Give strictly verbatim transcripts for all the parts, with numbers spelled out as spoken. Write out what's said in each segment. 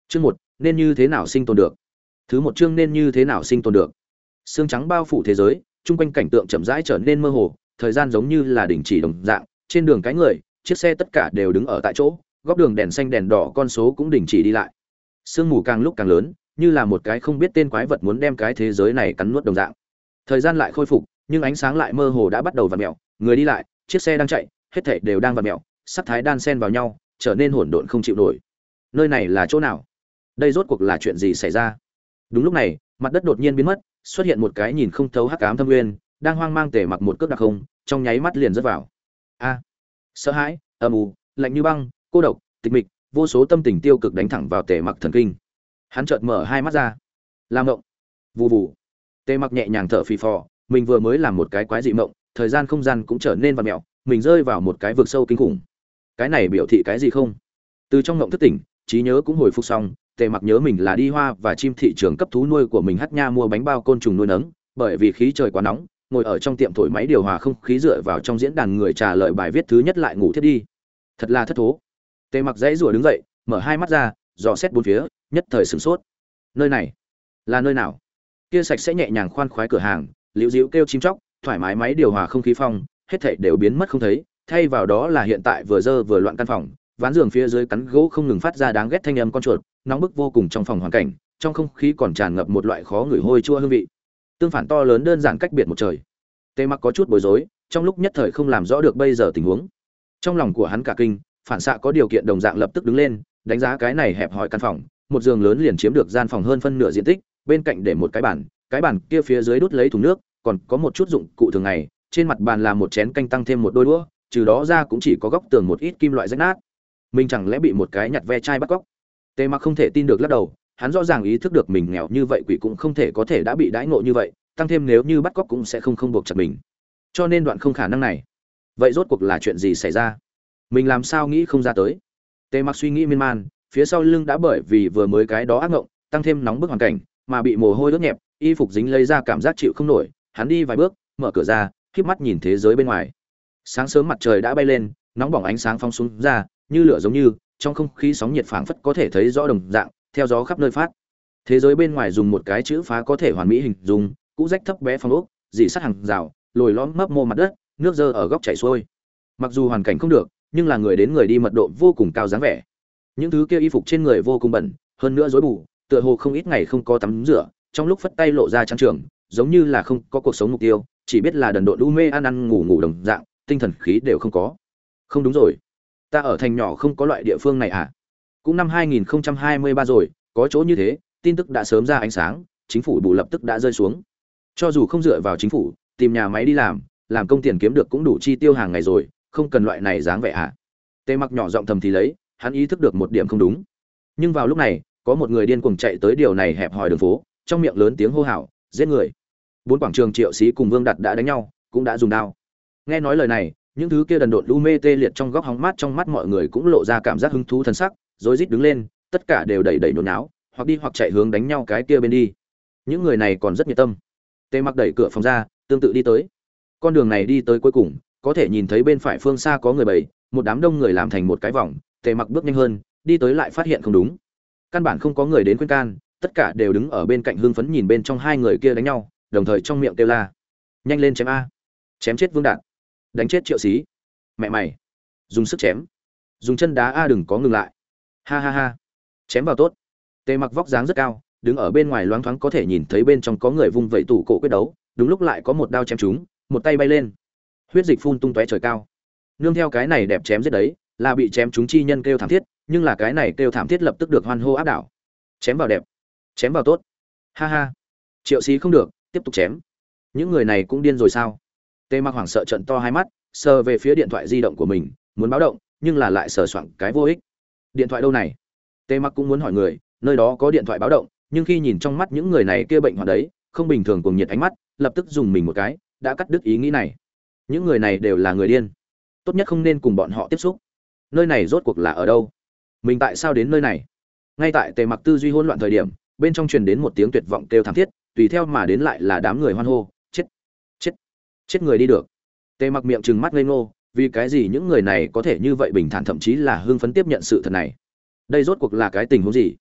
Chương một, nên như thế nào sinh tồn được. Thứ một chương nên như thế nào sinh tồn được. Sương trắng bao phủ thế giới, chung quanh cảnh tượng chậm rãi trở nên mơ hồ, thời gian giống như là đình chỉ đồng dạng, trên đường cái người, chiếc xe tất cả đều đứng ở tại chỗ, góc đường đèn xanh đèn đỏ con số cũng đình chỉ đi lại. Sương mù càng lúc càng lớn, như là một cái không biết tên quái vật muốn đem cái thế giới này cắn nuốt đồng dạng. Thời gian lại khôi phục, nhưng ánh sáng lại mơ hồ đã bắt đầu vặn mèo, người đi lại, chiếc xe đang chạy, hết thảy đều đang vặn mèo, sắc thái đan xen vào nhau, trở nên hỗn độn không chịu nổi. Nơi này là chỗ nào? Đây rốt cuộc là chuyện gì xảy ra? Đúng lúc này, mặt đất đột nhiên biến mất, xuất hiện một cái nhìn không thấu hắc ám thâm nguyên, đang hoang mang tề mặc một cước đặc không, trong nháy mắt liền rớt vào. A! Sợ hãi, âm u, lạnh như băng, cô độc, tịch mịch, vô số tâm tình tiêu cực đánh thẳng vào tề mặc thần kinh. Hắn chợt mở hai mắt ra. Làm mộng. Vù vù. Tề mặc nhẹ nhàng thở phì phò, mình vừa mới làm một cái quái dị mộng, thời gian không gian cũng trở nên vặn mèo, mình rơi vào một cái vực sâu kinh khủng. Cái này biểu thị cái gì không? Từ trong mộng thức tỉnh, trí nhớ cũng hồi phục xong, Tề Mặc nhớ mình là đi hoa và chim thị trường cấp thú nuôi của mình Hắc Nha mua bánh bao côn trùng nuôi nấng, bởi vì khí trời quá nóng, ngồi ở trong tiệm thổi máy điều hòa không khí dựa vào trong diễn đàn người trả lời bài viết thứ nhất lại ngủ thiết đi. Thật là thất thố. Tề Mặc dãy rủa đứng dậy, mở hai mắt ra, dò xét bốn phía, nhất thời sửng sốt. Nơi này là nơi nào? Kia sạch sẽ nhẹ nhàng khoan khoái cửa hàng, liễu diễu kêu chim chóc, thoải mái máy điều hòa không khí phong, hết thảy đều biến mất không thấy, thay vào đó là hiện tại vừa dơ vừa loạn căn phòng, ván giường phía dưới cắn gỗ không ngừng phát ra đáng ghét thanh âm con chuột, nóng bức vô cùng trong phòng hoàn cảnh, trong không khí còn tràn ngập một loại khó ngửi hôi chua hương vị. Tương phản to lớn đơn giản cách biệt một trời. Tề Mặc có chút bối rối, trong lúc nhất thời không làm rõ được bây giờ tình huống. Trong lòng của hắn cả kinh, phản xạ có điều kiện đồng dạng lập tức đứng lên, đánh giá cái này hẹp hòi căn phòng, một giường lớn liền chiếm được gian phòng hơn phân nửa diện tích, bên cạnh để một cái bàn, cái bàn kia phía dưới đút lấy thùng nước, còn có một chút dụng cụ thường ngày, trên mặt bàn là một chén canh tăng thêm một đôi đũa, trừ đó ra cũng chỉ có góc tường một ít kim loại rách nát. Mình chẳng lẽ bị một cái nhặt ve chai bắt cóc? Tề Mặc không thể tin được lắc đầu, hắn rõ ràng ý thức được mình nghèo như vậy quỷ cũng không thể có thể đã bị đãi ngộ như vậy, tăng thêm nếu như bắt cóc cũng sẽ không không buộc chặt mình. Cho nên đoạn không khả năng này. Vậy rốt cuộc là chuyện gì xảy ra? Mình làm sao nghĩ không ra tới? Tề Mặc suy nghĩ miên man, phía sau lưng đã bởi vì vừa mới cái đó ác ngộng, tăng thêm nóng bức hoàn cảnh, mà bị mồ hôi ướt nhẹp, y phục dính lấy ra cảm giác chịu không nổi, hắn đi vài bước, mở cửa ra, khép mắt nhìn thế giới bên ngoài. Sáng sớm mặt trời đã bay lên, nóng bỏng ánh sáng phóng xuống ra, như lửa giống như, trong không khí sóng nhiệt phảng phất có thể thấy rõ đồng dạng, theo gió khắp nơi phát. Thế giới bên ngoài dùng một cái chữ phá có thể hoàn mỹ hình dung, cũ rách thấp bé phong ốc, dỉ sắt hàng rào, lồi lõm mấp mô mặt đất, nước dơ ở góc chảy xuôi. Mặc dù hoàn cảnh không được, nhưng là người đến người đi mật độ vô cùng cao dáng vẻ. Những thứ kia y phục trên người vô cùng bẩn, hơn nữa rối bù, tựa hồ không ít ngày không có tắm rửa, trong lúc phất tay lộ ra trắng trường, giống như là không có cuộc sống mục tiêu, chỉ biết là đần độn u mê ăn ăn ngủ ngủ đồng dạng, tinh thần khí đều không có. Không đúng rồi, ta ở thành nhỏ không có loại địa phương này à? Cũng năm hai nghìn không trăm hai mươi ba rồi, có chỗ như thế, tin tức đã sớm ra ánh sáng, chính phủ bù lập tức đã rơi xuống. Cho dù không dựa vào chính phủ, tìm nhà máy đi làm, làm công tiền kiếm được cũng đủ chi tiêu hàng ngày rồi, không cần loại này dáng vẻ à? Tề Mặc nhỏ giọng thầm thì lấy, hắn ý thức được một điểm không đúng. Nhưng vào lúc này, có một người điên cuồng chạy tới điều này hẹp hòi đường phố, trong miệng lớn tiếng hô hào, giết người. Bốn quảng trường Triệu Sĩ cùng Vương Đạt đã đánh nhau, cũng đã dùng đao. Nghe nói lời này, những thứ kia đần độn lu mê tê liệt trong góc hóng mát trong mắt mọi người cũng lộ ra cảm giác hứng thú thần sắc, rối rít đứng lên, tất cả đều đẩy đẩy nhốn náo, hoặc đi hoặc chạy hướng đánh nhau cái kia bên đi. Những người này còn rất nhiệt tâm. Tề Mặc đẩy cửa phòng ra, tương tự đi tới. Con đường này đi tới cuối cùng, có thể nhìn thấy bên phải phương xa có người bầy, một đám đông người làm thành một cái vòng. Tề Mặc bước nhanh hơn, đi tới lại phát hiện không đúng. Căn bản không có người đến khuyên can, tất cả đều đứng ở bên cạnh hưng phấn nhìn bên trong hai người kia đánh nhau, đồng thời trong miệng kêu la: "Nhanh lên chém a! Chém chết Vương Đạt, đánh chết Triệu Sĩ, mẹ mày, dùng sức chém, dùng chân đá a, đừng có ngừng lại, ha ha ha, chém vào tốt." Tề Mặc vóc dáng rất cao, đứng ở bên ngoài loáng thoáng có thể nhìn thấy bên trong có người vung vẩy tủ cổ quyết đấu, đúng lúc lại có một đao chém trúng, một tay bay lên, huyết dịch phun tung tóe trời cao. Nương theo cái này đẹp chém giết đấy, là bị chém trúng chi nhân kêu thảm thiết, nhưng là cái này kêu thảm thiết lập tức được hoan hô áp đảo. Chém vào đẹp, chém vào tốt, ha ha. Triệu Sĩ không được, tiếp tục chém. Những người này cũng điên rồi sao? Tề Mặc hoảng sợ trợn to hai mắt, sờ về phía điện thoại di động của mình, muốn báo động, nhưng là lại sờ soạng cái vô ích. Điện thoại đâu này? Tề Mặc cũng muốn hỏi người, nơi đó có điện thoại báo động, nhưng khi nhìn trong mắt những người này kia bệnh hoạn đấy, không bình thường cùng nhiệt ánh mắt, lập tức dùng mình một cái, đã cắt đứt ý nghĩ này. Những người này đều là người điên, tốt nhất không nên cùng bọn họ tiếp xúc. Nơi này rốt cuộc là ở đâu? Mình tại sao đến nơi này? Ngay tại Tề Mặc tư duy hỗn loạn thời điểm, bên trong truyền đến một tiếng tuyệt vọng kêu thảm thiết, tùy theo mà đến lại là đám người hoan hô, chết, chết, chết người đi được. Tề Mặc miệng trừng mắt ngây ngô, vì cái gì những người này có thể như vậy bình thản, thậm chí là hưng phấn tiếp nhận sự thật này? Đây rốt cuộc là cái tình huống gì?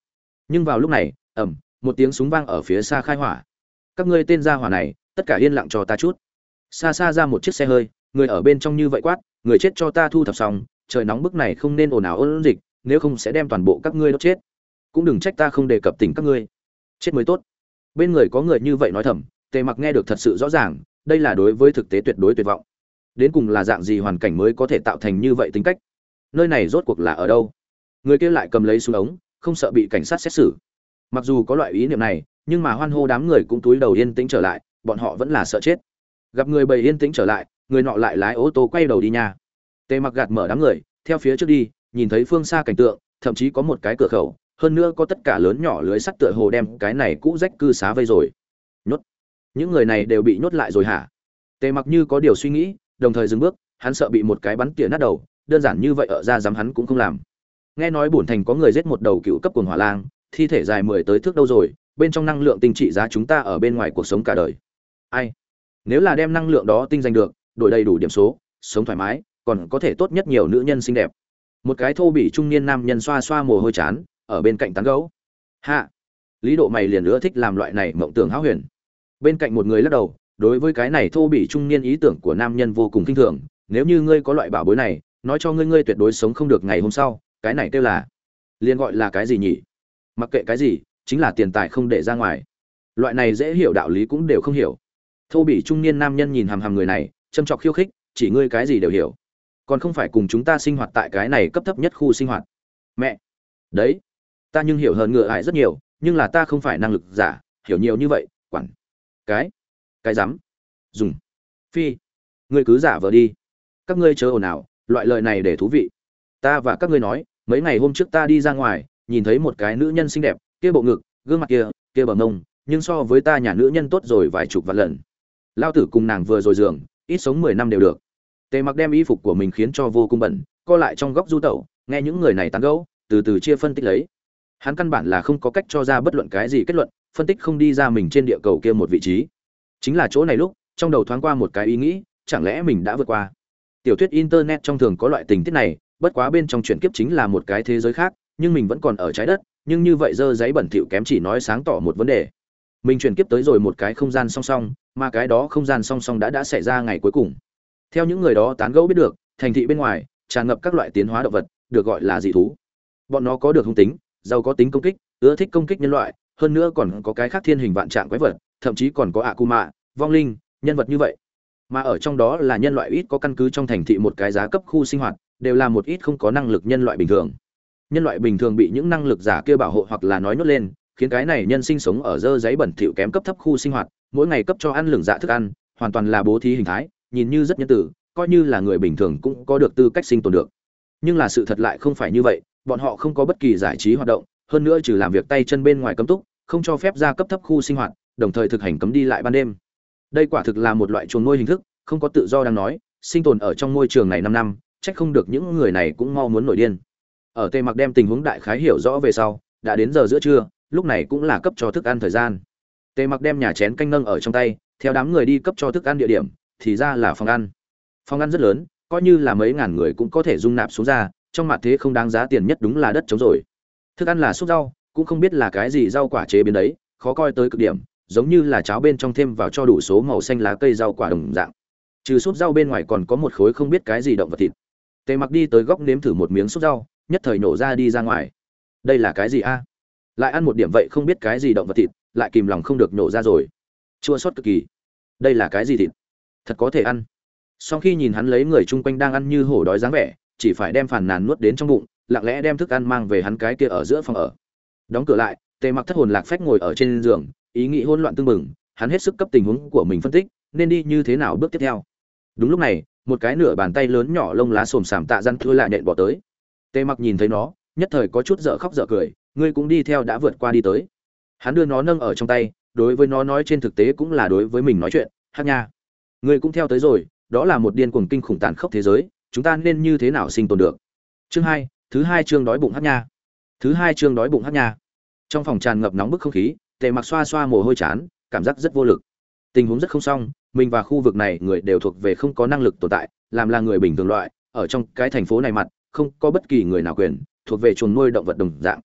Nhưng vào lúc này, ầm, một tiếng súng vang ở phía xa khai hỏa. Các ngươi tên gia hỏa này, tất cả yên lặng cho ta chút. Xa xa ra một chiếc xe hơi, người ở bên trong như vậy quát, người chết cho ta thu thập xong, trời nóng bức này không nên ồn ào ôn dịch, nếu không sẽ đem toàn bộ các ngươi đốt chết. Cũng đừng trách ta không đề cập tình các ngươi. Chết mới tốt. Bên người có người như vậy nói thầm, Tề Mặc nghe được thật sự rõ ràng, đây là đối với thực tế tuyệt đối tuyệt vọng. Đến cùng là dạng gì hoàn cảnh mới có thể tạo thành như vậy tính cách? Nơi này rốt cuộc là ở đâu? Người kia lại cầm lấy súng ống, không sợ bị cảnh sát xét xử. Mặc dù có loại ý niệm này, nhưng mà hoan hô đám người cũng túi đầu yên tĩnh trở lại, bọn họ vẫn là sợ chết. Gặp người bầy yên tĩnh trở lại, người nọ lại lái ô tô quay đầu đi nha. Tề Mặc gạt mở đám người, theo phía trước đi, nhìn thấy phương xa cảnh tượng, thậm chí có một cái cửa khẩu, hơn nữa có tất cả lớn nhỏ lưới sắt tựa hồ đem cái này cũ rách cư xá vây rồi. Nhốt. Những người này đều bị nhốt lại rồi hả? Tề Mặc như có điều suy nghĩ, đồng thời dừng bước, hắn sợ bị một cái bắn tỉa nát đầu, đơn giản như vậy ở ra dám hắn cũng không làm. Nghe nói bổn thành có người giết một đầu cựu cấp cuồng hỏa lang, thi thể dài mười tới thước đâu rồi, bên trong năng lượng tinh trị giá chúng ta ở bên ngoài cuộc sống cả đời. Ai? Nếu là đem năng lượng đó tinh giành được, đổi đầy đủ điểm số, sống thoải mái, còn có thể tốt nhất nhiều nữ nhân xinh đẹp. Một cái thô bỉ trung niên nam nhân xoa xoa mồ hôi chán, ở bên cạnh tán gẫu. Hạ, Lý Độ mày liền nữa thích làm loại này mộng tưởng hão huyền. Bên cạnh một người lắc đầu, đối với cái này thô bỉ trung niên ý tưởng của nam nhân vô cùng kinh thường, nếu như ngươi có loại bảo bối này, nói cho ngươi ngươi tuyệt đối sống không được ngày hôm sau, cái này kêu là, liền gọi là cái gì nhỉ? Mặc kệ cái gì, chính là tiền tài không để ra ngoài. Loại này dễ hiểu đạo lý cũng đều không hiểu. Thô bỉ trung niên nam nhân nhìn hằm hằm người này, châm chọc khiêu khích, chỉ ngươi cái gì đều hiểu, còn không phải cùng chúng ta sinh hoạt tại cái này cấp thấp nhất khu sinh hoạt. Mẹ, đấy, ta nhưng hiểu hơn ngựa ải rất nhiều, nhưng là ta không phải năng lực giả, hiểu nhiều như vậy, quản cái cái dám dùng phi, ngươi cứ giả vờ đi, các ngươi chớ ồn ào, loại lời này để thú vị. Ta và các ngươi nói, mấy ngày hôm trước ta đi ra ngoài, nhìn thấy một cái nữ nhân xinh đẹp, kia bộ ngực, gương mặt kia, kia bờ mông, nhưng so với ta nhà nữ nhân tốt rồi vài chục vạn lần. Lao tử cùng nàng vừa rồi giường, ít sống mười năm đều được. Tề Mặc đem y phục của mình khiến cho vô cùng bẩn, co lại trong góc du tẩu, nghe những người này tán gẫu, từ từ chia phân tích lấy. Hắn căn bản là không có cách cho ra bất luận cái gì kết luận, phân tích không đi ra mình trên địa cầu kia một vị trí. Chính là chỗ này lúc, trong đầu thoáng qua một cái ý nghĩ, chẳng lẽ mình đã vượt qua. Tiểu thuyết internet trong thường có loại tình tiết này, bất quá bên trong chuyển kiếp chính là một cái thế giới khác, nhưng mình vẫn còn ở trái đất, nhưng như vậy dơ giấy bẩn thỉu kém chỉ nói sáng tỏ một vấn đề. Mình chuyển kiếp tới rồi một cái không gian song song, mà cái đó không gian song song đã đã xảy ra ngày cuối cùng. Theo những người đó tán gẫu biết được, thành thị bên ngoài tràn ngập các loại tiến hóa động vật, được gọi là dị thú. Bọn nó có được hung tính, giàu có tính công kích, ưa thích công kích nhân loại, hơn nữa còn có cái khác thiên hình vạn trạng quái vật, thậm chí còn có Akuma, vong linh, nhân vật như vậy. Mà ở trong đó là nhân loại ít có căn cứ trong thành thị một cái giá cấp khu sinh hoạt, đều là một ít không có năng lực nhân loại bình thường. Nhân loại bình thường bị những năng lực giả kia bảo hộ hoặc là nói nhốt lên, khiến cái này nhân sinh sống ở dơ giấy bẩn thỉu kém cấp thấp khu sinh hoạt, mỗi ngày cấp cho ăn lửng dạ thức ăn, hoàn toàn là bố thí hình thái, nhìn như rất nhân tử, coi như là người bình thường cũng có được tư cách sinh tồn được. Nhưng là sự thật lại không phải như vậy, bọn họ không có bất kỳ giải trí hoạt động, hơn nữa trừ làm việc tay chân bên ngoài cấm túc, không cho phép ra cấp thấp khu sinh hoạt, đồng thời thực hành cấm đi lại ban đêm. Đây quả thực là một loại chuồng nuôi hình thức, không có tự do đang nói, sinh tồn ở trong môi trường này năm năm, trách không được những người này cũng mau muốn nổi điên. Ở Tề Mặc đem tình huống đại khái hiểu rõ về sau, đã đến giờ giữa trưa, lúc này cũng là cấp cho thức ăn thời gian. Tề Mặc đem nhà chén canh nâng ở trong tay, theo đám người đi cấp cho thức ăn địa điểm, thì ra là phòng ăn. Phòng ăn rất lớn, coi như là mấy ngàn người cũng có thể dung nạp xuống ra, trong mặt thế không đáng giá tiền nhất đúng là đất trống rồi. Thức ăn là súp rau, cũng không biết là cái gì rau quả chế biến đấy, khó coi tới cực điểm, giống như là cháo bên trong thêm vào cho đủ số màu xanh lá cây rau quả đồng dạng. Trừ súp rau bên ngoài còn có một khối không biết cái gì động vật thịt. Tề Mặc đi tới góc nếm thử một miếng súp rau, nhất thời nổ ra đi ra ngoài. Đây là cái gì a? Lại ăn một điểm vậy không biết cái gì động vật thịt, lại kìm lòng không được nổ ra rồi. Chua xót cực kỳ. Đây là cái gì thịt? Thật có thể ăn. Sau khi nhìn hắn lấy người chung quanh đang ăn như hổ đói dáng vẻ, chỉ phải đem phàn nàn nuốt đến trong bụng, lặng lẽ đem thức ăn mang về hắn cái kia ở giữa phòng ở. Đóng cửa lại, Tề Mặc thất hồn lạc phách ngồi ở trên giường, ý nghĩ hỗn loạn tương mừng, hắn hết sức cấp tình huống của mình phân tích, nên đi như thế nào bước tiếp theo. Đúng lúc này, một cái nửa bàn tay lớn nhỏ lông lá xồm xàm tạ răn thưa lại nện bỏ tới. Tề Mặc nhìn thấy nó, nhất thời có chút dở khóc dở cười, ngươi cũng đi theo đã vượt qua đi tới. Hắn đưa nó nâng ở trong tay, đối với nó nói trên thực tế cũng là đối với mình nói chuyện, hát nha. Ngươi cũng theo tới rồi, đó là một điên cuồng kinh khủng tàn khốc thế giới, chúng ta nên như thế nào sinh tồn được. Chương hai, thứ hai chương đói bụng hát nha. Thứ hai chương đói bụng hát nha. Trong phòng tràn ngập nóng bức không khí, Tề Mặc xoa xoa mồ hôi chán, cảm giác rất vô lực. Tình huống rất không xong, mình và khu vực này người đều thuộc về không có năng lực tồn tại, làm là người bình thường loại, ở trong cái thành phố này mặt, không có bất kỳ người nào quyền, thuộc về chuồng nuôi động vật đồng dạng.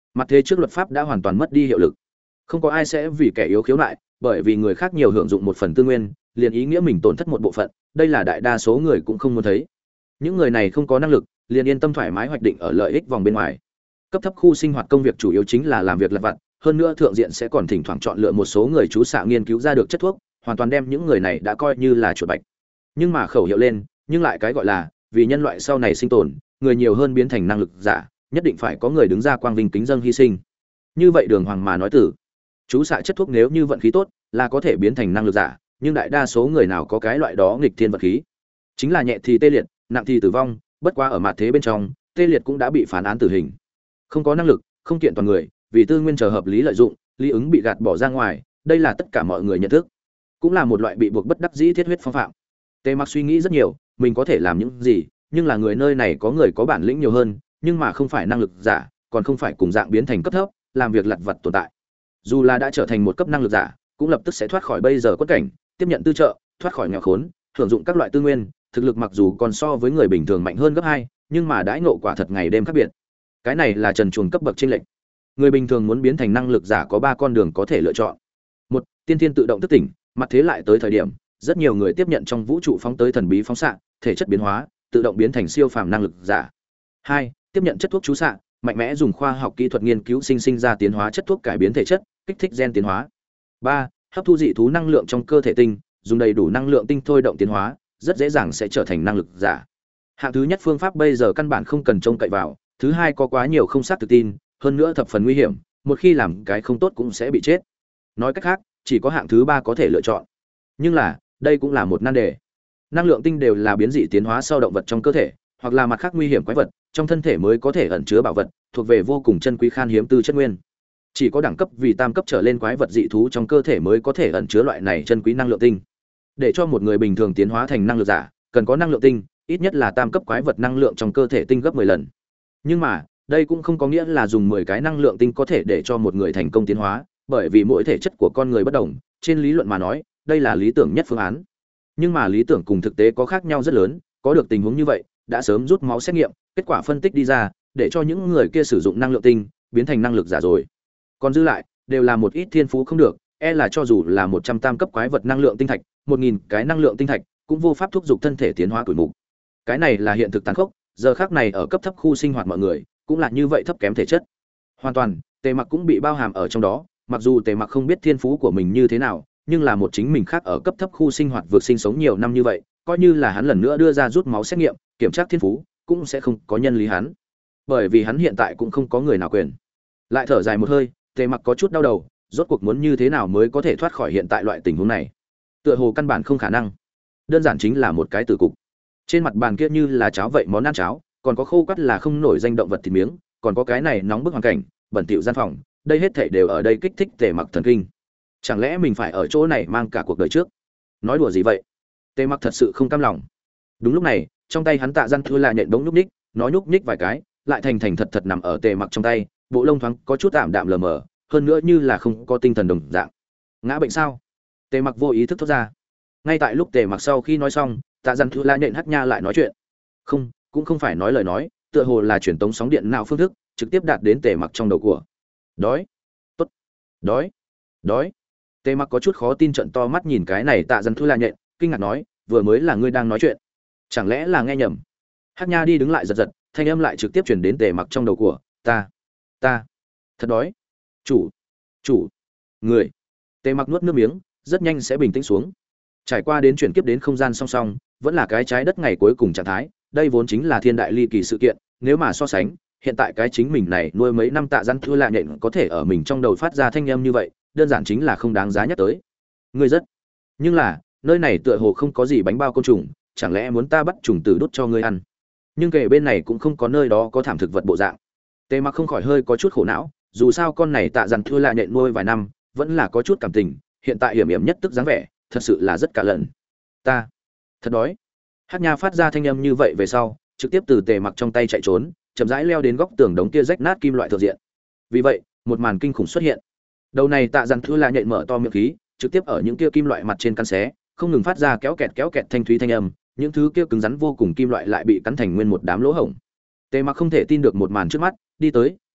Mặt thế trước luật pháp đã hoàn toàn mất đi hiệu lực, không có ai sẽ vì kẻ yếu khiếu nại, bởi vì người khác nhiều hưởng dụng một phần tư nguyên liền ý nghĩa mình tổn thất một bộ phận, đây là đại đa số người cũng không muốn thấy. Những người này không có năng lực liền yên tâm thoải mái hoạch định ở lợi ích vòng bên ngoài. Cấp thấp khu sinh hoạt công việc chủ yếu chính là làm việc lặt vặt, hơn nữa thượng diện sẽ còn thỉnh thoảng chọn lựa một số người chú xạ nghiên cứu ra được chất thuốc, hoàn toàn đem những người này đã coi như là chuột bạch. Nhưng mà khẩu hiệu lên, nhưng lại cái gọi là vì nhân loại sau này sinh tồn, người nhiều hơn biến thành năng lực giả, nhất định phải có người đứng ra quang vinh kính dâng hy sinh. Như vậy đường hoàng mà nói tử, chú xạ chất thuốc nếu như vận khí tốt, là có thể biến thành năng lực giả, nhưng đại đa số người nào có cái loại đó nghịch thiên vận khí, chính là nhẹ thì tê liệt, nặng thì tử vong. Bất quá ở mặt thế bên trong, tê liệt cũng đã bị phán án tử hình. Không có năng lực, không kiện toàn người, vì tư nguyên chờ hợp lý lợi dụng, lý ứng bị gạt bỏ ra ngoài, đây là tất cả mọi người nhận thức, cũng là một loại bị buộc bất đắc dĩ thiết huyết phong phạm. Tề Mặc suy nghĩ rất nhiều, mình có thể làm những gì, nhưng là người nơi này có người có bản lĩnh nhiều hơn, nhưng mà không phải năng lực giả, còn không phải cùng dạng biến thành cấp thấp, làm việc lặt vặt tồn tại. Dù là đã trở thành một cấp năng lực giả, cũng lập tức sẽ thoát khỏi bây giờ quất cảnh, tiếp nhận tư trợ, thoát khỏi nghèo khốn, hưởng dụng các loại tư nguyên, thực lực mặc dù còn so với người bình thường mạnh hơn gấp hai, nhưng mà đãi ngộ quả thật ngày đêm khác biệt. Cái này là trần truồng cấp bậc chênh lệch. Người bình thường muốn biến thành năng lực giả có ba con đường có thể lựa chọn. Một, tiên thiên tự động thức tỉnh, mặt thế lại tới thời điểm, rất nhiều người tiếp nhận trong vũ trụ phóng tới thần bí phóng xạ, thể chất biến hóa, tự động biến thành siêu phàm năng lực giả. Hai, tiếp nhận chất thuốc chú xạ, mạnh mẽ dùng khoa học kỹ thuật nghiên cứu sinh sinh ra tiến hóa chất thuốc cải biến thể chất, kích thích gen tiến hóa. Ba, hấp thu dị thú năng lượng trong cơ thể tinh, dùng đầy đủ năng lượng tinh thôi động tiến hóa, rất dễ dàng sẽ trở thành năng lực giả. Hạng thứ nhất phương pháp bây giờ căn bản không cần trông cậy vào, thứ hai có quá nhiều không xác thực tin, hơn nữa thập phần nguy hiểm, một khi làm cái không tốt cũng sẽ bị chết. Nói cách khác, chỉ có hạng thứ ba có thể lựa chọn. Nhưng là, đây cũng là một nan đề. Năng lượng tinh đều là biến dị tiến hóa sau động vật trong cơ thể, hoặc là mặt khác nguy hiểm quái vật, trong thân thể mới có thể ẩn chứa bảo vật, thuộc về vô cùng chân quý khan hiếm tư chất nguyên. Chỉ có đẳng cấp vì tam cấp trở lên quái vật dị thú trong cơ thể mới có thể ẩn chứa loại này chân quý năng lượng tinh. Để cho một người bình thường tiến hóa thành năng lực giả, cần có năng lượng tinh, ít nhất là tam cấp quái vật năng lượng trong cơ thể tinh gấp mười lần. Nhưng mà, đây cũng không có nghĩa là dùng mười cái năng lượng tinh có thể để cho một người thành công tiến hóa, bởi vì mỗi thể chất của con người bất đồng, trên lý luận mà nói, đây là lý tưởng nhất phương án. Nhưng mà lý tưởng cùng thực tế có khác nhau rất lớn, có được tình huống như vậy, đã sớm rút máu xét nghiệm, kết quả phân tích đi ra, để cho những người kia sử dụng năng lượng tinh, biến thành năng lực giả rồi. Còn dư lại, đều là một ít thiên phú không được, e là cho dù là một trăm tam cấp quái vật năng lượng tinh thạch, một nghìn cái năng lượng tinh thạch, cũng vô pháp thúc giục thân thể tiến hóa tuổi mục. Cái này là hiện thực tàn khốc, giờ khắc này ở cấp thấp khu sinh hoạt mọi người, cũng là như vậy thấp kém thể chất. Hoàn toàn, Tề Mặc cũng bị bao hàm ở trong đó, mặc dù Tề Mặc không biết thiên phú của mình như thế nào, nhưng là một chính mình khác ở cấp thấp khu sinh hoạt vượt sinh sống nhiều năm như vậy, coi như là hắn lần nữa đưa ra rút máu xét nghiệm, kiểm tra thiên phú, cũng sẽ không có nhân lý hắn. Bởi vì hắn hiện tại cũng không có người nào quyền. Lại thở dài một hơi, Tề Mặc có chút đau đầu, rốt cuộc muốn như thế nào mới có thể thoát khỏi hiện tại loại tình huống này. Tựa hồ căn bản không khả năng. Đơn giản chính là một cái tử cục. Trên mặt bàn kia như là cháo vậy món ăn cháo, còn có khô quắt là không nổi danh động vật thịt miếng, còn có cái này nóng bức hoàn cảnh, bẩn thỉu gian phòng, đây hết thảy đều ở đây kích thích Tề Mặc thần kinh. Chẳng lẽ mình phải ở chỗ này mang cả cuộc đời trước? Nói đùa gì vậy? Tề Mặc thật sự không cam lòng. Đúng lúc này, trong tay hắn tạ gian thưa là nhện bỗng nhúc nhích, nó nhúc nhích vài cái, lại thành thành thật thật nằm ở Tề Mặc trong tay, bộ lông thoáng có chút tạm đạm lờ mờ, hơn nữa như là không có tinh thần đồng dạng. Ngã bệnh sao? Tề Mặc vô ý thức thốt ra. Ngay tại lúc Tề Mặc sau khi nói xong, tạ gian thưa la nhện hắc nha lại nói chuyện. Không, cũng không phải nói lời nói, tựa hồ là truyền tống sóng điện nào phương thức, trực tiếp đạt đến Tề Mặc trong đầu của. Đói. Tốt. Đói. Đói. Tề Mặc có chút khó tin trợn to mắt nhìn cái này tạ dân thu la nhện, kinh ngạc nói, vừa mới là ngươi đang nói chuyện, chẳng lẽ là nghe nhầm? Hắc nha đi đứng lại giật giật, thanh âm lại trực tiếp truyền đến Tề Mặc trong đầu của, ta, ta, thật đói. Chủ, chủ, người. Tề Mặc nuốt nước miếng, rất nhanh sẽ bình tĩnh xuống. Trải qua đến chuyển kiếp đến không gian song song, vẫn là cái trái đất ngày cuối cùng trạng thái, đây vốn chính là thiên đại ly kỳ sự kiện, nếu mà so sánh, hiện tại cái chính mình này nuôi mấy năm tạ dân thu la nhện có thể ở mình trong đầu phát ra thanh âm như vậy, đơn giản chính là không đáng giá nhắc tới. Ngươi rất, nhưng là nơi này tựa hồ không có gì bánh bao côn trùng, chẳng lẽ muốn ta bắt trùng tử đốt cho ngươi ăn? Nhưng kể bên này cũng không có nơi đó có thảm thực vật bộ dạng. Tề Mặc không khỏi hơi có chút khổ não, dù sao con này tạ dằn thua lại nhện nuôi vài năm, vẫn là có chút cảm tình, hiện tại hiểm hiểm nhất tức dáng vẻ, thật sự là rất cả lận. Ta thật đói. Hắc Nha phát ra thanh âm như vậy về sau, trực tiếp từ Tề Mặc trong tay chạy trốn, chậm rãi leo đến góc tường đống kia rách nát kim loại thượng diện. Vì vậy, một màn kinh khủng xuất hiện. Đầu này tạ dằn thua là nhện mở to miệng khí, trực tiếp ở những kia kim loại mặt trên căn xé, không ngừng phát ra kéo kẹt kéo kẹt thanh thúy thanh âm, những thứ kia cứng rắn vô cùng kim loại lại bị cắn thành nguyên một đám lỗ hổng. Tề Mặc không thể tin được một màn trước mắt, đi tới,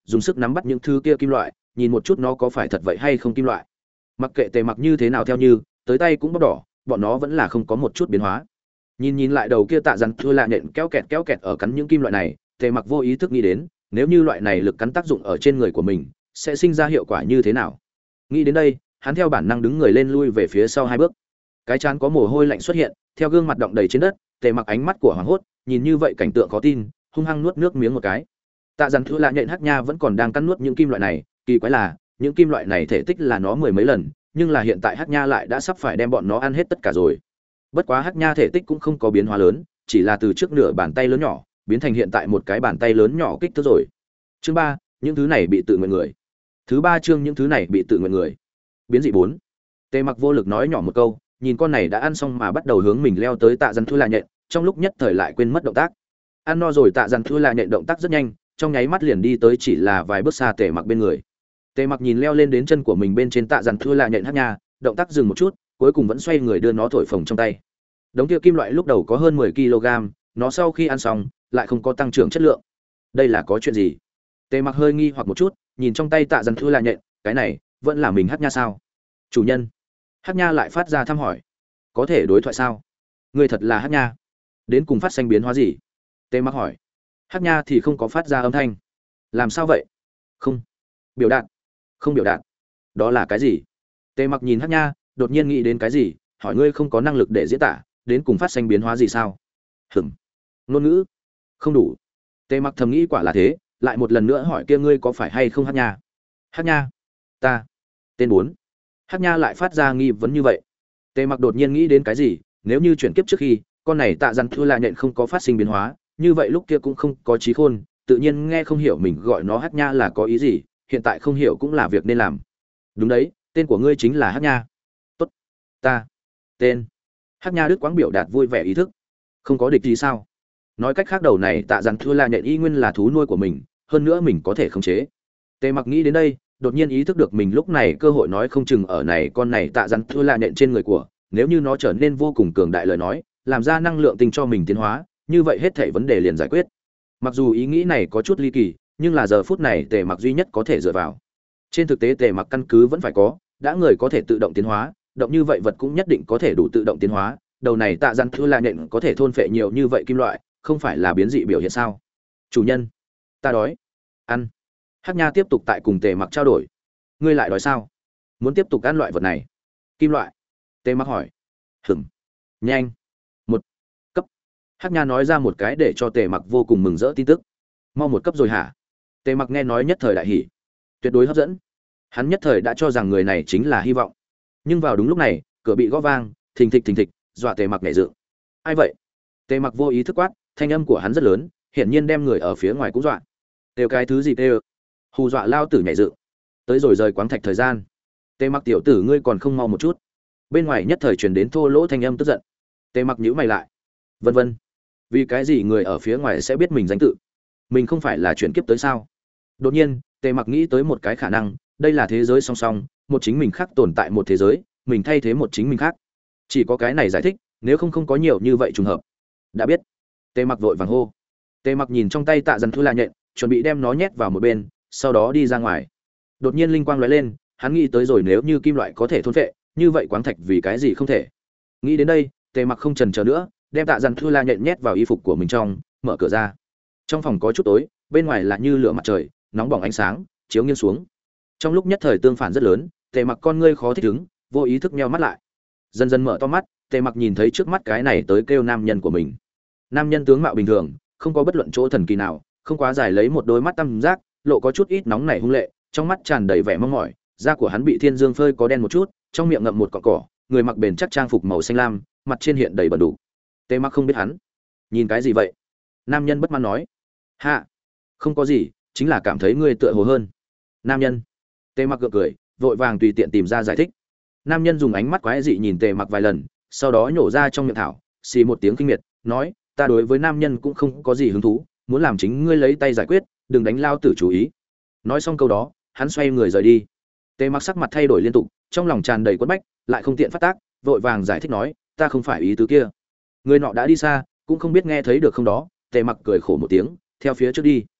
dùng sức nắm bắt những thứ kia kim loại, nhìn một chút nó có phải thật vậy hay không kim loại. Mặc kệ Tề Mặc như thế nào theo như, tới tay cũng bóc đỏ, bọn nó vẫn là không có một chút biến hóa. Nhìn nhìn lại đầu kia tạ rắn thua lạ nhện kéo kẹt kéo kẹt ở cắn những kim loại này, Tề Mặc vô ý thức nghĩ đến, nếu như loại này lực cắn tác dụng ở trên người của mình, sẽ sinh ra hiệu quả như thế nào. Nghĩ đến đây, hắn theo bản năng đứng người lên lui về phía sau hai bước. Cái trán có mồ hôi lạnh xuất hiện, theo gương mặt động đầy trên đất, Tề Mặc ánh mắt của hoảng hốt, nhìn như vậy cảnh tượng khó tin, hung hăng nuốt nước miếng một cái. Tạ rắn thua lạ nhện hắc nha vẫn còn đang cắn nuốt những kim loại này, kỳ quái là, những kim loại này thể tích là nó mười mấy lần, nhưng là hiện tại hắc nha lại đã sắp phải đem bọn nó ăn hết tất cả rồi. Bất quá hắc nha thể tích cũng không có biến hóa lớn, chỉ là từ trước nửa bàn tay lớn nhỏ biến thành hiện tại một cái bàn tay lớn nhỏ kích thước rồi. Chương ba, những thứ này bị tự nguyện người. Thứ ba chương những thứ này bị tự nguyện người. Biến dị bốn. Tề Mặc vô lực nói nhỏ một câu, nhìn con này đã ăn xong mà bắt đầu hướng mình leo tới tạ rắn thua là nhện, trong lúc nhất thời lại quên mất động tác. Ăn no rồi tạ rắn thua là nhện động tác rất nhanh, trong nháy mắt liền đi tới chỉ là vài bước xa Tề Mặc bên người. Tề Mặc nhìn leo lên đến chân của mình bên trên tạ rắn thua là nhện hắc nha, động tác dừng một chút, cuối cùng vẫn xoay người đưa nó thổi phồng trong tay. Đống kia kim loại lúc đầu có hơn mười ki lô gam, nó sau khi ăn xong lại không có tăng trưởng chất lượng. Đây là có chuyện gì? Tề Mặc hơi nghi hoặc một chút, nhìn trong tay tạ rắn thua là nhện, cái này vẫn là mình hắc nha sao? Chủ nhân. Hắc nha lại phát ra thăm hỏi. Có thể đối thoại sao? Người thật là hắc nha. Đến cùng phát sinh biến hóa gì? Tề Mặc hỏi. Hắc nha thì không có phát ra âm thanh. Làm sao vậy? Không. Biểu đạt. Không biểu đạt. Đó là cái gì? Tề Mặc nhìn hắc nha, đột nhiên nghĩ đến cái gì, hỏi ngươi không có năng lực để diễn tả, đến cùng phát sinh biến hóa gì sao? Hửm. Ngôn ngữ không đủ. Tề Mặc thầm nghĩ quả là thế, lại một lần nữa hỏi kia ngươi có phải hay không hắc nha? Hắc nha. Ta. Tên bốn. Hắc nha lại phát ra nghi vấn như vậy. Tề Mặc đột nhiên nghĩ đến cái gì, nếu như chuyển kiếp trước khi, con này tạ rắn thua là nhện không có phát sinh biến hóa, như vậy lúc kia cũng không có trí khôn, tự nhiên nghe không hiểu mình gọi nó hắc nha là có ý gì, hiện tại không hiểu cũng là việc nên làm. Đúng đấy, tên của ngươi chính là hắc nha. Tốt. Ta. Tên. Hắc nha đức quãng biểu đạt vui vẻ ý thức. Không có địch gì sao? Nói cách khác đầu này tạ rắn thua là nhện y nguyên là thú nuôi của mình, hơn nữa mình có thể khống chế. Tề Mặc nghĩ đến đây, đột nhiên ý thức được mình lúc này cơ hội nói không chừng ở này con này tạ rắn thua là nhện trên người của, nếu như nó trở nên vô cùng cường đại lời nói, làm ra năng lượng tinh cho mình tiến hóa, như vậy hết thảy vấn đề liền giải quyết. Mặc dù ý nghĩ này có chút ly kỳ, nhưng là giờ phút này Tề Mặc duy nhất có thể dựa vào. Trên thực tế Tề Mặc căn cứ vẫn phải có, đã người có thể tự động tiến hóa, động như vậy vật cũng nhất định có thể đủ tự động tiến hóa, đầu này tạ rắn thua là nhện có thể thôn phệ nhiều như vậy kim loại, không phải là biến dị biểu hiện sao? Chủ nhân, ta đói. Ăn. Hắc nha tiếp tục tại cùng Tề Mặc trao đổi. Ngươi lại đói sao? Muốn tiếp tục ăn loại vật này? Kim loại? Tề Mặc hỏi. Hửm. Nhanh. Một cấp. Hắc nha nói ra một cái để cho Tề Mặc vô cùng mừng rỡ tin tức. Mau một cấp rồi hả? Tề Mặc nghe nói nhất thời đại hỉ. Tuyệt đối hấp dẫn. Hắn nhất thời đã cho rằng người này chính là hy vọng. Nhưng vào đúng lúc này, cửa bị gõ vang, thình thịch thình thịch, dọa Tề Mặc nhảy dựng. Ai vậy? Tề Mặc vô ý thức quát, thanh âm của hắn rất lớn, hiển nhiên đem người ở phía ngoài cũng dọa. Đều cái thứ gì kêu? Hù dọa lao tử nhảy dựng. Tới rồi rời quáng thạch thời gian. Tề Mặc tiểu tử ngươi còn không mau một chút. Bên ngoài nhất thời truyền đến thô lỗ thanh âm tức giận. Tề Mặc nhíu mày lại. Vân vân. Vì cái gì người ở phía ngoài sẽ biết mình danh tự? Mình không phải là chuyển kiếp tới sao? Đột nhiên, Tề Mặc nghĩ tới một cái khả năng, đây là thế giới song song, một chính mình khác tồn tại một thế giới, mình thay thế một chính mình khác. Chỉ có cái này giải thích, nếu không không có nhiều như vậy trùng hợp. Đã biết. Tề Mặc vội vàng hô. Tề Mặc nhìn trong tay tạ rắn thua là nhện, chuẩn bị đem nó nhét vào một bên, sau đó đi ra ngoài. Đột nhiên linh quang lóe lên, hắn nghĩ tới rồi nếu như kim loại có thể thôn phệ, như vậy quáng thạch vì cái gì không thể? Nghĩ đến đây, Tề Mặc không chần chờ nữa, đem tạ rắn thua là nhện nhét vào y phục của mình trong, mở cửa ra. Trong phòng có chút tối, bên ngoài là như lửa mặt trời, nóng bỏng ánh sáng chiếu nghiêng xuống. Trong lúc nhất thời tương phản rất lớn, Tề Mặc con ngươi khó thích ứng, vô ý thức nheo mắt lại. Dần dần mở to mắt, Tề Mặc nhìn thấy trước mắt cái này tới kêu nam nhân của mình. Nam nhân tướng mạo bình thường, không có bất luận chỗ thần kỳ nào, không quá dài, lấy một đôi mắt tam giác, lộ có chút ít nóng nảy hung lệ, trong mắt tràn đầy vẻ mong mỏi, da của hắn bị thiên dương phơi có đen một chút, trong miệng ngậm một cọng cỏ, người mặc bền chắc trang phục màu xanh lam, mặt trên hiện đầy bẩn đủ. Tề Mặc không biết hắn nhìn cái gì vậy. Nam nhân bất mãn nói. Hạ, không có gì, chính là cảm thấy ngươi tựa hồ hơn. Nam nhân. Tề Mặc gượng cười, vội vàng tùy tiện tìm ra giải thích. Nam nhân dùng ánh mắt quái dị nhìn Tề Mặc vài lần, sau đó nhổ ra trong miệng thảo, xì một tiếng kinh miệt, nói, ta đối với nam nhân cũng không có gì hứng thú, muốn làm chính ngươi lấy tay giải quyết, đừng đánh lao tử chú ý. Nói xong câu đó, hắn xoay người rời đi. Tề Mặc sắc mặt thay đổi liên tục, trong lòng tràn đầy quẫn bách, lại không tiện phát tác, vội vàng giải thích nói, ta không phải ý tứ kia. Người nọ đã đi xa, cũng không biết nghe thấy được không đó. Tề Mặc cười khổ một tiếng, theo phía trước đi.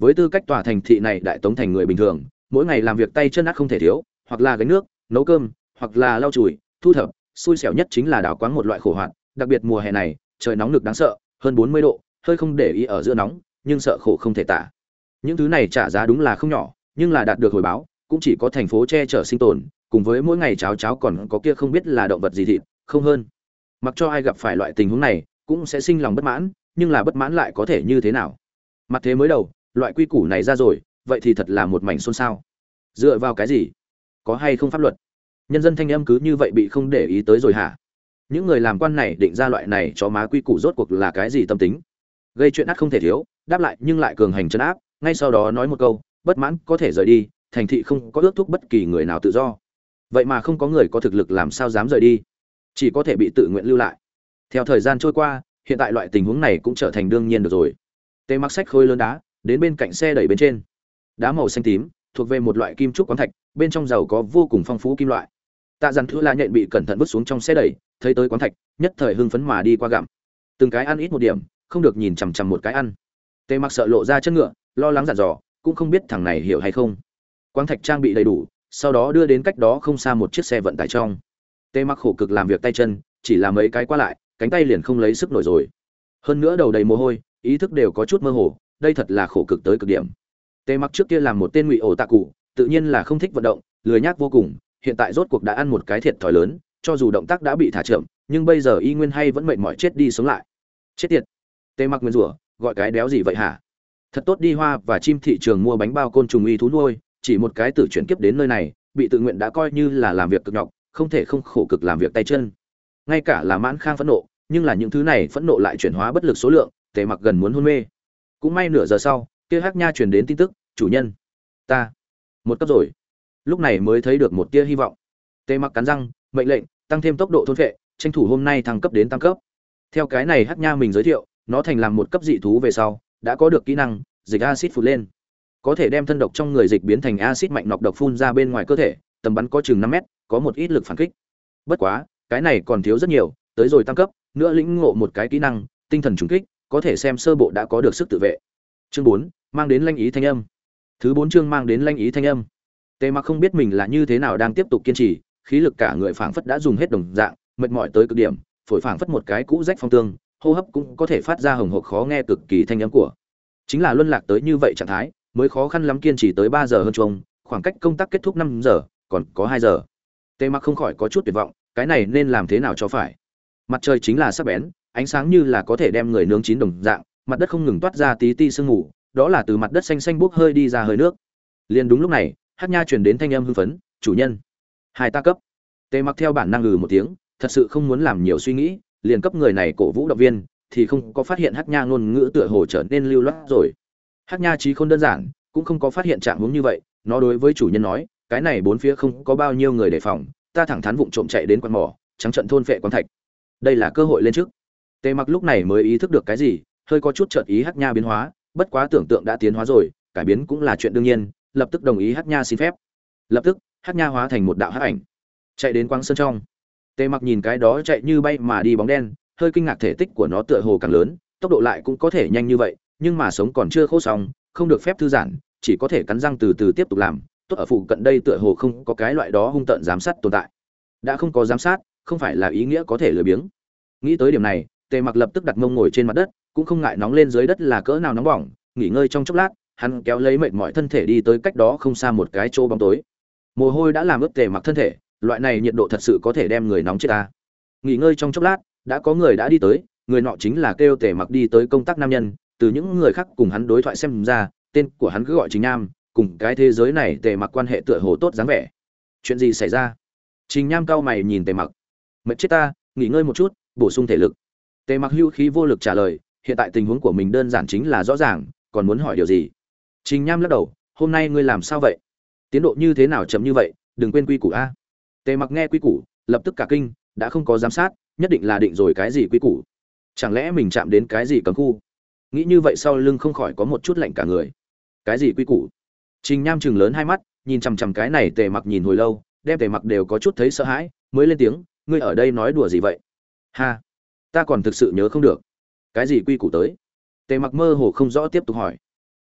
Với tư cách tòa thành thị này đại tống thành người bình thường, mỗi ngày làm việc tay chân ắt không thể thiếu, hoặc là gánh nước, nấu cơm, hoặc là lau chùi, thu thập, xui xẻo nhất chính là đào quáng một loại khổ hoạt, đặc biệt mùa hè này, trời nóng nực đáng sợ, hơn bốn mươi độ, hơi không để ý ở giữa nóng, nhưng sợ khổ không thể tả. Những thứ này trả giá đúng là không nhỏ, nhưng là đạt được hồi báo, cũng chỉ có thành phố che chở sinh tồn, cùng với mỗi ngày cháo cháo còn có kia không biết là động vật gì thịt, không hơn. Mặc cho ai gặp phải loại tình huống này, cũng sẽ sinh lòng bất mãn, nhưng là bất mãn lại có thể như thế nào? Mặt thế mới đầu, loại quy củ này ra rồi, vậy thì thật là một mảnh xôn xao. Dựa vào cái gì? Có hay không pháp luật? Nhân dân thanh âm cứ như vậy bị không để ý tới rồi hả? Những người làm quan này định ra loại này cho má quy củ rốt cuộc là cái gì tâm tính? Gây chuyện ắt không thể thiếu, đáp lại nhưng lại cường hành trấn áp, ngay sau đó nói một câu, bất mãn có thể rời đi, thành thị không có ước thúc bất kỳ người nào tự do. Vậy mà không có người có thực lực làm sao dám rời đi, chỉ có thể bị tự nguyện lưu lại. Theo thời gian trôi qua, hiện tại loại tình huống này cũng trở thành đương nhiên được rồi. Tề Mặc xách khối lớn đá, đến bên cạnh xe đẩy bên trên. Đá màu xanh tím, thuộc về một loại kim trúc khoáng thạch, bên trong giàu có vô cùng phong phú kim loại. Tạ Dặn Thứ La nhện bị cẩn thận vứt xuống trong xe đẩy, thấy tới khoáng thạch, nhất thời hưng phấn mà đi qua gặm. Từng cái ăn ít một điểm, không được nhìn chằm chằm một cái ăn. Tề Mặc sợ lộ ra chân ngựa, lo lắng dặn dò, cũng không biết thằng này hiểu hay không. Khoáng thạch trang bị đầy đủ, sau đó đưa đến cách đó không xa một chiếc xe vận tải trong. Tề Mặc khổ cực làm việc tay chân, chỉ là mấy cái qua lại, cánh tay liền không lấy sức nổi rồi. Hơn nữa đầu đầy mồ hôi, ý thức đều có chút mơ hồ, đây thật là khổ cực tới cực điểm. Tề Mặc trước kia làm một tên ngụy ổ tạ cụ, tự nhiên là không thích vận động, lười nhác vô cùng, hiện tại rốt cuộc đã ăn một cái thiệt thòi lớn, cho dù động tác đã bị thả chậm, nhưng bây giờ y nguyên hay vẫn mệt mỏi chết đi sống lại. Chết tiệt. Tề Mặc nguyên rủa, gọi cái đéo gì vậy hả? Thật tốt đi hoa và chim thị trường mua bánh bao côn trùng uy thú nuôi, chỉ một cái tử chuyển kiếp đến nơi này, bị tự nguyện đã coi như là làm việc cực nhọc, không thể không khổ cực làm việc tay chân. Ngay cả là Mãn Khang phẫn nộ, nhưng là những thứ này phẫn nộ lại chuyển hóa bất lực số lượng, Tề Mặc gần muốn hôn mê. Cũng may nửa giờ sau, kia Hắc Nha truyền đến tin tức, chủ nhân, ta một cấp rồi. Lúc này mới thấy được một tia hy vọng. Tề Mặc cắn răng, mệnh lệnh, tăng thêm tốc độ thôn phệ, tranh thủ hôm nay thăng cấp đến tam cấp. Theo cái này Hắc Nha mình giới thiệu, nó thành làm một cấp dị thú về sau, đã có được kỹ năng dịch axit phụt lên, có thể đem thân độc trong người dịch biến thành axit mạnh nọc độc phun ra bên ngoài cơ thể, tầm bắn có chừng năm mét, có một ít lực phản kích. Bất quá, cái này còn thiếu rất nhiều, tới rồi tăng cấp, nữa lĩnh ngộ một cái kỹ năng, tinh thần trùng kích, có thể xem sơ bộ đã có được sức tự vệ. Chương bốn, mang đến lanh ý thanh âm. Thứ bốn chương mang đến lanh ý thanh âm. Tề Mặc không biết mình là như thế nào đang tiếp tục kiên trì, khí lực cả người phảng phất đã dùng hết đồng dạng, mệt mỏi tới cực điểm, phổi phảng phất một cái cũ rách phong tương, hô hấp cũng có thể phát ra hồng hộc khó nghe cực kỳ thanh âm của. Chính là luân lạc tới như vậy trạng thái, mới khó khăn lắm kiên trì tới ba giờ hơn chung, khoảng cách công tác kết thúc năm giờ, còn có hai giờ. Tề Mặc không khỏi có chút tuyệt vọng, cái này nên làm thế nào cho phải? Mặt trời chính là sắc bén, ánh sáng như là có thể đem người nướng chín đồng dạng, mặt đất không ngừng toát ra tí ti sương mù, đó là từ mặt đất xanh xanh bốc hơi đi ra hơi nước. Liền đúng lúc này, Hắc Nha truyền đến thanh âm hưng phấn, "Chủ nhân, hai ta cấp." Tề Mặc theo bản năng ngừ một tiếng, thật sự không muốn làm nhiều suy nghĩ, liền cấp người này cổ vũ động viên, thì không có phát hiện Hắc Nha ngôn ngữ tựa hồ trở nên lưu loát rồi. Hắc Nha trí không đơn giản, cũng không có phát hiện trạng huống như vậy, nó đối với chủ nhân nói, "Cái này bốn phía không có bao nhiêu người đề phòng, ta thẳng thắn vụng trộm chạy đến quan mỏ, trắng trận thôn phệ quán thạch. Đây là cơ hội lên trước." Tề Mặc lúc này mới ý thức được cái gì, hơi có chút chợt ý Hắc Nha biến hóa, bất quá tưởng tượng đã tiến hóa rồi, cải biến cũng là chuyện đương nhiên, lập tức đồng ý Hắc Nha xin phép. Lập tức, Hắc Nha hóa thành một đạo hắc ảnh, chạy đến quang sơn trong. Tề Mặc nhìn cái đó chạy như bay mà đi bóng đen, hơi kinh ngạc thể tích của nó tựa hồ càng lớn, tốc độ lại cũng có thể nhanh như vậy, nhưng mà sống còn chưa khô xong, không được phép thư giãn, chỉ có thể cắn răng từ từ tiếp tục làm. Tốt ở phụ cận đây tựa hồ không có cái loại đó hung tợn giám sát tồn tại. Đã không có giám sát, không phải là ý nghĩa có thể lười biếng. Nghĩ tới điểm này, Tề Mặc lập tức đặt mông ngồi trên mặt đất, cũng không ngại nóng lên dưới đất là cỡ nào nóng bỏng, nghỉ ngơi trong chốc lát, hắn kéo lấy mệt mỏi thân thể đi tới cách đó không xa một cái chỗ bóng tối. Mồ hôi đã làm ướt Tề Mặc thân thể, loại này nhiệt độ thật sự có thể đem người nóng chết ta. Nghỉ ngơi trong chốc lát, đã có người đã đi tới, người nọ chính là kêu Tề Mặc đi tới công tác nam nhân, từ những người khác cùng hắn đối thoại xem ra, tên của hắn cứ gọi Trình Nham, cùng cái thế giới này Tề Mặc quan hệ tựa hồ tốt dáng vẻ. Chuyện gì xảy ra? Trình Nham cau mày nhìn Tề Mặc. Mệt chết ta, nghỉ ngơi một chút, bổ sung thể lực. Tề Mặc hưu khí vô lực trả lời, hiện tại tình huống của mình đơn giản chính là rõ ràng, còn muốn hỏi điều gì? Trình Nham lắc đầu, hôm nay ngươi làm sao vậy? Tiến độ như thế nào chậm như vậy, đừng quên quy củ a. Tề Mặc nghe quy củ, lập tức cả kinh, đã không có giám sát, nhất định là định rồi cái gì quy củ? Chẳng lẽ mình chạm đến cái gì cấm khu? Nghĩ như vậy sau lưng không khỏi có một chút lạnh cả người. Cái gì quy củ? Trình Nham trừng lớn hai mắt, nhìn chằm chằm cái này Tề Mặc nhìn hồi lâu, đem Tề Mặc đều có chút thấy sợ hãi, mới lên tiếng, ngươi ở đây nói đùa gì vậy? Ha, ta còn thực sự nhớ không được. Cái gì quy củ tới? Tề Mặc mơ hồ không rõ tiếp tục hỏi.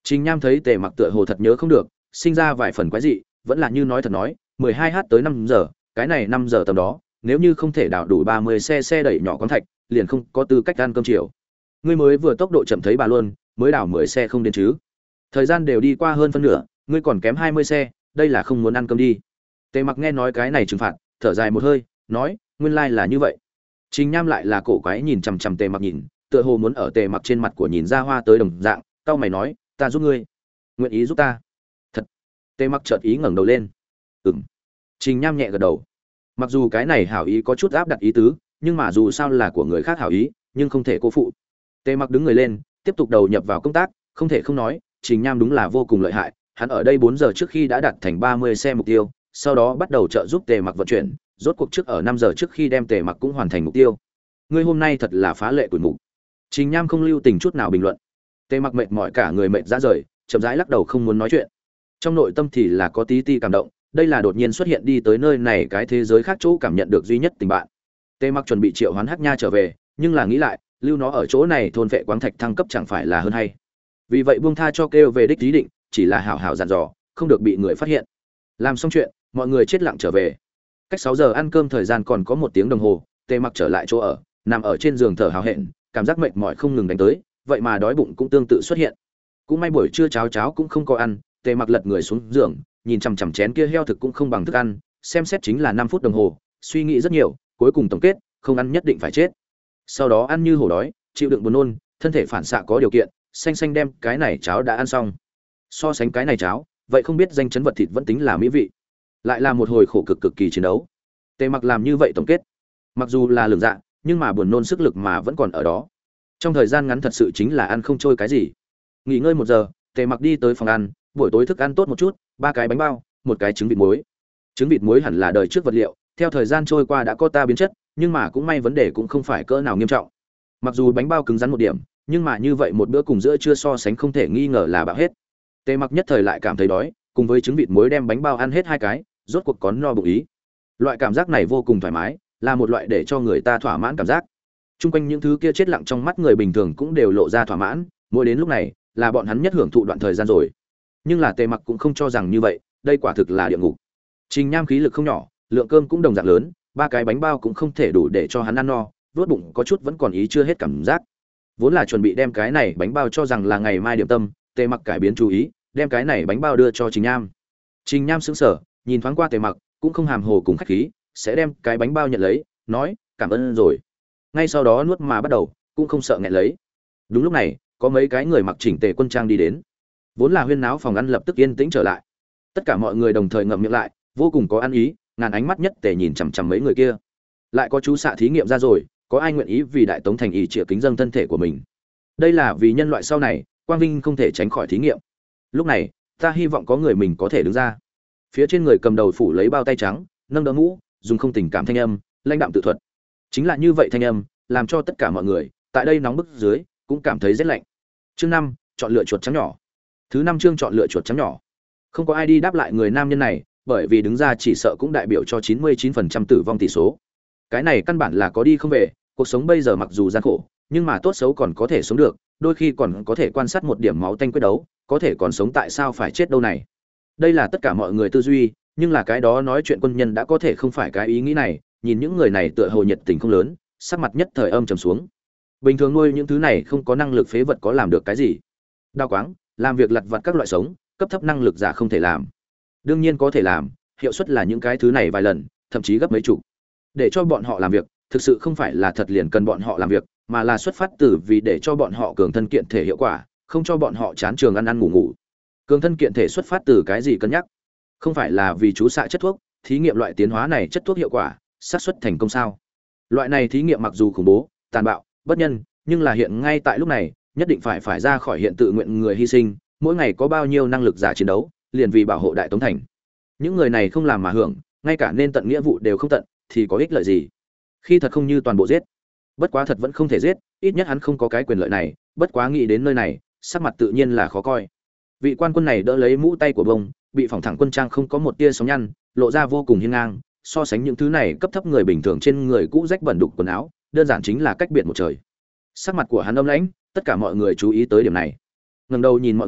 Trình Nham thấy Tề Mặc tựa hồ thật nhớ không được, sinh ra vài phần quái dị, vẫn là như nói thật nói, mười hai h tới năm giờ, cái này năm giờ tầm đó, nếu như không thể đào đủ ba mươi xe xe đẩy nhỏ khoáng thạch, liền không có tư cách ăn cơm chiều. Ngươi mới vừa tốc độ chậm thấy bà luôn, mới đào mười xe không đến chứ? Thời gian đều đi qua hơn phân nửa, ngươi còn kém hai mươi xe, đây là không muốn ăn cơm đi. Tề Mặc nghe nói cái này trừng phạt, thở dài một hơi, nói, nguyên lai là như vậy. Trình Nham lại là cổ quái nhìn chằm chằm Tề Mặc nhìn, tựa hồ muốn ở Tề Mặc trên mặt của nhìn ra hoa tới đồng dạng, cau mày nói, ta giúp ngươi. Nguyện ý giúp ta? Thật. Tề Mặc chợt ý ngẩng đầu lên. Ừm. Trình Nham nhẹ gật đầu. Mặc dù cái này hảo ý có chút áp đặt ý tứ, nhưng mà dù sao là của người khác hảo ý, nhưng không thể cô phụ. Tề Mặc đứng người lên, tiếp tục đầu nhập vào công tác, không thể không nói, Trình Nham đúng là vô cùng lợi hại, hắn ở đây bốn giờ trước khi đã đạt thành ba mươi xe mục tiêu, sau đó bắt đầu trợ giúp Tề Mặc vận chuyển, rốt cuộc trước ở năm giờ trước khi đem Tề Mặc cũng hoàn thành mục tiêu. Ngươi hôm nay thật là phá lệ tuổi mục. Trình Nham không lưu tình chút nào bình luận. Tề Mặc mệt mỏi cả người mệt ra rời, chậm rãi lắc đầu không muốn nói chuyện. Trong nội tâm thì là có tí ti cảm động, đây là đột nhiên xuất hiện đi tới nơi này cái thế giới khác chỗ cảm nhận được duy nhất tình bạn. Tề Mặc chuẩn bị triệu hoán Hắc Nha trở về, nhưng là nghĩ lại, lưu nó ở chỗ này thôn vệ quáng thạch thăng cấp chẳng phải là hơn hay. Vì vậy buông tha cho kêu về đích ý định, chỉ là hảo hảo dặn dò, không được bị người phát hiện. Làm xong chuyện, mọi người chết lặng trở về. Cách sáu giờ ăn cơm thời gian còn có một tiếng đồng hồ, Tề Mặc trở lại chỗ ở, nằm ở trên giường thở hào hẹn, cảm giác mệt mỏi không ngừng đánh tới, vậy mà đói bụng cũng tương tự xuất hiện. Cũng may buổi trưa cháo cháo cũng không có ăn, Tề Mặc lật người xuống giường, nhìn chằm chằm chén kia heo thực cũng không bằng thức ăn, xem xét chính là năm phút đồng hồ, suy nghĩ rất nhiều, cuối cùng tổng kết, không ăn nhất định phải chết. Sau đó ăn như hổ đói, chịu đựng buồn nôn, thân thể phản xạ có điều kiện, xanh xanh đem cái này cháo đã ăn xong. So sánh cái này cháo, vậy không biết danh chấn vật thịt vẫn tính là mỹ vị. Lại là một hồi khổ cực cực kỳ chiến đấu. Tề Mặc làm như vậy tổng kết, mặc dù là lường dạ, nhưng mà buồn nôn sức lực mà vẫn còn ở đó. Trong thời gian ngắn thật sự chính là ăn không trôi cái gì. Nghỉ ngơi một giờ, Tề Mặc đi tới phòng ăn, buổi tối thức ăn tốt một chút, ba cái bánh bao, một cái trứng vịt muối. Trứng vịt muối hẳn là đời trước vật liệu, theo thời gian trôi qua đã có ta biến chất, nhưng mà cũng may vấn đề cũng không phải cỡ nào nghiêm trọng. Mặc dù bánh bao cứng rắn một điểm, nhưng mà như vậy một bữa cùng giữa trưa so sánh không thể nghi ngờ là bạo hết. Tề Mặc nhất thời lại cảm thấy đói, cùng với trứng vịt muối đem bánh bao ăn hết hai cái, rốt cuộc có no bụng ý. Loại cảm giác này vô cùng thoải mái, là một loại để cho người ta thỏa mãn cảm giác. Trung quanh những thứ kia chết lặng trong mắt người bình thường cũng đều lộ ra thỏa mãn, mỗi đến lúc này, là bọn hắn nhất hưởng thụ đoạn thời gian rồi. Nhưng là Tề Mặc cũng không cho rằng như vậy, đây quả thực là địa ngục. Trình Nham khí lực không nhỏ, lượng cơm cũng đồng dạng lớn, ba cái bánh bao cũng không thể đủ để cho hắn ăn no, vớt bụng có chút vẫn còn ý chưa hết cảm giác. Vốn là chuẩn bị đem cái này bánh bao cho rằng là ngày mai điểm tâm, Tề Mặc cải biến chú ý, đem cái này bánh bao đưa cho Trình Nham. Trình Nham sững sờ, nhìn thoáng qua Tề Mặc, cũng không hàm hồ cùng khách khí, sẽ đem cái bánh bao nhận lấy, nói, cảm ơn rồi. Ngay sau đó nuốt mà bắt đầu, cũng không sợ nghẹn lấy. Đúng lúc này, có mấy cái người mặc chỉnh tề quân trang đi đến. Vốn là huyên náo phòng ăn lập tức yên tĩnh trở lại. Tất cả mọi người đồng thời ngậm miệng lại, vô cùng có ăn ý, ngàn ánh mắt nhất tề nhìn chằm chằm mấy người kia. Lại có chú xạ thí nghiệm ra rồi, có ai nguyện ý vì đại tống thành ý chĩa kính dâng thân thể của mình. Đây là vì nhân loại sau này, quang vinh không thể tránh khỏi thí nghiệm. Lúc này, ta hy vọng có người mình có thể đứng ra. Phía trên người cầm đầu phủ lấy bao tay trắng, nâng đỡ mũ, dùng không tình cảm thanh âm, lãnh đạm tự thuật. Chính là như vậy thanh âm, làm cho tất cả mọi người tại đây nóng bức dưới cũng cảm thấy rét lạnh. Chương năm, chọn lựa chuột trắng nhỏ. Thứ năm chương chọn lựa chuột trắng nhỏ. Không có ai đi đáp lại người nam nhân này, bởi vì đứng ra chỉ sợ cũng đại biểu cho chín mươi chín phần trăm tử vong tỷ số. Cái này căn bản là có đi không về, cuộc sống bây giờ mặc dù gian khổ, nhưng mà tốt xấu còn có thể sống được, đôi khi còn có thể quan sát một điểm máu tanh quyết đấu, có thể còn sống tại sao phải chết đâu này. Đây là tất cả mọi người tư duy, nhưng là cái đó nói chuyện quân nhân đã có thể không phải cái ý nghĩ này, nhìn những người này tựa hồ nhiệt tình không lớn, sắc mặt nhất thời âm trầm xuống. Bình thường nuôi những thứ này không có năng lực phế vật có làm được cái gì? Đao quáng, làm việc lặt vặt các loại sống, cấp thấp năng lực giả không thể làm. Đương nhiên có thể làm, hiệu suất là những cái thứ này vài lần, thậm chí gấp mấy chục. Để cho bọn họ làm việc, thực sự không phải là thật liền cần bọn họ làm việc, mà là xuất phát từ vì để cho bọn họ cường thân kiện thể hiệu quả, không cho bọn họ chán trường ăn ăn ngủ ngủ. Cường thân kiện thể xuất phát từ cái gì cân nhắc? Không phải là vì chú xạ chất thuốc, thí nghiệm loại tiến hóa này chất thuốc hiệu quả, xác suất thành công sao? Loại này thí nghiệm mặc dù khủng bố, tàn bạo, bất nhân, nhưng là hiện ngay tại lúc này, nhất định phải phải ra khỏi hiện tự nguyện người hy sinh, mỗi ngày có bao nhiêu năng lực giả chiến đấu, liền vì bảo hộ đại tống thành. Những người này không làm mà hưởng, ngay cả nên tận nghĩa vụ đều không tận, thì có ích lợi gì? Khi thật không như toàn bộ giết. Bất quá thật vẫn không thể giết, ít nhất hắn không có cái quyền lợi này, bất quá nghĩ đến nơi này, sắc mặt tự nhiên là khó coi. Vị quan quân này đỡ lấy mũ tay của bông, bị phỏng thẳng quân trang không có một tia sóng nhăn, lộ ra vô cùng hiên ngang, so sánh những thứ này cấp thấp người bình thường trên người cũ rách bẩn đục quần áo, đơn giản chính là cách biệt một trời. Sắc mặt của hắn âm lãnh, tất cả mọi người chú ý tới điểm này. Ngẩng đầu nhìn mọi người,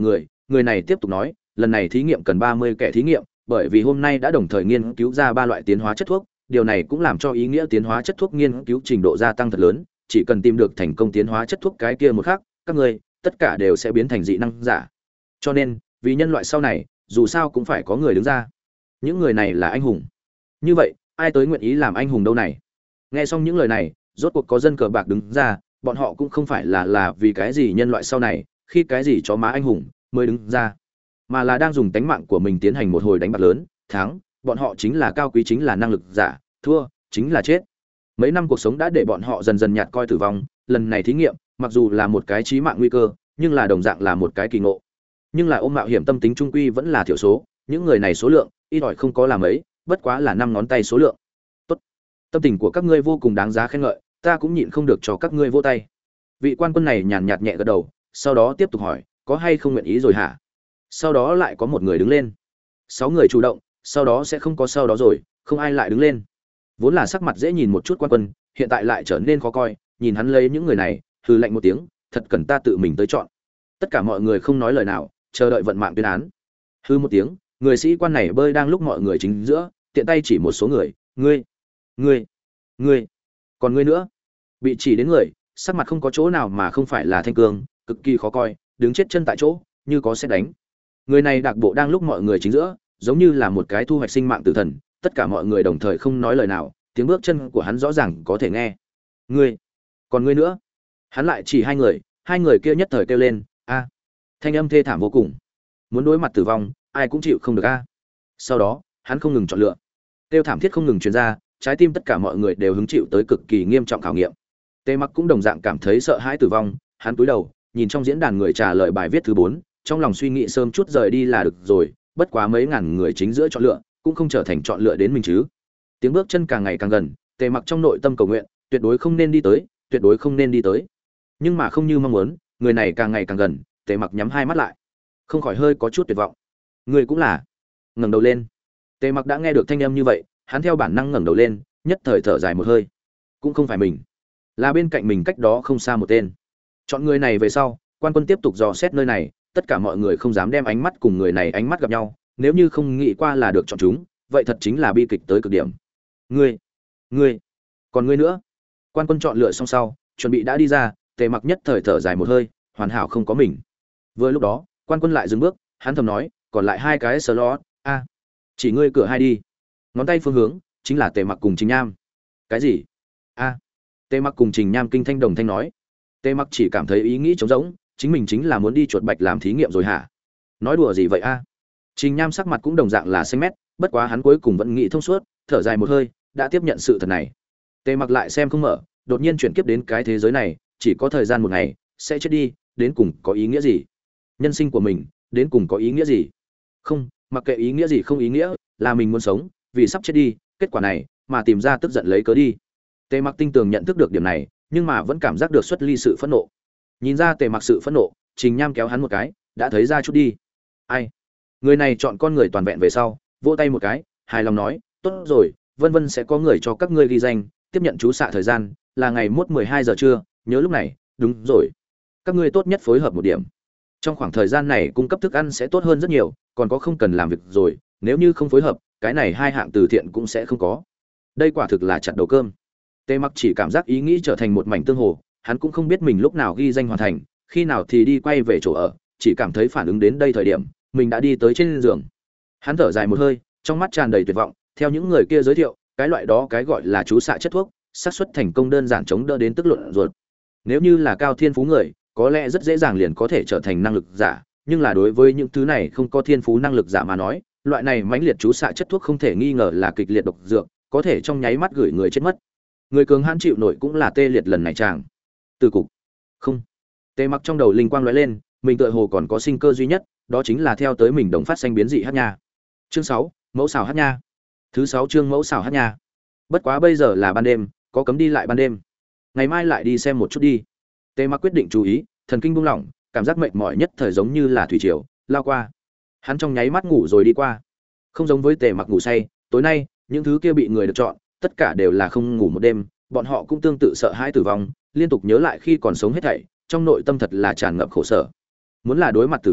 người này tiếp tục nói, lần này thí nghiệm cần ba mươi kẻ thí nghiệm, bởi vì hôm nay đã đồng thời nghiên cứu ra ba loại tiến hóa chất thuốc, điều này cũng làm cho ý nghĩa tiến hóa chất thuốc nghiên cứu trình độ gia tăng thật lớn, chỉ cần tìm được thành công tiến hóa chất thuốc cái kia một khác, các ngươi tất cả đều sẽ biến thành dị năng giả. Cho nên, vì nhân loại sau này, dù sao cũng phải có người đứng ra. Những người này là anh hùng. Như vậy, ai tới nguyện ý làm anh hùng đâu này? Nghe xong những lời này, rốt cuộc có dân cờ bạc đứng ra, bọn họ cũng không phải là là vì cái gì nhân loại sau này, khi cái gì chó má anh hùng mới đứng ra, mà là đang dùng tánh mạng của mình tiến hành một hồi đánh bạc lớn, thắng, bọn họ chính là cao quý, chính là năng lực giả, thua, chính là chết. Mấy năm cuộc sống đã để bọn họ dần dần nhạt coi tử vong, lần này thí nghiệm, mặc dù là một cái chí mạng nguy cơ, nhưng là đồng dạng là một cái kỳ ngộ. Nhưng là ôm mạo hiểm tâm tính trung quy vẫn là thiểu số, những người này số lượng, ít ỏi không có là mấy, bất quá là năm ngón tay số lượng. Tốt. Tâm tình của các ngươi vô cùng đáng giá khen ngợi, ta cũng nhịn không được cho các ngươi vỗ tay. Vị quan quân này nhàn nhạt nhẹ gật đầu, sau đó tiếp tục hỏi, có hay không nguyện ý rồi hả? Sau đó lại có một người đứng lên. Sáu người chủ động, sau đó sẽ không có sau đó rồi, không ai lại đứng lên. Vốn là sắc mặt dễ nhìn một chút quan quân, hiện tại lại trở nên khó coi, nhìn hắn lấy những người này, hừ lạnh một tiếng, thật cần ta tự mình tới chọn. Tất cả mọi người không nói lời nào, chờ đợi vận mạng tuyên án. Hừ một tiếng, người sĩ quan này bơi đang lúc mọi người chính giữa, tiện tay chỉ một số người, ngươi, ngươi, ngươi, còn ngươi nữa. Bị chỉ đến người, sắc mặt không có chỗ nào mà không phải là thanh cương, cực kỳ khó coi, đứng chết chân tại chỗ, như có xét đánh. Người này đặc bộ đang lúc mọi người chính giữa, giống như là một cái thu hoạch sinh mạng tử thần, tất cả mọi người đồng thời không nói lời nào, tiếng bước chân của hắn rõ ràng có thể nghe. Ngươi, còn ngươi nữa. Hắn lại chỉ hai người, hai người kia nhất thời kêu lên, a. Thanh âm thê thảm vô cùng. Muốn đối mặt tử vong, ai cũng chịu không được a. Sau đó, hắn không ngừng chọn lựa. Kêu thảm thiết không ngừng truyền ra, trái tim tất cả mọi người đều hứng chịu tới cực kỳ nghiêm trọng khảo nghiệm. Tề Mặc cũng đồng dạng cảm thấy sợ hãi tử vong, hắn cúi đầu, nhìn trong diễn đàn người trả lời bài viết thứ bốn, trong lòng suy nghĩ sớm chút rời đi là được rồi, bất quá mấy ngàn người chính giữa chọn lựa, cũng không trở thành chọn lựa đến mình chứ. Tiếng bước chân càng ngày càng gần, Tề Mặc trong nội tâm cầu nguyện, tuyệt đối không nên đi tới, tuyệt đối không nên đi tới. Nhưng mà không như mong muốn, người này càng ngày càng gần, Tề Mặc nhắm hai mắt lại, không khỏi hơi có chút tuyệt vọng. Người cũng là. Ngẩng đầu lên. Tề Mặc đã nghe được thanh âm như vậy, hắn theo bản năng ngẩng đầu lên, nhất thời thở dài một hơi. Cũng không phải mình, là bên cạnh mình cách đó không xa một tên. Chọn người này về sau, quan quân tiếp tục dò xét nơi này, tất cả mọi người không dám đem ánh mắt cùng người này ánh mắt gặp nhau, nếu như không nghĩ qua là được chọn chúng, vậy thật chính là bi kịch tới cực điểm. Ngươi, ngươi, còn ngươi nữa. Quan quân chọn lựa xong sau, chuẩn bị đã đi ra, Tề Mặc nhất thời thở dài một hơi, hoàn hảo không có mình. Vừa lúc đó, quan quân lại dừng bước, hắn thầm nói, còn lại hai cái slot, a, chỉ ngươi cửa hai đi. Ngón tay phương hướng chính là Tề Mặc cùng Trình Nham. Cái gì? A. Tề Mặc cùng Trình Nham kinh thanh đồng thanh nói. Tề Mặc chỉ cảm thấy ý nghĩ trống rỗng, chính mình chính là muốn đi chuột bạch làm thí nghiệm rồi hả? Nói đùa gì vậy a? Trình Nham sắc mặt cũng đồng dạng là xanh mét, bất quá hắn cuối cùng vẫn nghĩ thông suốt, thở dài một hơi, đã tiếp nhận sự thật này. Tề Mặc lại xem không mở, đột nhiên chuyển kiếp đến cái thế giới này, chỉ có thời gian một ngày, sẽ chết đi, đến cùng có ý nghĩa gì? Nhân sinh của mình, đến cùng có ý nghĩa gì? Không, mặc kệ ý nghĩa gì không ý nghĩa, là mình muốn sống, vì sắp chết đi, kết quả này, mà tìm ra tức giận lấy cớ đi. Tề Mặc tinh tường nhận thức được điểm này, nhưng mà vẫn cảm giác được xuất ly sự phẫn nộ. Nhìn ra Tề Mặc sự phẫn nộ, Trình Nham kéo hắn một cái, đã thấy ra chút đi. Ai? Người này chọn con người toàn vẹn về sau, vỗ tay một cái, hài lòng nói, tốt rồi, vân vân sẽ có người cho các ngươi ghi danh, tiếp nhận chú xạ thời gian là ngày mốt mười hai giờ trưa, nhớ lúc này, đúng rồi. Các ngươi tốt nhất phối hợp một điểm. Trong khoảng thời gian này cung cấp thức ăn sẽ tốt hơn rất nhiều, còn có không cần làm việc rồi, nếu như không phối hợp, cái này hai hạng từ thiện cũng sẽ không có. Đây quả thực là chặt đầu cơm. Tề Mặc chỉ cảm giác ý nghĩ trở thành một mảnh tương hồ, hắn cũng không biết mình lúc nào ghi danh hoàn thành, khi nào thì đi quay về chỗ ở, chỉ cảm thấy phản ứng đến đây thời điểm, mình đã đi tới trên giường. Hắn thở dài một hơi, trong mắt tràn đầy tuyệt vọng, theo những người kia giới thiệu, cái loại đó cái gọi là chú xạ chất thuốc, xác suất thành công đơn giản chống đỡ đến tức luận ruột. Nếu như là cao thiên phú người, có lẽ rất dễ dàng liền có thể trở thành năng lực giả, nhưng là đối với những thứ này không có thiên phú năng lực giả mà nói, loại này mãnh liệt chú xạ chất thuốc không thể nghi ngờ là kịch liệt độc dược, có thể trong nháy mắt gửi người chết mất. Người cường hãn chịu nổi cũng là tê liệt lần này chàng. Từ cục. Không. Tề Mặc trong đầu linh quang lóe lên, mình tựa hồ còn có sinh cơ duy nhất, đó chính là theo tới mình đồng phát xanh biến dị hát nha. Chương sáu, mẫu xào hát nha. Thứ sáu chương mẫu xào hát nha. Bất quá bây giờ là ban đêm, có cấm đi lại ban đêm. Ngày mai lại đi xem một chút đi. Tề Mặc quyết định chú ý, thần kinh buông lỏng, cảm giác mệt mỏi nhất thời giống như là thủy triều lao qua. Hắn trong nháy mắt ngủ rồi đi qua. Không giống với Tề Mặc ngủ say, tối nay, những thứ kia bị người được chọn, tất cả đều là không ngủ một đêm, bọn họ cũng tương tự sợ hãi tử vong, liên tục nhớ lại khi còn sống hết thảy, trong nội tâm thật là tràn ngập khổ sở. Muốn là đối mặt tử vong,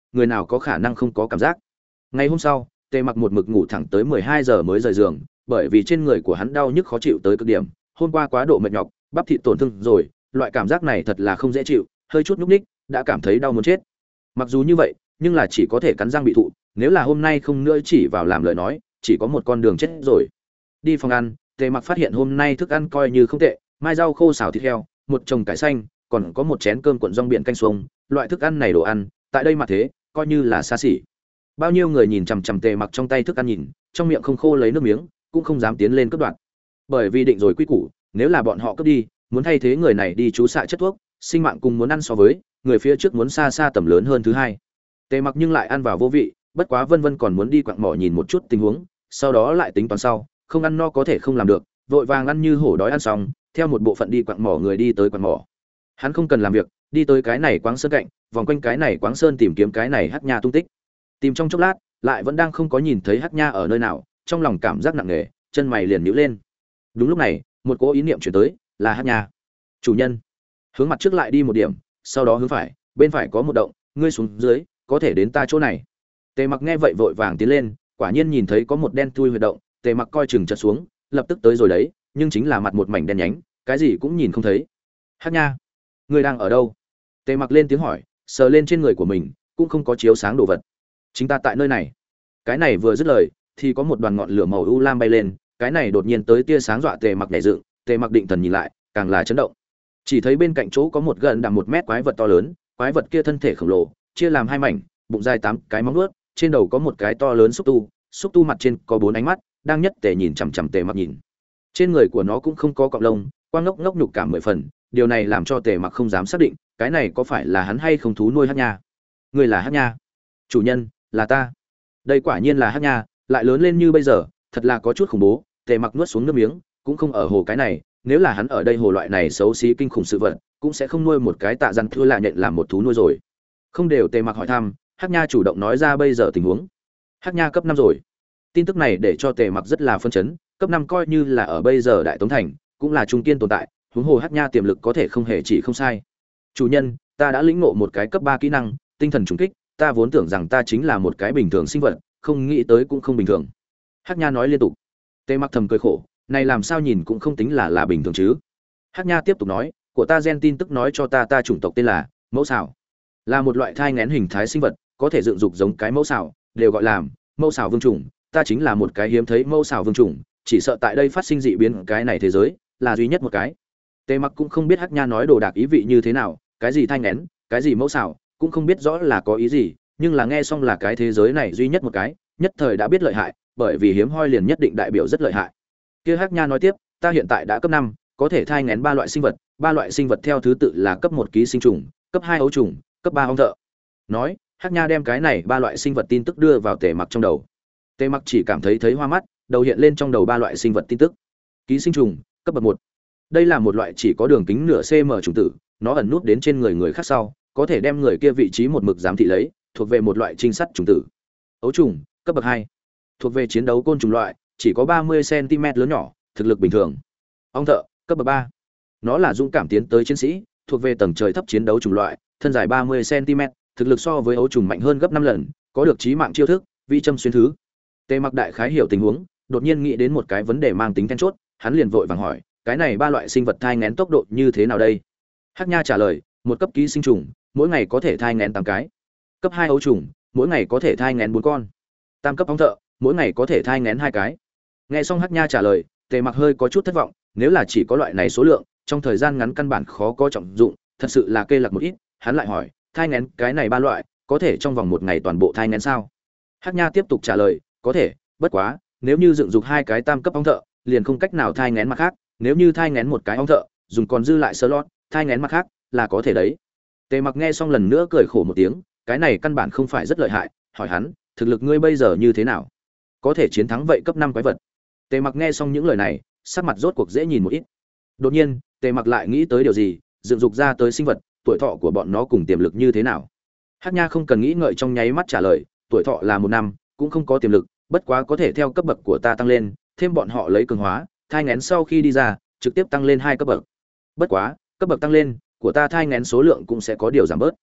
người nào có khả năng không có cảm giác. Ngày hôm sau, Tề Mặc một mực ngủ thẳng tới mười hai giờ mới rời giường, bởi vì trên người của hắn đau nhức khó chịu tới cực điểm, hôm qua quá độ mệt nhọc, bắp thịt tổn thương rồi, loại cảm giác này thật là không dễ chịu, hơi chút nhúc nhích, đã cảm thấy đau muốn chết. Mặc dù như vậy, nhưng là chỉ có thể cắn răng bị thụ, nếu là hôm nay không nữa chỉ vào làm lời nói, chỉ có một con đường chết rồi. Đi phòng ăn, Tề Mặc phát hiện hôm nay thức ăn coi như không tệ, mai rau khô xào thịt heo, một chồng cải xanh, còn có một chén cơm cuộn rong biển canh xuông, loại thức ăn này đồ ăn, tại đây mà thế, coi như là xa xỉ. Bao nhiêu người nhìn chằm chằm Tề Mặc trong tay thức ăn nhìn, trong miệng không khô lấy nước miếng, cũng không dám tiến lên cướp đoạt. Bởi vì định rồi quy củ, nếu là bọn họ cướp đi, muốn thay thế người này đi chú xạ chất thuốc, sinh mạng cùng muốn ăn so với, người phía trước muốn xa xa tầm lớn hơn thứ hai. Tề Mặc nhưng lại ăn vào vô vị, bất quá vân vân còn muốn đi quặng mỏ nhìn một chút tình huống, sau đó lại tính toán sau, không ăn no có thể không làm được, vội vàng ăn như hổ đói ăn xong, theo một bộ phận đi quặng mỏ người đi tới quặng mỏ. Hắn không cần làm việc, đi tới cái này quáng sơn cạnh, vòng quanh cái này quáng sơn tìm kiếm cái này Hắc Nha tung tích. Tìm trong chốc lát, lại vẫn đang không có nhìn thấy Hắc Nha ở nơi nào, trong lòng cảm giác nặng nề, chân mày liền nhíu lên. Đúng lúc này, một cỗ ý niệm chuyển tới, là Hắc Nha. Chủ nhân, hướng mặt trước lại đi một điểm, sau đó hướng phải, bên phải có một động, ngươi xuống dưới, có thể đến ta chỗ này. Tề Mặc nghe vậy vội vàng tiến lên, quả nhiên nhìn thấy có một đen thui huyệt động, Tề Mặc coi chừng chợt xuống, lập tức tới rồi đấy, nhưng chính là mặt một mảnh đen nhánh, cái gì cũng nhìn không thấy. Hắc Nha, ngươi đang ở đâu? Tề Mặc lên tiếng hỏi, sờ lên trên người của mình, cũng không có chiếu sáng đồ vật. Chính ta tại nơi này. Cái này vừa dứt lời, thì có một đoàn ngọn lửa màu u lam bay lên, cái này đột nhiên tới tia sáng dọa Tề Mặc nhảy dựng, Tề Mặc định thần nhìn lại, càng là chấn động. Chỉ thấy bên cạnh chỗ có một gần đằng một mét quái vật to lớn, quái vật kia thân thể khổng lồ, chia làm hai mảnh, bụng dài tám cái móng vuốt, trên đầu có một cái to lớn xúc tu, xúc tu mặt trên có bốn ánh mắt, đang nhất tề nhìn chằm chằm Tề Mặc nhìn. Trên người của nó cũng không có cọng lông, quang ngốc ngốc nhục cảm mười phần, điều này làm cho Tề Mặc không dám xác định, cái này có phải là hắn hay không thú nuôi Hắc Nha. Người là Hắc Nha? Chủ nhân, là ta. Đây quả nhiên là Hắc Nha, lại lớn lên như bây giờ, thật là có chút khủng bố. Tề Mặc nuốt xuống nước miếng, cũng không ở hồ cái này, nếu là hắn ở đây hồ loại này xấu xí kinh khủng sự vật, cũng sẽ không nuôi một cái tạ răn thưa lạ nhận làm một thú nuôi rồi. Không đều Tề Mặc hỏi thăm, Hắc Nha chủ động nói ra bây giờ tình huống. Hắc Nha cấp năm rồi. Tin tức này để cho Tề Mặc rất là phân chấn, cấp năm coi như là ở bây giờ Đại Tống thành, cũng là trung kiên tồn tại, huống hồ Hắc Nha tiềm lực có thể không hề chỉ không sai. Chủ nhân, ta đã lĩnh ngộ một cái cấp ba kỹ năng, tinh thần trùng kích, ta vốn tưởng rằng ta chính là một cái bình thường sinh vật, không nghĩ tới cũng không bình thường. Hắc Nha nói liên tục. Tề Mặc thầm cười khổ, này làm sao nhìn cũng không tính là là bình thường chứ. Hắc Nha tiếp tục nói, của ta gen tin tức nói cho ta ta chủng tộc tên là mẫu xảo, là một loại thai nghén hình thái sinh vật, có thể dựng dục giống cái mẫu xảo, đều gọi là mẫu xảo vương chủng, ta chính là một cái hiếm thấy mẫu xảo vương chủng, chỉ sợ tại đây phát sinh dị biến cái này thế giới là duy nhất một cái. Tề Mặc cũng không biết Hắc Nha nói đồ đạc ý vị như thế nào, cái gì thai nghén, cái gì mẫu xảo, cũng không biết rõ là có ý gì, nhưng là nghe xong là cái thế giới này duy nhất một cái, nhất thời đã biết lợi hại, bởi vì hiếm hoi liền nhất định đại biểu rất lợi hại. Kia Hắc Nha nói tiếp, ta hiện tại đã cấp năm, có thể thai nghén ba loại sinh vật, ba loại sinh vật theo thứ tự là cấp một ký sinh trùng, cấp hai ấu trùng, cấp ba ong thợ. Nói, Hắc Nha đem cái này ba loại sinh vật tin tức đưa vào Tề Mặc trong đầu. Tề Mặc chỉ cảm thấy thấy hoa mắt, đầu hiện lên trong đầu ba loại sinh vật tin tức. Ký sinh trùng, cấp bậc một. Đây là một loại chỉ có đường kính nửa cm trùng tử, nó ẩn nút đến trên người người khác sau, có thể đem người kia vị trí một mực giám thị lấy, thuộc về một loại trinh sát trùng tử. Ấu trùng, cấp bậc hai. Thuộc về chiến đấu côn trùng loại, chỉ có ba mươi xăng ti mét lớn nhỏ, thực lực bình thường. Ong thợ, cấp bậc ba. Nó là dũng cảm tiến tới chiến sĩ, thuộc về tầng trời thấp chiến đấu chủng loại, thân dài ba mươi xăng ti mét, thực lực so với ấu trùng mạnh hơn gấp năm lần, có được chí mạng chiêu thức, vi châm xuyên thứ. Tề Mặc đại khái hiểu tình huống, đột nhiên nghĩ đến một cái vấn đề mang tính then chốt, hắn liền vội vàng hỏi, cái này ba loại sinh vật thai nghén tốc độ như thế nào đây? Hắc Nha trả lời, một cấp ký sinh trùng, mỗi ngày có thể thai nghén tám cái. Cấp hai ấu trùng, mỗi ngày có thể thai nghén bốn con. Tam cấp ong thợ, mỗi ngày có thể thai nghén hai cái. Nghe xong Hắc Nha trả lời, Tề Mặc hơi có chút thất vọng, nếu là chỉ có loại này số lượng, trong thời gian ngắn căn bản khó có trọng dụng, thật sự là kê lạc một ít. Hắn lại hỏi, thai nghén cái này ba loại, có thể trong vòng một ngày toàn bộ thai nghén sao? Hắc Nha tiếp tục trả lời, có thể, bất quá, nếu như dựng dục hai cái tam cấp ong thợ, liền không cách nào thai nghén mặt khác, nếu như thai nghén một cái ong thợ, dùng còn dư lại slot, thai nghén mặt khác, là có thể đấy. Tề Mặc nghe xong lần nữa cười khổ một tiếng, cái này căn bản không phải rất lợi hại, hỏi hắn, thực lực ngươi bây giờ như thế nào? Có thể chiến thắng vậy cấp năm quái vật. Tề Mặc nghe xong những lời này, sắc mặt rốt cuộc dễ nhìn một ít. Đột nhiên, Tề Mặc lại nghĩ tới điều gì, dựng dục ra tới sinh vật, tuổi thọ của bọn nó cùng tiềm lực như thế nào? Hắc Nha không cần nghĩ ngợi trong nháy mắt trả lời, tuổi thọ là một năm, cũng không có tiềm lực, bất quá có thể theo cấp bậc của ta tăng lên, thêm bọn họ lấy cường hóa, thai nghén sau khi đi ra, trực tiếp tăng lên hai cấp bậc. Bất quá, cấp bậc tăng lên, của ta thai nghén số lượng cũng sẽ có điều giảm bớt.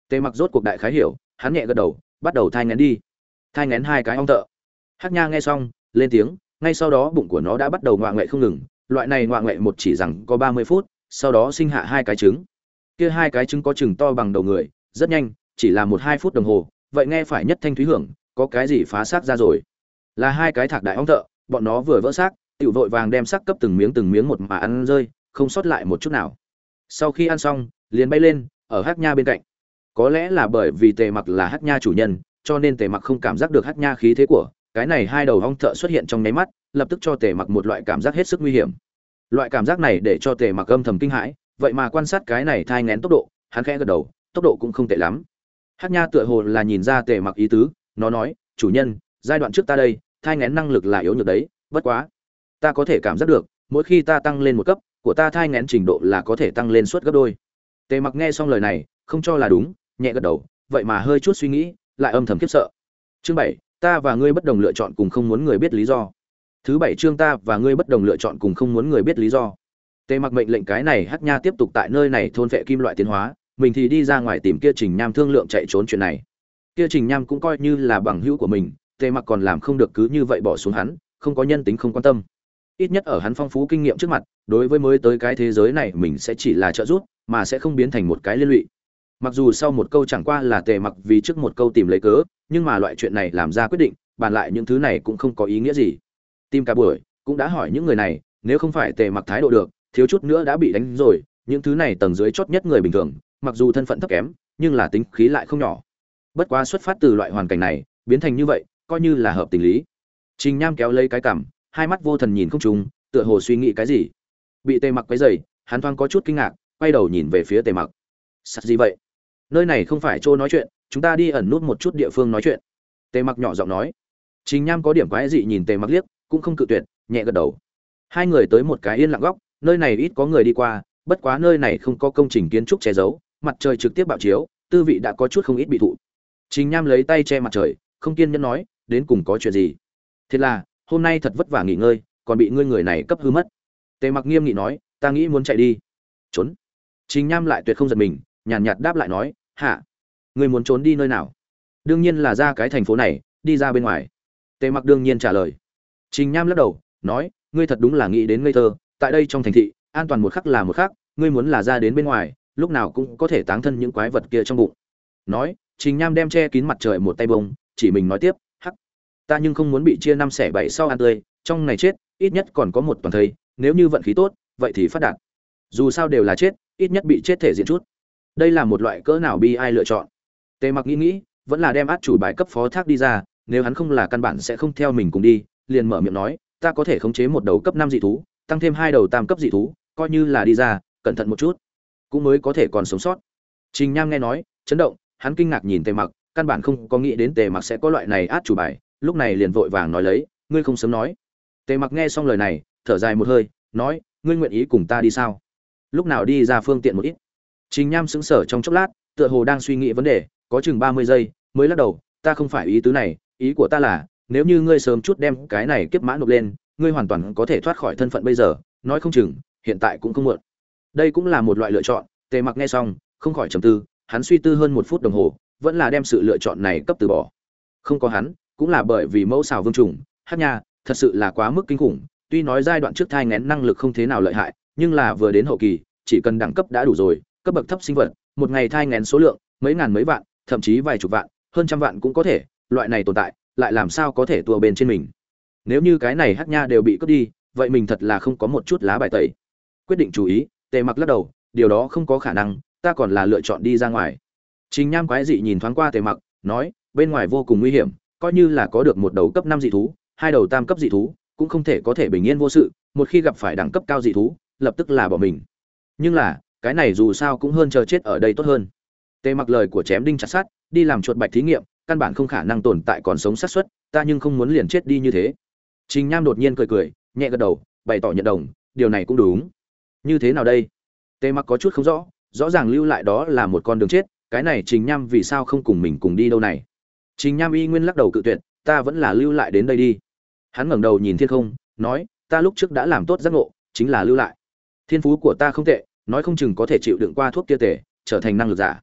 Tề Mặc rốt cuộc đại khái hiểu, hắn nhẹ gật đầu, bắt đầu thai nghén đi. Thai nghén hai cái ong tợ. Hắc Nha nghe xong, lên tiếng, ngay sau đó bụng của nó đã bắt đầu ngoạ ngoại không ngừng, loại này ngoạ ngoại một chỉ rằng có ba mươi phút, sau đó sinh hạ hai cái trứng. Kia hai cái trứng có chừng to bằng đầu người, rất nhanh, chỉ là một hai phút đồng hồ, vậy nghe phải nhất thanh thúy hưởng, có cái gì phá xác ra rồi. Là hai cái thạc đại ong tợ, bọn nó vừa vỡ xác, tiểu vội vàng đem xác cấp từng miếng từng miếng một mà ăn rơi, không sót lại một chút nào. Sau khi ăn xong, liền bay lên, ở Hắc Nha bên cạnh. Có lẽ là bởi vì Tề Mặc là Hắc Nha chủ nhân, cho nên Tề Mặc không cảm giác được Hắc Nha khí thế của, cái này hai đầu ong thợ xuất hiện trong nháy mắt, lập tức cho Tề Mặc một loại cảm giác hết sức nguy hiểm. Loại cảm giác này để cho Tề Mặc âm thầm kinh hãi, vậy mà quan sát cái này thai nghén tốc độ, hắn khẽ gật đầu, tốc độ cũng không tệ lắm. Hắc Nha tựa hồ là nhìn ra Tề Mặc ý tứ, nó nói, "Chủ nhân, giai đoạn trước ta đây, thai nghén năng lực là yếu nhược đấy, bất quá, ta có thể cảm giác được, mỗi khi ta tăng lên một cấp, của ta thai nghén trình độ là có thể tăng lên suốt gấp đôi." Tề Mặc nghe xong lời này, không cho là đúng, nhẹ gật đầu, vậy mà hơi chút suy nghĩ, lại âm thầm khiếp sợ. Chương bảy, ta và ngươi bất đồng lựa chọn cùng không muốn người biết lý do. Thứ bảy chương ta và ngươi bất đồng lựa chọn cùng không muốn người biết lý do. Tề Mặc mệnh lệnh cái này Hắc Nha tiếp tục tại nơi này thôn phệ kim loại tiến hóa, mình thì đi ra ngoài tìm kia Trình Nham thương lượng chạy trốn chuyện này. Kia Trình Nham cũng coi như là bằng hữu của mình, Tề Mặc còn làm không được cứ như vậy bỏ xuống hắn, không có nhân tính không quan tâm. Ít nhất ở hắn phong phú kinh nghiệm trước mặt, đối với mới tới cái thế giới này mình sẽ chỉ là trợ giúp, mà sẽ không biến thành một cái liên lụy. Mặc dù sau một câu chẳng qua là Tề Mặc vì trước một câu tìm lấy cớ, nhưng mà loại chuyện này làm ra quyết định, bàn lại những thứ này cũng không có ý nghĩa gì. Tìm cả buổi, cũng đã hỏi những người này, nếu không phải Tề Mặc thái độ được, thiếu chút nữa đã bị đánh rồi, những thứ này tầng dưới chót nhất người bình thường, mặc dù thân phận thấp kém, nhưng là tính khí lại không nhỏ. Bất quá xuất phát từ loại hoàn cảnh này, biến thành như vậy, coi như là hợp tình lý. Trình Nham kéo lấy cái cằm, hai mắt vô thần nhìn không trùng, tựa hồ suy nghĩ cái gì. Bị Tề Mặc quấy rầy, hắn thoáng có chút kinh ngạc, quay đầu nhìn về phía Tề Mặc. "Sắt gì vậy? Nơi này không phải chỗ nói chuyện, chúng ta đi ẩn nút một chút địa phương nói chuyện." Tề Mặc nhỏ giọng nói. Trình Nham có điểm quái dị nhìn Tề Mặc liếc, cũng không cự tuyệt, nhẹ gật đầu. Hai người tới một cái yên lặng góc, nơi này ít có người đi qua, bất quá nơi này không có công trình kiến trúc che giấu, mặt trời trực tiếp bạo chiếu, tư vị đã có chút không ít bị thụ. Trình Nham lấy tay che mặt trời, không kiên nhẫn nói, đến cùng có chuyện gì? Thế là, hôm nay thật vất vả nghỉ ngơi, còn bị ngươi người này cấp hư mất. Tề Mặc nghiêm nghị nói, ta nghĩ muốn chạy đi. Trốn. Trình Nham lại tuyệt không giật mình, nhàn nhạt đáp lại nói, hả? Ngươi muốn trốn đi nơi nào? Đương nhiên là ra cái thành phố này, đi ra bên ngoài. Tề Mặc đương nhiên trả lời. Trình Nham lắc đầu, nói, ngươi thật đúng là nghĩ đến ngây thơ, tại đây trong thành thị, an toàn một khắc là một khắc, ngươi muốn là ra đến bên ngoài, lúc nào cũng có thể táng thân những quái vật kia trong bụng. Nói, Trình Nham đem che kín mặt trời một tay bông, chỉ mình nói tiếp, hắc, ta nhưng không muốn bị chia năm xẻ bảy sau ăn tươi, trong này chết, ít nhất còn có một toàn thây, nếu như vận khí tốt, vậy thì phát đạt. Dù sao đều là chết, ít nhất bị chết thể diện chút. Đây là một loại cỡ nào bi ai lựa chọn. Tề Mặc nghĩ nghĩ, vẫn là đem át chủ bài cấp phó thác đi ra, nếu hắn không là căn bản sẽ không theo mình cùng đi, liền mở miệng nói, ta có thể khống chế một đầu cấp năm dị thú, tăng thêm hai đầu tam cấp dị thú, coi như là đi ra, cẩn thận một chút, cũng mới có thể còn sống sót. Trình Nham nghe nói, chấn động, hắn kinh ngạc nhìn Tề Mặc, căn bản không có nghĩ đến Tề Mặc sẽ có loại này át chủ bài, lúc này liền vội vàng nói lấy, ngươi không sớm nói. Tề Mặc nghe xong lời này, thở dài một hơi, nói, ngươi nguyện ý cùng ta đi sao? Lúc nào đi ra phương tiện một ít. Trình Nham sững sờ trong chốc lát, tựa hồ đang suy nghĩ vấn đề, có chừng ba mươi giây, mới lắc đầu, ta không phải ý tứ này, ý của ta là, nếu như ngươi sớm chút đem cái này kiếp mã nộp lên, ngươi hoàn toàn có thể thoát khỏi thân phận bây giờ, nói không chừng, hiện tại cũng không muộn. Đây cũng là một loại lựa chọn. Tề Mặc nghe xong, không khỏi trầm tư, hắn suy tư hơn một phút đồng hồ, vẫn là đem sự lựa chọn này cấp từ bỏ. Không có hắn, cũng là bởi vì mẫu xào vương trùng, Hắc Nha, thật sự là quá mức kinh khủng, tuy nói giai đoạn trước thai nghén năng lực không thế nào lợi hại, nhưng là vừa đến hậu kỳ, chỉ cần đẳng cấp đã đủ rồi, cấp bậc thấp sinh vật, một ngày thai nghén số lượng, mấy ngàn mấy vạn, thậm chí vài chục vạn, hơn trăm vạn cũng có thể, loại này tồn tại, lại làm sao có thể tua bên trên mình. Nếu như cái này Hắc Nha đều bị cướp đi, vậy mình thật là không có một chút lá bài tẩy. Quyết định chú ý, Tề Mặc lắc đầu, điều đó không có khả năng, ta còn là lựa chọn đi ra ngoài. Trình Nham quái dị nhìn thoáng qua Tề Mặc, nói, bên ngoài vô cùng nguy hiểm, coi như là có được một đầu cấp năm dị thú, hai đầu tam cấp dị thú, cũng không thể có thể bình yên vô sự, một khi gặp phải đẳng cấp cao dị thú, lập tức là bỏ mình. Nhưng là, cái này dù sao cũng hơn chờ chết ở đây tốt hơn. Tề Mặc lời của chém đinh chặt sắt, đi làm chuột bạch thí nghiệm, căn bản không khả năng tồn tại còn sống xác suất, ta nhưng không muốn liền chết đi như thế. Trình Nham đột nhiên cười cười, nhẹ gật đầu, bày tỏ nhận đồng, điều này cũng đúng. Như thế nào đây? Tề Mặc có chút không rõ, rõ ràng lưu lại đó là một con đường chết, cái này Trình Nham vì sao không cùng mình cùng đi đâu này? Trình Nham y nguyên lắc đầu cự tuyệt, ta vẫn là lưu lại đến đây đi. Hắn ngẩng đầu nhìn thiên không, nói, ta lúc trước đã làm tốt giác ngộ, chính là lưu lại. Thiên phú của ta không tệ, nói không chừng có thể chịu đựng qua thuốc kia tệ, trở thành năng lực giả.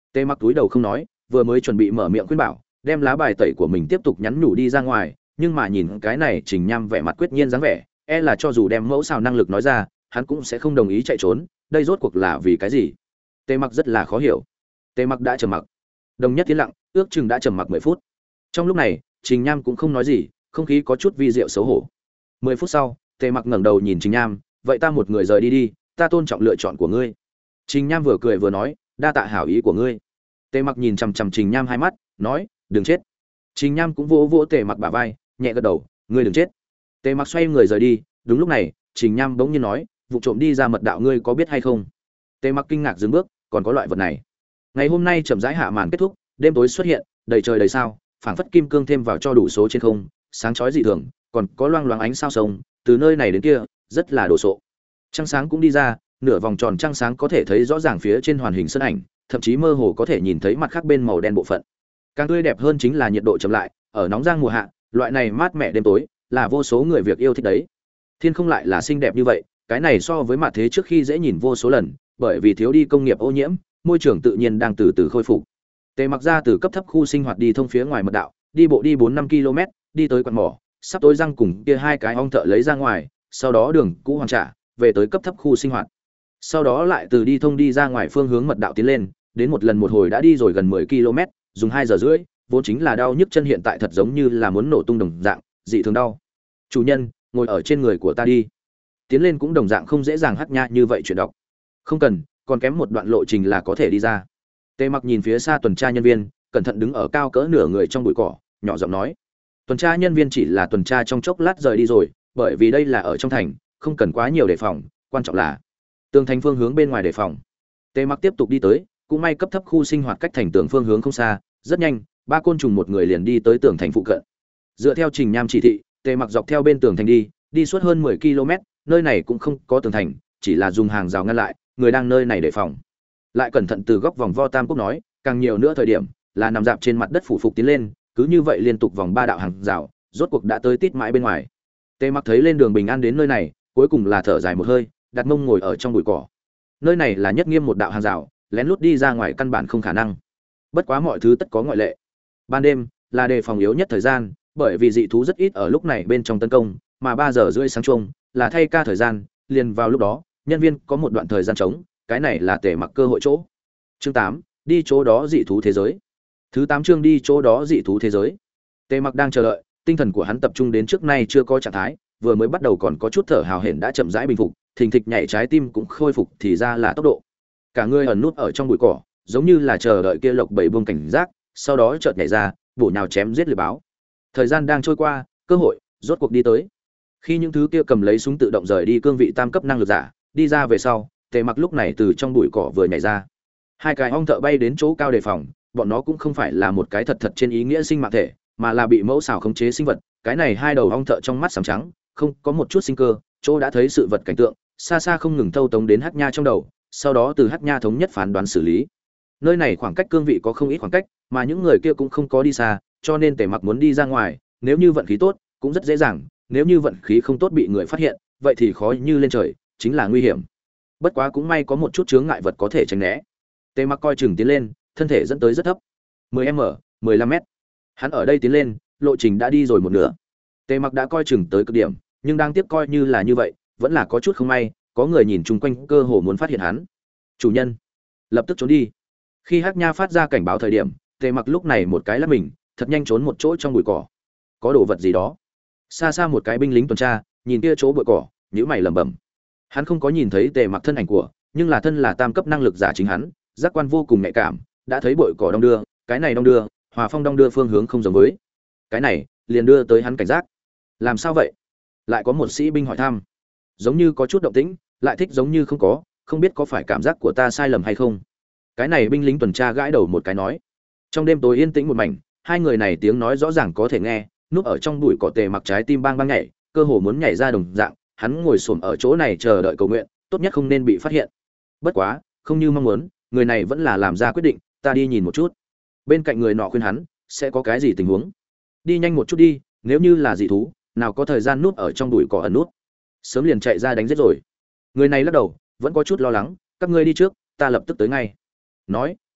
Tề Mặc túi đầu không nói, vừa mới chuẩn bị mở miệng khuyên bảo, đem lá bài tẩy của mình tiếp tục nhắn nhủ đi ra ngoài, nhưng mà nhìn cái này Trình Nham vẻ mặt quyết nhiên dáng vẻ, e là cho dù đem mẫu xào năng lực nói ra, hắn cũng sẽ không đồng ý chạy trốn, đây rốt cuộc là vì cái gì? Tề Mặc rất là khó hiểu. Tề Mặc đã trầm mặc. Đồng nhất tiến lặng, ước chừng đã trầm mặc mười phút. Trong lúc này, Trình Nham cũng không nói gì, không khí có chút vi diệu xấu hổ. Mười phút sau, Tề Mặc ngẩng đầu nhìn Trình Nham, "Vậy ta một người rời đi đi, ta tôn trọng lựa chọn của ngươi." Trình Nham vừa cười vừa nói, "Đa tạ hảo ý của ngươi." Tề Mặc nhìn chằm chằm Trình Nham hai mắt, nói, "Đừng chết." Trình Nham cũng vỗ vỗ Tề Mặc bả vai, nhẹ gật đầu, "Ngươi đừng chết." Tề Mặc xoay người rời đi, đúng lúc này, Trình Nham bỗng nhiên nói, "Vụ trộm đi ra mật đạo ngươi có biết hay không?" Tề Mặc kinh ngạc dừng bước, còn có loại vật này. Ngày hôm nay chậm rãi hạ màn kết thúc, đêm tối xuất hiện, đầy trời đầy sao, phảng phất kim cương thêm vào cho đủ số trên không, sáng chói dị thường, còn có loang loáng ánh sao sông, từ nơi này đến kia, rất là đồ sộ. Trăng sáng cũng đi ra, nửa vòng tròn trăng sáng có thể thấy rõ ràng phía trên hoàn hình sân ảnh, thậm chí mơ hồ có thể nhìn thấy mặt khác bên màu đen bộ phận. Càng tươi đẹp hơn chính là nhiệt độ chậm lại, ở nóng giang mùa hạ, loại này mát mẻ đêm tối, là vô số người việc yêu thích đấy. Thiên không lại là xinh đẹp như vậy, cái này so với mặt thế trước khi dễ nhìn vô số lần, bởi vì thiếu đi công nghiệp ô nhiễm, môi trường tự nhiên đang từ từ khôi phục. Tề Mặc ra từ cấp thấp khu sinh hoạt đi thông phía ngoài mật đạo, đi bộ đi bốn năm ki lô mét, đi tới quán mỏ, sắp tối răng cùng kia hai cái ong thợ lấy ra ngoài, sau đó đường cũ hoàn trả, về tới cấp thấp khu sinh hoạt. Sau đó lại từ đi thông đi ra ngoài phương hướng mật đạo tiến lên, đến một lần một hồi đã đi rồi gần mười ki lô mét, dùng hai giờ rưỡi, vốn chính là đau nhức chân hiện tại thật giống như là muốn nổ tung đồng dạng, dị thường đau. "Chủ nhân, ngồi ở trên người của ta đi." Tiến lên cũng đồng dạng không dễ dàng hắt nha như vậy chuyện đọc. "Không cần, còn kém một đoạn lộ trình là có thể đi ra." Tề Mặc nhìn phía xa tuần tra nhân viên, cẩn thận đứng ở cao cỡ nửa người trong bụi cỏ, nhỏ giọng nói. Tuần tra nhân viên chỉ là tuần tra trong chốc lát rời đi rồi, bởi vì đây là ở trong thành, không cần quá nhiều đề phòng, quan trọng là tường thành phương hướng bên ngoài đề phòng. Tề Mặc tiếp tục đi tới, cũng may cấp thấp khu sinh hoạt cách thành tường phương hướng không xa, rất nhanh, ba côn trùng một người liền đi tới tường thành phụ cận. Dựa theo Trình Nham chỉ thị, Tề Mặc dọc theo bên tường thành đi, đi suốt hơn mười ki lô mét, nơi này cũng không có tường thành, chỉ là dùng hàng rào ngăn lại, người đang nơi này đề phòng. Lại cẩn thận từ góc vòng vo tam quốc nói, càng nhiều nữa thời điểm là nằm dạp trên mặt đất phủ phục tiến lên, cứ như vậy liên tục vòng ba đạo hàng rào, rốt cuộc đã tới tít mãi bên ngoài. Tề Mặc thấy lên đường bình an đến nơi này, cuối cùng là thở dài một hơi, đặt mông ngồi ở trong bụi cỏ. Nơi này là nhất nghiêm một đạo hàng rào, lén lút đi ra ngoài căn bản không khả năng. Bất quá mọi thứ tất có ngoại lệ. Ban đêm là đề phòng yếu nhất thời gian, bởi vì dị thú rất ít ở lúc này bên trong tấn công, mà ba giờ rưỡi sáng chung là thay ca thời gian, liền vào lúc đó, nhân viên có một đoạn thời gian trống, cái này là Tề Mặc cơ hội chỗ. Chương tám, đi chỗ đó dị thú thế giới. Thứ tám chương đi chỗ đó dị thú thế giới. Tề Mặc đang chờ đợi, tinh thần của hắn tập trung đến trước nay chưa có trạng thái, vừa mới bắt đầu còn có chút thở hào hển đã chậm rãi bình phục, thình thịch nhảy trái tim cũng khôi phục thì ra là tốc độ. Cả người ẩn nút ở trong bụi cỏ, giống như là chờ đợi kia lộc bầy buông cảnh giác, sau đó chợt nhảy ra, bổ nhào chém giết lừa báo. Thời gian đang trôi qua, cơ hội rốt cuộc đi tới. Khi những thứ kia cầm lấy súng tự động rời đi cương vị tam cấp năng lực giả, đi ra về sau, Tề Mặc lúc này từ trong bụi cỏ vừa nhảy ra. Hai cái ong thợ bay đến chỗ cao đề phòng, bọn nó cũng không phải là một cái thật thật trên ý nghĩa sinh mạng thể, mà là bị mẫu xảo khống chế sinh vật. Cái này hai đầu ong thợ trong mắt sám trắng, không có một chút sinh cơ, chỗ đã thấy sự vật cảnh tượng, xa xa không ngừng thâu tống đến Hắc Nha trong đầu, sau đó từ Hắc Nha thống nhất phán đoán xử lý. Nơi này khoảng cách cương vị có không ít khoảng cách, mà những người kia cũng không có đi xa, cho nên Tề Mặc muốn đi ra ngoài, nếu như vận khí tốt, cũng rất dễ dàng, nếu như vận khí không tốt bị người phát hiện, vậy thì khó như lên trời, chính là nguy hiểm. Bất quá cũng may có một chút chướng ngại vật có thể tránh né. Tề Mặc coi chừng tiến lên, thân thể dẫn tới rất thấp, mười mét, mười lăm mét. Hắn ở đây tiến lên, lộ trình đã đi rồi một nửa. Tề Mặc đã coi chừng tới cực điểm, nhưng đang tiếp coi như là như vậy, vẫn là có chút không may, có người nhìn chung quanh cơ hồ muốn phát hiện hắn. Chủ nhân, lập tức trốn đi. Khi Hắc Nha phát ra cảnh báo thời điểm, Tề Mặc lúc này một cái lắc mình, thật nhanh trốn một chỗ trong bụi cỏ. Có đồ vật gì đó. Xa xa một cái binh lính tuần tra, nhìn kia chỗ bụi cỏ, nhíu mày lẩm bẩm. Hắn không có nhìn thấy Tề Mặc thân ảnh của, nhưng là thân là tam cấp năng lực giả chính hắn, giác quan vô cùng nhạy cảm, đã thấy bụi cỏ đông đưa, cái này đông đưa, hòa phong đông đưa phương hướng không giống với. Cái này liền đưa tới hắn cảnh giác. Làm sao vậy? Lại có một sĩ binh hỏi thăm. Giống như có chút động tĩnh, lại thích giống như không có, không biết có phải cảm giác của ta sai lầm hay không. Cái này binh lính tuần tra gãi đầu một cái nói. Trong đêm tối yên tĩnh một mảnh, hai người này tiếng nói rõ ràng có thể nghe, núp ở trong bụi cỏ Tề Mặc trái tim bang bang nhảy, cơ hồ muốn nhảy ra đồng dạng, hắn ngồi xổm ở chỗ này chờ đợi cầu nguyện, tốt nhất không nên bị phát hiện. Bất quá, không như mong muốn, người này vẫn là làm ra quyết định, ta đi nhìn một chút. Bên cạnh người nọ khuyên hắn, sẽ có cái gì tình huống? Đi nhanh một chút đi, nếu như là dị thú, nào có thời gian núp ở trong bụi cỏ ẩn nút. Sớm liền chạy ra đánh giết rồi. Người này lắc đầu, vẫn có chút lo lắng, các ngươi đi trước, ta lập tức tới ngay. Nói,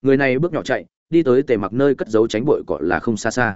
Người này bước nhỏ chạy, đi tới Tề Mặc nơi cất giấu tránh bội cỏ là không xa xa.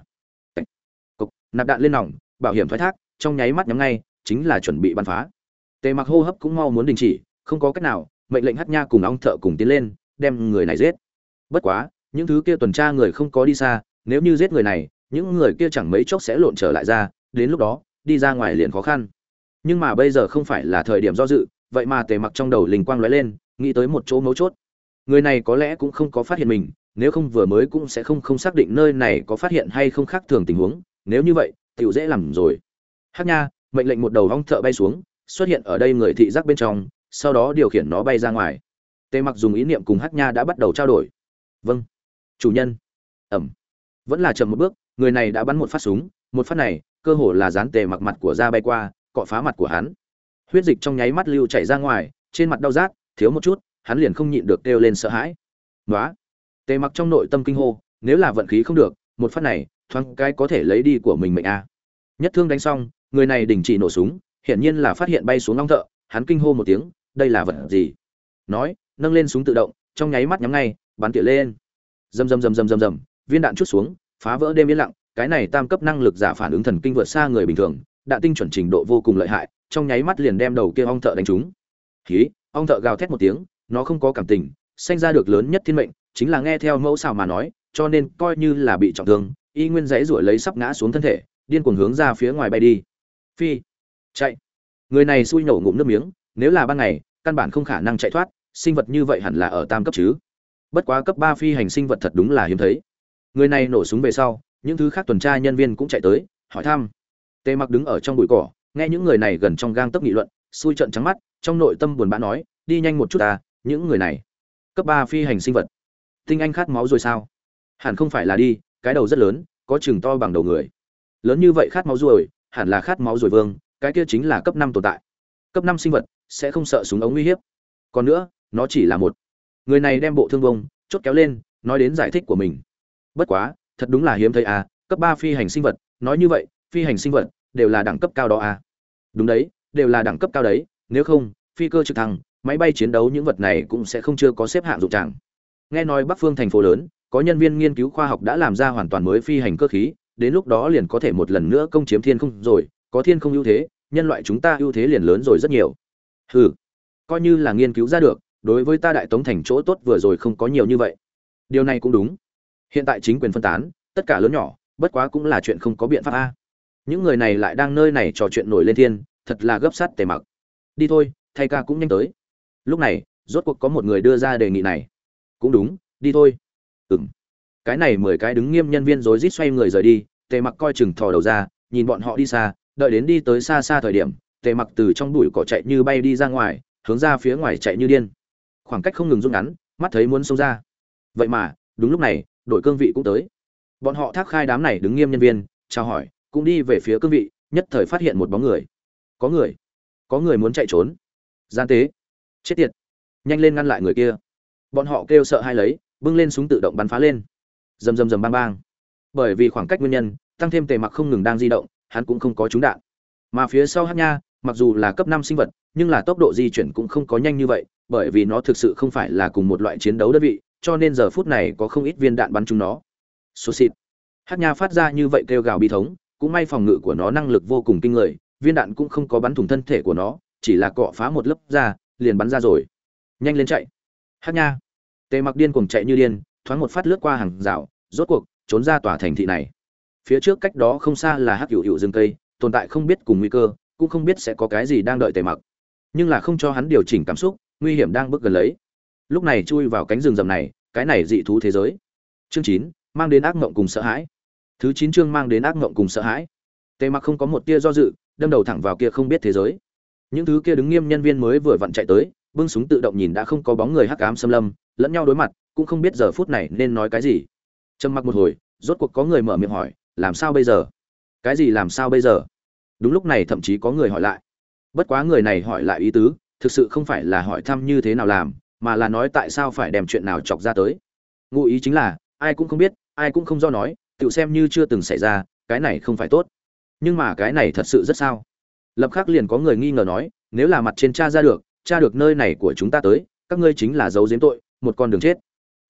Cục, nạp đạn lên nòng, bảo hiểm thoái thác, trong nháy mắt nhắm ngay, chính là chuẩn bị bắn phá. Tề Mặc hô hấp cũng mau muốn đình chỉ, không có cách nào, mệnh lệnh Hắc Nha cùng ong thợ cùng tiến lên, đem người này giết. Bất quá, những thứ kia tuần tra người không có đi xa, nếu như giết người này, những người kia chẳng mấy chốc sẽ lộn trở lại ra, đến lúc đó, đi ra ngoài liền khó khăn. Nhưng mà bây giờ không phải là thời điểm do dự, vậy mà Tề Mặc trong đầu linh quang lóe lên, nghĩ tới một chỗ mấu chốt. Người này có lẽ cũng không có phát hiện mình, nếu không vừa mới cũng sẽ không không xác định nơi này có phát hiện hay không khác thường tình huống, nếu như vậy, tiểu dễ làm rồi. Hắc Nha, mệnh lệnh một đầu ong thợ bay xuống, xuất hiện ở đây người thị giác bên trong, sau đó điều khiển nó bay ra ngoài. Tề Mặc dùng ý niệm cùng Hắc Nha đã bắt đầu trao đổi. Vâng, chủ nhân. Ẩm. Vẫn là chậm một bước, người này đã bắn một phát súng, một phát này, cơ hồ là dán Tề Mặc mặt của da bay qua, cọ phá mặt của hắn. Huyết dịch trong nháy mắt lưu chảy ra ngoài, trên mặt đau rát, thiếu một chút, hắn liền không nhịn được kêu lên sợ hãi. Nóa. Tề Mặc trong nội tâm kinh hô, nếu là vận khí không được, một phát này, thoáng cái có thể lấy đi của mình mệnh a. Nhất thương đánh xong, người này đình chỉ nổ súng, hiển nhiên là phát hiện bay xuống long thợ, hắn kinh hô một tiếng, đây là vật gì? Nói, nâng lên súng tự động, trong nháy mắt nhắm ngay, bắn tỉa lên. Rầm rầm rầm rầm rầm rầm, viên đạn chút xuống, phá vỡ đêm yên lặng, cái này tam cấp năng lực giả phản ứng thần kinh vượt xa người bình thường, đạn tinh chuẩn trình độ vô cùng lợi hại, trong nháy mắt liền đem đầu kia ong thợ đánh trúng. Hí, ong thợ gào thét một tiếng, nó không có cảm tình, sinh ra được lớn nhất thiên mệnh, chính là nghe theo mẫu xào mà nói, cho nên coi như là bị trọng thương, y nguyên giãy giụa lấy sắp ngã xuống thân thể, điên cuồng hướng ra phía ngoài bay đi. Phi, chạy. Người này xui nổ ngụm nước miếng, nếu là ban ngày, căn bản không khả năng chạy thoát, sinh vật như vậy hẳn là ở tam cấp chứ. Bất quá cấp ba phi hành sinh vật thật đúng là hiếm thấy. Người này nổ súng về sau, những thứ khác tuần tra nhân viên cũng chạy tới, hỏi thăm. Tề Mặc đứng ở trong bụi cỏ, nghe những người này gần trong gang tấc nghị luận, xui trợn trắng mắt, trong nội tâm buồn bã nói, đi nhanh một chút à, những người này, cấp ba phi hành sinh vật. Tinh anh khát máu rồi sao? Hẳn không phải là đi, cái đầu rất lớn, có chừng to bằng đầu người. Lớn như vậy khát máu rồi, hẳn là khát máu rồi vương, cái kia chính là cấp năm tồn tại. Cấp năm sinh vật sẽ không sợ súng ống uy hiếp. Còn nữa, nó chỉ là một. Người này đem bộ thương bông, chốt kéo lên, nói đến giải thích của mình. Bất quá, thật đúng là hiếm thấy à, cấp ba phi hành sinh vật, nói như vậy, phi hành sinh vật đều là đẳng cấp cao đó à? Đúng đấy, đều là đẳng cấp cao đấy, nếu không, phi cơ trực thăng, máy bay chiến đấu những vật này cũng sẽ không chưa có xếp hạng dụng tràng. Nghe nói Bắc Phương thành phố lớn, có nhân viên nghiên cứu khoa học đã làm ra hoàn toàn mới phi hành cơ khí, đến lúc đó liền có thể một lần nữa công chiếm thiên không rồi, có thiên không ưu thế, nhân loại chúng ta ưu thế liền lớn rồi rất nhiều. Hừ, coi như là nghiên cứu ra được, đối với ta đại tống thành chỗ tốt vừa rồi không có nhiều như vậy. Điều này cũng đúng. Hiện tại chính quyền phân tán, tất cả lớn nhỏ, bất quá cũng là chuyện không có biện pháp a. Những người này lại đang nơi này trò chuyện nổi lên thiên, thật là gấp sát Tề Mặc. Đi thôi, thay ca cũng nhanh tới. Lúc này, rốt cuộc có một người đưa ra đề nghị này. Cũng đúng, đi thôi. Ừm. Cái này mười cái đứng nghiêm nhân viên rối rít xoay người rời đi, Tề Mặc coi chừng thò đầu ra, nhìn bọn họ đi xa, đợi đến đi tới xa xa thời điểm, Tề Mặc từ trong bụi cỏ chạy như bay đi ra ngoài, hướng ra phía ngoài chạy như điên. Khoảng cách không ngừng rút ngắn, mắt thấy muốn xông ra. Vậy mà, đúng lúc này, đội cương vị cũng tới. Bọn họ thác khai đám này đứng nghiêm nhân viên, chào hỏi, cũng đi về phía cương vị, nhất thời phát hiện một bóng người. Có người, có người muốn chạy trốn. Gian tế, chết tiệt, nhanh lên ngăn lại người kia. Bọn họ kêu sợ hai lấy, bưng lên súng tự động bắn phá lên. Rầm rầm rầm bang bang. Bởi vì khoảng cách nguyên nhân, tăng thêm Tề Mặc không ngừng đang di động, hắn cũng không có trúng đạn. Mà phía sau Hắc Nha, mặc dù là cấp năm sinh vật, nhưng là tốc độ di chuyển cũng không có nhanh như vậy, bởi vì nó thực sự không phải là cùng một loại chiến đấu đơn vị, cho nên giờ phút này có không ít viên đạn bắn trúng nó. Số xịt. Hắc Nha phát ra như vậy kêu gào bi thống, cũng may phòng ngự của nó năng lực vô cùng kinh người, viên đạn cũng không có bắn thủng thân thể của nó, chỉ là cọ phá một lớp da, liền bắn ra rồi. Nhanh lên chạy. Hắc Nha. Tề Mặc điên cuồng chạy như điên, thoáng một phát lướt qua hàng rào, rốt cuộc trốn ra tòa thành thị này. Phía trước cách đó không xa là Hắc Hữu Hữu rừng cây, tồn tại không biết cùng nguy cơ, cũng không biết sẽ có cái gì đang đợi Tề Mặc. Nhưng là không cho hắn điều chỉnh cảm xúc, nguy hiểm đang bước gần lấy. Lúc này chui vào cánh rừng rậm này, cái này dị thú thế giới. Chương chín mang đến ác mộng cùng sợ hãi. Thứ chín chương mang đến ác mộng cùng sợ hãi. Tề Mặc không có một tia do dự, đâm đầu thẳng vào kia không biết thế giới. Những thứ kia đứng nghiêm nhân viên mới vừa vặn chạy tới, bưng súng tự động nhìn đã không có bóng người hắc ám xâm lâm, lẫn nhau đối mặt, cũng không biết giờ phút này nên nói cái gì. Trầm mặc một hồi, rốt cuộc có người mở miệng hỏi, làm sao bây giờ? Cái gì làm sao bây giờ? Đúng lúc này thậm chí có người hỏi lại. Bất quá người này hỏi lại ý tứ, thực sự không phải là hỏi thăm như thế nào làm, mà là nói tại sao phải đem chuyện nào chọc ra tới. Ngụ ý chính là, ai cũng không biết, ai cũng không do nói, tự xem như chưa từng xảy ra, cái này không phải tốt. Nhưng mà cái này thật sự rất sao? Lập khắc liền có người nghi ngờ nói, nếu là mặt trên tra ra được, tra được nơi này của chúng ta tới, các ngươi chính là giấu giếm tội, một con đường chết.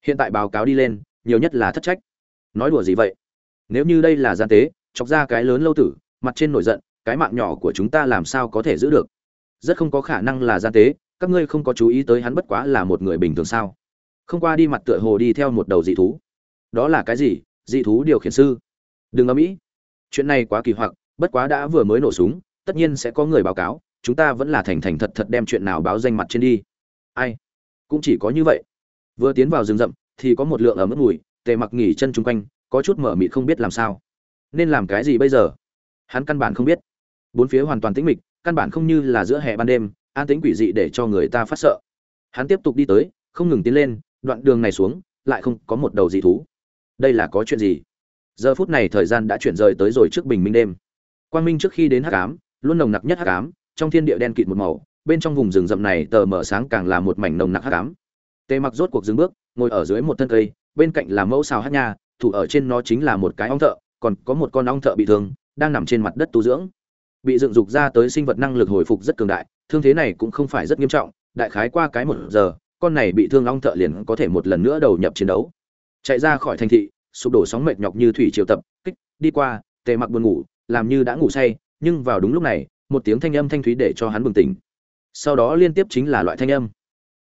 Hiện tại báo cáo đi lên, nhiều nhất là thất trách. Nói đùa gì vậy? Nếu như đây là gian tế, chọc ra cái lớn lâu tử, mặt trên nổi giận, cái mạng nhỏ của chúng ta làm sao có thể giữ được? Rất không có khả năng là gian tế, các ngươi không có chú ý tới hắn bất quá là một người bình thường sao? Không qua đi mặt tựa hồ đi theo một đầu dị thú. Đó là cái gì? Dị thú điều khiển sư? Đừng ầm ĩ. Chuyện này quá kỳ hoặc, bất quá đã vừa mới nổ súng, tất nhiên sẽ có người báo cáo, chúng ta vẫn là thành thành thật thật đem chuyện nào báo danh mặt trên đi. Ai? Cũng chỉ có như vậy. Vừa tiến vào rừng rậm thì có một lượng ở mức mùi, Tề Mặc nghỉ chân chung quanh, có chút mở mịt không biết làm sao. Nên làm cái gì bây giờ? Hắn căn bản không biết. Bốn phía hoàn toàn tĩnh mịch, căn bản không như là giữa hè ban đêm, an tĩnh quỷ dị để cho người ta phát sợ. Hắn tiếp tục đi tới, không ngừng tiến lên, đoạn đường này xuống, lại không có một đầu dị thú. Đây là có chuyện gì? Giờ phút này thời gian đã chuyển rời tới rồi trước bình minh đêm. Quang minh trước khi đến hắc ám, luôn nồng nặc nhất hắc ám, trong thiên địa đen kịt một màu, bên trong vùng rừng rậm này tờ mờ sáng càng là một mảnh nồng nặc hắc ám. Tề Mặc rốt cuộc dừng bước, ngồi ở dưới một thân cây, bên cạnh là mẫu xào hắc nha, thủ ở trên nó chính là một cái ong thợ, còn có một con ong thợ bị thương, đang nằm trên mặt đất tu dưỡng. Bị dựng dục ra tới sinh vật năng lực hồi phục rất cường đại, thương thế này cũng không phải rất nghiêm trọng, đại khái qua cái một giờ, con này bị thương ong thợ liền có thể một lần nữa đầu nhập chiến đấu. Chạy ra khỏi thành thị, sụp đổ sóng mệt nhọc như thủy triều tập kích đi qua, Tề Mặc buồn ngủ, làm như đã ngủ say, nhưng vào đúng lúc này, một tiếng thanh âm thanh thúy để cho hắn bừng tỉnh. Sau đó liên tiếp chính là loại thanh âm.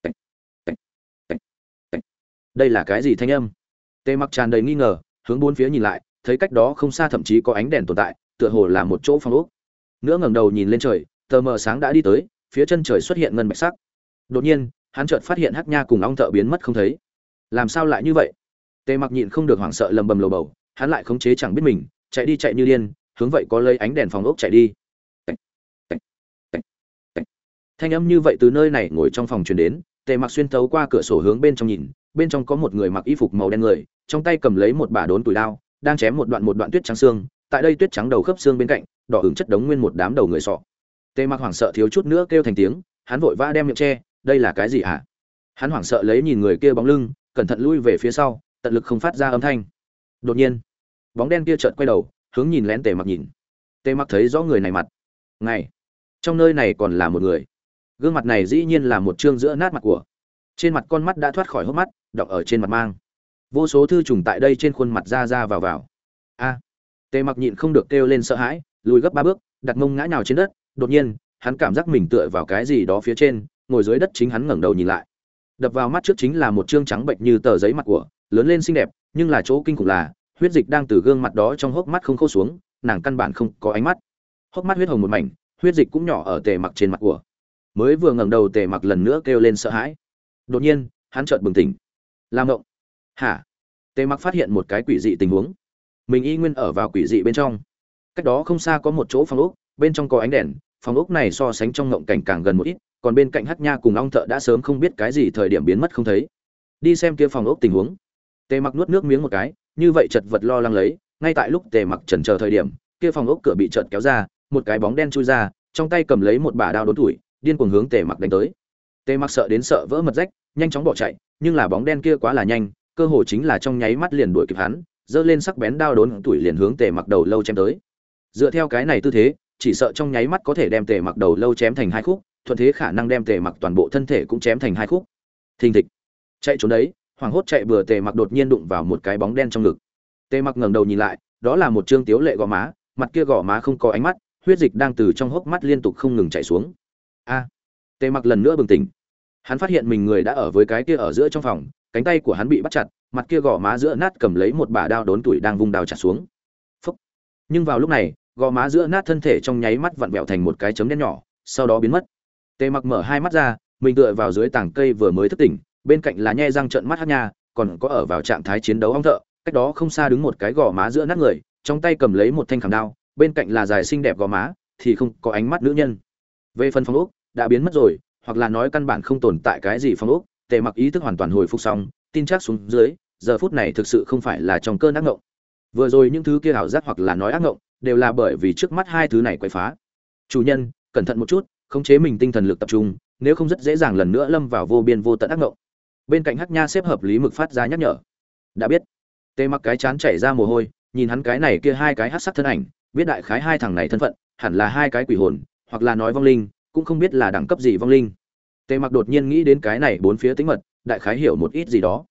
Đây là cái gì thanh âm? Tề Mặc tràn đầy nghi ngờ, hướng bốn phía nhìn lại, thấy cách đó không xa thậm chí có ánh đèn tồn tại, tựa hồ là một chỗ phòng ốc. Nữa ngẩng đầu nhìn lên trời, tờ mờ sáng đã đi tới, phía chân trời xuất hiện ngân bạch sắc. Đột nhiên, hắn chợt phát hiện hắc nha cùng ong thợ biến mất không thấy. Làm sao lại như vậy? Tề Mặc nhịn không được hoảng sợ lầm bầm lầu bầu, hắn lại khống chế chẳng biết mình, chạy đi chạy như điên, hướng vậy có lấy ánh đèn phòng ốc chạy đi. Thanh âm như vậy từ nơi này ngồi trong phòng truyền đến, Tề Mặc xuyên thấu qua cửa sổ hướng bên trong nhìn, bên trong có một người mặc y phục màu đen người, trong tay cầm lấy một bả đốn tuổi đao, đang chém một đoạn một đoạn tuyết trắng xương, tại đây tuyết trắng đầu khớp xương bên cạnh, đỏ ửng chất đống nguyên một đám đầu người sọ. Tề Mặc hoảng sợ thiếu chút nữa kêu thành tiếng, hắn vội vã đem miệng che, đây là cái gì hả? Hắn hoảng sợ lấy nhìn người kia bóng lưng, cẩn thận lui về phía sau, tận lực không phát ra âm thanh. Đột nhiên, bóng đen kia chợt quay đầu, hướng nhìn lén Tề Mặc nhìn. Tề Mặc thấy rõ người này mặt. Ngay, trong nơi này còn là một người. Gương mặt này dĩ nhiên là một trương giữa nát mặt của. Trên mặt con mắt đã thoát khỏi hốc mắt, đọng ở trên mặt mang. Vô số thư trùng tại đây trên khuôn mặt ra ra vào vào. A! Tề Mặc nhịn không được kêu lên sợ hãi, lùi gấp ba bước, đặt mông ngã nhào trên đất. Đột nhiên, hắn cảm giác mình tựa vào cái gì đó phía trên, ngồi dưới đất chính hắn ngẩng đầu nhìn lại. Đập vào mắt trước chính là một trương trắng bệnh như tờ giấy mặt của, lớn lên xinh đẹp, nhưng là chỗ kinh khủng là, huyết dịch đang từ gương mặt đó trong hốc mắt không khô xuống, nàng căn bản không có ánh mắt. Hốc mắt huyết hồng một mảnh, huyết dịch cũng nhỏ ở Tề Mặc trên mặt của. Mới vừa ngẩng đầu Tề Mặc lần nữa kêu lên sợ hãi. Đột nhiên, hắn chợt bừng tỉnh. Làm ngộng. Hả? Tề Mặc phát hiện một cái quỷ dị tình huống. Mình y nguyên ở vào quỷ dị bên trong. Cách đó không xa có một chỗ phòng ốc, bên trong có ánh đèn, phòng ốc này so sánh trong ngộng cảnh càng gần một ít, còn bên cạnh hắc nha cùng ong thợ đã sớm không biết cái gì thời điểm biến mất không thấy. Đi xem kia phòng ốc tình huống. Tề Mặc nuốt nước miếng một cái, như vậy chật vật lo lắng lấy, ngay tại lúc Tề Mặc chần chờ thời điểm, kia phòng ốc cửa bị chợt kéo ra, một cái bóng đen chui ra, trong tay cầm lấy một bả đao đốn tuổi, điên cuồng hướng Tề Mặc đánh tới. Tề Mặc sợ đến sợ vỡ mật rách, nhanh chóng bỏ chạy, nhưng là bóng đen kia quá là nhanh, cơ hồ chính là trong nháy mắt liền đuổi kịp hắn, giơ lên sắc bén đao đốn tuổi liền hướng Tề Mặc đầu lâu chém tới. Dựa theo cái này tư thế, chỉ sợ trong nháy mắt có thể đem Tề Mặc đầu lâu chém thành hai khúc, thuận thế khả năng đem Tề Mặc toàn bộ thân thể cũng chém thành hai khúc. Thình thịch. Chạy trốn đấy, hoảng hốt chạy bừa Tề Mặc đột nhiên đụng vào một cái bóng đen trong ngực. Tề Mặc ngẩng đầu nhìn lại, đó là một trương tiếu lệ gò má, mặt kia gò má không có ánh mắt, huyết dịch đang từ trong hốc mắt liên tục không ngừng chảy xuống. A! Tề Mặc lần nữa bừng tỉnh. Hắn phát hiện mình người đã ở với cái kia ở giữa trong phòng, cánh tay của hắn bị bắt chặt, mặt kia gò má giữa nát cầm lấy một bả đao đốn tuổi đang vung đao chặt xuống. Phốc. Nhưng vào lúc này, gò má giữa nát thân thể trong nháy mắt vặn vẹo thành một cái chấm đen nhỏ, sau đó biến mất. Tề Mặc mở hai mắt ra, mình tựa vào dưới tảng cây vừa mới thức tỉnh, bên cạnh là nhe răng trợn mắt hắc nha, còn có ở vào trạng thái chiến đấu ong thợ, cách đó không xa đứng một cái gò má giữa nát người, trong tay cầm lấy một thanh khảm đao, bên cạnh là dài xinh đẹp gò má, thì không có ánh mắt nữ nhân. Về phần phòng ốc, đã biến mất rồi, hoặc là nói căn bản không tồn tại cái gì phòng ốc. Tề Mặc ý thức hoàn toàn hồi phục xong, tin chắc xuống dưới, giờ phút này thực sự không phải là trong cơn ác ngộng. Vừa rồi những thứ kia ảo giác hoặc là nói ác ngộng, đều là bởi vì trước mắt hai thứ này quấy phá. Chủ nhân, cẩn thận một chút, khống chế mình tinh thần lực tập trung, nếu không rất dễ dàng lần nữa lâm vào vô biên vô tận ác ngộng. Bên cạnh hắc nha xếp hợp lý mực phát ra nhắc nhở. Đã biết. Tề Mặc cái chán chảy ra mồ hôi, nhìn hắn cái này kia hai cái hắc sắc thân ảnh, biết đại khái hai thằng này thân phận, hẳn là hai cái quỷ hồn, hoặc là nói vong linh, cũng không biết là đẳng cấp gì vong linh. Tề Mặc đột nhiên nghĩ đến cái này bốn phía tính mật, đại khái hiểu một ít gì đó.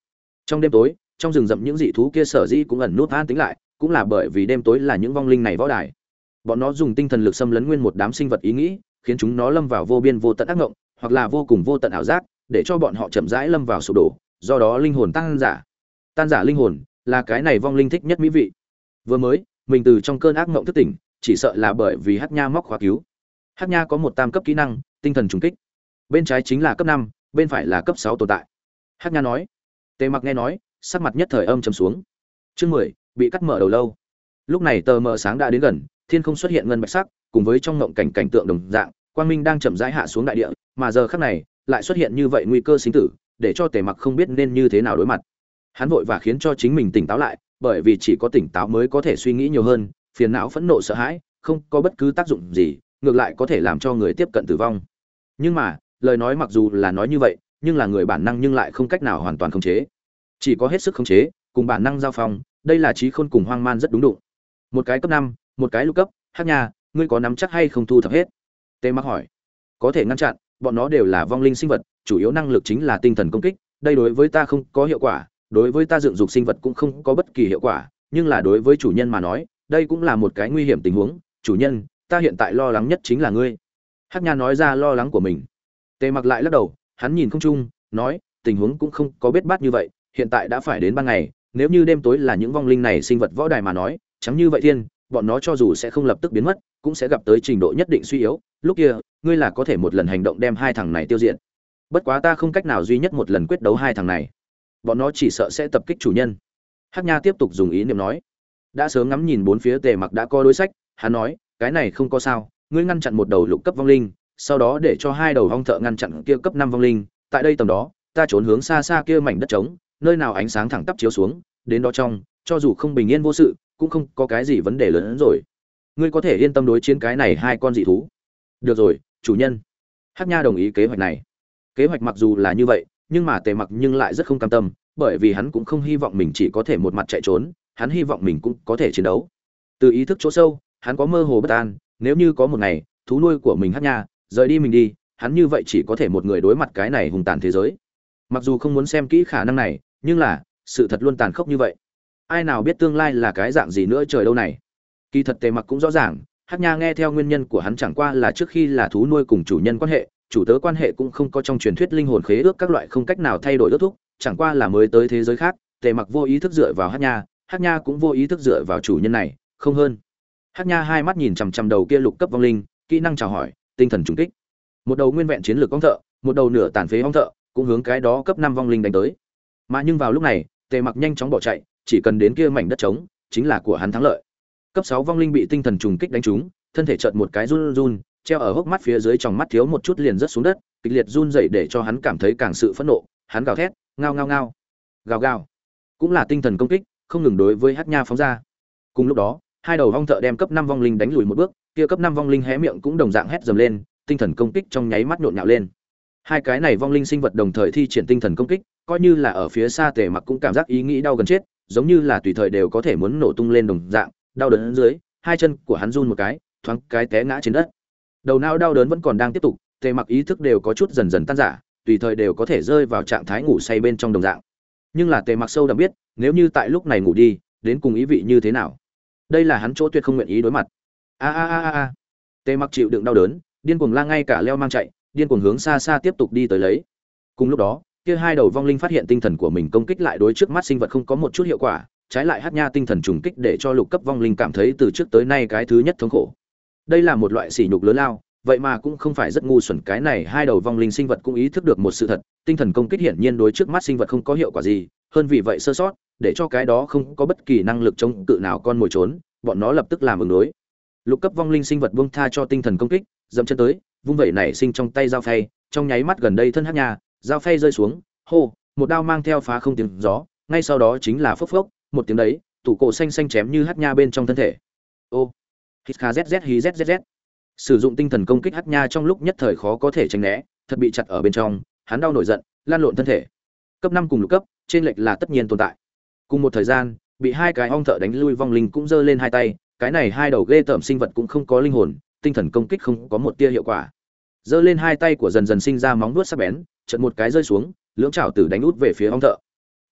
Trong đêm tối, trong rừng rậm những dị thú kia sở dĩ cũng ẩn nút an tĩnh lại, cũng là bởi vì đêm tối là những vong linh này võ đài. Bọn nó dùng tinh thần lực xâm lấn nguyên một đám sinh vật ý nghĩ, khiến chúng nó lâm vào vô biên vô tận ác ngộng, hoặc là vô cùng vô tận ảo giác, để cho bọn họ chậm rãi lâm vào sụp đổ, do đó linh hồn tan giả. Tan giả linh hồn là cái này vong linh thích nhất mỹ vị. Vừa mới, mình từ trong cơn ác ngộng thức tỉnh, chỉ sợ là bởi vì Hắc Nha móc khóa cứu. Hắc Nha có một tam cấp kỹ năng, tinh thần trùng kích. Bên trái chính là cấp năm, bên phải là cấp sáu tồn tại. Hắc Nha nói. Tề Mặc nghe nói, sắc mặt nhất thời âm trầm xuống. Chương mười, bị cắt mở đầu lâu. Lúc này tờ mờ sáng đã đến gần, thiên không xuất hiện ngân bạch sắc, cùng với trong ngộng cảnh cảnh tượng đồng dạng, quang minh đang chậm rãi hạ xuống đại địa, mà giờ khắc này, lại xuất hiện như vậy nguy cơ sinh tử, để cho Tề Mặc không biết nên như thế nào đối mặt. Hắn vội và khiến cho chính mình tỉnh táo lại, bởi vì chỉ có tỉnh táo mới có thể suy nghĩ nhiều hơn, phiền não phẫn nộ sợ hãi, không có bất cứ tác dụng gì, ngược lại có thể làm cho người tiếp cận tử vong. Nhưng mà, lời nói mặc dù là nói như vậy, nhưng là người bản năng nhưng lại không cách nào hoàn toàn khống chế. Chỉ có hết sức khống chế, cùng bản năng giao phong, đây là trí khôn cùng hoang man rất đúng đụng. Một cái cấp năm, một cái lục cấp, Hắc Nha, ngươi có nắm chắc hay không thu thập hết? Tề Mặc hỏi. Có thể ngăn chặn, bọn nó đều là vong linh sinh vật, chủ yếu năng lực chính là tinh thần công kích, đây đối với ta không có hiệu quả, đối với ta dựng dục sinh vật cũng không có bất kỳ hiệu quả, nhưng là đối với chủ nhân mà nói, đây cũng là một cái nguy hiểm tình huống, chủ nhân, ta hiện tại lo lắng nhất chính là ngươi. Hắc Nha nói ra lo lắng của mình. Tề Mặc lại lắc đầu, hắn nhìn không chung, nói, tình huống cũng không có bết bát như vậy, hiện tại đã phải đến ban ngày, nếu như đêm tối là những vong linh này sinh vật võ đài mà nói, chẳng như vậy thiên, bọn nó cho dù sẽ không lập tức biến mất, cũng sẽ gặp tới trình độ nhất định suy yếu, lúc kia, ngươi là có thể một lần hành động đem hai thằng này tiêu diệt. Bất quá ta không cách nào duy nhất một lần quyết đấu hai thằng này. Bọn nó chỉ sợ sẽ tập kích chủ nhân. Hắc Nha tiếp tục dùng ý niệm nói. Đã sớm ngắm nhìn bốn phía Tề Mặc đã có đối sách, hắn nói, cái này không có sao, ngươi ngăn chặn một đầu lục cấp vong linh, sau đó để cho hai đầu hong thợ ngăn chặn kia cấp năm vong linh, tại đây tầm đó, ta trốn hướng xa xa kia mảnh đất trống, nơi nào ánh sáng thẳng tắp chiếu xuống, đến đó trong, cho dù không bình yên vô sự, cũng không có cái gì vấn đề lớn hơn rồi. Ngươi có thể yên tâm đối chiến cái này hai con dị thú. Được rồi, chủ nhân. Hắc Nha đồng ý kế hoạch này. Kế hoạch mặc dù là như vậy, nhưng mà Tề Mặc nhưng lại rất không cam tâm, bởi vì hắn cũng không hy vọng mình chỉ có thể một mặt chạy trốn, hắn hy vọng mình cũng có thể chiến đấu. Từ ý thức chỗ sâu, hắn có mơ hồ bất an, nếu như có một ngày, thú nuôi của mình Hắc Nha rời đi mình đi, hắn như vậy chỉ có thể một người đối mặt cái này hùng tàn thế giới. Mặc dù không muốn xem kỹ khả năng này, nhưng là, sự thật luôn tàn khốc như vậy. Ai nào biết tương lai là cái dạng gì nữa trời đâu này. Kỳ thật Tề Mặc cũng rõ ràng, Hắc Nha nghe theo nguyên nhân của hắn chẳng qua là trước khi là thú nuôi cùng chủ nhân quan hệ, chủ tớ quan hệ cũng không có trong truyền thuyết linh hồn khế ước các loại không cách nào thay đổi ước thúc, chẳng qua là mới tới thế giới khác, Tề Mặc vô ý thức dựa vào Hắc Nha, Hắc Nha cũng vô ý thức dựa vào chủ nhân này, không hơn. Hắc Nha hai mắt nhìn chằm chằm đầu kia lục cấp vong linh, kỹ năng chào hỏi, tinh thần trùng kích. Một đầu nguyên vẹn chiến lược ong thợ, một đầu nửa tàn phế ong thợ, cũng hướng cái đó cấp năm vong linh đánh tới. Mà nhưng vào lúc này, Tề Mặc nhanh chóng bỏ chạy, chỉ cần đến kia mảnh đất trống, chính là của hắn thắng lợi. Cấp sáu vong linh bị tinh thần trùng kích đánh trúng, thân thể chợt một cái run run, treo ở hốc mắt phía dưới tròng mắt thiếu một chút liền rớt xuống đất, kịch liệt run rẩy để cho hắn cảm thấy càng sự phẫn nộ, hắn gào thét, ngao ngao ngao. Gào gào. Cũng là tinh thần công kích, không ngừng đối với Hắc Nha phóng ra. Cùng lúc đó, hai đầu vong thợ đem cấp năm vong linh đánh lùi một bước, kia cấp năm vong linh hé miệng cũng đồng dạng hét dầm lên, tinh thần công kích trong nháy mắt nhộn nhạo lên. Hai cái này vong linh sinh vật đồng thời thi triển tinh thần công kích, coi như là ở phía xa Tề Mặc cũng cảm giác ý nghĩ đau gần chết, giống như là tùy thời đều có thể muốn nổ tung lên đồng dạng, đau đớn dưới, hai chân của hắn run một cái, thoáng cái té ngã trên đất. Đầu não đau đớn vẫn còn đang tiếp tục, Tề Mặc ý thức đều có chút dần dần tan rã, tùy thời đều có thể rơi vào trạng thái ngủ say bên trong đồng dạng. Nhưng là Tề Mặc sâu đậm biết, nếu như tại lúc này ngủ đi, đến cùng ý vị như thế nào. Đây là hắn chỗ tuyệt không nguyện ý đối mặt. A a a a. Tề Mặc chịu đựng đau đớn, điên cuồng la ngay cả leo mang chạy, điên cuồng hướng xa xa tiếp tục đi tới lấy. Cùng lúc đó, kia hai đầu vong linh phát hiện tinh thần của mình công kích lại đối trước mắt sinh vật không có một chút hiệu quả, trái lại Hắc Nha tinh thần trùng kích để cho lục cấp vong linh cảm thấy từ trước tới nay cái thứ nhất thống khổ. Đây là một loại sỉ nhục lớn lao, vậy mà cũng không phải rất ngu xuẩn, cái này hai đầu vong linh sinh vật cũng ý thức được một sự thật, tinh thần công kích hiển nhiên đối trước mắt sinh vật không có hiệu quả gì, hơn vì vậy sơ sót, để cho cái đó không có bất kỳ năng lực chống cự nào con mồi trốn, bọn nó lập tức làm ứng đối. Lục cấp vong linh sinh vật buông tha cho tinh thần công kích, dậm chân tới, vung vẩy nảy sinh trong tay dao phay, trong nháy mắt gần đây thân Hắc Nha, dao phay rơi xuống, hô, một đao mang theo phá không tiếng gió, ngay sau đó chính là phốc phốc, một tiếng đấy, tủ cổ xanh xanh chém như Hắc Nha bên trong thân thể. Ô, hít kha zz hí zzz. Sử dụng tinh thần công kích Hắc Nha trong lúc nhất thời khó có thể tránh né, thật bị chặt ở bên trong, hắn đau nổi giận, lan lộn thân thể. Cấp năm cùng lục cấp, trên lệch là tất nhiên tồn tại. Cùng một thời gian, bị hai cái ong thợ đánh lui vong linh cũng giơ lên hai tay, cái này hai đầu ghê tởm sinh vật cũng không có linh hồn, tinh thần công kích không có một tia hiệu quả. Giơ lên hai tay của dần dần sinh ra móng vuốt sắc bén, chợt một cái rơi xuống, lưỡng chảo tử đánh út về phía ong thợ.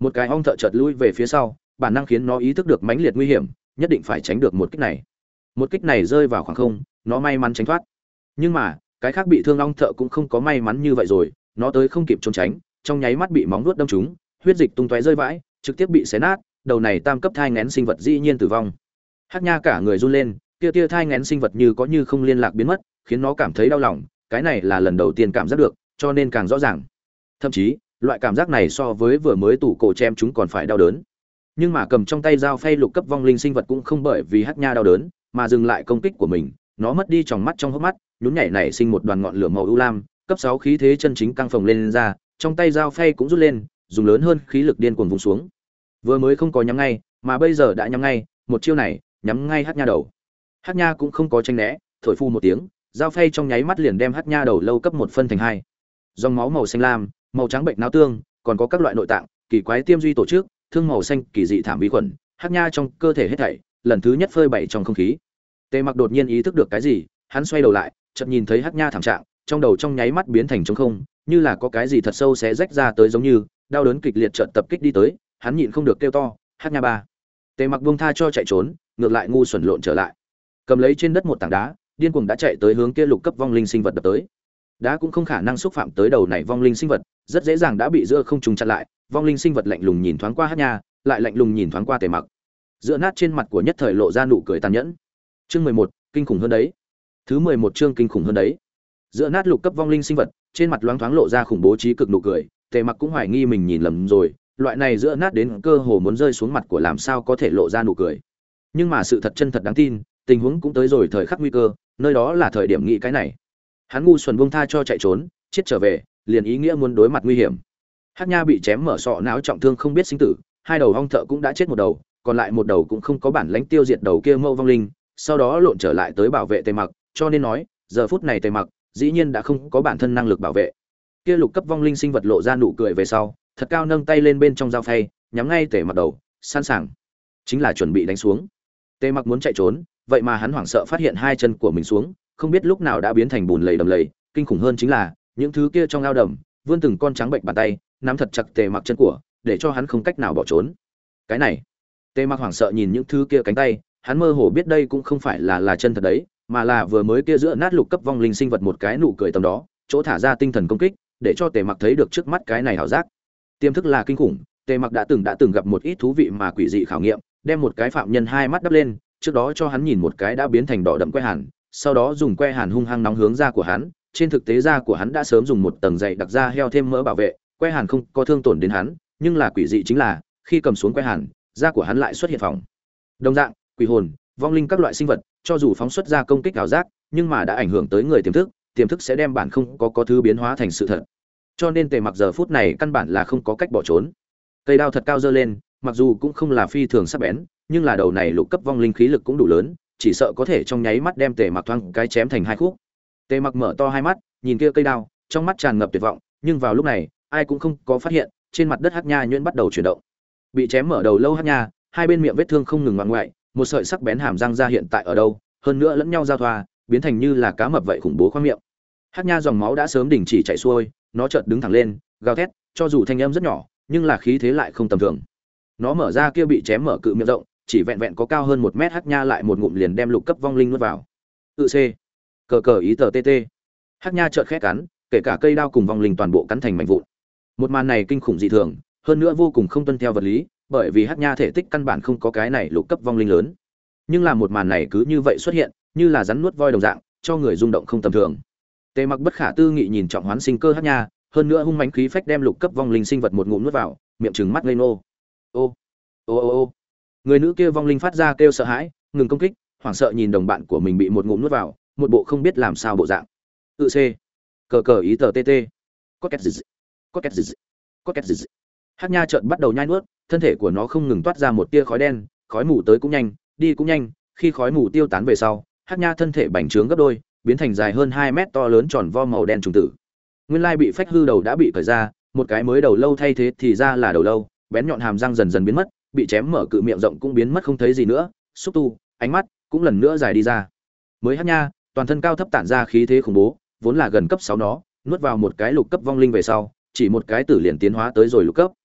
Một cái ong thợ chợt lui về phía sau, bản năng khiến nó ý thức được mãnh liệt nguy hiểm, nhất định phải tránh được một kích này. Một kích này rơi vào khoảng không, nó may mắn tránh thoát. Nhưng mà, cái khác bị thương ong thợ cũng không có may mắn như vậy rồi, nó tới không kịp trốn tránh, trong nháy mắt bị móng vuốt đâm trúng, huyết dịch tung tóe rơi vãi, trực tiếp bị xé nát, đầu này tam cấp thai nghén sinh vật dĩ nhiên tử vong. Hắc Nha cả người run lên, kia tia thai nghén sinh vật như có như không liên lạc biến mất, khiến nó cảm thấy đau lòng, cái này là lần đầu tiên cảm giác được, cho nên càng rõ ràng. Thậm chí, loại cảm giác này so với vừa mới tủ cổ chém chúng còn phải đau đớn. Nhưng mà cầm trong tay dao phay lục cấp vong linh sinh vật cũng không bởi vì Hắc Nha đau đớn mà dừng lại công kích của mình, nó mất đi tròng mắt trong hốc mắt, nhún nhảy nảy sinh một đoàn ngọn lửa màu u lam, cấp sáu khí thế chân chính căng phồng lên, lên ra, trong tay dao phay cũng rút lên, dùng lớn hơn khí lực điên cuồng vung xuống. Vừa mới không có nhắm ngay, mà bây giờ đã nhắm ngay, một chiêu này, nhắm ngay Hắc Nha đầu. Hắc Nha cũng không có tránh né, thổi phu một tiếng, dao phay trong nháy mắt liền đem Hắc Nha đầu lâu cấp một phân thành hai. Dòng máu màu xanh lam, màu trắng bệnh não tương, còn có các loại nội tạng, kỳ quái tiêm duy tổ chức, thương màu xanh kỳ dị thảm vi khuẩn, Hắc Nha trong cơ thể hết thảy, lần thứ nhất phơi bày trong không khí. Tề Mặc đột nhiên ý thức được cái gì, hắn xoay đầu lại, chợt nhìn thấy Hắc Nha thảm trạng, trong đầu trong nháy mắt biến thành trống không, như là có cái gì thật sâu xé rách ra tới giống như, đau đớn kịch liệt chợt tập kích đi tới, hắn nhịn không được kêu to, Hắc Nha ba. Tề Mặc buông tha cho chạy trốn, ngược lại ngu xuẩn lộn trở lại. Cầm lấy trên đất một tảng đá, điên cuồng đã chạy tới hướng kia lục cấp vong linh sinh vật đập tới. Đá cũng không khả năng xúc phạm tới đầu này vong linh sinh vật, rất dễ dàng đã bị giữa không trùng chặn lại. Vong linh sinh vật lạnh lùng nhìn thoáng qua Hắc Nha, lại lạnh lùng nhìn thoáng qua Tề Mặc. Giữa nát trên mặt của nhất thời lộ ra nụ cười tàn nhẫn. Chương mười một, kinh khủng hơn đấy. Thứ mười một chương kinh khủng hơn đấy. Giữa nát lục cấp vong linh sinh vật, trên mặt loáng thoáng lộ ra khủng bố trí cực nụ cười, Tề Mặc cũng hoài nghi mình nhìn lầm rồi, loại này giữa nát đến cơ hồ muốn rơi xuống mặt của làm sao có thể lộ ra nụ cười. Nhưng mà sự thật chân thật đáng tin, tình huống cũng tới rồi thời khắc nguy cơ, nơi đó là thời điểm nghĩ cái này. Hắn ngu xuẩn buông tha cho chạy trốn, chết trở về, liền ý nghĩa muốn đối mặt nguy hiểm. Hắc Nha bị chém mở sọ não trọng thương không biết sinh tử, hai đầu ong thợ cũng đã chết một đầu, còn lại một đầu cũng không có bản lãnh tiêu diệt đầu kia mâu vong linh, sau đó lộn trở lại tới bảo vệ Tề Mặc, cho nên nói, giờ phút này Tề Mặc dĩ nhiên đã không có bản thân năng lực bảo vệ. Kia lục cấp vong linh sinh vật lộ ra nụ cười về sau, thật cao nâng tay lên bên trong dao phay, nhắm ngay Tề Mặc đầu, sẵn sàng, chính là chuẩn bị đánh xuống. Tề Mặc muốn chạy trốn, vậy mà hắn hoảng sợ phát hiện hai chân của mình xuống, không biết lúc nào đã biến thành bùn lầy đầm lầy, kinh khủng hơn chính là, những thứ kia trong ao đầm, vươn từng con trắng bệnh bàn tay, nắm thật chặt Tề Mặc chân của, để cho hắn không cách nào bỏ trốn. Cái này, Tề Mặc hoảng sợ nhìn những thứ kia cánh tay, hắn mơ hồ biết đây cũng không phải là là chân thật đấy, mà là vừa mới kia giữa nát lục cấp vong linh sinh vật một cái nụ cười tầm đó, chỗ thả ra tinh thần công kích, để cho Tề Mặc thấy được trước mắt cái này ảo giác. Tiềm thức là kinh khủng, Tề Mặc đã từng đã từng gặp một ít thú vị mà quỷ dị khảo nghiệm, đem một cái phạm nhân hai mắt đắp lên, trước đó cho hắn nhìn một cái đã biến thành đỏ đậm que hàn, sau đó dùng que hàn hung hăng nóng hướng da của hắn, trên thực tế da của hắn đã sớm dùng một tầng dày đặc da heo thêm mỡ bảo vệ, que hàn không có thương tổn đến hắn, nhưng là quỷ dị chính là, khi cầm xuống que hàn, da của hắn lại xuất hiện phỏng. Đồng dạng, quỷ hồn, vong linh các loại sinh vật, cho dù phóng xuất ra công kích ảo giác, nhưng mà đã ảnh hưởng tới người tiềm thức, tiềm thức sẽ đem bản không có có thứ biến hóa thành sự thật. Cho nên Tề Mặc giờ phút này căn bản là không có cách bỏ trốn. Cây đao thật cao giơ lên, mặc dù cũng không là phi thường sắc bén, nhưng là đầu này lục cấp vong linh khí lực cũng đủ lớn, chỉ sợ có thể trong nháy mắt đem Tề Mặc thoáng cái chém thành hai khúc. Tề Mặc mở to hai mắt, nhìn kia cây đao, trong mắt tràn ngập tuyệt vọng, nhưng vào lúc này, ai cũng không có phát hiện, trên mặt đất Hắc Nha nhuyễn bắt đầu chuyển động. Bị chém mở đầu lâu Hắc Nha, hai bên miệng vết thương không ngừng ngoạn ngoại, một sợi sắc bén hàm răng ra hiện tại ở đâu, hơn nữa lẫn nhau giao thoa, biến thành như là cá mập vậy khủng bố khoang miệng. Hắc Nha dòng máu đã sớm đình chỉ chảy xuôi, nó chợt đứng thẳng lên, gào thét, cho dù thanh âm rất nhỏ, nhưng là khí thế lại không tầm thường. Nó mở ra kia bị chém mở cự miệng rộng, chỉ vẹn vẹn có cao hơn một mét Hắc Nha lại một ngụm liền đem lục cấp vong linh nuốt vào. Tự C. Cờ cờ ý tờ tê tê. Hắc Nha chợt khẽ cắn, kể cả cây đao cùng vong linh toàn bộ cắn thành mảnh vụn. Một màn này kinh khủng dị thường, hơn nữa vô cùng không tuân theo vật lý, bởi vì Hắc Nha thể tích căn bản không có cái này lục cấp vong linh lớn. Nhưng là một màn này cứ như vậy xuất hiện, như là rắn nuốt voi đồng dạng, cho người rung động không tầm thường. Tề Mặc bất khả tư nghị nhìn trọng hoán sinh cơ Hắc Nha, hơn nữa hung mãnh khí phách đem lục cấp vong linh sinh vật một ngụm nuốt vào, miệng trừng mắt ngây ngô. Ô, ô ô ô. Người nữ kia vong linh phát ra kêu sợ hãi, ngừng công kích, hoảng sợ nhìn đồng bạn của mình bị một ngụm nuốt vào, một bộ không biết làm sao bộ dạng. Tự C. Cờ cờ ý tờ tê tê. Có két gì? Có két gì? Có két gì? Hắc Nha chợt bắt đầu nhai nuốt, thân thể của nó không ngừng toát ra một tia khói đen, khói mù tới cũng nhanh, đi cũng nhanh, khi khói mù tiêu tán về sau, Hắc Nha thân thể bành trướng gấp đôi, biến thành dài hơn hai mét to lớn tròn vo màu đen trùng tử. Nguyên lai bị phách hư đầu đã bị cởi ra, một cái mới đầu lâu thay thế thì ra là đầu lâu, bén nhọn hàm răng dần dần biến mất, bị chém mở cự miệng rộng cũng biến mất không thấy gì nữa, xúc tu, ánh mắt cũng lần nữa dài đi ra. Mới Hắc Nha, toàn thân cao thấp tản ra khí thế khủng bố, vốn là gần cấp sáu nó, nuốt vào một cái lục cấp vong linh về sau, chỉ một cái tử liền tiến hóa tới rồi lục cấp.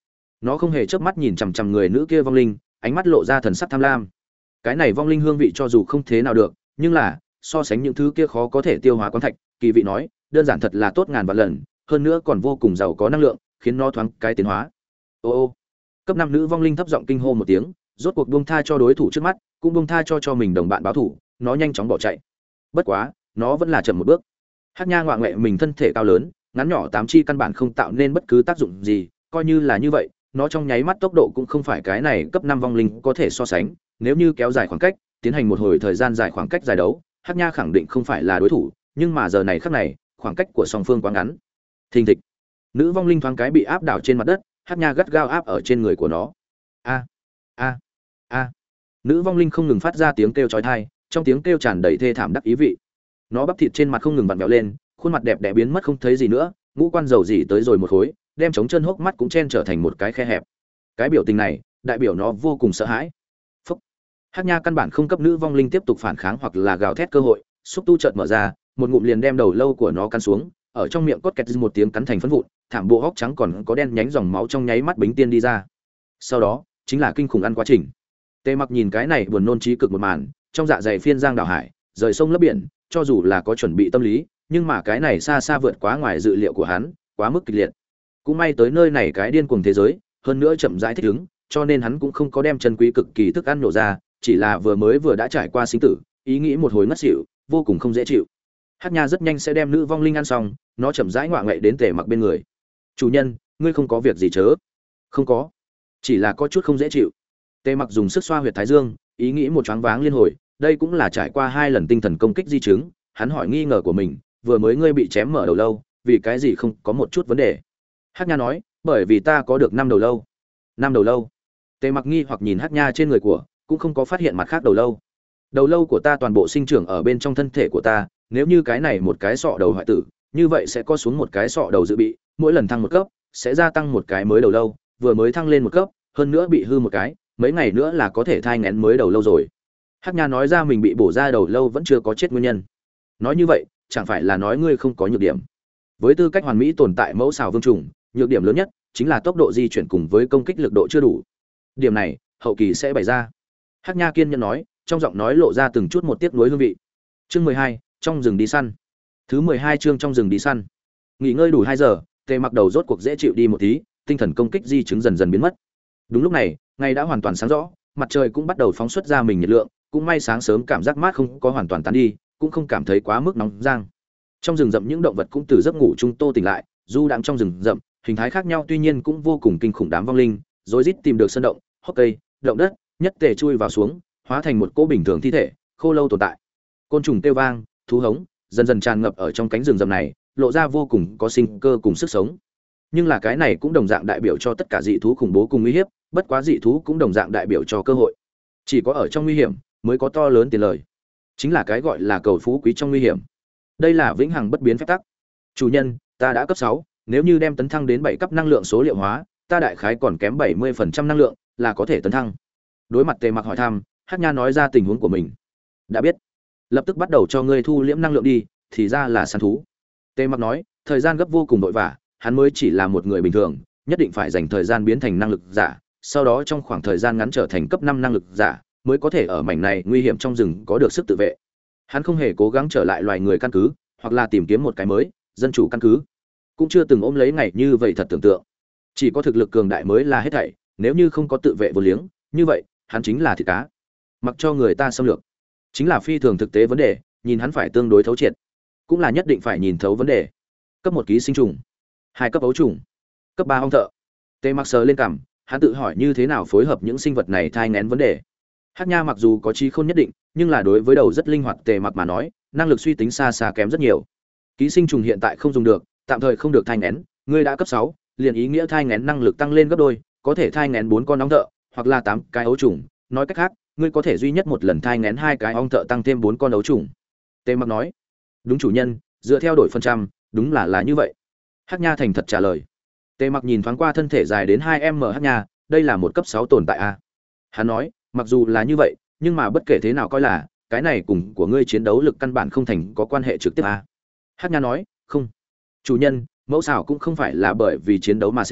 Nó không hề chớp mắt nhìn chằm chằm người nữ kia vong linh, ánh mắt lộ ra thần sắc tham lam. Cái này vong linh hương vị cho dù không thế nào được, nhưng là so sánh những thứ kia khó có thể tiêu hóa quán thạch, kỳ vị nói, đơn giản thật là tốt ngàn vạn lần, hơn nữa còn vô cùng giàu có năng lượng, khiến nó thoáng cái tiến hóa. Ô ô. Cấp năm nữ vong linh thấp giọng kinh hô một tiếng, rốt cuộc buông tha cho đối thủ trước mắt, cũng buông tha cho cho mình đồng bạn báo thủ, nó nhanh chóng bỏ chạy. Bất quá, nó vẫn là chậm một bước. Hắc Nha ngoạ ngoẹ mình thân thể cao lớn, ngắn nhỏ tám chi căn bản không tạo nên bất cứ tác dụng gì, coi như là như vậy, nó trong nháy mắt tốc độ cũng không phải cái này cấp năm vong linh có thể so sánh, nếu như kéo dài khoảng cách, tiến hành một hồi thời gian dài khoảng cách dài đấu, Hắc Nha khẳng định không phải là đối thủ, nhưng mà giờ này khắc này, khoảng cách của song phương quá ngắn. Thình thịch. Nữ vong linh thoáng cái bị áp đảo trên mặt đất, Hắc Nha gắt gao áp ở trên người của nó. A a a. Nữ vong linh không ngừng phát ra tiếng kêu chói tai, trong tiếng kêu tràn đầy thê thảm đắc ý vị. Nó bắp thịt trên mặt không ngừng vặn vẹo lên, khuôn mặt đẹp đẽ biến mất không thấy gì nữa, ngũ quan dầu dỉ tới rồi một khối, đem trống chân hốc mắt cũng chen trở thành một cái khe hẹp. Cái biểu tình này, đại biểu nó vô cùng sợ hãi. Phúc. Hắc Nha căn bản không cấp nữ vong linh tiếp tục phản kháng hoặc là gào thét cơ hội, xúc tu chợt mở ra, một ngụm liền đem đầu lâu của nó cắn xuống, ở trong miệng cốt kẹt một tiếng cắn thành phấn vụn, thảm bộ hốc trắng còn có đen nhánh dòng máu trong nháy mắt bính tiên đi ra. Sau đó, chính là kinh khủng ăn quá trình. Tề Mặc nhìn cái này buồn nôn trí cực một màn, trong dạ dày phiên giang đảo hải, rời sông lấp biển, cho dù là có chuẩn bị tâm lý, nhưng mà cái này xa xa vượt quá ngoài dự liệu của hắn, quá mức kịch liệt. Cũng may tới nơi này cái điên cuồng thế giới, hơn nữa chậm rãi thích ứng, cho nên hắn cũng không có đem chân quý cực kỳ thức ăn nổ ra, chỉ là vừa mới vừa đã trải qua sinh tử, ý nghĩ một hồi ngất xỉu, vô cùng không dễ chịu. Hắc Nha rất nhanh sẽ đem nữ vong linh ăn xong, nó chậm rãi ngoạ ngoại đến Tề Mặc bên người. "Chủ nhân, ngươi không có việc gì chớ?" "Không có, chỉ là có chút không dễ chịu." Tề Mặc dùng sức xoa huyệt thái dương, ý nghĩ một choáng váng liên hồi, đây cũng là trải qua hai lần tinh thần công kích di chứng, hắn hỏi nghi ngờ của mình, vừa mới ngươi bị chém mở đầu lâu, vì cái gì không có một chút vấn đề? Hắc Nha nói, bởi vì ta có được năm đầu lâu. Năm đầu lâu? Tề Mặc nghi hoặc nhìn Hắc Nha trên người của, cũng không có phát hiện mặt khác đầu lâu. Đầu lâu của ta toàn bộ sinh trưởng ở bên trong thân thể của ta, nếu như cái này một cái sọ đầu hoại tử, như vậy sẽ có xuống một cái sọ đầu dự bị, mỗi lần thăng một cấp, sẽ gia tăng một cái mới đầu lâu, vừa mới thăng lên một cấp, hơn nữa bị hư một cái, mấy ngày nữa là có thể thai nghén mới đầu lâu rồi. Hắc Nha nói ra mình bị bổ ra đầu lâu vẫn chưa có chết nguyên nhân. Nói như vậy, chẳng phải là nói ngươi không có nhược điểm? Với tư cách hoàn mỹ tồn tại mẫu xào vương trùng, nhược điểm lớn nhất chính là tốc độ di chuyển cùng với công kích lực độ chưa đủ. Điểm này, hậu kỳ sẽ bày ra. Hắc Nha kiên nhẫn nói, trong giọng nói lộ ra từng chút một tiếc nuối hương vị. Chương mười hai, trong rừng đi săn. Thứ mười hai chương trong rừng đi săn. Nghỉ ngơi đủ hai giờ, Tề Mặc đầu rốt cuộc dễ chịu đi một tí, tinh thần công kích di chứng dần dần biến mất. Đúng lúc này, ngày đã hoàn toàn sáng rõ, mặt trời cũng bắt đầu phóng xuất ra mình nhiệt lượng, cũng may sáng sớm cảm giác mát không có hoàn toàn tán đi, cũng không cảm thấy quá mức nóng rang. Trong rừng rậm những động vật cũng từ giấc ngủ trung tô tỉnh lại, du đãng trong rừng rậm, hình thái khác nhau tuy nhiên cũng vô cùng kinh khủng, đám vong linh, rối rít tìm được sơn động, hốc cây, động đất, nhất tề chui vào xuống, hóa thành một cỗ bình thường thi thể, khô lâu tồn tại. Côn trùng kêu vang, thú hống, dần dần tràn ngập ở trong cánh rừng rậm này, lộ ra vô cùng có sinh cơ cùng sức sống. Nhưng là cái này cũng đồng dạng đại biểu cho tất cả dị thú khủng bố cùng uy hiếp, bất quá dị thú cũng đồng dạng đại biểu cho cơ hội. Chỉ có ở trong nguy hiểm mới có to lớn tiền lời. Chính là cái gọi là cầu phú quý trong nguy hiểm. Đây là vĩnh hằng bất biến phép tắc. Chủ nhân, ta đã cấp sáu, nếu như đem tấn thăng đến bảy cấp năng lượng số liệu hóa, ta đại khái còn kém bảy mươi phần trăm năng lượng, là có thể tấn thăng. Đối mặt Tề Mặc hỏi thăm, Hắc Nha nói ra tình huống của mình. Đã biết, lập tức bắt đầu cho ngươi thu liễm năng lượng đi, thì ra là săn thú. Tề Mặc nói, thời gian gấp vô cùng vội vã, hắn mới chỉ là một người bình thường, nhất định phải dành thời gian biến thành năng lực giả, sau đó trong khoảng thời gian ngắn trở thành cấp năm năng lực giả, mới có thể ở mảnh này nguy hiểm trong rừng có được sức tự vệ. Hắn không hề cố gắng trở lại loài người căn cứ, hoặc là tìm kiếm một cái mới dân chủ căn cứ, cũng chưa từng ôm lấy ngày như vậy thật tưởng tượng. Chỉ có thực lực cường đại mới là hết thảy, nếu như không có tự vệ vô liếng, như vậy hắn chính là thịt cá, mặc cho người ta xâm lược. Chính là phi thường thực tế vấn đề, nhìn hắn phải tương đối thấu triệt, cũng là nhất định phải nhìn thấu vấn đề. Cấp một ký sinh trùng, hai cấp ấu trùng, cấp ba ong thợ. Tề Mặc sờ lên cằm, hắn tự hỏi như thế nào phối hợp những sinh vật này thai nghén vấn đề. Hắc Nha mặc dù có trí khôn nhất định, nhưng là đối với đầu rất linh hoạt Tề Mặc mà nói, năng lực suy tính xa xa kém rất nhiều. Ký sinh trùng hiện tại không dùng được, tạm thời không được thai nghén, ngươi đã cấp sáu, liền ý nghĩa thai nghén năng lực tăng lên gấp đôi, có thể thai nghén bốn con ong thợ, hoặc là tám cái ấu trùng, nói cách khác, ngươi có thể duy nhất một lần thai nghén hai cái ong thợ tăng thêm bốn con ấu trùng. Tề Mặc nói. Đúng chủ nhân, dựa theo đổi phần trăm, đúng là là như vậy. Hắc Nha thành thật trả lời. Tề Mặc nhìn thoáng qua thân thể dài đến hai mét Hắc Nha, đây là một cấp sáu tồn tại a. Hắn nói, mặc dù là như vậy, nhưng mà bất kể thế nào coi là, cái này cùng của ngươi chiến đấu lực căn bản không thành có quan hệ trực tiếp a. Hắc Nha nói, không. Chủ nhân, mẫu xảo cũng không phải là bởi vì chiến đấu mà sinh,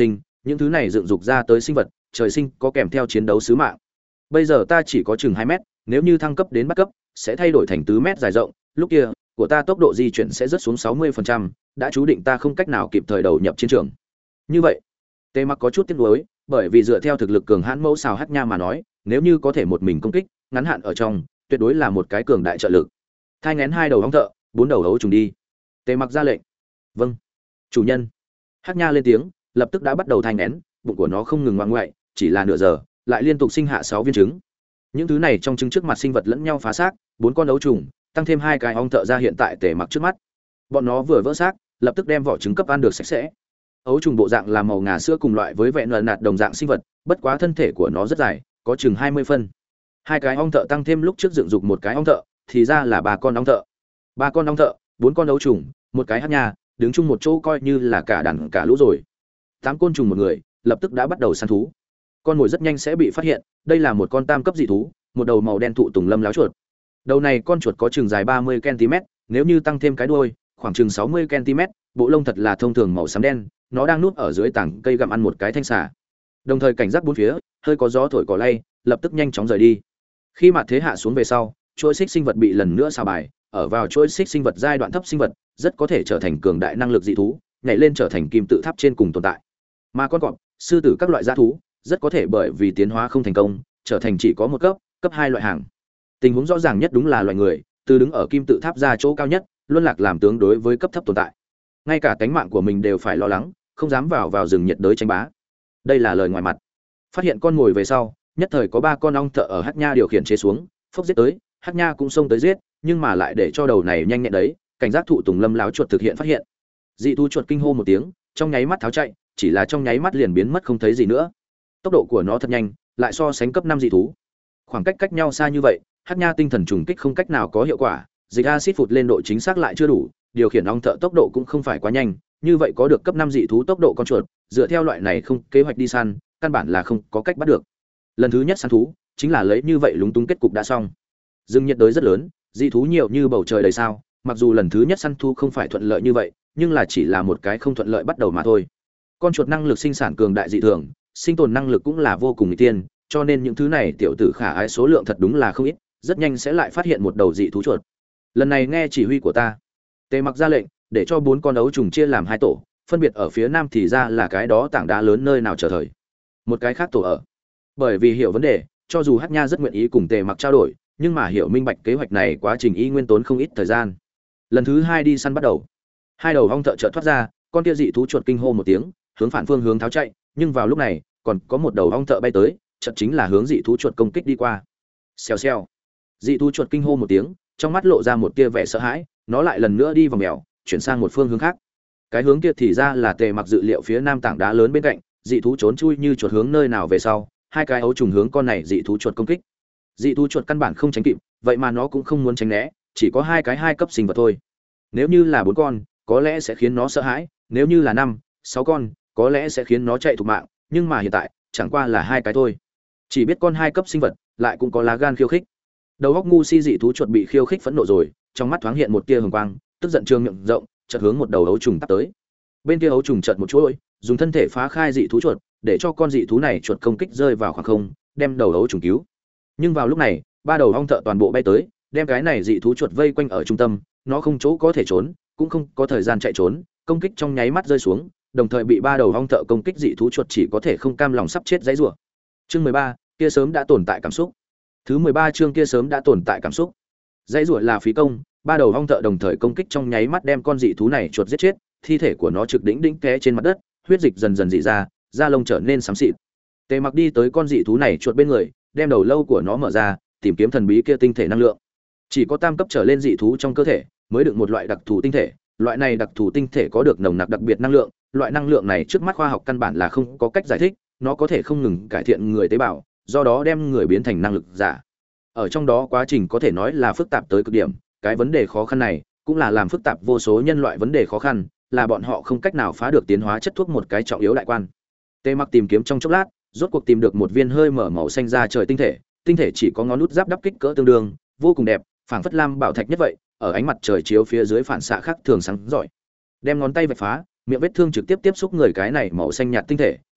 Những thứ này dựng dục ra tới sinh vật trời sinh có kèm theo chiến đấu sứ mạng. Bây giờ ta chỉ có chừng hai mét, nếu như thăng cấp đến bắt cấp sẽ thay đổi thành tứ mét dài rộng, lúc kia của ta tốc độ di chuyển sẽ rớt xuống sáu mươi phần trăm, đã chú định ta không cách nào kịp thời đầu nhập chiến trường. Như vậy, Tề Mặc có chút tiếc nuối, bởi vì dựa theo thực lực cường hãn mẫu xào hắc nha mà nói, nếu như có thể một mình công kích, ngắn hạn ở trong, tuyệt đối là một cái cường đại trợ lực. Thai nghén hai đầu ong thợ, bốn đầu hấu trùng đi. Tề Mặc ra lệnh. Vâng, chủ nhân. Hắc nha lên tiếng, lập tức đã bắt đầu thai nghén, bụng của nó không ngừng ngoại ngoại, chỉ là nửa giờ, lại liên tục sinh hạ sáu viên trứng. Những thứ này trong trứng trước mặt sinh vật lẫn nhau phá xác, bốn con ấu trùng, tăng thêm hai cái ong thợ ra hiện tại Tề Mặc trước mắt. Bọn nó vừa vỡ xác, lập tức đem vỏ trứng cấp ăn được sạch sẽ. Ấu trùng bộ dạng là màu ngà sữa cùng loại với vẹn lần nạt đồng dạng sinh vật, bất quá thân thể của nó rất dài, có chừng hai mươi phân. Hai cái ong thợ tăng thêm lúc trước dựng dục một cái ong thợ, thì ra là ba con ong thợ. Ba con ong thợ, bốn con ấu trùng, một cái hắc nha, đứng chung một chỗ coi như là cả đàn cả lũ rồi. Tám côn trùng một người, lập tức đã bắt đầu săn thú. Con mồi rất nhanh sẽ bị phát hiện, đây là một con tam cấp dị thú, một đầu màu đen thụ tùng lâm láo chuột. Đầu này con chuột có chừng dài ba mươi ki lô mét, nếu như tăng thêm cái đuôi, khoảng chừng sáu mươi ki lô mét, bộ lông thật là thông thường màu xám đen, nó đang núp ở dưới tảng cây gặm ăn một cái thanh xà. Đồng thời cảnh giác bốn phía, hơi có gió thổi cỏ lay, lập tức nhanh chóng rời đi. Khi mặt thế hạ xuống về sau, chuỗi xích sinh vật bị lần nữa xào bài, ở vào chuỗi xích sinh vật giai đoạn thấp sinh vật, rất có thể trở thành cường đại năng lực dị thú, nhảy lên trở thành kim tự tháp trên cùng tồn tại. Mà con cọp, sư tử các loại dã thú, rất có thể bởi vì tiến hóa không thành công, trở thành chỉ có một cấp, cấp hai loại hàng. Tình huống rõ ràng nhất đúng là loài người, từ đứng ở kim tự tháp ra chỗ cao nhất, luôn lạc làm tướng đối với cấp thấp tồn tại. Ngay cả tánh mạng của mình đều phải lo lắng, không dám vào vào rừng nhiệt đới tranh bá. Đây là lời ngoài mặt. Phát hiện con mồi về sau, nhất thời có ba con ong thợ ở hắc nha điều khiển chế xuống, phốc giết tới, hắc nha cũng xông tới giết, nhưng mà lại để cho đầu này nhanh nhẹn đấy, cảnh giác thụ tùng lâm láo chuột thực hiện phát hiện. Dị thú chuột kinh hô một tiếng, trong nháy mắt tháo chạy, chỉ là trong nháy mắt liền biến mất không thấy gì nữa. Tốc độ của nó thật nhanh, lại so sánh cấp năm dị thú. Khoảng cách cách nhau xa như vậy, hắc nha tinh thần trùng kích không cách nào có hiệu quả, dịch axit phụt lên độ chính xác lại chưa đủ, điều khiển ong thợ tốc độ cũng không phải quá nhanh, như vậy có được cấp năm dị thú tốc độ con chuột, dựa theo loại này không kế hoạch đi săn, căn bản là không có cách bắt được. Lần thứ nhất săn thú, chính là lấy như vậy lúng túng kết cục đã xong. Rừng nhiệt đới rất lớn, dị thú nhiều như bầu trời đầy sao, mặc dù lần thứ nhất săn thú không phải thuận lợi như vậy, nhưng là chỉ là một cái không thuận lợi bắt đầu mà thôi. Con chuột năng lực sinh sản cường đại dị thường, sinh tồn năng lực cũng là vô cùng nguy tiên, cho nên những thứ này tiểu tử khả ái số lượng thật đúng là không ít, rất nhanh sẽ lại phát hiện một đầu dị thú chuột. Lần này nghe chỉ huy của ta, Tề Mặc ra lệnh, để cho bốn con ấu trùng chia làm hai tổ, phân biệt ở phía nam thì ra là cái đó tảng đá lớn nơi nào trở thời, một cái khác tổ ở. Bởi vì hiểu vấn đề, cho dù Hắc Nha rất nguyện ý cùng Tề Mặc trao đổi, nhưng mà hiểu minh bạch kế hoạch này quá trình y nguyên tốn không ít thời gian. Lần thứ hai đi săn bắt đầu, hai đầu ong thợ chợt thoát ra, con kia dị thú chuột kinh hô một tiếng, hướng phản phương hướng tháo chạy, nhưng vào lúc này, còn có một đầu ong thợ bay tới, chợt chính là hướng dị thú chuột công kích đi qua. Xèo xèo. Dị thú chuột kinh hô một tiếng, trong mắt lộ ra một tia vẻ sợ hãi, nó lại lần nữa đi vào mèo, chuyển sang một phương hướng khác. Cái hướng kia thì ra là Tề Mặc dự liệu phía nam tảng đá lớn bên cạnh, dị thú trốn chui như chuột hướng nơi nào về sau, hai cái ấu trùng hướng con này dị thú chuột công kích. Dị thú chuột căn bản không tránh kịp, vậy mà nó cũng không muốn tránh né, chỉ có hai cái hai cấp sinh vật thôi. Nếu như là bốn con, có lẽ sẽ khiến nó sợ hãi, nếu như là năm, sáu con, có lẽ sẽ khiến nó chạy thục mạng, nhưng mà hiện tại, chẳng qua là hai cái thôi. Chỉ biết con hai cấp sinh vật, lại cũng có lá gan khiêu khích. Đầu óc ngu si dị thú chuột bị khiêu khích phẫn nộ rồi, trong mắt thoáng hiện một tia hừng quang, tức giận trương miệng rộng, chợt hướng một đầu ấu trùng tắp tới. Bên kia ấu trùng chợt một chuỗi, dùng thân thể phá khai dị thú chuột, để cho con dị thú này chuột công kích rơi vào khoảng không, đem đầu ấu trùng cứu. Nhưng vào lúc này, ba đầu ong thợ toàn bộ bay tới, đem cái này dị thú chuột vây quanh ở trung tâm, nó không chỗ có thể trốn, cũng không có thời gian chạy trốn, công kích trong nháy mắt rơi xuống, đồng thời bị ba đầu ong thợ công kích dị thú chuột chỉ có thể không cam lòng sắp chết dãy rủa. Chương mười ba, kia sớm đã tồn tại cảm xúc. Thứ mười ba chương kia sớm đã tồn tại cảm xúc. Dãy rủa là phí công, ba đầu ong thợ đồng thời công kích trong nháy mắt đem con dị thú này chuột giết chết, thi thể của nó trực đỉnh đỉnh té trên mặt đất, huyết dịch dần dần rỉ ra, da lông trở nên xám xịt. Tề Mặc đi tới con dị thú này chuột bên người, đem đầu lâu của nó mở ra, tìm kiếm thần bí kia tinh thể năng lượng. Chỉ có tam cấp trở lên dị thú trong cơ thể mới được một loại đặc thù tinh thể, loại này đặc thù tinh thể có được nồng nặc đặc biệt năng lượng, loại năng lượng này trước mắt khoa học căn bản là không có cách giải thích, nó có thể không ngừng cải thiện người tế bào, do đó đem người biến thành năng lực giả. Ở trong đó quá trình có thể nói là phức tạp tới cực điểm, cái vấn đề khó khăn này cũng là làm phức tạp vô số nhân loại vấn đề khó khăn, là bọn họ không cách nào phá được tiến hóa chất thuốc một cái trọng yếu đại quan. Tề Mặc tìm kiếm trong chốc lát, rốt cuộc tìm được một viên hơi mở màu xanh da trời tinh thể, tinh thể chỉ có ngón nút giáp đắp kích cỡ tương đương, vô cùng đẹp, phảng phất lam bảo thạch nhất vậy, ở ánh mặt trời chiếu phía dưới phản xạ khác thường sáng rọi. Đem ngón tay vạch phá, miệng vết thương trực tiếp tiếp xúc người cái này màu xanh nhạt tinh thể,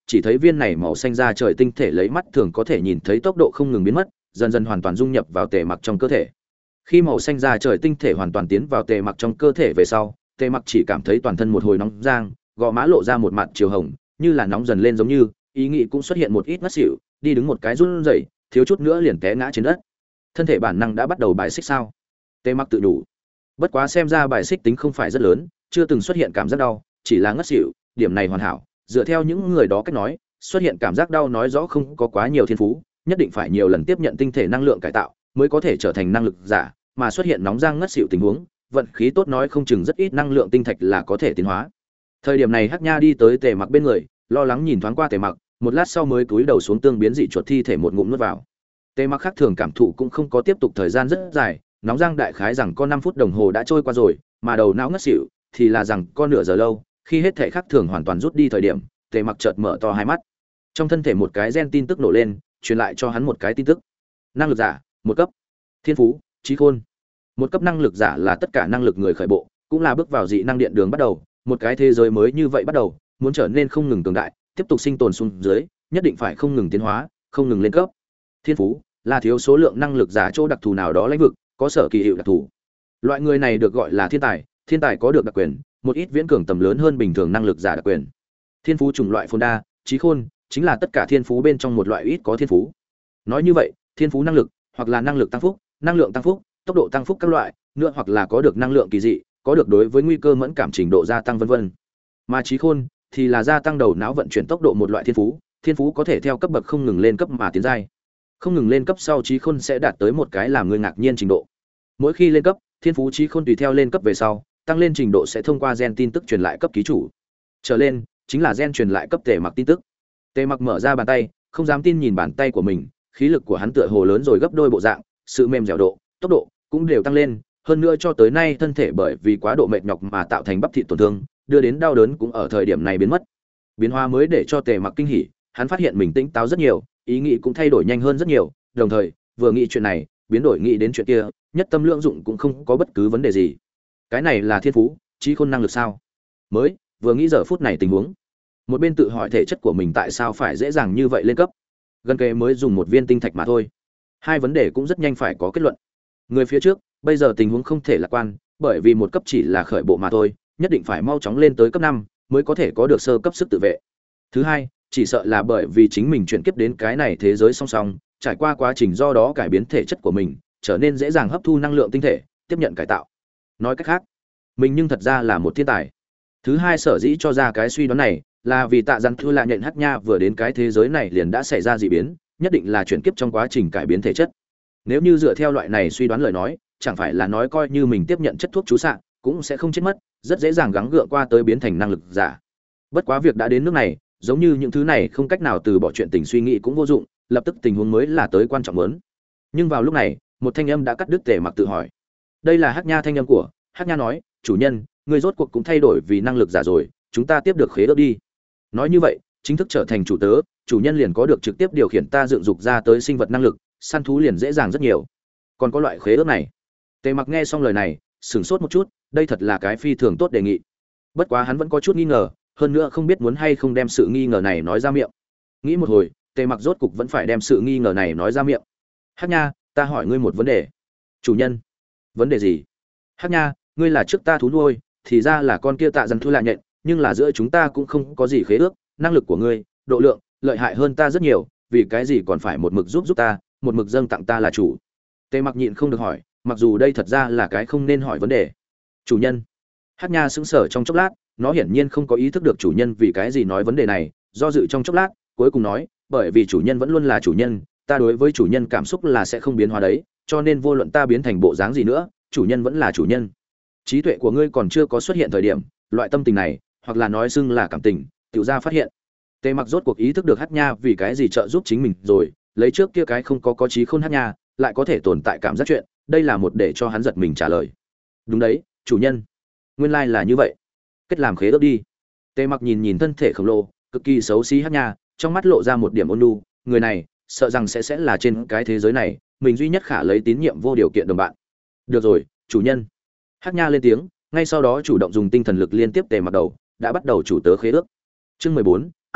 chỉ thấy viên này màu xanh da trời tinh thể lấy mắt thường có thể nhìn thấy tốc độ không ngừng biến mất, dần dần hoàn toàn dung nhập vào Tề Mặc trong cơ thể. Khi màu xanh da trời tinh thể hoàn toàn tiến vào Tề Mặc trong cơ thể về sau, Tề Mặc chỉ cảm thấy toàn thân một hồi nóng rang, gò má lộ ra một mặt chiều hồng, như là nóng dần lên giống như, ý nghĩ cũng xuất hiện một ít ngất xỉu, đi đứng một cái run rẩy, thiếu chút nữa liền té ngã trên đất. Thân thể bản năng đã bắt đầu bài xích sao? Tề Mặc tự đủ. Bất quá xem ra bài xích tính không phải rất lớn, chưa từng xuất hiện cảm giác đau, chỉ là ngất xỉu, điểm này hoàn hảo. Dựa theo những người đó cách nói, xuất hiện cảm giác đau nói rõ không có quá nhiều thiên phú, nhất định phải nhiều lần tiếp nhận tinh thể năng lượng cải tạo mới có thể trở thành năng lực giả, mà xuất hiện nóng rang ngất xỉu tình huống, vận khí tốt nói không chừng rất ít năng lượng tinh thạch là có thể tiến hóa. Thời điểm này Hắc Nha đi tới Tề Mặc bên người, lo lắng nhìn thoáng qua Tề Mặc, một lát sau mới cúi đầu xuống tương biến dị chuột thi thể một ngụm nuốt vào. Tề Mặc khác thường cảm thụ cũng không có tiếp tục thời gian rất dài, nóng rang đại khái rằng có năm phút đồng hồ đã trôi qua rồi, mà đầu não ngất xỉu thì là rằng có nửa giờ lâu, khi hết thể khác thường hoàn toàn rút đi thời điểm, Tề Mặc chợt mở to hai mắt. Trong thân thể một cái gen tin tức nổ lên, truyền lại cho hắn một cái tin tức. Năng lực giả, một cấp. Thiên phú, trí khôn. Một cấp năng lực giả là tất cả năng lực người khởi bộ, cũng là bước vào dị năng điện đường bắt đầu, một cái thế giới mới như vậy bắt đầu, muốn trở nên không ngừng cường đại, tiếp tục sinh tồn xuống dưới, nhất định phải không ngừng tiến hóa, không ngừng lên cấp. Thiên phú là thiếu số lượng năng lực giả chỗ đặc thù nào đó lĩnh vực, có sở kỳ hiệu đặc thù. Loại người này được gọi là thiên tài, thiên tài có được đặc quyền, một ít viễn cường tầm lớn hơn bình thường năng lực giả đặc quyền. Thiên phú chủng loại phồn đa, trí khôn chính là tất cả thiên phú bên trong một loại ít có thiên phú. Nói như vậy, thiên phú năng lực, hoặc là năng lực tăng phúc, năng lượng tăng phúc, tốc độ tăng phúc các loại, nữa hoặc là có được năng lượng kỳ dị, có được đối với nguy cơ mẫn cảm trình độ gia tăng vân vân. Mà trí khôn thì là gia tăng đầu não vận chuyển tốc độ một loại thiên phú, thiên phú có thể theo cấp bậc không ngừng lên cấp mà tiến giai. Không ngừng lên cấp sau trí khôn sẽ đạt tới một cái làm người ngạc nhiên trình độ. Mỗi khi lên cấp, thiên phú trí khôn tùy theo lên cấp về sau, tăng lên trình độ sẽ thông qua gen tin tức truyền lại cấp ký chủ. Trở lên chính là gen truyền lại cấp Tề Mặc tin tức. Tề Mặc mở ra bàn tay, không dám tin nhìn bàn tay của mình, khí lực của hắn tựa hồ lớn rồi gấp đôi bộ dạng, sự mềm dẻo độ, tốc độ cũng đều tăng lên, hơn nữa cho tới nay thân thể bởi vì quá độ mệt nhọc mà tạo thành bắp thịt tổn thương, đưa đến đau đớn cũng ở thời điểm này biến mất. Biến hóa mới để cho Tề Mặc kinh hỉ, hắn phát hiện mình tỉnh táo rất nhiều, ý nghĩ cũng thay đổi nhanh hơn rất nhiều, đồng thời, vừa nghĩ chuyện này, biến đổi nghĩ đến chuyện kia, nhất tâm lượng dụng cũng không có bất cứ vấn đề gì. Cái này là thiên phú, trí khôn năng lực sao? Mới, vừa nghĩ giờ phút này tình huống, một bên tự hỏi thể chất của mình tại sao phải dễ dàng như vậy lên cấp. Gần kề mới dùng một viên tinh thạch mà thôi. Hai vấn đề cũng rất nhanh phải có kết luận. Người phía trước, bây giờ tình huống không thể lạc quan, bởi vì một cấp chỉ là khởi bộ mà thôi, nhất định phải mau chóng lên tới cấp năm mới có thể có được sơ cấp sức tự vệ. Thứ hai, chỉ sợ là bởi vì chính mình chuyển kiếp đến cái này thế giới song song, trải qua quá trình do đó cải biến thể chất của mình, trở nên dễ dàng hấp thu năng lượng tinh thể, tiếp nhận cải tạo. Nói cách khác, mình nhưng thật ra là một thiên tài. Thứ hai sở dĩ cho ra cái suy đoán này, là vì Tạ Dặn Thư là nhận Hắc Nha vừa đến cái thế giới này liền đã xảy ra dị biến, nhất định là chuyển kiếp trong quá trình cải biến thể chất. Nếu như dựa theo loại này suy đoán lời nói, chẳng phải là nói coi như mình tiếp nhận chất thuốc chú xạ, cũng sẽ không chết mất, rất dễ dàng gắng gượng qua tới biến thành năng lực giả. Bất quá việc đã đến nước này, giống như những thứ này không cách nào từ bỏ chuyện tình suy nghĩ cũng vô dụng, lập tức tình huống mới là tới quan trọng muốn. Nhưng vào lúc này, một thanh âm đã cắt đứt Tề Mặc tự hỏi. Đây là Hắc Nha thanh âm của, Hắc Nha nói, "Chủ nhân, ngươi rốt cuộc cũng thay đổi vì năng lực giả rồi, chúng ta tiếp được khế ước đi." Nói như vậy, chính thức trở thành chủ tớ, chủ nhân liền có được trực tiếp điều khiển ta dựng dục ra tới sinh vật năng lực, săn thú liền dễ dàng rất nhiều. Còn có loại khế ước này. Tề Mặc nghe xong lời này, sửng sốt một chút, đây thật là cái phi thường tốt đề nghị. Bất quá hắn vẫn có chút nghi ngờ, hơn nữa không biết muốn hay không đem sự nghi ngờ này nói ra miệng. Nghĩ một hồi, Tề Mặc rốt cục vẫn phải đem sự nghi ngờ này nói ra miệng. Hắc Nha, ta hỏi ngươi một vấn đề. Chủ nhân. Vấn đề gì? Hắc Nha, ngươi là trước ta thú nuôi, thì ra là con kia Tạ Dặn Thư lạ nhện, nhưng là giữa chúng ta cũng không có gì khế ước, năng lực của ngươi, độ lượng, lợi hại hơn ta rất nhiều, vì cái gì còn phải một mực giúp giúp ta, một mực dâng tặng ta là chủ. Tề Mặc nhịn không được hỏi, mặc dù đây thật ra là cái không nên hỏi vấn đề. Chủ nhân. Hắc Nha sững sờ trong chốc lát, nó hiển nhiên không có ý thức được chủ nhân vì cái gì nói vấn đề này, do dự trong chốc lát, cuối cùng nói, bởi vì chủ nhân vẫn luôn là chủ nhân, ta đối với chủ nhân cảm xúc là sẽ không biến hóa đấy, cho nên vô luận ta biến thành bộ dáng gì nữa, chủ nhân vẫn là chủ nhân. Trí tuệ của ngươi còn chưa có xuất hiện thời điểm, loại tâm tình này, hoặc là nói xưng là cảm tình, tiểu ra phát hiện. Tề Mặc rốt cuộc ý thức được Hắc Nha vì cái gì trợ giúp chính mình rồi, lấy trước kia cái không có có trí khôn Hắc Nha, lại có thể tồn tại cảm giác chuyện, đây là một để cho hắn giật mình trả lời. Đúng đấy, chủ nhân. Nguyên lai là như vậy. Kết làm khế ước đi. Tề Mặc nhìn nhìn thân thể khổng lồ, cực kỳ xấu xí Hắc Nha, trong mắt lộ ra một điểm ôn nhu, người này, sợ rằng sẽ sẽ là trên cái thế giới này, mình duy nhất khả lấy tín nhiệm vô điều kiện đồng bạn. Được rồi, chủ nhân. Hắc Nha lên tiếng, ngay sau đó chủ động dùng tinh thần lực liên tiếp Tề Mặc đầu, đã bắt đầu chủ tớ khế ước. Chương mười bốn,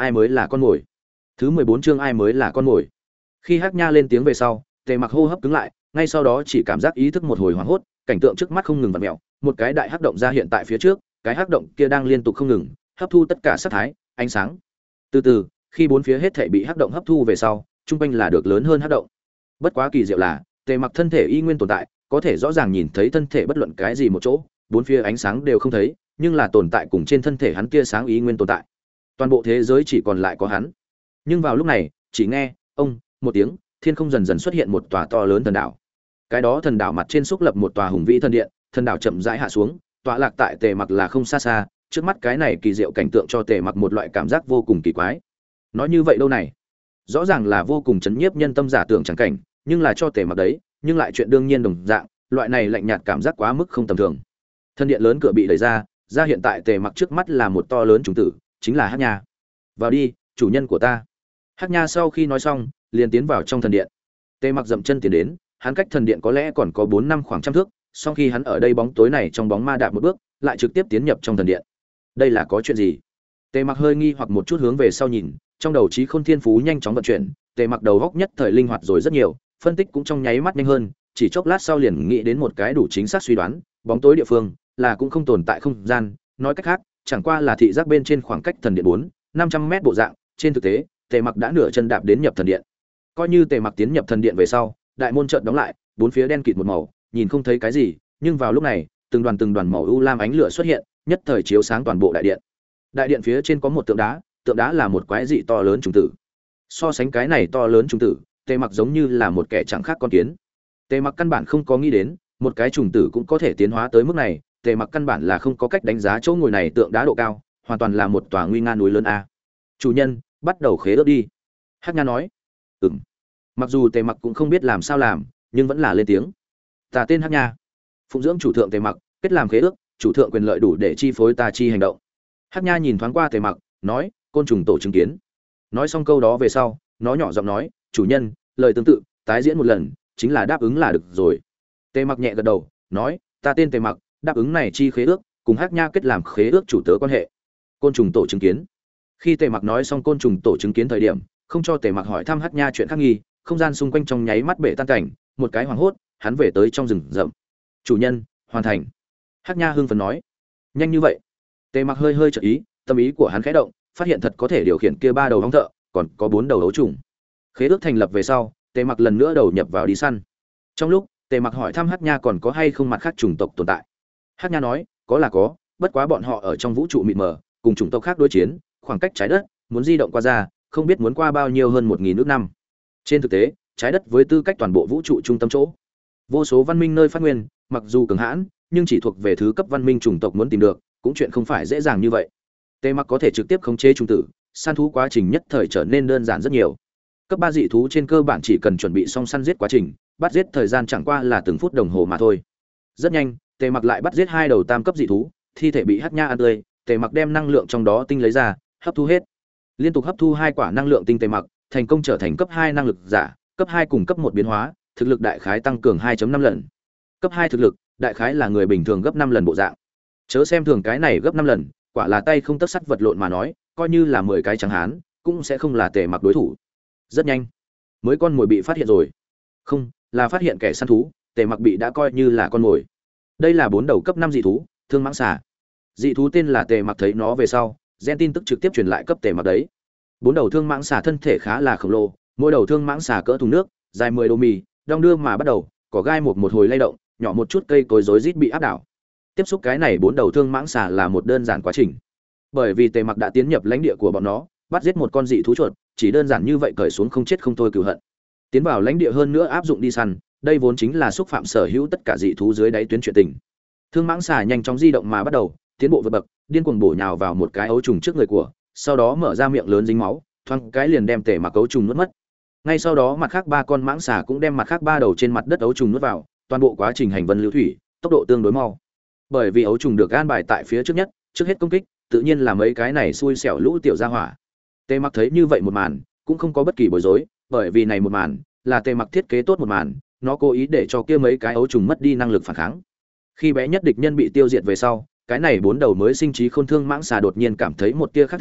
ai mới là con mồi. Thứ mười bốn chương ai mới là con mồi. Khi Hắc Nha lên tiếng về sau, Tề Mặc hô hấp cứng lại, ngay sau đó chỉ cảm giác ý thức một hồi hoảng hốt, cảnh tượng trước mắt không ngừng vặn mèo, một cái đại hắc động ra hiện tại phía trước, cái hắc động kia đang liên tục không ngừng hấp thu tất cả sắc thái, ánh sáng. Từ từ, khi bốn phía hết thảy bị hắc động hấp thu về sau, trung quanh là được lớn hơn hắc động. Bất quá kỳ diệu là, Tề Mặc thân thể y nguyên tồn tại, có thể rõ ràng nhìn thấy thân thể bất luận cái gì một chỗ, bốn phía ánh sáng đều không thấy, nhưng là tồn tại cùng trên thân thể hắn kia sáng ý nguyên tồn tại. Toàn bộ thế giới chỉ còn lại có hắn. Nhưng vào lúc này, chỉ nghe ông một tiếng, thiên không dần dần xuất hiện một tòa to lớn thần đảo. Cái đó thần đảo mặt trên xúc lập một tòa hùng vĩ thần điện, thần đảo chậm rãi hạ xuống, tọa lạc tại Tề Mặc là không xa xa, trước mắt cái này kỳ diệu cảnh tượng cho Tề Mặc một loại cảm giác vô cùng kỳ quái. Nói như vậy đâu này, rõ ràng là vô cùng chấn nhiếp nhân tâm giả tưởng chẳng cảnh, nhưng là cho Tề Mặc đấy, nhưng lại chuyện đương nhiên đồng dạng, loại này lạnh nhạt cảm giác quá mức không tầm thường. Thần điện lớn cửa bị đẩy ra, ra hiện tại Tề Mặc trước mắt là một to lớn trùng tử, chính là Hắc Nha. Vào đi, chủ nhân của ta. Hắc Nha sau khi nói xong, liền tiến vào trong thần điện. Tề Mặc dậm chân tiến đến, hắn cách thần điện có lẽ còn có bốn năm khoảng trăm thước, sau khi hắn ở đây bóng tối này trong bóng ma đạp một bước, lại trực tiếp tiến nhập trong thần điện. Đây là có chuyện gì? Tề Mặc hơi nghi hoặc một chút hướng về sau nhìn, trong đầu trí khôn thiên phú nhanh chóng vận chuyển, Tề Mặc đầu góc nhất thời linh hoạt rồi rất nhiều, phân tích cũng trong nháy mắt nhanh hơn, chỉ chốc lát sau liền nghĩ đến một cái đủ chính xác suy đoán, bóng tối địa phương là cũng không tồn tại không gian, nói cách khác, chẳng qua là thị giác bên trên khoảng cách thần điện bốn, năm trăm mét bộ dạng, trên thực tế, Tề Mặc đã nửa chân đạp đến nhập thần điện. Coi như Tề Mặc tiến nhập thần điện về sau, đại môn chợt đóng lại, bốn phía đen kịt một màu, nhìn không thấy cái gì, nhưng vào lúc này, từng đoàn từng đoàn màu u lam ánh lửa xuất hiện, nhất thời chiếu sáng toàn bộ đại điện. Đại điện phía trên có một tượng đá, tượng đá là một quái dị to lớn trùng tử. So sánh cái này to lớn trùng tử, Tề Mặc giống như là một kẻ chẳng khác con kiến. Tề Mặc căn bản không có nghĩ đến, một cái trùng tử cũng có thể tiến hóa tới mức này, Tề Mặc căn bản là không có cách đánh giá chỗ ngồi này tượng đá độ cao, hoàn toàn là một tòa nguy nga núi lớn a. Chủ nhân, bắt đầu khế ước đi. Hắc Nha nói. Ừm. Mặc dù Tề Mặc cũng không biết làm sao làm, nhưng vẫn là lên tiếng. Ta tên Hắc Nha, phụng dưỡng chủ thượng Tề Mặc, kết làm khế ước, chủ thượng quyền lợi đủ để chi phối ta chi hành động. Hắc Nha nhìn thoáng qua Tề Mặc, nói, côn trùng tổ chứng kiến. Nói xong câu đó về sau, nó nhỏ giọng nói, chủ nhân, lời tương tự, tái diễn một lần, chính là đáp ứng là được rồi. Tề Mặc nhẹ gật đầu, nói, ta tên Tề Mặc, đáp ứng này chi khế ước, cùng Hắc Nha kết làm khế ước chủ tớ quan hệ. Côn trùng tổ chứng kiến. Khi Tề Mặc nói xong côn trùng tổ chứng kiến thời điểm, không cho Tề Mặc hỏi thăm Hắc Nha chuyện khác nghi, không gian xung quanh trong nháy mắt bể tan cảnh, một cái hoảng hốt, hắn về tới trong rừng rậm. Chủ nhân, hoàn thành. Hắc Nha hưng phấn nói. Nhanh như vậy? Tề Mặc hơi hơi chợt ý, tâm ý của hắn khẽ động, phát hiện thật có thể điều khiển kia ba đầu ong thợ, còn có bốn đầu ấu trùng. Khế ước thành lập về sau, Tề Mặc lần nữa đầu nhập vào đi săn. Trong lúc, Tề Mặc hỏi thăm Hắc Nha còn có hay không mặt khác chủng tộc tồn tại. Hắc Nha nói, có là có, bất quá bọn họ ở trong vũ trụ mịt mờ, cùng chủng tộc khác đối chiến, khoảng cách trái đất, muốn di động qua ra, không biết muốn qua bao nhiêu hơn một nghìn ước năm. Trên thực tế, trái đất với tư cách toàn bộ vũ trụ trung tâm chỗ, vô số văn minh nơi phát nguyên, mặc dù cường hãn, nhưng chỉ thuộc về thứ cấp văn minh chủng tộc muốn tìm được, cũng chuyện không phải dễ dàng như vậy. Tề Mặc có thể trực tiếp khống chế trùng tử, săn thú quá trình nhất thời trở nên đơn giản rất nhiều. Cấp ba dị thú trên cơ bản chỉ cần chuẩn bị xong săn giết quá trình, bắt giết thời gian chẳng qua là từng phút đồng hồ mà thôi. Rất nhanh, Tề Mặc lại bắt giết hai đầu tam cấp dị thú, thi thể bị Hắc Nha ăn tươi, Tề Mặc đem năng lượng trong đó tinh lấy ra, hấp thu hết. Liên tục hấp thu hai quả năng lượng tinh Tề Mặc, thành công trở thành cấp hai năng lực giả, cấp hai cùng cấp một biến hóa, thực lực đại khái tăng cường hai phẩy năm lần. Cấp hai thực lực, đại khái là người bình thường gấp năm lần bộ dạng. Chớ xem thường cái này gấp năm lần, quả là tay không tấc sắt vật lộn mà nói, coi như là mười cái trắng hán, cũng sẽ không là Tề Mặc đối thủ. Rất nhanh, mới con mồi bị phát hiện rồi. Không, là phát hiện kẻ săn thú, Tề Mặc bị đã coi như là con mồi. Đây là bốn đầu cấp năm dị thú, thương mãng xà. Dị thú tên là Tề Mặc thấy nó về sau, gen tin tức trực tiếp truyền lại cấp Tề Mặc đấy. Bốn đầu thương mãng xà thân thể khá là khổng lồ, mỗi đầu thương mãng xà cỡ thùng nước, dài mười đô mì, đong đưa mà bắt đầu, cỏ gai một một hồi lay động, nhỏ một chút cây cối rối rít bị áp đảo. Tiếp xúc cái này bốn đầu thương mãng xà là một đơn giản quá trình. Bởi vì Tề Mặc đã tiến nhập lãnh địa của bọn nó, bắt giết một con dị thú chuột, chỉ đơn giản như vậy cởi xuống không chết không thôi cừu hận. Tiến vào lãnh địa hơn nữa áp dụng đi săn, đây vốn chính là xúc phạm sở hữu tất cả dị thú dưới đáy tuyến chuyện tình. Thương mãng xà nhanh chóng di động mà bắt đầu, tiến bộ vượt bậc, điên cuồng bổ nhào vào một cái ấu trùng trước người của, sau đó mở ra miệng lớn dính máu, thoáng cái liền đem Tề Mặc ấu trùng nuốt mất. Ngay sau đó mặt khác ba con mãng xà cũng đem mặt khác ba đầu trên mặt đất ấu trùng nuốt vào, toàn bộ quá trình hành vân lưu thủy, tốc độ tương đối mau. Bởi vì ấu trùng được an bài tại phía trước nhất, trước hết công kích, tự nhiên là mấy cái này xui xẻo lũ tiểu gia hỏa. Tề Mặc thấy như vậy một màn, cũng không có bất kỳ bối rối, bởi vì này một màn là Tề Mặc thiết kế tốt một màn, nó cố ý để cho kia mấy cái ấu trùng mất đi năng lực phản kháng. Khi bé nhất địch nhân bị tiêu diệt về sau, cái này bốn đầu mới sinh trí khôn thương mãng xà đột nhiên cảm thấy một tia khác thường,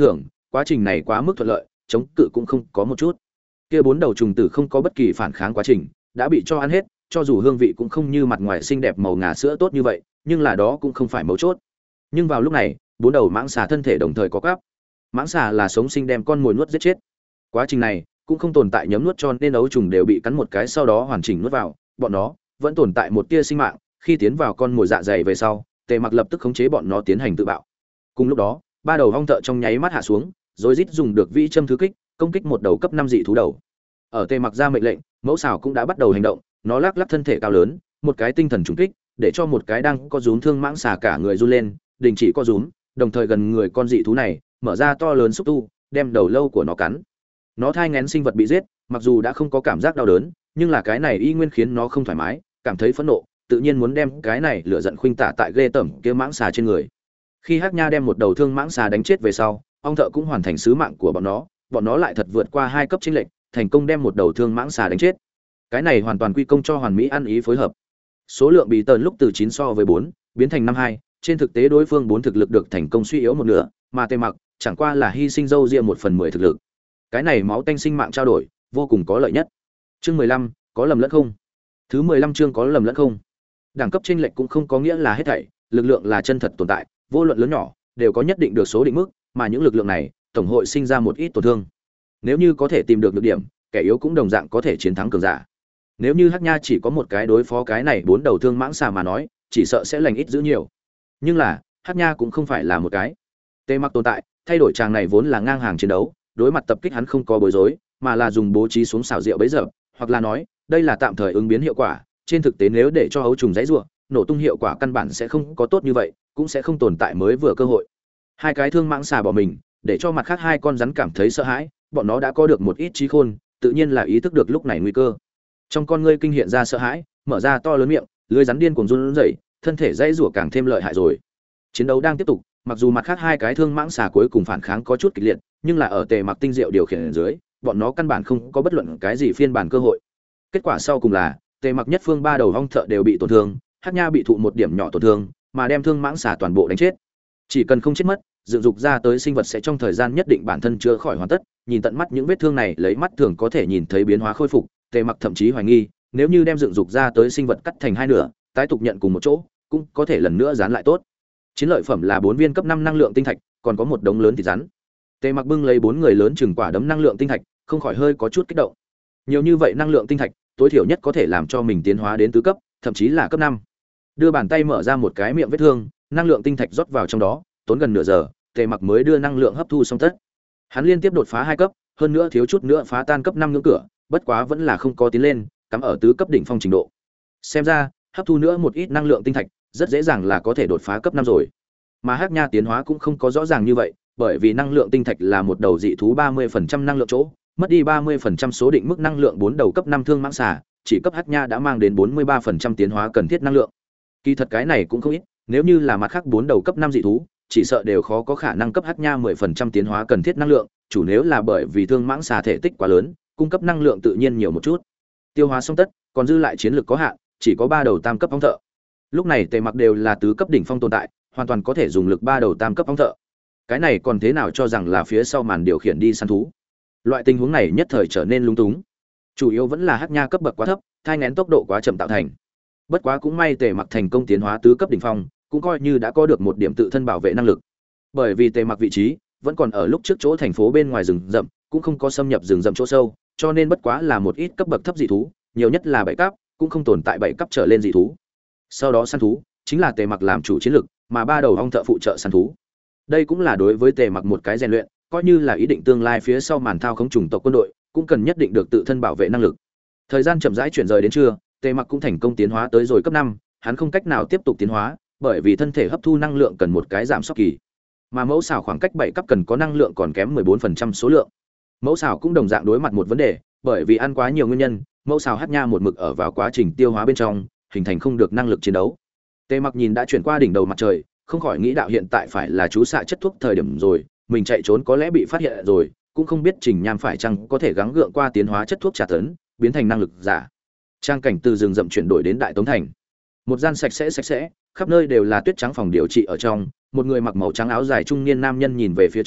quá trình này quá mức thuận lợi, chống cự cũng không có một chút. Kia bốn đầu trùng tử không có bất kỳ phản kháng quá trình, đã bị cho ăn hết, cho dù hương vị cũng không như mặt ngoài xinh đẹp màu ngà sữa tốt như vậy, nhưng là đó cũng không phải mấu chốt. Nhưng vào lúc này, bốn đầu mãng xà thân thể đồng thời có cắp. Mãng xà là sống sinh đem con mồi nuốt giết chết. Quá trình này cũng không tồn tại nhấm nuốt cho nên ấu trùng đều bị cắn một cái sau đó hoàn chỉnh nuốt vào, bọn nó vẫn tồn tại một tia sinh mạng, khi tiến vào con mồi dạ dày về sau, Tề Mặc lập tức khống chế bọn nó tiến hành tự bạo. Cùng lúc đó, ba đầu ong thợ trong nháy mắt hạ xuống, rồi rít dùng được vĩ châm thứ kích, công kích một đầu cấp năm dị thú đầu. Ở Tề Mặc ra mệnh lệnh, mẫu xảo cũng đã bắt đầu hành động, nó lắc lắc thân thể cao lớn, một cái tinh thần trùng kích, để cho một cái đang có rúm thương mãng xà cả người run lên, đình chỉ co rúm, đồng thời gần người con dị thú này, mở ra to lớn xúc tu, đem đầu lâu của nó cắn. Nó thai nghén sinh vật bị giết, mặc dù đã không có cảm giác đau đớn, nhưng là cái này y nguyên khiến nó không thoải mái, cảm thấy phẫn nộ, tự nhiên muốn đem cái này lửa giận khuynh tả tại ghê tởm kia mãng xà trên người. Khi Hắc Nha đem một đầu thương mãng xà đánh chết về sau, ong thợ cũng hoàn thành sứ mạng của bọn nó, bọn nó lại thật vượt qua hai cấp chênh lệch, thành công đem một đầu thương mãng xà đánh chết. Cái này hoàn toàn quy công cho hoàn mỹ ăn ý phối hợp. Số lượng bị tần lúc từ chín so với bốn, biến thành năm hai, trên thực tế đối phương bốn thực lực được thành công suy yếu một nửa, mà Tề Mặc chẳng qua là hy sinh dâu riêng một phần mười thực lực. Cái này máu tanh sinh mạng trao đổi, vô cùng có lợi nhất. Chương mười lăm, có lầm lẫn không? Thứ mười lăm chương có lầm lẫn không? Đẳng cấp chênh lệch cũng không có nghĩa là hết thảy, lực lượng là chân thật tồn tại, vô luận lớn nhỏ, đều có nhất định được số định mức, mà những lực lượng này, tổng hội sinh ra một ít tổn thương. Nếu như có thể tìm được nhược điểm, kẻ yếu cũng đồng dạng có thể chiến thắng cường giả. Nếu như Hắc Nha chỉ có một cái đối phó cái này bốn đầu thương mãng xà mà nói, chỉ sợ sẽ lành ít dữ nhiều. Nhưng là, Hắc Nha cũng không phải là một cái. Tề Mặc tồn tại, thay đổi chàng này vốn là ngang hàng chiến đấu, đối mặt tập kích hắn không có bối rối, mà là dùng bố trí xuống xảo diệu bấy giờ, hoặc là nói, đây là tạm thời ứng biến hiệu quả, trên thực tế nếu để cho ấu trùng dãy rủa, nổ tung hiệu quả căn bản sẽ không có tốt như vậy, cũng sẽ không tồn tại mới vừa cơ hội. Hai cái thương mãng xà bỏ mình, để cho mặt khác hai con rắn cảm thấy sợ hãi, bọn nó đã có được một ít trí khôn, tự nhiên là ý thức được lúc này nguy cơ. Trong con ngươi kinh hiện ra sợ hãi, mở ra to lớn miệng, lưỡi rắn điên cuồng run rẩy, thân thể dãy rủa càng thêm lợi hại rồi. Chiến đấu đang tiếp tục, mặc dù mặt khác hai cái thương mãng xà cuối cùng phản kháng có chút kịch liệt, nhưng là ở Tề Mặc tinh diệu điều khiển dưới, bọn nó căn bản không có bất luận cái gì phiên bản cơ hội. Kết quả sau cùng là, Tề Mặc nhất phương ba đầu ong thợ đều bị tổn thương, Hắc Nha bị thụ một điểm nhỏ tổn thương, mà đem thương mãng xà toàn bộ đánh chết. Chỉ cần không chết mất, dựng dục ra tới sinh vật sẽ trong thời gian nhất định bản thân chữa khỏi hoàn tất, nhìn tận mắt những vết thương này lấy mắt thường có thể nhìn thấy biến hóa khôi phục, Tề Mặc thậm chí hoài nghi, nếu như đem dựng dục ra tới sinh vật cắt thành hai nửa, tái tục nhận cùng một chỗ, cũng có thể lần nữa dán lại tốt. Chiến lợi phẩm là bốn viên cấp năm năng lượng tinh thạch, còn có một đống lớn thịt rắn. Tề Mặc bưng lấy bốn người lớn chừng quả đấm năng lượng tinh thạch, không khỏi hơi có chút kích động. Nhiều như vậy năng lượng tinh thạch, tối thiểu nhất có thể làm cho mình tiến hóa đến tứ cấp, thậm chí là cấp năm. Đưa bàn tay mở ra một cái miệng vết thương, năng lượng tinh thạch rót vào trong đó, tốn gần nửa giờ, Tề Mặc mới đưa năng lượng hấp thu xong tất. Hắn liên tiếp đột phá hai cấp, hơn nữa thiếu chút nữa phá tan cấp năm ngưỡng cửa, bất quá vẫn là không có tiến lên, cắm ở tứ cấp đỉnh phong trình độ. Xem ra, hấp thu nữa một ít năng lượng tinh thạch, rất dễ dàng là có thể đột phá cấp năm rồi. Mà Hắc Nha tiến hóa cũng không có rõ ràng như vậy, bởi vì năng lượng tinh thạch là một đầu dị thú ba mươi phần trăm năng lượng chỗ, mất đi ba mươi phần trăm số định mức năng lượng bốn đầu cấp năm thương mãng xà, chỉ cấp Hắc Nha đã mang đến bốn mươi ba phần trăm tiến hóa cần thiết năng lượng. Kỳ thật cái này cũng không ít, nếu như là mặt khác bốn đầu cấp năm dị thú, chỉ sợ đều khó có khả năng cấp Hắc Nha mười phần trăm tiến hóa cần thiết năng lượng, chủ nếu là bởi vì thương mãng xà thể tích quá lớn, cung cấp năng lượng tự nhiên nhiều một chút. Tiêu hóa xong tất, còn dư lại chiến lực có hạn, chỉ có ba đầu tam cấp ong thợ. Lúc này Tề Mặc đều là tứ cấp đỉnh phong tồn tại, hoàn toàn có thể dùng lực ba đầu tam cấp ong thợ. Cái này còn thế nào cho rằng là phía sau màn điều khiển đi săn thú. Loại tình huống này nhất thời trở nên lung túng. Chủ yếu vẫn là Hắc Nha cấp bậc quá thấp, thai nghén tốc độ quá chậm tạo thành. Bất quá cũng may Tề Mặc thành công tiến hóa tứ cấp đỉnh phong, cũng coi như đã có được một điểm tự thân bảo vệ năng lực. Bởi vì Tề Mặc vị trí vẫn còn ở lúc trước chỗ thành phố bên ngoài rừng rậm, cũng không có xâm nhập rừng rậm chỗ sâu, cho nên bất quá là một ít cấp bậc thấp dị thú, nhiều nhất là bảy cấp, cũng không tồn tại bảy cấp trở lên dị thú. Sau đó săn thú, chính là Tề Mặc làm chủ chiến lực, mà ba đầu ong thợ phụ trợ săn thú. Đây cũng là đối với Tề Mặc một cái rèn luyện, coi như là ý định tương lai phía sau màn thao khống chủng tộc quân đội, cũng cần nhất định được tự thân bảo vệ năng lực. Thời gian chậm rãi chuyển rời đến trưa, Tề Mặc cũng thành công tiến hóa tới rồi cấp năm, hắn không cách nào tiếp tục tiến hóa, bởi vì thân thể hấp thu năng lượng cần một cái giảm sốc kỳ. Mà mẫu xảo khoảng cách bảy cấp cần có năng lượng còn kém mười bốn phần trăm số lượng. Mẫu xảo cũng đồng dạng đối mặt một vấn đề, bởi vì ăn quá nhiều nguyên nhân, mẫu xảo Hắc Nha một mực ở vào quá trình tiêu hóa bên trong, hình thành không được năng lực chiến đấu. Tề Mặc nhìn đã chuyển qua đỉnh đầu mặt trời, không khỏi nghĩ đạo hiện tại phải là chú xạ chất thuốc thời điểm rồi, mình chạy trốn có lẽ bị phát hiện rồi, cũng không biết Trình Nham phải chăng có thể gắng gượng qua tiến hóa chất thuốc trà tấn, biến thành năng lực giả. Trang cảnh từ rừng rậm chuyển đổi đến Đại Tống thành. Một gian sạch sẽ sạch sẽ, khắp nơi đều là tuyết trắng phòng điều trị ở trong, một người mặc màu trắng áo dài trung niên nam nhân nhìn về phía trước,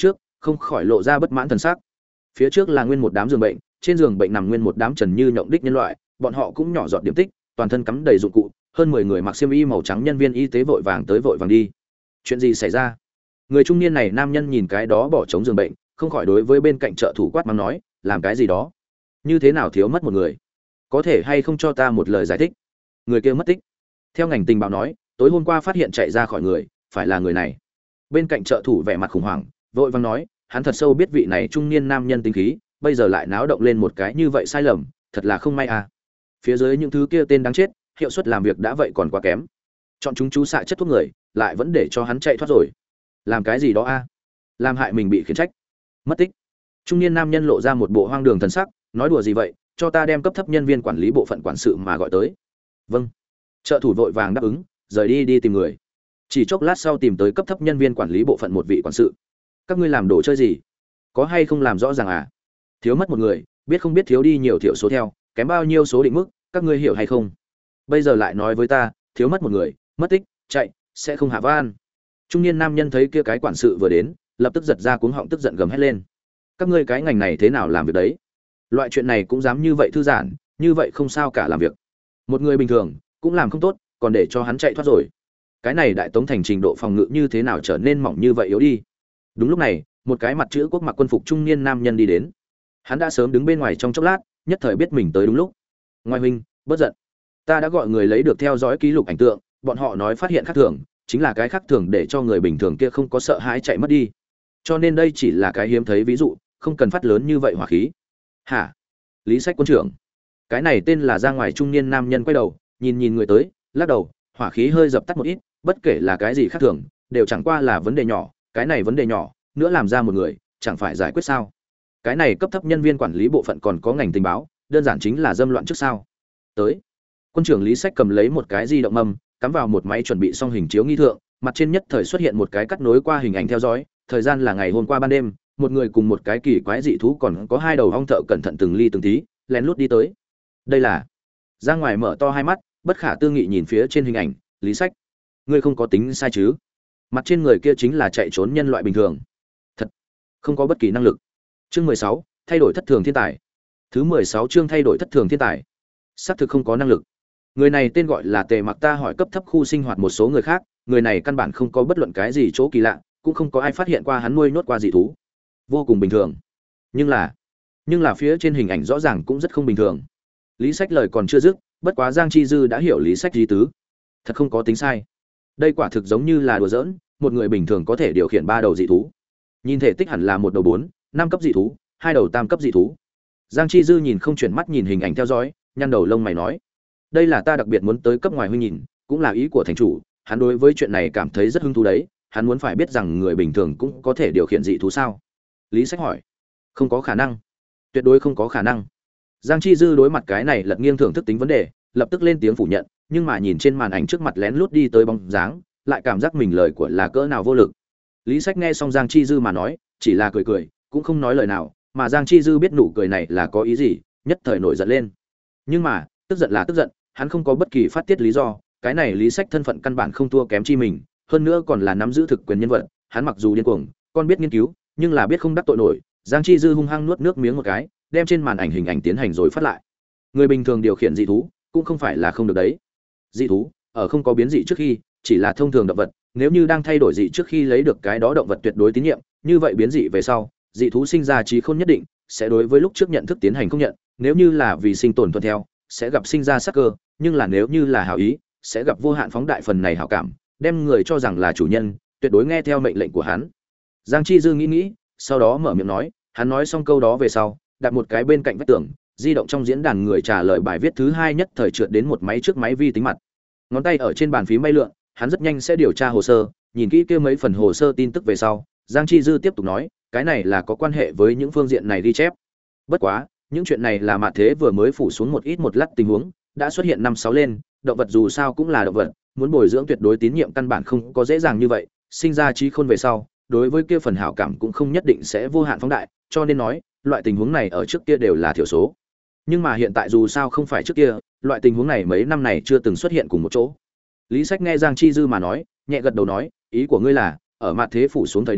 không khỏi lộ ra bất mãn thần sắc. Phía trước là nguyên một đám giường bệnh, trên giường bệnh nằm nguyên một đám trần như nhộng đích nhân loại, bọn họ cũng nhỏ giọt điểm tích, toàn thân cắm đầy dụng cụ, hơn mười người mặc xiêm y màu trắng nhân viên y tế vội vàng tới vội vàng đi. Chuyện gì xảy ra? Người trung niên này nam nhân nhìn cái đó bỏ trống giường bệnh, không khỏi đối với bên cạnh trợ thủ quát mắng nói, làm cái gì đó? Như thế nào thiếu mất một người? Có thể hay không cho ta một lời giải thích? Người kia mất tích. Theo ngành tình báo nói, tối hôm qua phát hiện chạy ra khỏi người, phải là người này. Bên cạnh trợ thủ vẻ mặt khủng hoảng, vội vàng nói, hắn thật sâu biết vị này trung niên nam nhân tính khí, bây giờ lại náo động lên một cái như vậy sai lầm, thật là không may à. Phía dưới những thứ kia tên đáng chết, hiệu suất làm việc đã vậy còn quá kém. Chọn chúng chú xạ chất thuốc người, lại vẫn để cho hắn chạy thoát rồi. Làm cái gì đó a? Làm hại mình bị khiển trách. Mất tích. Trung niên nam nhân lộ ra một bộ hoang đường thần sắc, nói đùa gì vậy, cho ta đem cấp thấp nhân viên quản lý bộ phận quản sự mà gọi tới. Vâng. Trợ thủ vội vàng đáp ứng, rời đi đi tìm người. Chỉ chốc lát sau tìm tới cấp thấp nhân viên quản lý bộ phận một vị quản sự. Các ngươi làm đồ chơi gì? Có hay không làm rõ ràng à? Thiếu mất một người, biết không biết thiếu đi nhiều thiểu số theo, kém bao nhiêu số định mức, các ngươi hiểu hay không? Bây giờ lại nói với ta, thiếu mất một người, mất tích, chạy, sẽ không hạ van. Trung niên nam nhân thấy kia cái quản sự vừa đến, lập tức giật ra cuống họng tức giận gầm hét lên. Các ngươi cái ngành này thế nào làm việc đấy? Loại chuyện này cũng dám như vậy thư giãn, như vậy không sao cả làm việc. Một người bình thường cũng làm không tốt, còn để cho hắn chạy thoát rồi. Cái này đại tống thành trình độ phòng ngự như thế nào trở nên mỏng như vậy yếu đi. Đúng lúc này, một cái mặt chữ quốc mặc quân phục trung niên nam nhân đi đến. Hắn đã sớm đứng bên ngoài trong chốc lát, nhất thời biết mình tới đúng lúc. Ngoài huynh, bớt giận. Ta đã gọi người lấy được theo dõi ký lục ảnh tượng, bọn họ nói phát hiện khác thường, chính là cái khác thường để cho người bình thường kia không có sợ hãi chạy mất đi. Cho nên đây chỉ là cái hiếm thấy ví dụ, không cần phát lớn như vậy hỏa khí. Hả? Lý Sách quân trưởng. Cái này tên là ra ngoài trung niên nam nhân quay đầu, nhìn nhìn người tới, lắc đầu, hỏa khí hơi dập tắt một ít, bất kể là cái gì khác thường, đều chẳng qua là vấn đề nhỏ, cái này vấn đề nhỏ, nữa làm ra một người, chẳng phải giải quyết sao? Cái này cấp thấp nhân viên quản lý bộ phận còn có ngành tình báo, đơn giản chính là dâm loạn trước sao? Tới. Quân trưởng Lý Sách cầm lấy một cái di động mâm, cắm vào một máy chuẩn bị xong hình chiếu nghi thượng, mặt trên nhất thời xuất hiện một cái cắt nối qua hình ảnh theo dõi, thời gian là ngày hôm qua ban đêm, một người cùng một cái kỳ quái dị thú còn có hai đầu ong thợ cẩn thận từng ly từng tí, lén lút đi tới. Đây là. Ra ngoài mở to hai mắt, bất khả tư nghị nhìn phía trên hình ảnh, Lý Sách, ngươi không có tính sai chứ? Mặt trên người kia chính là chạy trốn nhân loại bình thường. Thật, không có bất kỳ năng lực. Chương mười sáu, thay đổi thất thường thiên tài. Thứ mười sáu chương thay đổi thất thường thiên tài. Xác thực không có năng lực. Người này tên gọi là Tề Mặc, ta hỏi cấp thấp khu sinh hoạt một số người khác, người này căn bản không có bất luận cái gì chỗ kỳ lạ, cũng không có ai phát hiện qua hắn nuôi nhốt qua dị thú. Vô cùng bình thường. Nhưng là, nhưng là phía trên hình ảnh rõ ràng cũng rất không bình thường. Lý Sách lời còn chưa dứt, bất quá Giang Chi Dư đã hiểu Lý Sách ý tứ. Thật không có tính sai. Đây quả thực giống như là đùa giỡn, một người bình thường có thể điều khiển ba đầu dị thú. Nhìn thể tích hẳn là một đầu bốn, năm cấp dị thú, hai đầu tam cấp dị thú. Giang Chi Dư nhìn không chuyển mắt nhìn hình ảnh theo dõi, nhăn đầu lông mày nói: "Đây là ta đặc biệt muốn tới cấp ngoài huynh nhìn, cũng là ý của thành chủ, hắn đối với chuyện này cảm thấy rất hứng thú đấy, hắn muốn phải biết rằng người bình thường cũng có thể điều khiển dị thú sao?" Lý Sách hỏi. "Không có khả năng, tuyệt đối không có khả năng." Giang Chi Dư đối mặt cái này lật nghiêng thưởng thức tính vấn đề, lập tức lên tiếng phủ nhận, nhưng mà nhìn trên màn ảnh trước mặt lén lút đi tới bóng dáng, lại cảm giác mình lời của là cỡ nào vô lực. Lý Sách nghe xong Giang Chi Dư mà nói, chỉ là cười cười, cũng không nói lời nào, mà Giang Chi Dư biết nụ cười này là có ý gì, nhất thời nổi giận lên. Nhưng mà, tức giận là tức giận, hắn không có bất kỳ phát tiết lý do, cái này Lý Sách thân phận căn bản không thua kém chi mình, hơn nữa còn là nắm giữ thực quyền nhân vật, hắn mặc dù điên cuồng, con biết nghiên cứu, nhưng là biết không đắc tội nổi. Giang Chi Dư hung hăng nuốt nước miếng một cái, đem trên màn ảnh hình ảnh tiến hành rồi phát lại. Người bình thường điều khiển dị thú, cũng không phải là không được đấy. Dị thú, ở không có biến dị trước khi, chỉ là thông thường động vật, nếu như đang thay đổi dị trước khi lấy được cái đó động vật tuyệt đối tín nhiệm, như vậy biến dị về sau, dị thú sinh ra trí khôn nhất định, sẽ đối với lúc trước nhận thức tiến hành không nhận, nếu như là vì sinh tồn thuận theo, sẽ gặp sinh ra sắc cơ, nhưng là nếu như là hảo ý, sẽ gặp vô hạn phóng đại phần này hảo cảm, đem người cho rằng là chủ nhân, tuyệt đối nghe theo mệnh lệnh của hắn. Giang Chi Dư nghĩ nghĩ, sau đó mở miệng nói, hắn nói xong câu đó về sau, đặt một cái bên cạnh vách tường, di động trong diễn đàn người trả lời bài viết thứ hai nhất thời trượt đến một máy trước máy vi tính mặt. Ngón tay ở trên bàn phím bay lượn, hắn rất nhanh sẽ điều tra hồ sơ, nhìn kỹ kia mấy phần hồ sơ tin tức về sau, Giang Chi Dư tiếp tục nói, cái này là có quan hệ với những phương diện này ghi chép. Bất quá, những chuyện này là mạt thế vừa mới phủ xuống một ít một lát tình huống, đã xuất hiện năm sáu lên, động vật dù sao cũng là động vật, muốn bồi dưỡng tuyệt đối tín nhiệm căn bản không có dễ dàng như vậy, sinh ra trí khôn về sau, đối với kia phần hảo cảm cũng không nhất định sẽ vô hạn phóng đại, cho nên nói, loại tình huống này ở trước kia đều là thiểu số. Nhưng mà hiện tại dù sao không phải trước kia, loại tình huống này mấy năm này chưa từng xuất hiện cùng một chỗ. Lý Sách nghe Giang Chi Dư mà nói, nhẹ gật đầu nói, ý của ngươi là, ở mặt thế phủ xuống thời điểm,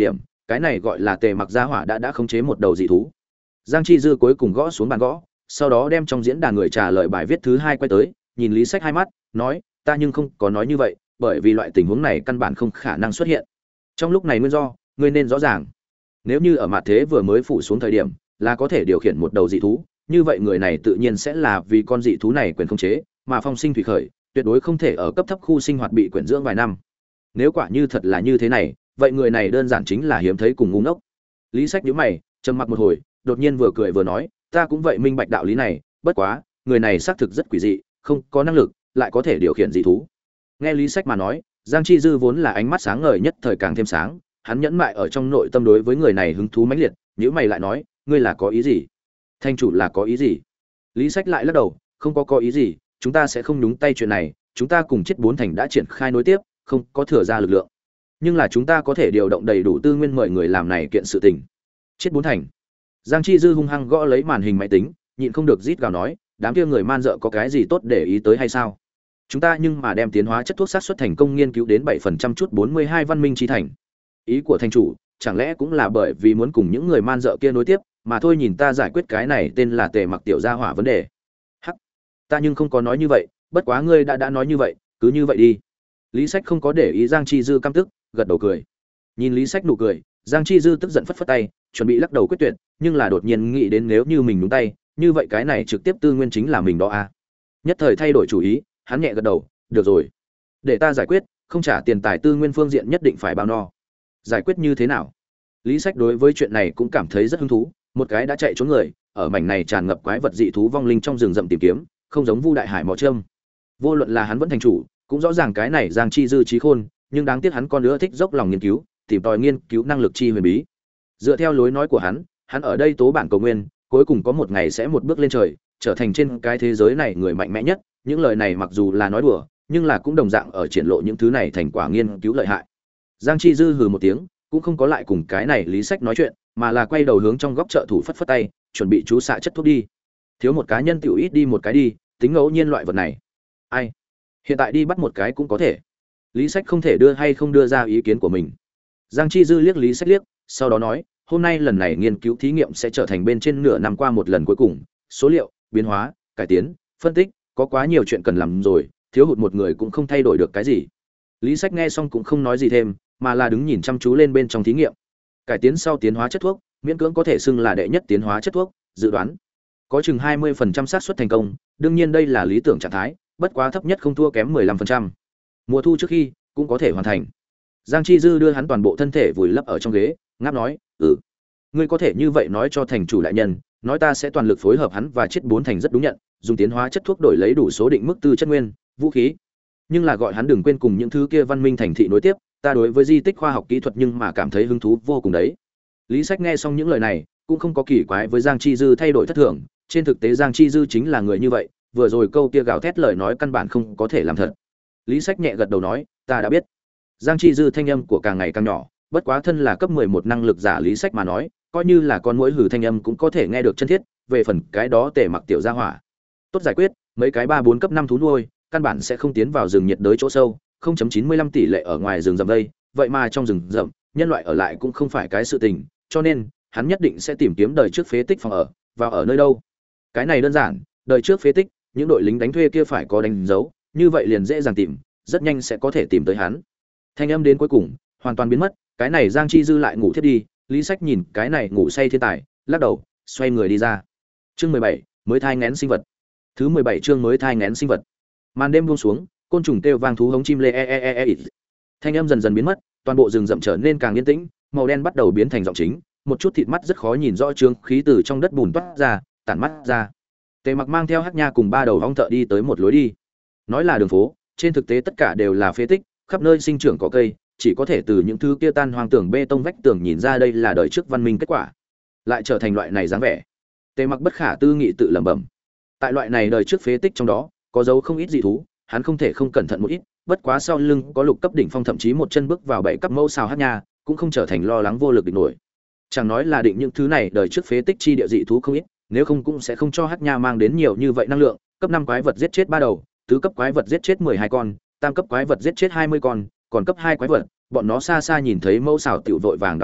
cái này gọi là Tề Mặc gia hỏa đã đã khống chế một đầu dị thú. Giang Chi Dư cuối cùng gõ xuống bàn gõ, sau đó đem trong diễn đàn người trả lời bài viết thứ hai quay tới, nhìn Lý Sách hai mắt, nói, ta nhưng không có nói như vậy, bởi vì loại tình huống này căn bản không khả năng xuất hiện. Trong lúc này nguyên do, ngươi nên rõ ràng. Nếu như ở mặt thế vừa mới phủ xuống thời điểm, là có thể điều khiển một đầu dị thú, như vậy người này tự nhiên sẽ là vì con dị thú này quyền khống chế, mà phong sinh thủy khởi, tuyệt đối không thể ở cấp thấp khu sinh hoạt bị quyển dưỡng vài năm. Nếu quả như thật là như thế này, vậy người này đơn giản chính là hiếm thấy cùng ngu ngốc. Lý Sách nhíu mày, trầm mặc một hồi, đột nhiên vừa cười vừa nói, ta cũng vậy minh bạch đạo lý này, bất quá, người này xác thực rất quỷ dị, không có năng lực, lại có thể điều khiển dị thú. Nghe Lý Sách mà nói, Giang Chi Dư vốn là ánh mắt sáng ngời nhất thời càng thêm sáng, hắn nhẫn mại ở trong nội tâm đối với người này hứng thú mãnh liệt, nhíu mày lại nói, ngươi là có ý gì? Thanh chủ là có ý gì? Lý Sách lại lắc đầu, không có có ý gì, chúng ta sẽ không nhúng tay chuyện này, chúng ta cùng chết bốn thành đã triển khai nối tiếp, không có thừa ra lực lượng. Nhưng là chúng ta có thể điều động đầy đủ tư nguyên mời người làm này kiện sự tình. Chết bốn thành. Giang Chi Dư hung hăng gõ lấy màn hình máy tính, nhịn không được rít gào nói, đám kia người man dợ có cái gì tốt để ý tới hay sao? Chúng ta nhưng mà đem tiến hóa chất thuốc sát xuất thành công nghiên cứu đến bảy phần trăm chút bốn mươi hai văn minh chi thành. Ý của thành chủ, chẳng lẽ cũng là bởi vì muốn cùng những người man dợ kia nối tiếp, mà thôi nhìn ta giải quyết cái này tên là Tề Mặc tiểu gia hỏa vấn đề. Hắc, ta nhưng không có nói như vậy, bất quá ngươi đã đã nói như vậy, cứ như vậy đi. Lý Sách không có để ý Giang Chi Dư căm tức, gật đầu cười. Nhìn Lý Sách nụ cười, Giang Chi Dư tức giận phất phất tay, chuẩn bị lắc đầu quyết tuyệt, nhưng là đột nhiên nghĩ đến nếu như mình nhúng tay, như vậy cái này trực tiếp tư nguyên chính là mình đó a. À. Nhất thời thay đổi chủ ý, hắn nhẹ gật đầu, được rồi, để ta giải quyết, không trả tiền tài tư nguyên phương diện nhất định phải bao no. Giải quyết như thế nào? Lý Sách đối với chuyện này cũng cảm thấy rất hứng thú, một cái đã chạy trốn người, ở mảnh này tràn ngập quái vật dị thú vong linh trong rừng rậm tìm kiếm, không giống Vu Đại Hải mò châm. Vô luận là hắn vẫn thành chủ, cũng rõ ràng cái này Giang Chi Dư trí khôn, nhưng đáng tiếc hắn con nữa thích dốc lòng nghiên cứu, tìm tòi nghiên cứu năng lực chi huyền bí. Dựa theo lối nói của hắn, hắn ở đây tố bản cầu nguyên, cuối cùng có một ngày sẽ một bước lên trời, trở thành trên cái thế giới này người mạnh mẽ nhất. Những lời này mặc dù là nói đùa, nhưng là cũng đồng dạng ở triển lộ những thứ này thành quả nghiên cứu lợi hại. Giang Chi Dư hừ một tiếng, cũng không có lại cùng cái này Lý Sách nói chuyện, mà là quay đầu hướng trong góc chợ thủ phất phất tay, chuẩn bị chú xạ chất thuốc đi. Thiếu một cá nhân tiểu ít đi một cái đi, tính ngẫu nhiên loại vật này. Ai? Hiện tại đi bắt một cái cũng có thể. Lý Sách không thể đưa hay không đưa ra ý kiến của mình. Giang Chi Dư liếc Lý Sách liếc, sau đó nói, hôm nay lần này nghiên cứu thí nghiệm sẽ trở thành bên trên nửa năm qua một lần cuối cùng, số liệu, biến hóa, cải tiến, phân tích, có quá nhiều chuyện cần làm rồi, thiếu hụt một người cũng không thay đổi được cái gì. Lý Sách nghe xong cũng không nói gì thêm, mà là đứng nhìn chăm chú lên bên trong thí nghiệm. Cải tiến sau tiến hóa chất thuốc, miễn cưỡng có thể xưng là đệ nhất tiến hóa chất thuốc, dự đoán có chừng hai mươi phần trăm xác suất thành công, đương nhiên đây là lý tưởng trạng thái, bất quá thấp nhất không thua kém mười lăm phần trăm. Mùa thu trước khi cũng có thể hoàn thành. Giang Chi Dư đưa hắn toàn bộ thân thể vùi lấp ở trong ghế, ngáp nói, "Ừ, ngươi có thể như vậy nói cho thành chủ đại nhân, nói ta sẽ toàn lực phối hợp hắn và chết bốn thành rất đúng nhận, dùng tiến hóa chất thuốc đổi lấy đủ số định mức tư chất nguyên, vũ khí. Nhưng là gọi hắn đừng quên cùng những thứ kia văn minh thành thị nối tiếp, ta đối với di tích khoa học kỹ thuật nhưng mà cảm thấy hứng thú vô cùng đấy." Lý Sách nghe xong những lời này, cũng không có kỳ quái với Giang Chi Dư thay đổi thất thường, trên thực tế Giang Chi Dư chính là người như vậy, vừa rồi câu kia gào thét lời nói căn bản không có thể làm thật. Lý Sách nhẹ gật đầu nói, ta đã biết. Giang Chi Dư thanh âm của càng ngày càng nhỏ, bất quá thân là cấp mười một năng lực giả Lý Sách mà nói, coi như là con muỗi hử thanh âm cũng có thể nghe được chân thiết, về phần cái đó Tề Mặc tiểu gia hỏa. Tốt giải quyết, mấy cái ba bốn cấp năm thú nuôi, căn bản sẽ không tiến vào rừng nhiệt đới chỗ sâu, không chấm chín mươi lăm tỷ lệ ở ngoài rừng rậm đây, vậy mà trong rừng rậm, nhân loại ở lại cũng không phải cái sự tình, cho nên hắn nhất định sẽ tìm kiếm đời trước phế tích phòng ở, và ở nơi đâu. Cái này đơn giản, đời trước phế tích, những đội lính đánh thuê kia phải có đánh dấu, như vậy liền dễ dàng tìm, rất nhanh sẽ có thể tìm tới hắn. Thanh âm đến cuối cùng, hoàn toàn biến mất, cái này Giang Chi Dư lại ngủ thiếp đi, Lý Sách nhìn cái này ngủ say thiên tài, lắc đầu, xoay người đi ra. Chương mười bảy, mới thai nghén sinh vật. Thứ mười bảy chương mới thai nghén sinh vật. Màn đêm buông xuống, côn trùng kêu vang thú hống chim lê e e e e. Thanh âm dần dần biến mất, toàn bộ rừng rậm trở nên càng yên tĩnh, màu đen bắt đầu biến thành giọng chính, một chút thịt mắt rất khó nhìn rõ trướng khí từ trong đất bùn toát ra, tản mắt ra. Tề Mặc mang theo Hắc Nha cùng ba đầu ong thợ đi tới một lối đi. Nói là đường phố, trên thực tế tất cả đều là phế tích, khắp nơi sinh trưởng cỏ cây, chỉ có thể từ những thứ kia tan hoang tường bê tông vách tường nhìn ra đây là đời trước văn minh kết quả, lại trở thành loại này dáng vẻ. Tề Mặc bất khả tư nghị tự lẩm bẩm. Tại loại này đời trước phế tích trong đó, có dấu không ít dị thú, hắn không thể không cẩn thận một ít, bất quá sau lưng có lục cấp đỉnh phong thậm chí một chân bước vào bảy cấp mẫu xào Hắc Nha, cũng không trở thành lo lắng vô lực địch nổi. Chẳng nói là định những thứ này đời trước phế tích chi địa dị thú không ít, nếu không cũng sẽ không cho Hắc Nha mang đến nhiều như vậy năng lượng, cấp năm quái vật giết chết ba đầu, tứ cấp quái vật giết chết mười hai con, tam cấp quái vật giết chết hai mươi con, còn cấp hai quái vật, bọn nó xa xa nhìn thấy mẫu xào tiểu vội vàng đào thoát,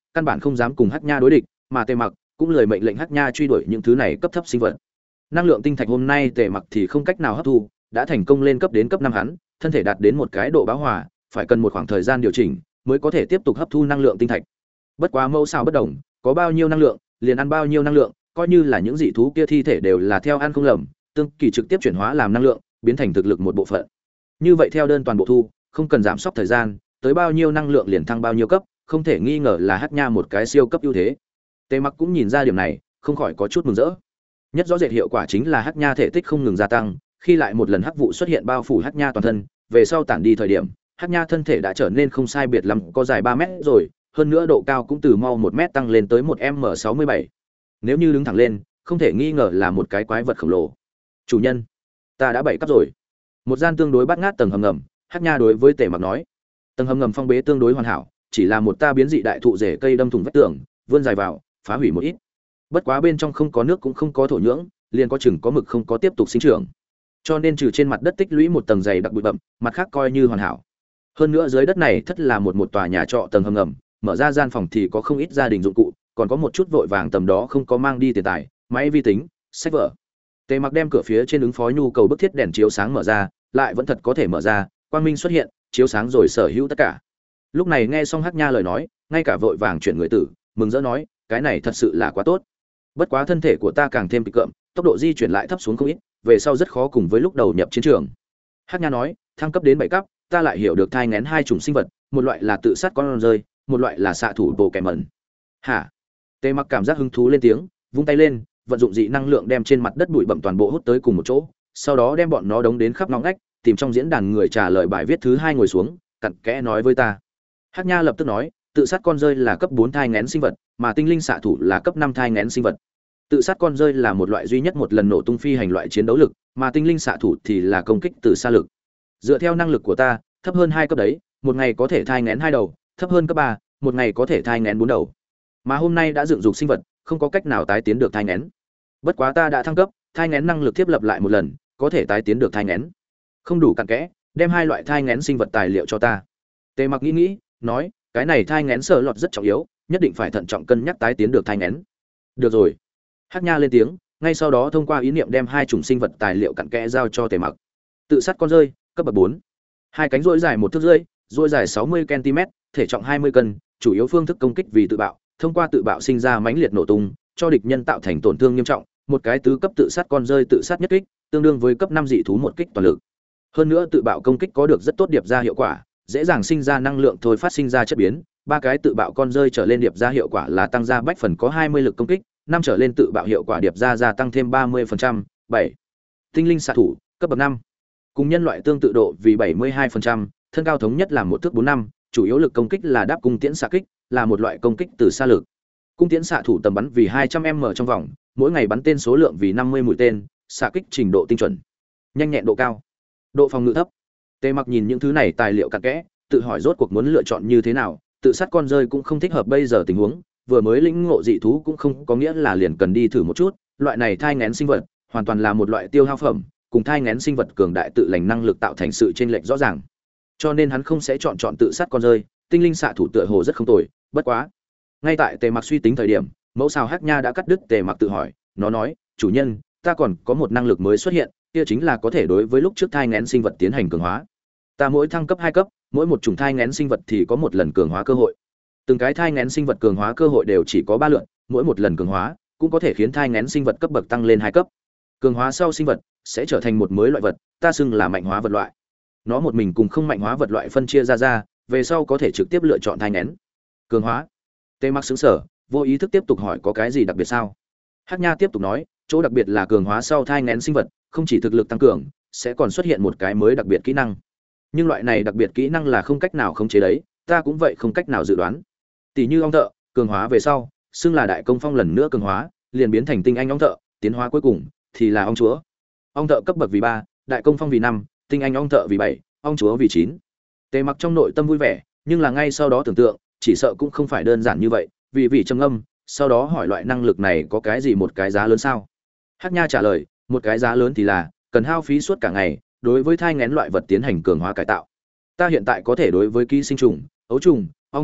căn bản không dám cùng Hắc Nha đối địch, mà Tề Mặc cũng lời mệnh lệnh Hắc Nha truy đuổi những thứ này cấp thấp sinh vật. Năng lượng tinh thạch hôm nay Tề Mặc thì không cách nào hấp thu, đã thành công lên cấp đến cấp năm hắn, thân thể đạt đến một cái độ bão hòa, phải cần một khoảng thời gian điều chỉnh mới có thể tiếp tục hấp thu năng lượng tinh thạch. Bất quá mẫu sao bất đồng, có bao nhiêu năng lượng, liền ăn bao nhiêu năng lượng, coi như là những dị thú kia thi thể đều là theo ăn không lầm, tương kỳ trực tiếp chuyển hóa làm năng lượng, biến thành thực lực một bộ phận. Như vậy theo đơn toàn bộ thu, không cần giảm sốc thời gian, tới bao nhiêu năng lượng liền thăng bao nhiêu cấp, không thể nghi ngờ là Hắc Nha một cái siêu cấp ưu thế. Tề Mặc cũng nhìn ra điểm này, không khỏi có chút mừng rỡ. Nhất rõ rệt hiệu quả chính là Hắc Nha thể tích không ngừng gia tăng, khi lại một lần hắc vụ xuất hiện bao phủ Hắc Nha toàn thân, về sau tản đi thời điểm, Hắc Nha thân thể đã trở nên không sai biệt lắm, có dài ba mét rồi, hơn nữa độ cao cũng từ mau một mét tăng lên tới một m sáu mươi bảy. Nếu như đứng thẳng lên, không thể nghi ngờ là một cái quái vật khổng lồ. Chủ nhân, ta đã bảy cấp rồi. Một gian tương đối bát ngát tầng hầm ngầm, Hắc Nha đối với Tề Mặc nói. Tầng hầm ngầm phong bế tương đối hoàn hảo, chỉ là một ta biến dị đại thụ rễ cây đâm thủng vách tường, vươn dài vào, phá hủy một ít. Bất quá bên trong không có nước cũng không có thổ nhưỡng, liền có chừng có mực không có tiếp tục sinh trưởng. Cho nên trừ trên mặt đất tích lũy một tầng dày đặc bụi bặm, mặt khác coi như hoàn hảo. Hơn nữa dưới đất này thất là một một tòa nhà trọ tầng hầm ngầm, mở ra gian phòng thì có không ít gia đình dụng cụ, còn có một chút vội vàng tầm đó không có mang đi tiền tài, máy vi tính, sách vở. Tề Mặc đem cửa phía trên ứng phó nhu cầu bức thiết đèn chiếu sáng mở ra, lại vẫn thật có thể mở ra, quang minh xuất hiện, chiếu sáng rồi sở hữu tất cả. Lúc này nghe xong Hắc Nha lời nói, ngay cả vội vàng chuyển người tử, mừng rỡ nói, cái này thật sự là quá tốt. Bất quá thân thể của ta càng thêm kịch cộm, tốc độ di chuyển lại thấp xuống không ít, về sau rất khó cùng với lúc đầu nhập chiến trường. Hắc Nha nói, thăng cấp đến bảy cấp, ta lại hiểu được thai nghén hai chủng sinh vật, một loại là tự sát con rơi, một loại là xạ thủ bộ kẻ mẩn. Hả? Tề Mặc cảm giác hứng thú lên tiếng, vung tay lên, vận dụng dị năng lượng đem trên mặt đất bụi bặm toàn bộ hút tới cùng một chỗ, sau đó đem bọn nó đống đến khắp ngóc ngách, tìm trong diễn đàn người trả lời bài viết thứ hai ngồi xuống, cặn kẽ nói với ta. Hắc Nha lập tức nói, tự sát con rơi là cấp bốn thai nghén sinh vật, mà tinh linh xạ thủ là cấp năm thai nghén sinh vật. Tự sát con rơi là một loại duy nhất một lần nổ tung phi hành loại chiến đấu lực, mà tinh linh xạ thủ thì là công kích từ xa lực. Dựa theo năng lực của ta, thấp hơn hai cấp đấy, một ngày có thể thai nghén hai đầu, thấp hơn cấp ba, một ngày có thể thai nghén bốn đầu. Mà hôm nay đã dựng dục sinh vật, không có cách nào tái tiến được thai nghén. Bất quá ta đã thăng cấp, thai nghén năng lực thiết lập lại một lần, có thể tái tiến được thai nghén. Không đủ cặn kẽ, đem hai loại thai nghén sinh vật tài liệu cho ta. Tề Mặc nghĩ nghĩ, nói, cái này thai nghén sở lọt rất trọng yếu, nhất định phải thận trọng cân nhắc tái tiến được thai nghén. Được rồi. Hắc Nha lên tiếng, ngay sau đó thông qua ý niệm đem hai chủng sinh vật tài liệu cặn kẽ giao cho Tề Mặc. Tự sát con rơi, cấp bậc bốn. Hai cánh rỗi dài một thước rưỡi, rỗi dài sáu mươi xăng-ti-mét, thể trọng hai mươi cân, chủ yếu phương thức công kích vì tự bạo, thông qua tự bạo sinh ra mãnh liệt nổ tung, cho địch nhân tạo thành tổn thương nghiêm trọng, một cái tứ cấp tự sát con rơi tự sát nhất kích, tương đương với cấp năm dị thú một kích toàn lực. Hơn nữa tự bạo công kích có được rất tốt điệp ra hiệu quả, dễ dàng sinh ra năng lượng thôi phát sinh ra chất biến, ba cái tự bạo con rơi trở lên điệp ra hiệu quả là tăng ra bách phần có hai mươi lực công kích, năm trở lên tự bạo hiệu quả điệp ra gia tăng thêm ba mươi phần trăm, bảy. Tinh linh xạ thủ, cấp bậc năm. Cùng nhân loại tương tự độ vì bảy mươi hai phần trăm, thân cao thống nhất là một thước bốn năm, chủ yếu lực công kích là đáp cung tiễn xạ kích, là một loại công kích từ xa lực. Cung tiễn xạ thủ tầm bắn vì hai trăm mét trong vòng, mỗi ngày bắn tên số lượng vì năm mươi mũi tên, xạ kích trình độ tinh chuẩn, nhanh nhẹn độ cao, độ phòng ngự thấp. Tề Mặc nhìn những thứ này tài liệu cặn kẽ, tự hỏi rốt cuộc muốn lựa chọn như thế nào, tự sát con rơi cũng không thích hợp bây giờ tình huống, vừa mới lĩnh ngộ dị thú cũng không có nghĩa là liền cần đi thử một chút, loại này thai nghén sinh vật, hoàn toàn là một loại tiêu hao phẩm, cùng thai nghén sinh vật cường đại tự lành năng lực tạo thành sự chênh lệch rõ ràng. Cho nên hắn không sẽ chọn chọn tự sát con rơi, tinh linh xạ thủ tựa hồ rất không tồi, bất quá. Ngay tại Tề Mặc suy tính thời điểm, mẫu sao Hắc Nha đã cắt đứt Tề Mặc tự hỏi, nó nói, "Chủ nhân, ta còn có một năng lực mới xuất hiện, kia chính là có thể đối với lúc trước thai nghén sinh vật tiến hành cường hóa. Ta mỗi thăng cấp hai cấp, mỗi một chủng thai nghén sinh vật thì có một lần cường hóa cơ hội. Từng cái thai nghén sinh vật cường hóa cơ hội đều chỉ có ba lượt, mỗi một lần cường hóa cũng có thể khiến thai nghén sinh vật cấp bậc tăng lên hai cấp. Cường hóa sau sinh vật sẽ trở thành một mới loại vật, ta xưng là mạnh hóa vật loại. Nó một mình cùng không mạnh hóa vật loại phân chia ra ra, về sau có thể trực tiếp lựa chọn thai nghén. Cường hóa." Tề Mặc sững sờ, vô ý thức tiếp tục hỏi có cái gì đặc biệt sao? Hắc Nha tiếp tục nói, chỗ đặc biệt là cường hóa sau thai nghén sinh vật, không chỉ thực lực tăng cường, sẽ còn xuất hiện một cái mới đặc biệt kỹ năng. Nhưng loại này đặc biệt kỹ năng là không cách nào khống chế đấy, ta cũng vậy không cách nào dự đoán. Tỷ như ong thợ, cường hóa về sau, xưng là đại công phong lần nữa cường hóa, liền biến thành tinh anh ong thợ, tiến hóa cuối cùng thì là ong chúa. Ong thợ cấp bậc vì ba, đại công phong vì năm, tinh anh ong thợ vì bảy, ong chúa vì chín. Tề Mặc trong nội tâm vui vẻ, nhưng là ngay sau đó tưởng tượng, chỉ sợ cũng không phải đơn giản như vậy, vì vị trầm âm, sau đó hỏi loại năng lực này có cái gì một cái giá lớn sao? Hắc Nha trả lời, một cái giá lớn thì là cần hao phí suốt cả ngày, đối với thai nghén loại vật tiến hành cường hóa cải tạo. Ta hiện tại có thể đối với ký sinh trùng, ấu trùng, ong thợ,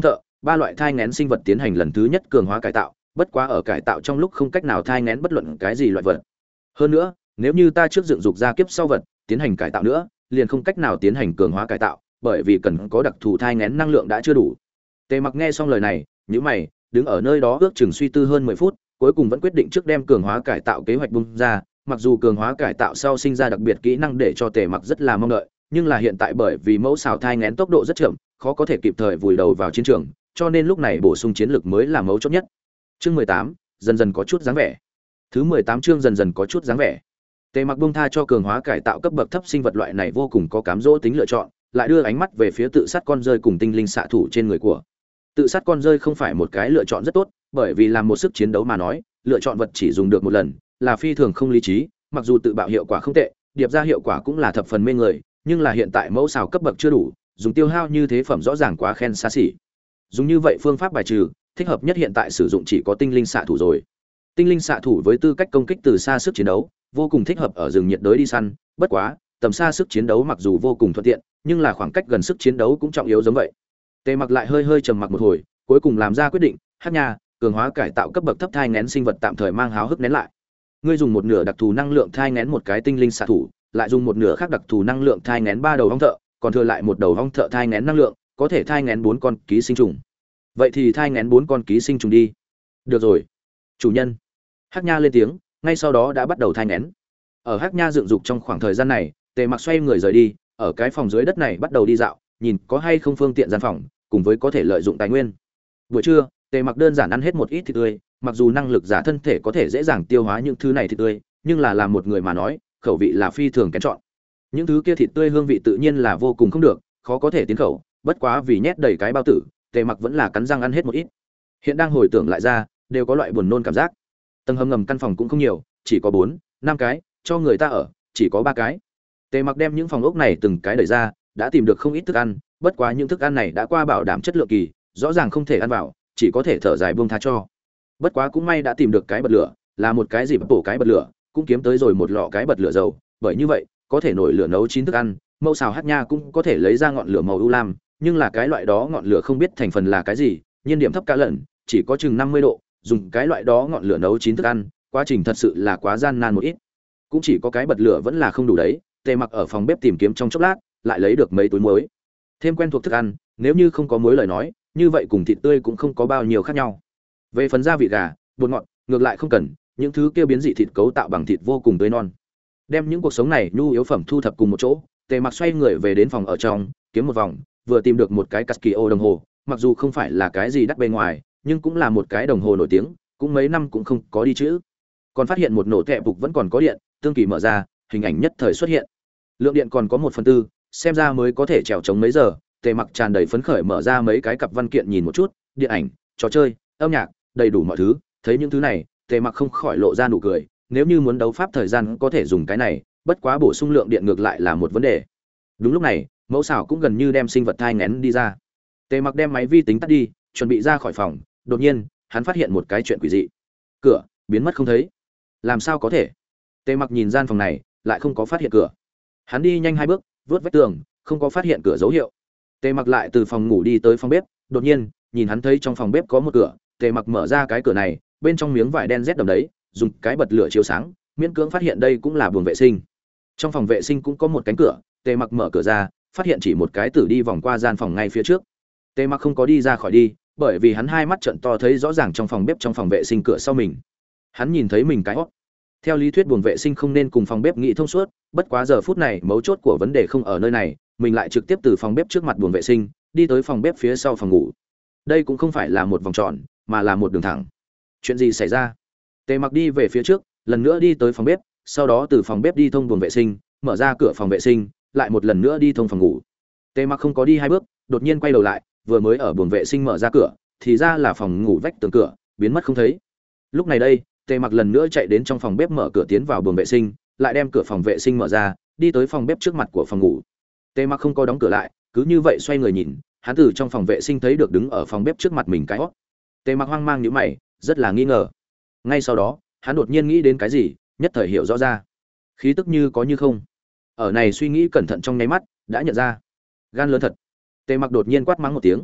ba loại thai nghén sinh vật tiến hành lần thứ nhất cường hóa cải tạo, bất quá ở cải tạo trong lúc không cách nào thai nghén bất luận cái gì loại vật. Hơn nữa, nếu như ta trước dựng dục ra kiếp sau vật, tiến hành cải tạo nữa, liền không cách nào tiến hành cường hóa cải tạo, bởi vì cần có đặc thù thai nghén năng lượng đã chưa đủ. Tề Mặc nghe xong lời này, nhíu mày, đứng ở nơi đó ước chừng suy tư hơn mười phút, cuối cùng vẫn quyết định trước đem cường hóa cải tạo kế hoạch bung ra. Mặc dù cường hóa cải tạo sau sinh ra đặc biệt kỹ năng để cho Tề Mặc rất là mong đợi, nhưng là hiện tại bởi vì mẫu xào thai nghén tốc độ rất chậm, khó có thể kịp thời vùi đầu vào chiến trường, cho nên lúc này bổ sung chiến lược mới là mấu chốt nhất. Chương mười tám, dần dần có chút dáng vẻ. Thứ mười tám chương dần dần có chút dáng vẻ. Tề Mặc buông tha cho cường hóa cải tạo cấp bậc thấp sinh vật loại này vô cùng có cám dỗ tính lựa chọn, lại đưa ánh mắt về phía tự sát con rơi cùng tinh linh xạ thủ trên người của. Tự sát con rơi không phải một cái lựa chọn rất tốt, bởi vì làm một sức chiến đấu mà nói, lựa chọn vật chỉ dùng được một lần, là phi thường không lý trí, mặc dù tự bạo hiệu quả không tệ, điệp ra hiệu quả cũng là thập phần mê người, nhưng là hiện tại mẫu xào cấp bậc chưa đủ, dùng tiêu hao như thế phẩm rõ ràng quá khen xa xỉ. Dùng như vậy phương pháp bài trừ, thích hợp nhất hiện tại sử dụng chỉ có tinh linh xạ thủ rồi. Tinh linh xạ thủ với tư cách công kích từ xa sức chiến đấu, vô cùng thích hợp ở rừng nhiệt đới đi săn, bất quá, tầm xa sức chiến đấu mặc dù vô cùng thuận tiện, nhưng là khoảng cách gần sức chiến đấu cũng trọng yếu giống vậy. Tề Mặc lại hơi hơi trầm mặc một hồi, cuối cùng làm ra quyết định, Hắc Nha, cường hóa cải tạo cấp bậc thấp thai nghén sinh vật tạm thời mang háo hức nén lại. Ngươi dùng một nửa đặc thù năng lượng thai nghén một cái tinh linh xạ thủ, lại dùng một nửa khác đặc thù năng lượng thai nghén ba đầu ong thợ, còn thừa lại một đầu ong thợ thai nghén năng lượng, có thể thai nghén bốn con ký sinh trùng. Vậy thì thai nghén bốn con ký sinh trùng đi. Được rồi, chủ nhân. Hắc Nha lên tiếng, ngay sau đó đã bắt đầu thai nghén. Ở Hắc Nha dựng dục trong khoảng thời gian này, Tề Mặc xoay người rời đi, ở cái phòng dưới đất này bắt đầu đi dạo, nhìn có hay không phương tiện gian phòng, cùng với có thể lợi dụng tài nguyên. Buổi trưa, Tề Mặc đơn giản ăn hết một ít thịt tươi, mặc dù năng lực giả thân thể có thể dễ dàng tiêu hóa những thứ này thịt tươi, nhưng là làm một người mà nói, khẩu vị là phi thường kén chọn. Những thứ kia thịt tươi hương vị tự nhiên là vô cùng không được, khó có thể tiến khẩu, bất quá vì nhét đầy cái bao tử, Tề Mặc vẫn là cắn răng ăn hết một ít. Hiện đang hồi tưởng lại ra, đều có loại buồn nôn cảm giác. Tầng hầm ngầm căn phòng cũng không nhiều, chỉ có bốn, năm cái, cho người ta ở, chỉ có ba cái. Tề Mặc đem những phòng ốc này từng cái đẩy ra, đã tìm được không ít thức ăn, bất quá những thức ăn này đã qua bảo đảm chất lượng kỳ, rõ ràng không thể ăn vào, chỉ có thể thở dài buông tha cho. Bất quá cũng may đã tìm được cái bật lửa, là một cái gì bổ cái bật lửa, cũng kiếm tới rồi một lọ cái bật lửa dầu, bởi như vậy, có thể nổi lửa nấu chín thức ăn, mẫu xào Hắc Nha cũng có thể lấy ra ngọn lửa màu ưu lam, nhưng là cái loại đó ngọn lửa không biết thành phần là cái gì, nhiên điểm thấp cả lần, chỉ có chừng năm mươi độ, dùng cái loại đó ngọn lửa nấu chín thức ăn, quá trình thật sự là quá gian nan một ít. Cũng chỉ có cái bật lửa vẫn là không đủ đấy, Tề Mặc ở phòng bếp tìm kiếm trong chốc lát, lại lấy được mấy túi muối. Thêm quen thuộc thức ăn, nếu như không có muối lời nói, như vậy cùng thịt tươi cũng không có bao nhiêu khác nhau. Về phần gia vị gà, bột ngọt, ngược lại không cần, những thứ kia biến dị thịt cấu tạo bằng thịt vô cùng tươi non. Đem những cuộc sống này nhu yếu phẩm thu thập cùng một chỗ, Tề Mặc xoay người về đến phòng ở trong, kiếm một vòng, vừa tìm được một cái Casio đồng hồ, mặc dù không phải là cái gì đắt bề ngoài, nhưng cũng là một cái đồng hồ nổi tiếng, cũng mấy năm cũng không có đi chữ. Còn phát hiện một nổ tệ bục vẫn còn có điện, tương kỳ mở ra, hình ảnh nhất thời xuất hiện. Lượng điện còn có một phần tư, xem ra mới có thể trèo chống mấy giờ. Tề Mặc tràn đầy phấn khởi mở ra mấy cái cặp văn kiện nhìn một chút, điện ảnh, trò chơi, âm nhạc, đầy đủ mọi thứ. Thấy những thứ này, Tề Mặc không khỏi lộ ra nụ cười. Nếu như muốn đấu pháp thời gian có thể dùng cái này, bất quá bổ sung lượng điện ngược lại là một vấn đề. Đúng lúc này, mẫu xảo cũng gần như đem sinh vật thai nghén đi ra. Tề Mặc đem máy vi tính tắt đi, chuẩn bị ra khỏi phòng. Đột nhiên, hắn phát hiện một cái chuyện quỷ dị. Cửa biến mất không thấy. Làm sao có thể? Tề Mặc nhìn gian phòng này, lại không có phát hiện cửa. Hắn đi nhanh hai bước, vớt vách tường, không có phát hiện cửa dấu hiệu. Tề Mặc lại từ phòng ngủ đi tới phòng bếp, đột nhiên, nhìn hắn thấy trong phòng bếp có một cửa, Tề Mặc mở ra cái cửa này, bên trong miếng vải đen rét đậm đấy, dùng cái bật lửa chiếu sáng, miễn cưỡng phát hiện đây cũng là buồng vệ sinh. Trong phòng vệ sinh cũng có một cánh cửa, Tề Mặc mở cửa ra, phát hiện chỉ một cái tử đi vòng qua gian phòng ngay phía trước. Tề Mặc không có đi ra khỏi đi, bởi vì hắn hai mắt trợn to thấy rõ ràng trong phòng bếp trong phòng vệ sinh cửa sau mình. Hắn nhìn thấy mình cái hốc. Theo lý thuyết buồng vệ sinh không nên cùng phòng bếp nghĩ thông suốt, bất quá giờ phút này mấu chốt của vấn đề không ở nơi này, mình lại trực tiếp từ phòng bếp trước mặt buồng vệ sinh, đi tới phòng bếp phía sau phòng ngủ. Đây cũng không phải là một vòng tròn, mà là một đường thẳng. Chuyện gì xảy ra? Tề Mặc đi về phía trước, lần nữa đi tới phòng bếp, sau đó từ phòng bếp đi thông buồng vệ sinh, mở ra cửa phòng vệ sinh, lại một lần nữa đi thông phòng ngủ. Tề Mặc không có đi hai bước, đột nhiên quay đầu lại, vừa mới ở buồng vệ sinh mở ra cửa, thì ra là phòng ngủ vách tường cửa, biến mất không thấy. Lúc này đây, Tề Mặc lần nữa chạy đến trong phòng bếp mở cửa tiến vào buồng vệ sinh, lại đem cửa phòng vệ sinh mở ra, đi tới phòng bếp trước mặt của phòng ngủ. Tề Mặc không có đóng cửa lại, cứ như vậy xoay người nhìn, hắn từ trong phòng vệ sinh thấy được đứng ở phòng bếp trước mặt mình cái hót. Tề Mặc hoang mang nhíu mày, rất là nghi ngờ. Ngay sau đó, hắn đột nhiên nghĩ đến cái gì, nhất thời hiểu rõ ra. Khí tức như có như không. Ở này suy nghĩ cẩn thận trong nháy mắt, đã nhận ra. Gan lớn thật. Tề Mặc đột nhiên quát mắng một tiếng.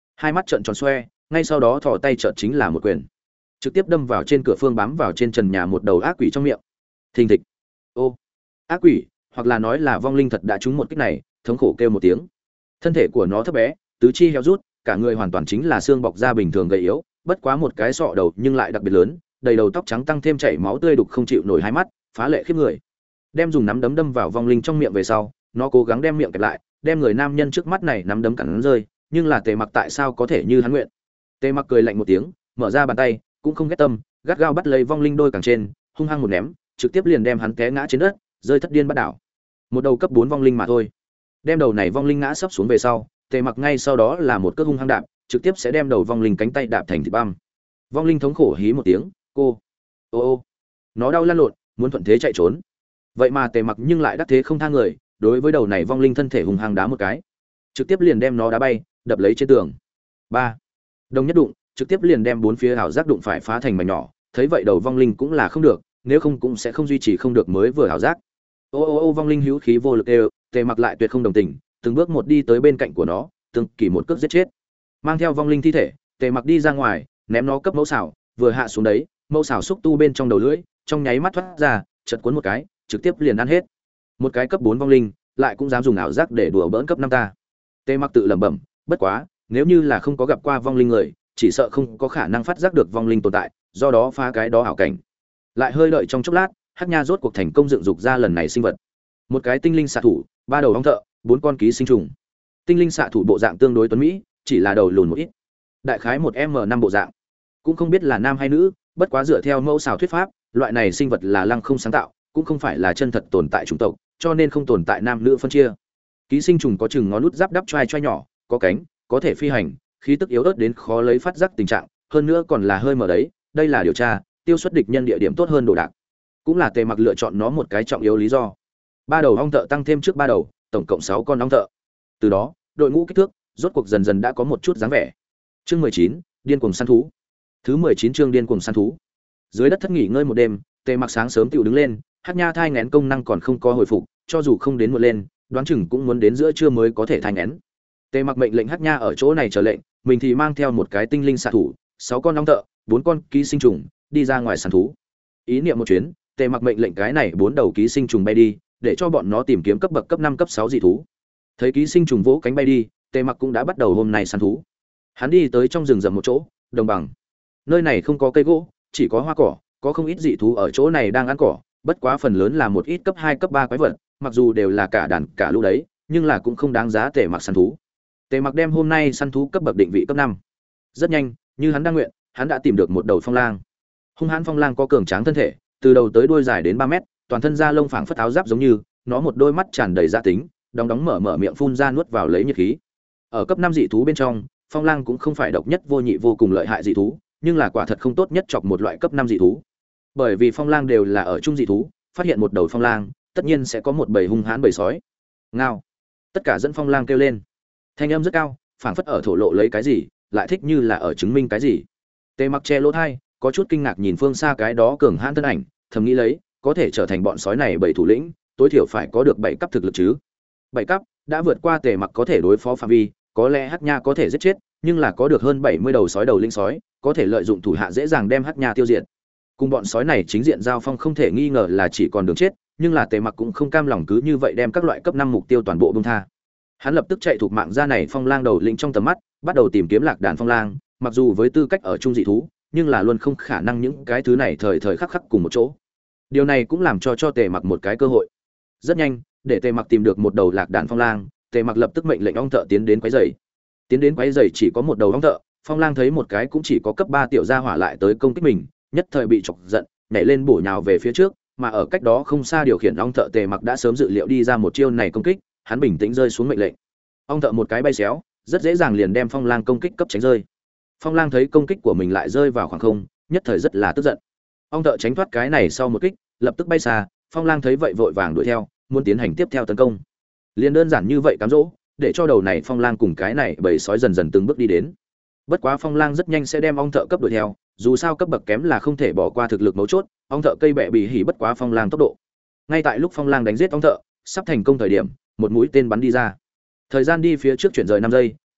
hai mắt trợn tròn xoe, ngay sau đó thò tay trợn chính là một quyền, trực tiếp đâm vào trên cửa phương bám vào trên trần nhà một đầu ác quỷ trong miệng. Thình thịch. Ô, ác quỷ, hoặc là nói là vong linh thật đã trúng một kích này, thống khổ kêu một tiếng. Thân thể của nó thấp bé, tứ chi héo rút, cả người hoàn toàn chính là xương bọc da bình thường gầy yếu, bất quá một cái sọ đầu nhưng lại đặc biệt lớn, đầy đầu tóc trắng tăng thêm chảy máu tươi đục không chịu nổi hai mắt, phá lệ khiếp người. Đem dùng nắm đấm đâm vào vong linh trong miệng về sau, nó cố gắng đem miệng kẹp lại, đem người nam nhân trước mắt này nắm đấm cắn rơi, nhưng là Tề Mặc tại sao có thể như hắn nguyện? Tề Mặc cười lạnh một tiếng, mở ra bàn tay, cũng không ghét tâm, gắt gao bắt lấy vong linh đôi càng trên, hung hăng một ném, trực tiếp liền đem hắn té ngã trên đất, rơi thất điên bắt đảo. Một đầu cấp bốn vong linh mà thôi. Đem đầu này vong linh ngã sấp xuống về sau, Tề Mặc ngay sau đó là một cước hung hăng đạp, trực tiếp sẽ đem đầu vong linh cánh tay đạp thành thịt băm. Vong linh thống khổ hí một tiếng, cô, ô ô, nó đau lăn lộn, muốn thuận thế chạy trốn. Vậy mà Tề Mặc nhưng lại đắc thế không tha người, đối với đầu này vong linh thân thể hung hăng đá một cái, trực tiếp liền đem nó đá bay, đập lấy trên tường. Ba, đồng nhất đụng, trực tiếp liền đem bốn phía ảo giác đụng phải phá thành mảnh nhỏ. Thấy vậy đầu vong linh cũng là không được, nếu không cũng sẽ không duy trì không được mới vừa ảo giác. Ô ô ô vong linh hữu khí vô lực đều, Tề Mặc lại tuyệt không đồng tình, từng bước một đi tới bên cạnh của nó, từng kỳ một cước giết chết. Mang theo vong linh thi thể, Tề Mặc đi ra ngoài, ném nó cấp mẫu xảo, vừa hạ xuống đấy, mẫu xảo xúc tu bên trong đầu lưỡi, trong nháy mắt thoát ra, chợt cuốn một cái, trực tiếp liền ăn hết. Một cái cấp bốn vong linh, lại cũng dám dùng ảo giác để đùa bỡn cấp năm ta. Tề Mặc tự lẩm bẩm, bất quá, nếu như là không có gặp qua vong linh người, chỉ sợ không có khả năng phát giác được vong linh tồn tại, do đó phá cái đó ảo cảnh. Lại hơi đợi trong chốc lát, Hắc Nha rốt cuộc thành công dựng dục ra lần này sinh vật. Một cái tinh linh xạ thủ, ba đầu ong thợ, bốn con ký sinh trùng. Tinh linh xạ thủ bộ dạng tương đối tuấn mỹ, chỉ là đầu lùn một ít. Đại khái một m năm bộ dạng. Cũng không biết là nam hay nữ, bất quá dựa theo mẫu xào thuyết pháp, loại này sinh vật là lăng không sáng tạo, cũng không phải là chân thật tồn tại chủng tộc, cho nên không tồn tại nam nữ phân chia. Ký sinh trùng có chừng ngón nút giáp đắp choai choai nhỏ, có cánh, có thể phi hành, khí tức yếu ớt đến khó lấy phát giác tình trạng, hơn nữa còn là hơi mở đấy, đây là điều tra, tiêu xuất địch nhân địa điểm tốt hơn đồ đạc. Cũng là Tề Mặc lựa chọn nó một cái trọng yếu lý do. Ba đầu ong thợ tăng thêm trước ba đầu, tổng cộng sáu con ong thợ. Từ đó, đội ngũ kích thước rốt cuộc dần dần đã có một chút dáng vẻ. Chương mười chín, điên cuồng săn thú. Thứ mười chín chương điên cuồng săn thú. Dưới đất thất nghỉ ngơi một đêm, Tề Mặc sáng sớm tiểu đứng lên, Hắc Nha thai nghén công năng còn không có hồi phục, cho dù không đến muộn lên, đoán chừng cũng muốn đến giữa trưa mới có thể thai nghén. Tề Mặc mệnh lệnh Hắc Nha ở chỗ này chờ lệnh, mình thì mang theo một cái tinh linh xạ thủ, sáu con ong thợ, bốn con ký sinh trùng, đi ra ngoài săn thú. Ý niệm một chuyến, Tề Mặc mệnh lệnh cái này bốn đầu ký sinh trùng bay đi, để cho bọn nó tìm kiếm cấp bậc cấp năm cấp sáu dị thú. Thấy ký sinh trùng vỗ cánh bay đi, Tề Mặc cũng đã bắt đầu hôm nay săn thú. Hắn đi tới trong rừng rậm một chỗ, đồng bằng. Nơi này không có cây gỗ, chỉ có hoa cỏ, có không ít dị thú ở chỗ này đang ăn cỏ, bất quá phần lớn là một ít cấp hai cấp ba quái vật, mặc dù đều là cả đàn cả lũ đấy, nhưng là cũng không đáng giá Tề Mặc săn thú. Tề Mặc đem hôm nay săn thú cấp bậc định vị cấp năm. Rất nhanh, như hắn đang nguyện, hắn đã tìm được một đầu phong lang. Hung hãn phong lang có cường tráng thân thể, từ đầu tới đuôi dài đến ba mét, toàn thân da lông phảng phất áo giáp giống như, nó một đôi mắt tràn đầy dạ tính, đóng đóng mở mở miệng phun ra nuốt vào lấy nhiệt khí. Ở cấp năm dị thú bên trong, phong lang cũng không phải độc nhất vô nhị vô cùng lợi hại dị thú, nhưng là quả thật không tốt nhất chọc một loại cấp năm dị thú. Bởi vì phong lang đều là ở chung dị thú, phát hiện một đầu phong lang, tất nhiên sẽ có một bầy hung hãn bầy sói. Ngao. Tất cả dẫn phong lang kêu lên. Thanh âm rất cao, phảng phất ở thổ lộ lấy cái gì, lại thích như là ở chứng minh cái gì. Tề Mặc che lỗ thai, có chút kinh ngạc nhìn phương xa cái đó cường hãn thân ảnh, thầm nghĩ lấy, có thể trở thành bọn sói này bảy thủ lĩnh, tối thiểu phải có được bảy cấp thực lực chứ. Bảy cấp đã vượt qua Tề Mặc có thể đối phó phạm vi, có lẽ Hắc Nha có thể giết chết, nhưng là có được hơn bảy mươi đầu sói đầu linh sói, có thể lợi dụng thủ hạ dễ dàng đem Hắc Nha tiêu diệt. Cùng bọn sói này chính diện giao phong không thể nghi ngờ là chỉ còn đường chết, nhưng là Tề Mặc cũng không cam lòng cứ như vậy đem các loại cấp năm mục tiêu toàn bộ buông tha. Hắn lập tức chạy thuộc mạng ra này phong lang đầu lĩnh trong tầm mắt, bắt đầu tìm kiếm lạc đàn phong lang, mặc dù với tư cách ở chung dị thú, nhưng là luôn không khả năng những cái thứ này thời thời khắc khắc cùng một chỗ. Điều này cũng làm cho cho Tề Mặc một cái cơ hội. Rất nhanh, để Tề Mặc tìm được một đầu lạc đàn phong lang, Tề Mặc lập tức mệnh lệnh ong thợ tiến đến quấy rầy. Tiến đến quấy rầy chỉ có một đầu ong thợ, phong lang thấy một cái cũng chỉ có cấp ba tiểu gia hỏa lại tới công kích mình, nhất thời bị chọc giận, nhảy lên bổ nhào về phía trước, mà ở cách đó không xa điều khiển ong thợ Tề Mặc đã sớm dự liệu đi ra một chiêu này công kích, hắn bình tĩnh rơi xuống mệnh lệnh. Ong thợ một cái bay xéo, rất dễ dàng liền đem phong lang công kích cấp tránh rơi. Phong lang thấy công kích của mình lại rơi vào khoảng không, nhất thời rất là tức giận. Ong thợ tránh thoát cái này sau một kích, lập tức bay xa, phong lang thấy vậy vội vàng đuổi theo, muốn tiến hành tiếp theo tấn công. Liên đơn giản như vậy cám dỗ, để cho đầu này phong lang cùng cái này bầy sói dần dần từng bước đi đến. Bất quá phong lang rất nhanh sẽ đem ong thợ cấp đuổi theo, dù sao cấp bậc kém là không thể bỏ qua thực lực mấu chốt, ong thợ cây bẹ bị hỉ bất quá phong lang tốc độ. Ngay tại lúc phong lang đánh giết ong thợ, sắp thành công thời điểm, một mũi tên bắn đi ra. Thời gian đi phía trước chuyển rời năm giây,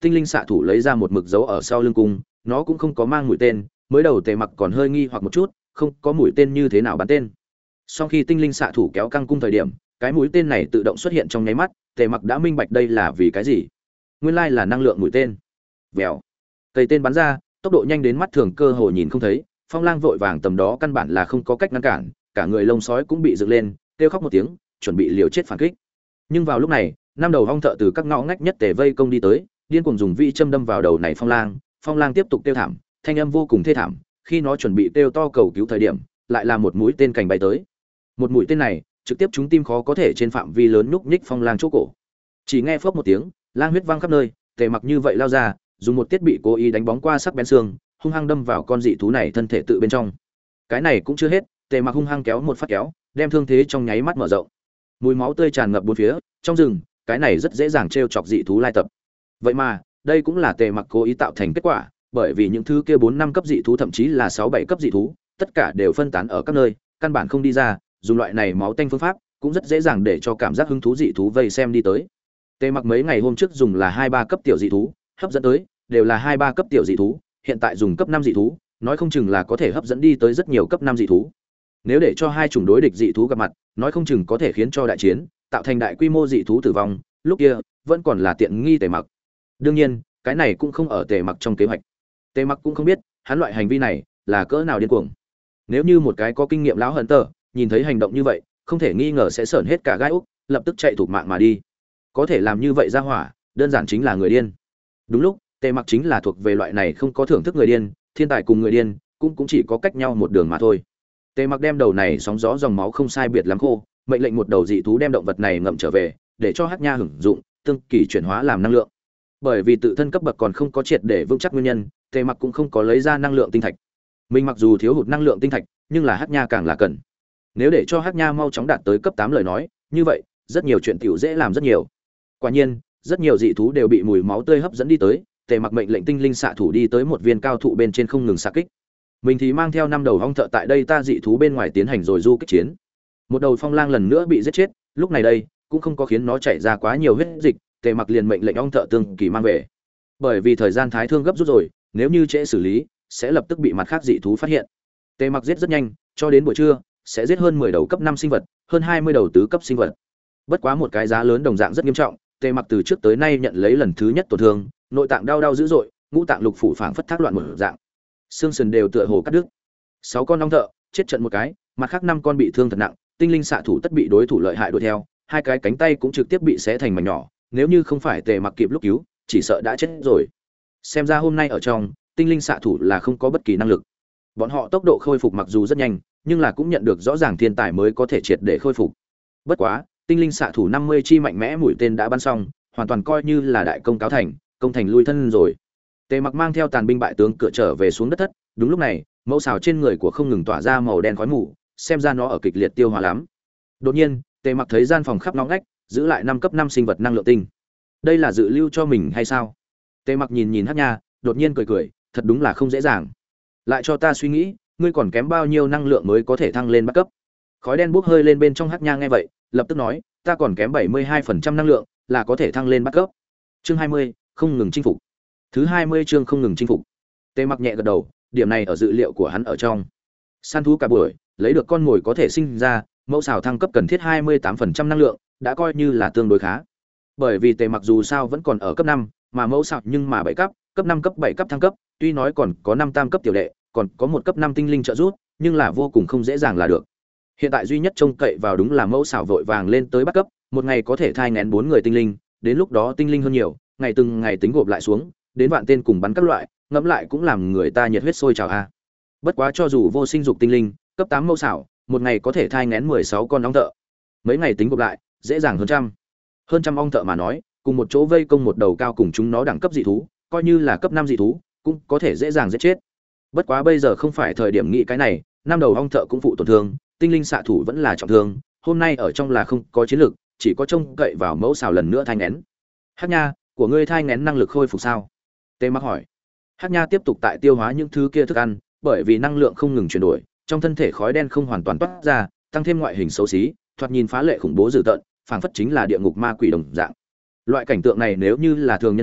tinh linh xạ thủ lấy ra một mực dấu ở sau lưng cung, nó cũng không có mang mũi tên, mới đầu Tề Mặc còn hơi nghi hoặc một chút, không có mũi tên như thế nào bắn tên. Sau khi tinh linh xạ thủ kéo căng cung thời điểm, cái mũi tên này tự động xuất hiện trong nháy mắt, Tề Mặc đã minh bạch đây là vì cái gì. Nguyên lai là năng lượng mũi tên. Vèo. Cây tên bắn ra, tốc độ nhanh đến mắt thường cơ hồ nhìn không thấy, Phong Lang vội vàng tầm đó căn bản là không có cách ngăn cản, cả người lông sói cũng bị dựng lên, kêu khóc một tiếng, chuẩn bị liều chết phản kích. Nhưng vào lúc này, năm đầu ong thợ từ các ngõ ngách nhất tề vây công đi tới, điên cuồng dùng vị châm đâm vào đầu này Phong Lang, Phong Lang tiếp tục kêu thảm, thanh âm vô cùng thê thảm, khi nó chuẩn bị kêu to cầu cứu thời điểm, lại là một mũi tên cành bay tới. Một mũi tên này, trực tiếp trúng tim khó có thể trên phạm vi lớn nhúc nhích Phong Lang chỗ cổ. Chỉ nghe phốc một tiếng, lang huyết văng khắp nơi, Tề Mặc như vậy lao ra, dùng một thiết bị cố ý đánh bóng qua sắc bén xương, hung hăng đâm vào con dị thú này thân thể tự bên trong. Cái này cũng chưa hết, Tề Mặc hung hăng kéo một phát kéo, đem thương thế trong nháy mắt mở rộng. Mùi máu tươi tràn ngập bốn phía, trong rừng, cái này rất dễ dàng trêu chọc dị thú lai tập. Vậy mà, đây cũng là Tề Mặc cố ý tạo thành kết quả, bởi vì những thứ kia bốn năm cấp dị thú thậm chí là sáu bảy cấp dị thú, tất cả đều phân tán ở các nơi, căn bản không đi ra, dùng loại này máu tanh phương pháp, cũng rất dễ dàng để cho cảm giác hứng thú dị thú vây xem đi tới. Tề Mặc mấy ngày hôm trước dùng là hai ba cấp tiểu dị thú, hấp dẫn tới đều là hai ba cấp tiểu dị thú, hiện tại dùng cấp năm dị thú, nói không chừng là có thể hấp dẫn đi tới rất nhiều cấp năm dị thú. Nếu để cho hai chủng đối địch dị thú gặp mặt, nói không chừng có thể khiến cho đại chiến, tạo thành đại quy mô dị thú tử vong, lúc kia vẫn còn là tiện nghi Tề Mặc. Đương nhiên, cái này cũng không ở Tề Mặc trong kế hoạch. Tề Mặc cũng không biết, hắn loại hành vi này là cỡ nào điên cuồng. Nếu như một cái có kinh nghiệm lão hận tờ, nhìn thấy hành động như vậy, không thể nghi ngờ sẽ sởn hết cả gai úc, lập tức chạy thục mạng mà đi. Có thể làm như vậy ra hỏa, đơn giản chính là người điên. Đúng lúc, Tề Mặc chính là thuộc về loại này không có thưởng thức người điên, thiên tài cùng người điên, cũng cũng chỉ có cách nhau một đường mà thôi. Tề Mặc đem đầu này sóng gió dòng máu không sai biệt lắm khô, mệnh lệnh một đầu dị thú đem động vật này ngậm trở về, để cho Hắc Nha hưởng dụng, tương kỳ chuyển hóa làm năng lượng. Bởi vì tự thân cấp bậc còn không có triệt để vững chắc nguyên nhân, Tề Mặc cũng không có lấy ra năng lượng tinh thạch. Mình mặc dù thiếu hụt năng lượng tinh thạch, nhưng là Hắc Nha càng là cần. Nếu để cho Hắc Nha mau chóng đạt tới cấp tám lời nói, như vậy, rất nhiều chuyện tiểu dễ làm rất nhiều. Quả nhiên, rất nhiều dị thú đều bị mùi máu tươi hấp dẫn đi tới, Tề Mặc mệnh lệnh tinh linh xạ thủ đi tới một viên cao thụ bên trên không ngừng xạ kích. Mình thì mang theo năm đầu ong thợ tại đây ta dị thú bên ngoài tiến hành rồi du kích chiến. Một đầu Phong Lang lần nữa bị giết chết, lúc này đây cũng không có khiến nó chảy ra quá nhiều huyết dịch, Tề Mặc liền mệnh lệnh ong thợ tương kỳ mang về. Bởi vì thời gian thái thương gấp rút rồi, nếu như trễ xử lý, sẽ lập tức bị mặt khác dị thú phát hiện. Tề Mặc giết rất nhanh, cho đến buổi trưa sẽ giết hơn mười đầu cấp năm sinh vật, hơn hai mươi đầu tứ cấp sinh vật. Bất quá một cái giá lớn đồng dạng rất nghiêm trọng, Tề Mặc từ trước tới nay nhận lấy lần thứ nhất tổn thương, nội tạng đau đau dữ dội, ngũ tạng lục phủ phảng phất thác loạn một dạng, xương sườn đều tựa hồ cắt đứt. Sáu con ong thợ chết trận một cái, mặt khác năm con bị thương thật nặng, tinh linh xạ thủ tất bị đối thủ lợi hại đuổi theo, hai cái cánh tay cũng trực tiếp bị xé thành mảnh nhỏ, nếu như không phải Tề Mặc kịp lúc cứu, chỉ sợ đã chết rồi. Xem ra hôm nay ở trong, tinh linh xạ thủ là không có bất kỳ năng lực. Bọn họ tốc độ khôi phục mặc dù rất nhanh, nhưng là cũng nhận được rõ ràng thiên tài mới có thể triệt để khôi phục. Bất quá, tinh linh xạ thủ năm mươi chi mạnh mẽ mũi tên đã bắn xong, hoàn toàn coi như là đại công cáo thành, công thành lui thân rồi. Tề Mặc mang theo tàn binh bại tướng cửa trở về xuống đất thất, đúng lúc này, mẫu xào trên người của không ngừng tỏa ra màu đen khói mù, xem ra nó ở kịch liệt tiêu hóa lắm. Đột nhiên, Tề Mặc thấy gian phòng khắp ngóc ngách, giữ lại năm cấp năm sinh vật năng lượng tinh. Đây là dự lưu cho mình hay sao? Tề Mặc nhìn nhìn Hắc Nha, đột nhiên cười cười, thật đúng là không dễ dàng. Lại cho ta suy nghĩ, ngươi còn kém bao nhiêu năng lượng mới có thể thăng lên bắt cấp? Khói đen bốc hơi lên bên trong Hắc Nha nghe vậy, lập tức nói, ta còn kém bảy mươi hai phần trăm năng lượng, là có thể thăng lên bắt cấp. Chương hai mươi, không ngừng chinh phục. Thứ hai mươi chương không ngừng chinh phục. Tề Mặc nhẹ gật đầu, điểm này ở dự liệu của hắn ở trong. Săn thú cả buổi, lấy được con mồi có thể sinh ra, mẫu xào thăng cấp cần thiết hai mươi tám phần trăm năng lượng, đã coi như là tương đối khá. Bởi vì Tề Mặc dù sao vẫn còn ở cấp năm, mà mẫu xào nhưng mà bảy cấp, cấp năm cấp bảy cấp thăng cấp, tuy nói còn có năm tam cấp tiểu đệ, còn có một cấp năm tinh linh trợ giúp, nhưng là vô cùng không dễ dàng là được. Hiện tại duy nhất trông cậy vào đúng là mẫu xào vội vàng lên tới bắt cấp, một ngày có thể thai nghén bốn người tinh linh, đến lúc đó tinh linh hơn nhiều, ngày từng ngày tính gộp lại xuống, đến vạn tên cùng bắn các loại, ngẫm lại cũng làm người ta nhiệt huyết sôi trào a. Bất quá cho dù vô sinh dục tinh linh, cấp tám mẫu xảo, một ngày có thể thai nghén mười sáu con ong thợ. Mấy ngày tính gộp lại, dễ dàng hơn trăm. Hơn trăm ong thợ mà nói, cùng một chỗ vây công một đầu cao cùng chúng nó đẳng cấp dị thú, coi như là cấp năm dị thú, cũng có thể dễ dàng giết chết. Bất quá bây giờ không phải thời điểm nghĩ cái này, năm đầu ong thợ cũng phụ tổn thương, tinh linh xạ thủ vẫn là trọng thương, hôm nay ở trong là không có chiến lược, chỉ có trông cậy vào mẫu xảo lần nữa thai nghén. Hắc Nha, của ngươi thai nghén năng lực khôi phục sao? Tề Mặc hỏi. Hắc Nha tiếp tục tại tiêu hóa những thứ kia thức ăn, bởi vì năng lượng không ngừng chuyển đổi, trong thân thể khói đen không hoàn toàn toát ra, tăng thêm ngoại hình xấu xí, thoạt nhìn phá lệ khủng bố dữ tợn, phảng phất chính là địa ngục ma quỷ đồng dạng. Loại cảnh tượng này nếu như là thường nhân thấy,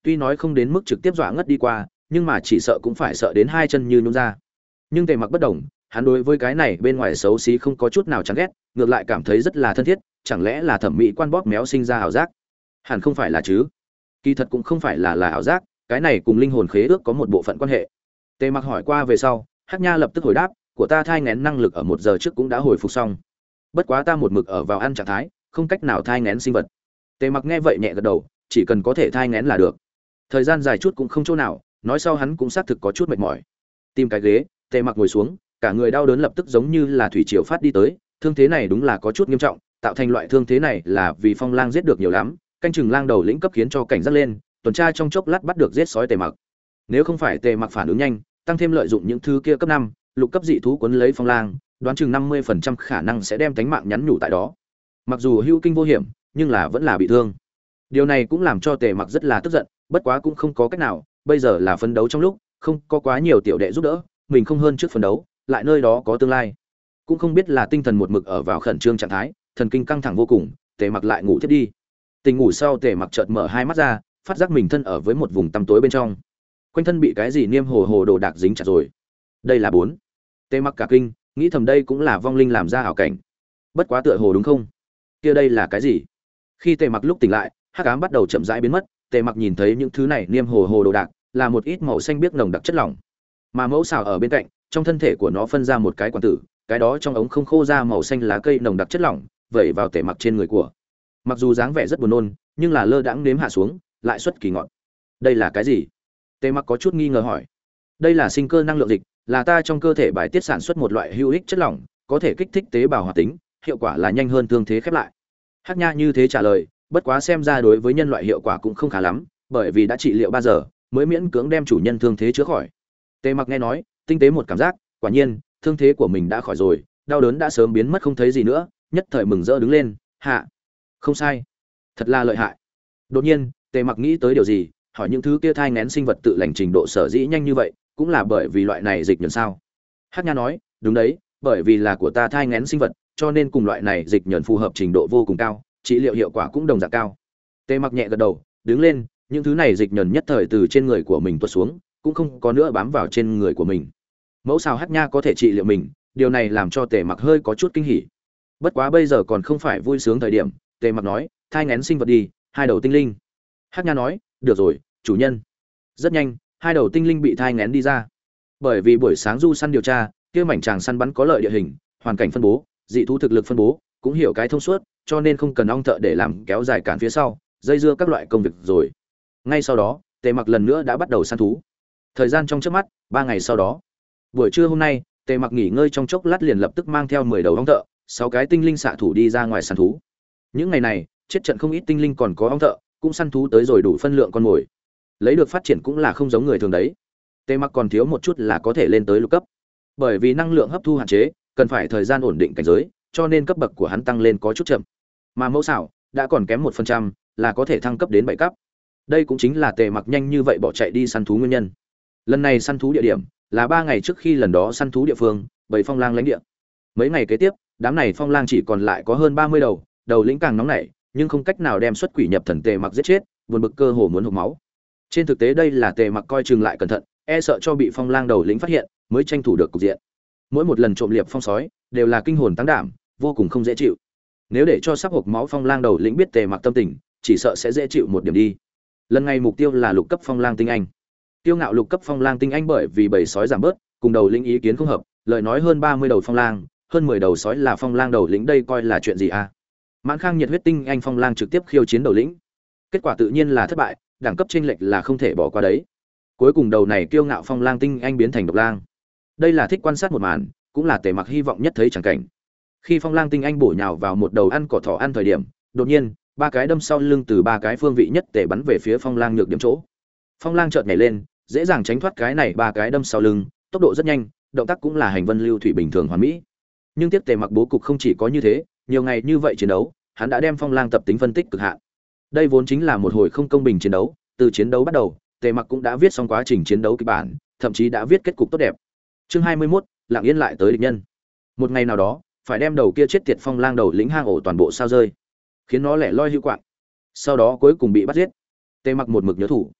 tuy nói không đến mức trực tiếp dọa ngất đi qua, nhưng mà chỉ sợ cũng phải sợ đến hai chân như nhũn ra. Nhưng Tề Mặc bất đồng, hắn đối với cái này bên ngoài xấu xí không có chút nào chán ghét, ngược lại cảm thấy rất là thân thiết, chẳng lẽ là thẩm mỹ quan bóp méo sinh ra ảo giác? Hẳn không phải là chứ? Kỳ thật cũng không phải là là ảo giác, cái này cùng linh hồn khế ước có một bộ phận quan hệ. Tề Mặc hỏi qua về sau, Hắc Nha lập tức hồi đáp, của ta thai nghén năng lực ở một giờ trước cũng đã hồi phục xong. Bất quá ta một mực ở vào ăn trạng thái, không cách nào thai nghén sinh vật. Tề Mặc nghe vậy nhẹ gật đầu, chỉ cần có thể thai nghén là được. Thời gian dài chút cũng không chỗ nào, nói sau hắn cũng xác thực có chút mệt mỏi. Tìm cái ghế, Tề Mặc ngồi xuống, cả người đau đớn lập tức giống như là thủy triều phát đi tới, thương thế này đúng là có chút nghiêm trọng, tạo thành loại thương thế này là vì Phong Lang giết được nhiều lắm, canh chừng lang đầu lĩnh cấp khiến cho cảnh giác lên, tuần tra trong chốc lát bắt được giết sói Tề Mặc. Nếu không phải Tề Mặc phản ứng nhanh, tăng thêm lợi dụng những thứ kia cấp năm, lục cấp dị thú cuốn lấy Phong Lang, đoán chừng năm mươi phần trăm khả năng sẽ đem tánh mạng nhắn nhủ tại đó. Mặc dù hữu kinh vô hiểm, nhưng là vẫn là bị thương. Điều này cũng làm cho Tề Mặc rất là tức giận, bất quá cũng không có cách nào, bây giờ là phấn đấu trong lúc, không có quá nhiều tiểu đệ giúp đỡ, mình không hơn trước phấn đấu, lại nơi đó có tương lai. Cũng không biết là tinh thần một mực ở vào khẩn trương trạng thái, thần kinh căng thẳng vô cùng, Tề Mặc lại ngủ thiếp đi. Tỉnh ngủ sau Tề Mặc chợt mở hai mắt ra, phát giác mình thân ở với một vùng tăm tối bên trong. Quanh thân bị cái gì niêm hồ hồ đồ đạc dính chặt rồi. Đây là bốn. Tề Mặc cả kinh, nghĩ thầm đây cũng là vong linh làm ra ảo cảnh. Bất quá tựa hồ đúng không? Kia đây là cái gì? Khi Tề Mặc lúc tỉnh lại, hắc ám bắt đầu chậm rãi biến mất, Tề Mặc nhìn thấy những thứ này niêm hồ hồ đồ đạc, là một ít màu xanh biếc nồng đặc chất lỏng. Mà mẫu xào ở bên cạnh, trong thân thể của nó phân ra một cái quản tử, cái đó trong ống không khô ra màu xanh lá cây nồng đặc chất lỏng, vẩy vào Tề Mặc trên người của. Mặc dù dáng vẻ rất buồn nôn, nhưng là lơ đãng nếm hạ xuống, lại xuất kỳ ngọt. Đây là cái gì? Tề Mặc có chút nghi ngờ hỏi. Đây là sinh cơ năng lượng dịch, là ta trong cơ thể bài tiết sản xuất một loại hữu ích chất lỏng, có thể kích thích tế bào hoạt tính, hiệu quả là nhanh hơn thương thế khép lại. Hắc Nha như thế trả lời, bất quá xem ra đối với nhân loại hiệu quả cũng không khá lắm, bởi vì đã trị liệu ba giờ, mới miễn cưỡng đem chủ nhân thương thế chữa khỏi. Tề Mặc nghe nói, tinh tế một cảm giác, quả nhiên, thương thế của mình đã khỏi rồi, đau đớn đã sớm biến mất không thấy gì nữa, nhất thời mừng rỡ đứng lên, hạ. Không sai, thật là lợi hại. Đột nhiên, Tề Mặc nghĩ tới điều gì, hỏi những thứ kia thai nghén sinh vật tự lành trình độ sở dĩ nhanh như vậy, cũng là bởi vì loại này dịch nhẫn sao? Hắc Nha nói, đúng đấy, bởi vì là của ta thai nghén sinh vật, cho nên cùng loại này dịch nhẫn phù hợp trình độ vô cùng cao, trị liệu hiệu quả cũng đồng dạng cao. Tề Mặc nhẹ gật đầu, đứng lên, những thứ này dịch nhẫn nhất thời từ trên người của mình tuột xuống, cũng không có nữa bám vào trên người của mình. Mẫu sao Hắc Nha có thể trị liệu mình, điều này làm cho Tề Mặc hơi có chút kinh hỉ. Bất quá bây giờ còn không phải vui sướng thời điểm, Tề Mặc nói, thai nghén sinh vật đi, hai đầu tinh linh. Hắc Nha nói, được rồi, chủ nhân. Rất nhanh, hai đầu tinh linh bị thai nghén đi ra. Bởi vì buổi sáng du săn điều tra, kia mảnh tràng săn bắn có lợi địa hình, hoàn cảnh phân bố, dị thú thực lực phân bố, cũng hiểu cái thông suốt, cho nên không cần ong thợ để làm kéo dài cản phía sau, dây dưa các loại công việc rồi. Ngay sau đó, Tề Mặc lần nữa đã bắt đầu săn thú. Thời gian trong chớp mắt, ba ngày sau đó, buổi trưa hôm nay, Tề Mặc nghỉ ngơi trong chốc lát liền lập tức mang theo mười đầu ong thợ, sáu cái tinh linh xạ thủ đi ra ngoài săn thú. Những ngày này, chết trận không ít tinh linh còn có ong thợ, cũng săn thú tới rồi đủ phân lượng con mồi. Lấy được phát triển cũng là không giống người thường đấy. Tề Mặc còn thiếu một chút là có thể lên tới lục cấp. Bởi vì năng lượng hấp thu hạn chế, cần phải thời gian ổn định cảnh giới, cho nên cấp bậc của hắn tăng lên có chút chậm. Mà mẫu xảo đã còn kém một phần trăm, là có thể thăng cấp đến bảy cấp. Đây cũng chính là Tề Mặc nhanh như vậy bỏ chạy đi săn thú nguyên nhân. Lần này săn thú địa điểm là ba ngày trước khi lần đó săn thú địa phương, bảy phong lang lãnh địa. Mấy ngày kế tiếp, đám này phong lang chỉ còn lại có hơn ba mươi đầu, đầu lĩnh càng nóng nảy, nhưng không cách nào đem xuất quỷ nhập thần Tề Mặc giết chết, buồn bực cơ hồ muốn hộc máu. Trên thực tế đây là Tề Mặc coi chừng lại cẩn thận, e sợ cho bị phong lang đầu lĩnh phát hiện, mới tranh thủ được cục diện. Mỗi một lần trộm liệp phong sói, đều là kinh hồn tăng đảm, vô cùng không dễ chịu. Nếu để cho sắp hộc máu phong lang đầu lĩnh biết Tề Mặc tâm tình, chỉ sợ sẽ dễ chịu một điểm đi. Lần này mục tiêu là lục cấp phong lang tinh anh. Tiêu ngạo lục cấp phong lang tinh anh bởi vì bầy sói giảm bớt, cùng đầu lĩnh ý kiến không hợp, lời nói hơn ba mươi đầu phong lang, hơn mười đầu sói là phong lang đầu lĩnh, đây coi là chuyện gì a? Mãn Khang nhiệt huyết tinh anh phong lang trực tiếp khiêu chiến đầu lĩnh. Kết quả tự nhiên là thất bại, đẳng cấp chênh lệch là không thể bỏ qua đấy. Cuối cùng đầu này kiêu ngạo phong lang tinh anh biến thành độc lang. Đây là thích quan sát một màn, cũng là Tề Mặc hy vọng nhất thấy chẳng cảnh. Khi phong lang tinh anh bổ nhào vào một đầu ăn cỏ thỏ ăn thời điểm, đột nhiên, ba cái đâm sau lưng từ ba cái phương vị nhất tề bắn về phía phong lang nhược điểm chỗ. Phong lang chợt nhảy lên, dễ dàng tránh thoát cái này ba cái đâm sau lưng, tốc độ rất nhanh, động tác cũng là hành vân lưu thủy bình thường hoàn mỹ. Nhưng tiếc Tề Mặc bố cục không chỉ có như thế, nhiều ngày như vậy chiến đấu, hắn đã đem phong lang tập tính phân tích cực hạn. Đây vốn chính là một hồi không công bình chiến đấu, từ chiến đấu bắt đầu, Tề Mặc cũng đã viết xong quá trình chiến đấu kịch bản, thậm chí đã viết kết cục tốt đẹp. Chương hai mươi mốt, lặng yên lại tới địch nhân. Một ngày nào đó, phải đem đầu kia chết tiệt phong lang đầu lĩnh hang ổ toàn bộ sao rơi, khiến nó lẻ loi hữu quạng. Sau đó cuối cùng bị bắt giết. Tề Mặc một mực nhớ thủ.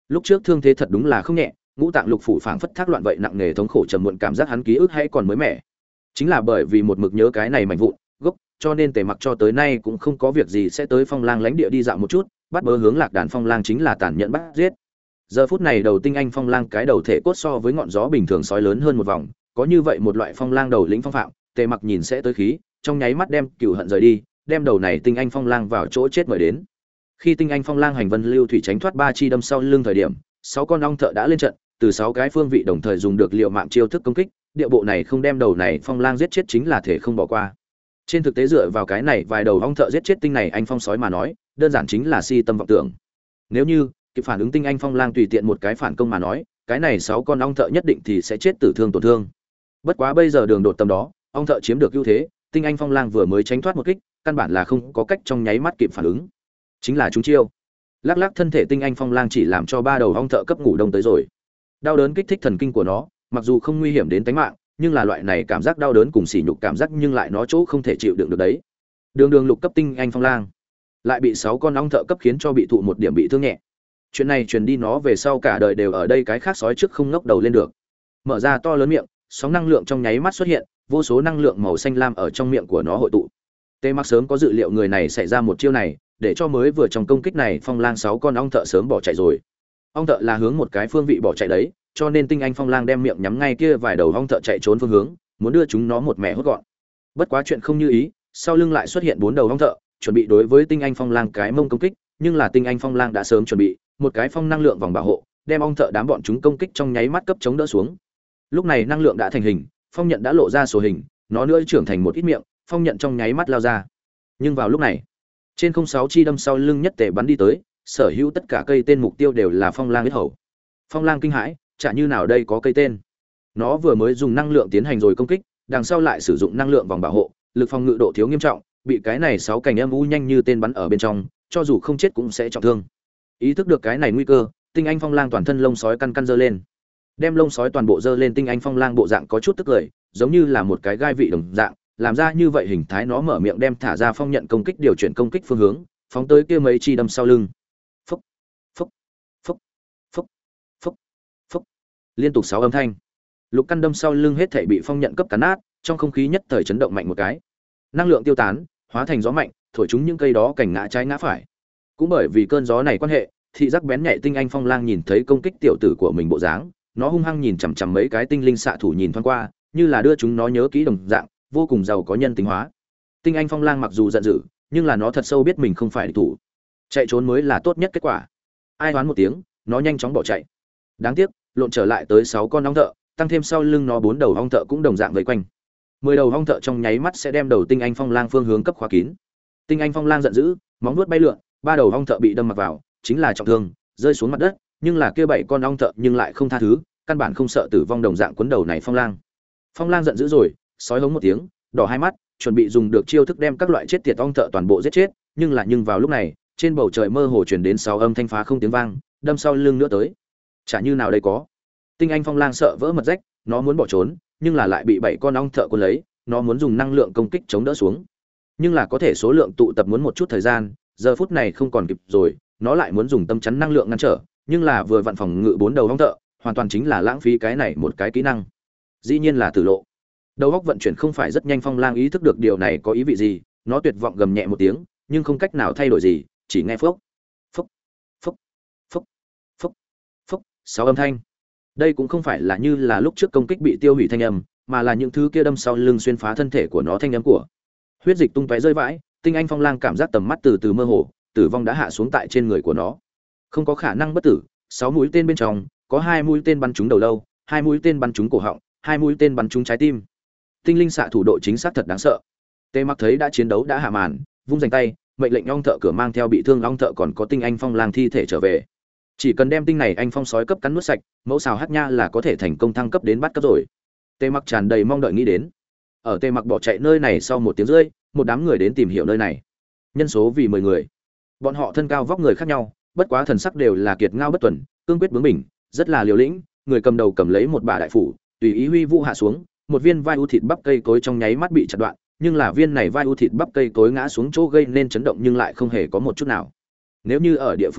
Lúc trước thương thế thật đúng là không nhẹ, ngũ tạng lục phủ phảng phất thác loạn vậy, nặng nề thống khổ trầm muộn cảm giác hắn ký ức hay còn mới mẻ. Chính là bởi vì một mực nhớ cái này mảnh vụn gốc, cho nên Tề Mặc cho tới nay cũng không có việc gì sẽ tới Phong Lang lãnh địa đi dạo một chút, bắt bớ hướng Lạc Đàn Phong Lang chính là tàn nhẫn bắt giết. Giờ phút này đầu tinh anh Phong Lang cái đầu thể cốt so với ngọn gió bình thường sói lớn hơn một vòng, có như vậy một loại Phong Lang đầu lĩnh phong phạm, Tề Mặc nhìn sẽ tới khí, trong nháy mắt đem cừu hận rời đi, đem đầu này tinh anh Phong Lang vào chỗ chết mời đến. Khi tinh anh Phong Lang hành vân lưu thủy tránh thoát ba chi đâm sau lưng thời điểm, sáu con ong thợ đã lên trận, từ sáu cái phương vị đồng thời dùng được liệu mạng chiêu thức công kích, địa bộ này không đem đầu này Phong Lang giết chết chính là thể không bỏ qua. Trên thực tế dựa vào cái này vài đầu ong thợ giết chết tinh này anh phong sói mà nói, đơn giản chính là si tâm vọng tưởng. Nếu như kịp phản ứng tinh anh Phong Lang tùy tiện một cái phản công mà nói, cái này sáu con ong thợ nhất định thì sẽ chết tử thương tổn thương. Bất quá bây giờ đường đột tâm đó, ong thợ chiếm được ưu thế, tinh anh Phong Lang vừa mới tránh thoát một kích, căn bản là không có cách trong nháy mắt kịp phản ứng. Chính là chúng chiêu. Lắc lắc thân thể tinh anh Phong Lang chỉ làm cho ba đầu ong thợ cấp ngủ đông tới rồi. Đau đớn kích thích thần kinh của nó, mặc dù không nguy hiểm đến tính mạng, nhưng là loại này cảm giác đau đớn cùng sỉ nhục cảm giác nhưng lại nó chỗ không thể chịu đựng được đấy. Đường đường lục cấp tinh anh Phong Lang, lại bị sáu con ong thợ cấp khiến cho bị thụ một điểm bị thương nhẹ. Chuyện này truyền đi nó về sau cả đời đều ở đây cái khác sói trước không ngóc đầu lên được. Mở ra to lớn miệng, sóng năng lượng trong nháy mắt xuất hiện, vô số năng lượng màu xanh lam ở trong miệng của nó hội tụ. Tề Mặc sớm có dự liệu người này sẽ ra một chiêu này, để cho mới vừa trong công kích này Phong Lang sáu con ong thợ sớm bỏ chạy rồi. Ong thợ là hướng một cái phương vị bỏ chạy đấy, cho nên tinh anh Phong Lang đem miệng nhắm ngay kia vài đầu ong thợ chạy trốn phương hướng, muốn đưa chúng nó một mẻ hốt gọn. Bất quá chuyện không như ý, sau lưng lại xuất hiện bốn đầu ong thợ, chuẩn bị đối với tinh anh Phong Lang cái mông công kích, nhưng là tinh anh Phong Lang đã sớm chuẩn bị một cái phong năng lượng vòng bảo hộ, đem ong thợ đám bọn chúng công kích trong nháy mắt cấp chống đỡ xuống. Lúc này năng lượng đã thành hình, phong nhận đã lộ ra số hình, nó nữa trưởng thành một ít miệng, phong nhận trong nháy mắt lao ra. Nhưng vào lúc này, trên không sáu chi đâm sau lưng nhất tề bắn đi tới, sở hữu tất cả cây tên mục tiêu đều là Phong Lang huyết hầu. Phong Lang kinh hãi, chả như nào đây có cây tên. Nó vừa mới dùng năng lượng tiến hành rồi công kích, đằng sau lại sử dụng năng lượng vòng bảo hộ, lực phòng ngự độ thiếu nghiêm trọng, bị cái này sáu cành âm u nhanh như tên bắn ở bên trong, cho dù không chết cũng sẽ trọng thương. Ý thức được cái này nguy cơ, tinh anh Phong Lang toàn thân lông sói căn căn giơ lên. Đem lông sói toàn bộ giơ lên, tinh anh Phong Lang bộ dạng có chút tức cười, giống như là một cái gai vị đồng dạng, làm ra như vậy hình thái, nó mở miệng đem thả ra phong nhận công kích điều chuyển công kích phương hướng, phóng tới kia mấy chi đâm sau lưng. Phốc, phốc, phốc, phốc, phốc, phốc. Liên tục sáu âm thanh. Lục căn đâm sau lưng hết thảy bị phong nhận cấp cắn nát, trong không khí nhất thời chấn động mạnh một cái. Năng lượng tiêu tán, hóa thành gió mạnh, thổi chúng những cây đó cành ngã trái ngã phải. Cũng bởi vì cơn gió này quan hệ, thị giác bén nhạy tinh anh Phong Lang nhìn thấy công kích tiểu tử của mình bộ dáng, nó hung hăng nhìn chằm chằm mấy cái tinh linh xạ thủ nhìn thoáng qua, như là đưa chúng nó nhớ kỹ đồng dạng, vô cùng giàu có nhân tính hóa. Tinh anh Phong Lang mặc dù giận dữ, nhưng là nó thật sâu biết mình không phải địch thủ, chạy trốn mới là tốt nhất kết quả. Ai đoán một tiếng, nó nhanh chóng bỏ chạy. Đáng tiếc, lộn trở lại tới sáu con ong thợ, tăng thêm sau lưng nó bốn đầu ong thợ cũng đồng dạng vây quanh. Mười đầu ong thợ trong nháy mắt sẽ đem đầu tinh anh Phong Lang phương hướng cấp khóa kín. Tinh anh Phong Lang giận dữ, móng vuốt bay lượn, ba đầu ong thợ bị đâm mặc vào, chính là trọng thương, rơi xuống mặt đất, nhưng là kia bảy con ong thợ nhưng lại không tha thứ, căn bản không sợ tử vong đồng dạng cuốn đầu này Phong Lang. Phong Lang giận dữ rồi, sói hống một tiếng, đỏ hai mắt, chuẩn bị dùng được chiêu thức đem các loại chết tiệt ong thợ toàn bộ giết chết, nhưng là nhưng vào lúc này, trên bầu trời mơ hồ truyền đến sáu âm thanh phá không tiếng vang, đâm sau lưng nữa tới. Chả như nào đây có. Tinh anh Phong Lang sợ vỡ mật rách, nó muốn bỏ trốn, nhưng là lại bị bảy con ong thợ cuốn lấy, nó muốn dùng năng lượng công kích chống đỡ xuống. Nhưng là có thể số lượng tụ tập muốn một chút thời gian, giờ phút này không còn kịp rồi, nó lại muốn dùng tâm chắn năng lượng ngăn trở, nhưng là vừa vặn phòng ngự bốn đầu ong thợ, hoàn toàn chính là lãng phí cái này một cái kỹ năng. Dĩ nhiên là tử lộ. Đầu óc vận chuyển không phải rất nhanh, Phong Lang ý thức được điều này có ý vị gì, nó tuyệt vọng gầm nhẹ một tiếng, nhưng không cách nào thay đổi gì, chỉ nghe phốc, phốc, phốc, phốc, phốc, phốc, sáu âm thanh. Đây cũng không phải là như là lúc trước công kích bị tiêu hủy thanh âm, mà là những thứ kia đâm sau lưng xuyên phá thân thể của nó thanh âm của. Huyết dịch tung tóe rơi vãi, tinh anh Phong Lang cảm giác tầm mắt từ từ mơ hồ, tử vong đã hạ xuống tại trên người của nó. Không có khả năng bất tử, sáu mũi tên bên trong, có hai mũi tên bắn trúng đầu lâu, hai mũi tên bắn trúng cổ họng, hai mũi tên bắn trúng trái tim. Tinh linh xạ thủ độ chính xác thật đáng sợ. Tề Mặc thấy đã chiến đấu đã hạ màn, vung dành tay, mệnh lệnh ong thợ cửa mang theo bị thương ong thợ còn có tinh anh Phong Lang thi thể trở về. Chỉ cần đem tinh này anh phong sói cấp cắn nuốt sạch, mẫu xào hát nha là có thể thành công thăng cấp đến bắt cấp rồi. Tề Mặc tràn đầy mong đợi nghĩ đến. Ở Tề Mặc bỏ chạy nơi này sau một tiếng rưỡi, một đám người đến tìm hiểu nơi này. Nhân số vì mười người. Bọn họ thân cao vóc người khác nhau, bất quá thần sắc đều là kiệt ngao bất tuần, cương quyết bướng bỉnh, rất là liều lĩnh. Người cầm đầu cầm lấy một bả đại phủ, tùy ý huy vũ hạ xuống, một viên vai u thịt bắp cây cối trong nháy mắt bị chặt đoạn, nhưng là viên này vai u thịt bắp cây cối ngã xuống chỗ gây nên chấn động nhưng lại không hề có một chút nào. Nếu như ở địa phương khác,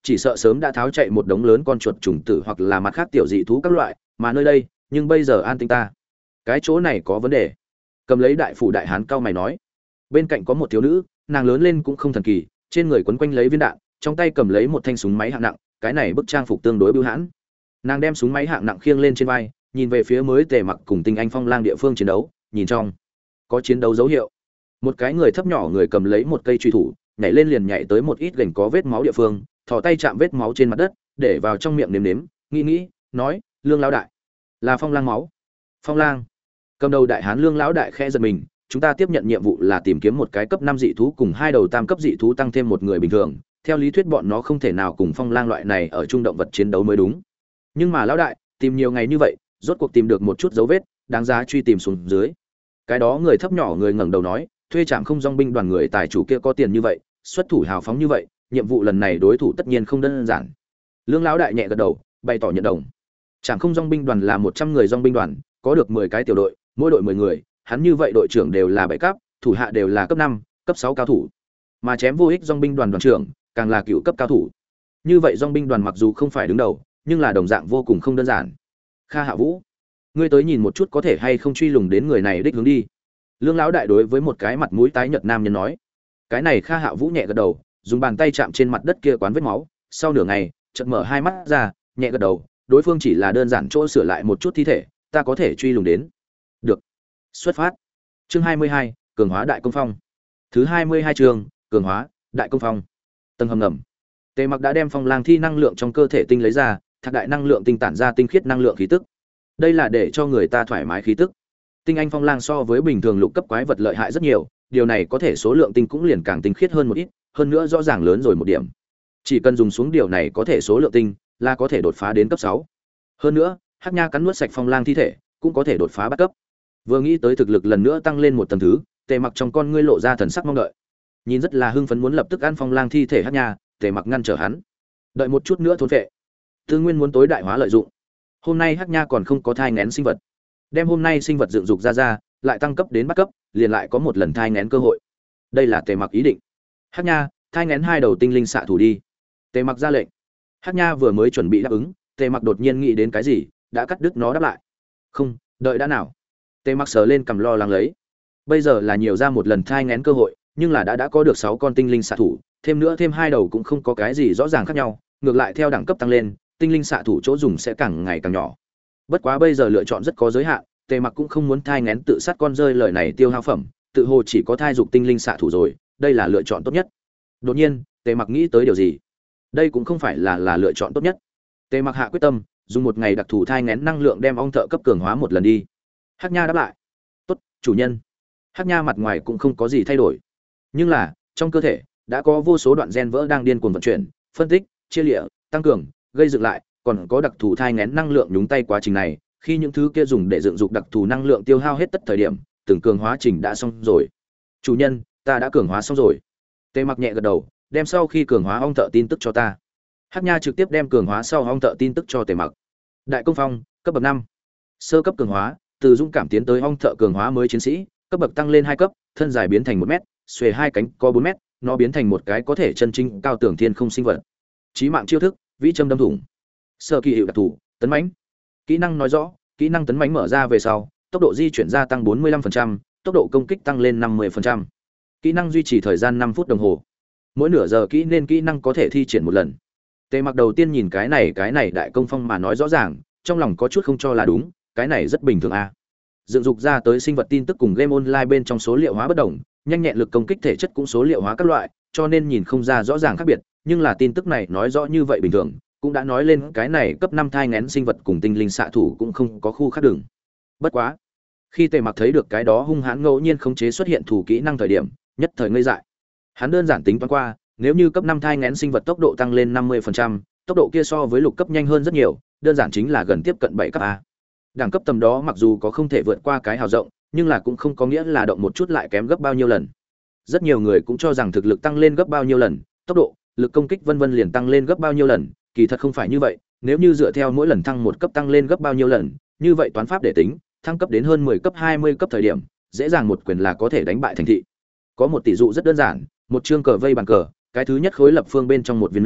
chỉ sợ sớm đã tháo chạy một đống lớn con chuột trùng tử hoặc là mặt khác tiểu dị thú các loại, mà nơi đây, nhưng bây giờ an tĩnh ta. Cái chỗ này có vấn đề. Cầm lấy đại phủ đại hán cao mày nói. Bên cạnh có một thiếu nữ, nàng lớn lên cũng không thần kỳ, trên người quấn quanh lấy viên đạn, trong tay cầm lấy một thanh súng máy hạng nặng, cái này bức trang phục tương đối bưu hãn. Nàng đem súng máy hạng nặng khiêng lên trên vai, nhìn về phía mới Tề Mặc cùng Tinh Anh Phong Lang địa phương chiến đấu, nhìn trong có chiến đấu dấu hiệu. Một cái người thấp nhỏ người cầm lấy một cây truy thủ, nhảy lên liền nhảy tới một ít gành có vết máu địa phương, thò tay chạm vết máu trên mặt đất, để vào trong miệng nếm nếm, nghĩ nghĩ, nói, Lương lão đại, là Phong Lang máu. Phong Lang. Cầm đầu đại hán Lương lão đại khẽ giật mình, chúng ta tiếp nhận nhiệm vụ là tìm kiếm một cái cấp năm dị thú cùng hai đầu tam cấp dị thú tăng thêm một người bình thường, theo lý thuyết bọn nó không thể nào cùng Phong Lang loại này ở trung động vật chiến đấu mới đúng. Nhưng mà lão đại, tìm nhiều ngày như vậy, rốt cuộc tìm được một chút dấu vết, đáng giá truy tìm xuống dưới. Cái đó người thấp nhỏ người ngẩng đầu nói, thuê trạm không dòng binh đoàn người tài chủ kia có tiền như vậy, xuất thủ hào phóng như vậy, nhiệm vụ lần này đối thủ tất nhiên không đơn giản. Lương lão đại nhẹ gật đầu, bày tỏ nhận đồng. Trạm không dòng binh đoàn là một trăm người dòng binh đoàn, có được mười cái tiểu đội, mỗi đội mười người, hắn như vậy đội trưởng đều là bảy cấp, thủ hạ đều là cấp năm, cấp sáu cao thủ. Mà chém vô ích dòng binh đoàn đoàn trưởng, càng là cựu cấp cao thủ. Như vậy dòng binh đoàn mặc dù không phải đứng đầu, nhưng là đồng dạng vô cùng không đơn giản. Kha Hạ Vũ, ngươi tới nhìn một chút có thể hay không truy lùng đến người này đích hướng đi. Lương lão đại đối với một cái mặt mũi tái nhợt nam nhân nói. Cái này Kha Hạ Vũ nhẹ gật đầu, dùng bàn tay chạm trên mặt đất kia quán vết máu, sau nửa ngày, chợt mở hai mắt ra, nhẹ gật đầu, đối phương chỉ là đơn giản chỗ sửa lại một chút thi thể, ta có thể truy lùng đến. Được. Xuất phát. Chương hai mươi hai, cường hóa đại công phong. Thứ hai mươi hai chương, cường hóa đại công phong. Tầng hầm ngầm. Tề Mặc đã đem Phong Lang thi năng lượng trong cơ thể tinh lấy ra, thạc đại năng lượng tinh tản ra tinh khiết năng lượng khí tức. Đây là để cho người ta thoải mái khí tức. Tinh Anh Phong Lang so với bình thường lục cấp quái vật lợi hại rất nhiều, điều này có thể số lượng tinh cũng liền càng tinh khiết hơn một ít, hơn nữa rõ ràng lớn rồi một điểm. Chỉ cần dùng xuống điều này có thể số lượng tinh là có thể đột phá đến cấp sáu. Hơn nữa, Hắc Nha cắn nuốt sạch Phong Lang thi thể, cũng có thể đột phá bắt cấp. Vừa nghĩ tới thực lực lần nữa tăng lên một tầng thứ, Tề Mặc trong con ngươi lộ ra thần sắc mong đợi. Nhìn rất là hưng phấn muốn lập tức ăn Phong Lang thi thể Hắc Nha, Tề Mặc ngăn trở hắn. Đợi một chút nữa thôn vệ. Tư nguyên muốn tối đại hóa lợi dụng. Hôm nay Hắc Nha còn không có thai nghén sinh vật. Đem hôm nay sinh vật dựng dục ra ra, lại tăng cấp đến bắt cấp, liền lại có một lần thai nghén cơ hội. Đây là Tề Mặc ý định. Hắc Nha, thai nghén hai đầu tinh linh xạ thủ đi. Tề Mặc ra lệnh. Hắc Nha vừa mới chuẩn bị đáp ứng, Tề Mặc đột nhiên nghĩ đến cái gì, đã cắt đứt nó đáp lại. Không, đợi đã nào. Tề Mặc sờ lên cầm lo lắng lấy. Bây giờ là nhiều ra một lần thai nghén cơ hội, nhưng là đã đã có được sáu con tinh linh xạ thủ, thêm nữa thêm hai đầu cũng không có cái gì rõ ràng khác nhau, ngược lại theo đẳng cấp tăng lên, tinh linh xạ thủ chỗ dùng sẽ càng ngày càng nhỏ. Bất quá bây giờ lựa chọn rất có giới hạn, Tề Mặc cũng không muốn thai nghén tự sát con rơi lời này tiêu hao phẩm, tự hồ chỉ có thai dục tinh linh xạ thủ rồi, đây là lựa chọn tốt nhất. Đột nhiên, Tề Mặc nghĩ tới điều gì? Đây cũng không phải là là lựa chọn tốt nhất. Tề Mặc hạ quyết tâm, dùng một ngày đặc thù thai nghén năng lượng đem ong thợ cấp cường hóa một lần đi. Hắc Nha đáp lại. Tốt, chủ nhân. Hắc Nha mặt ngoài cũng không có gì thay đổi, nhưng là trong cơ thể đã có vô số đoạn gen vỡ đang điên cuồng vận chuyển, phân tích, chia liệt, tăng cường, gây dựng lại, còn có đặc thù thai nghén năng lượng nhúng tay quá trình này, khi những thứ kia dùng để dựng dục đặc thù năng lượng tiêu hao hết tất thời điểm, từng cường hóa trình đã xong rồi. Chủ nhân, ta đã cường hóa xong rồi. Tề Mặc nhẹ gật đầu, đem sau khi cường hóa ong thợ tin tức cho ta. Hắc Nha trực tiếp đem cường hóa sau ong thợ tin tức cho Tề Mặc. Đại công phong, cấp bậc năm. Sơ cấp cường hóa, từ dũng cảm tiến tới ong thợ cường hóa mới chiến sĩ, cấp bậc tăng lên hai cấp, thân dài biến thành một mét, xuề hai cánh có bốn mét, nó biến thành một cái có thể chân chính cao tường thiên không sinh vật. Chí mạng chiêu thức, vĩ châm đâm thủng. Sơ kỳ hiệu đặc thù, tấn mãnh. Kỹ năng nói rõ, kỹ năng tấn mãnh mở ra về sau, tốc độ di chuyển gia tăng bốn mươi lăm phần trăm, tốc độ công kích tăng lên năm mươi phần trăm. Kỹ năng duy trì thời gian năm phút đồng hồ. Mỗi nửa giờ kỹ nên kỹ năng có thể thi triển một lần. Tề Mặc đầu tiên nhìn cái này cái này đại công phong mà nói rõ ràng, trong lòng có chút không cho là đúng, cái này rất bình thường à. Dựng dục ra tới sinh vật tin tức cùng game online bên trong số liệu hóa bất đồng, nhanh nhẹn lực công kích thể chất cũng số liệu hóa các loại, cho nên nhìn không ra rõ ràng khác biệt, nhưng là tin tức này nói rõ như vậy bình thường, cũng đã nói lên cái này cấp năm thai nghén sinh vật cùng tinh linh xạ thủ cũng không có khu khác đường. Bất quá, khi Tề Mặc thấy được cái đó hung hãn ngẫu nhiên khống chế xuất hiện thủ kỹ năng thời điểm, nhất thời ngây dại. Hắn đơn giản tính toán qua, nếu như cấp năm thai nghén sinh vật tốc độ tăng lên năm mươi phần trăm, tốc độ kia so với lục cấp nhanh hơn rất nhiều, đơn giản chính là gần tiếp cận bảy cấp a. Đẳng cấp tầm đó mặc dù có không thể vượt qua cái hào rộng, nhưng là cũng không có nghĩa là động một chút lại kém gấp bao nhiêu lần. Rất nhiều người cũng cho rằng thực lực tăng lên gấp bao nhiêu lần, tốc độ, lực công kích vân vân liền tăng lên gấp bao nhiêu lần, kỳ thật không phải như vậy, nếu như dựa theo mỗi lần thăng một cấp tăng lên gấp bao nhiêu lần, như vậy toán pháp để tính, thăng cấp đến hơn mười cấp hai mươi cấp thời điểm, dễ dàng một quyền là có thể đánh bại thành thị. Có một tỷ dụ rất đơn giản, một chương cờ vây bàn cờ, cái thứ nhất khối lập phương bên trong một viên ly,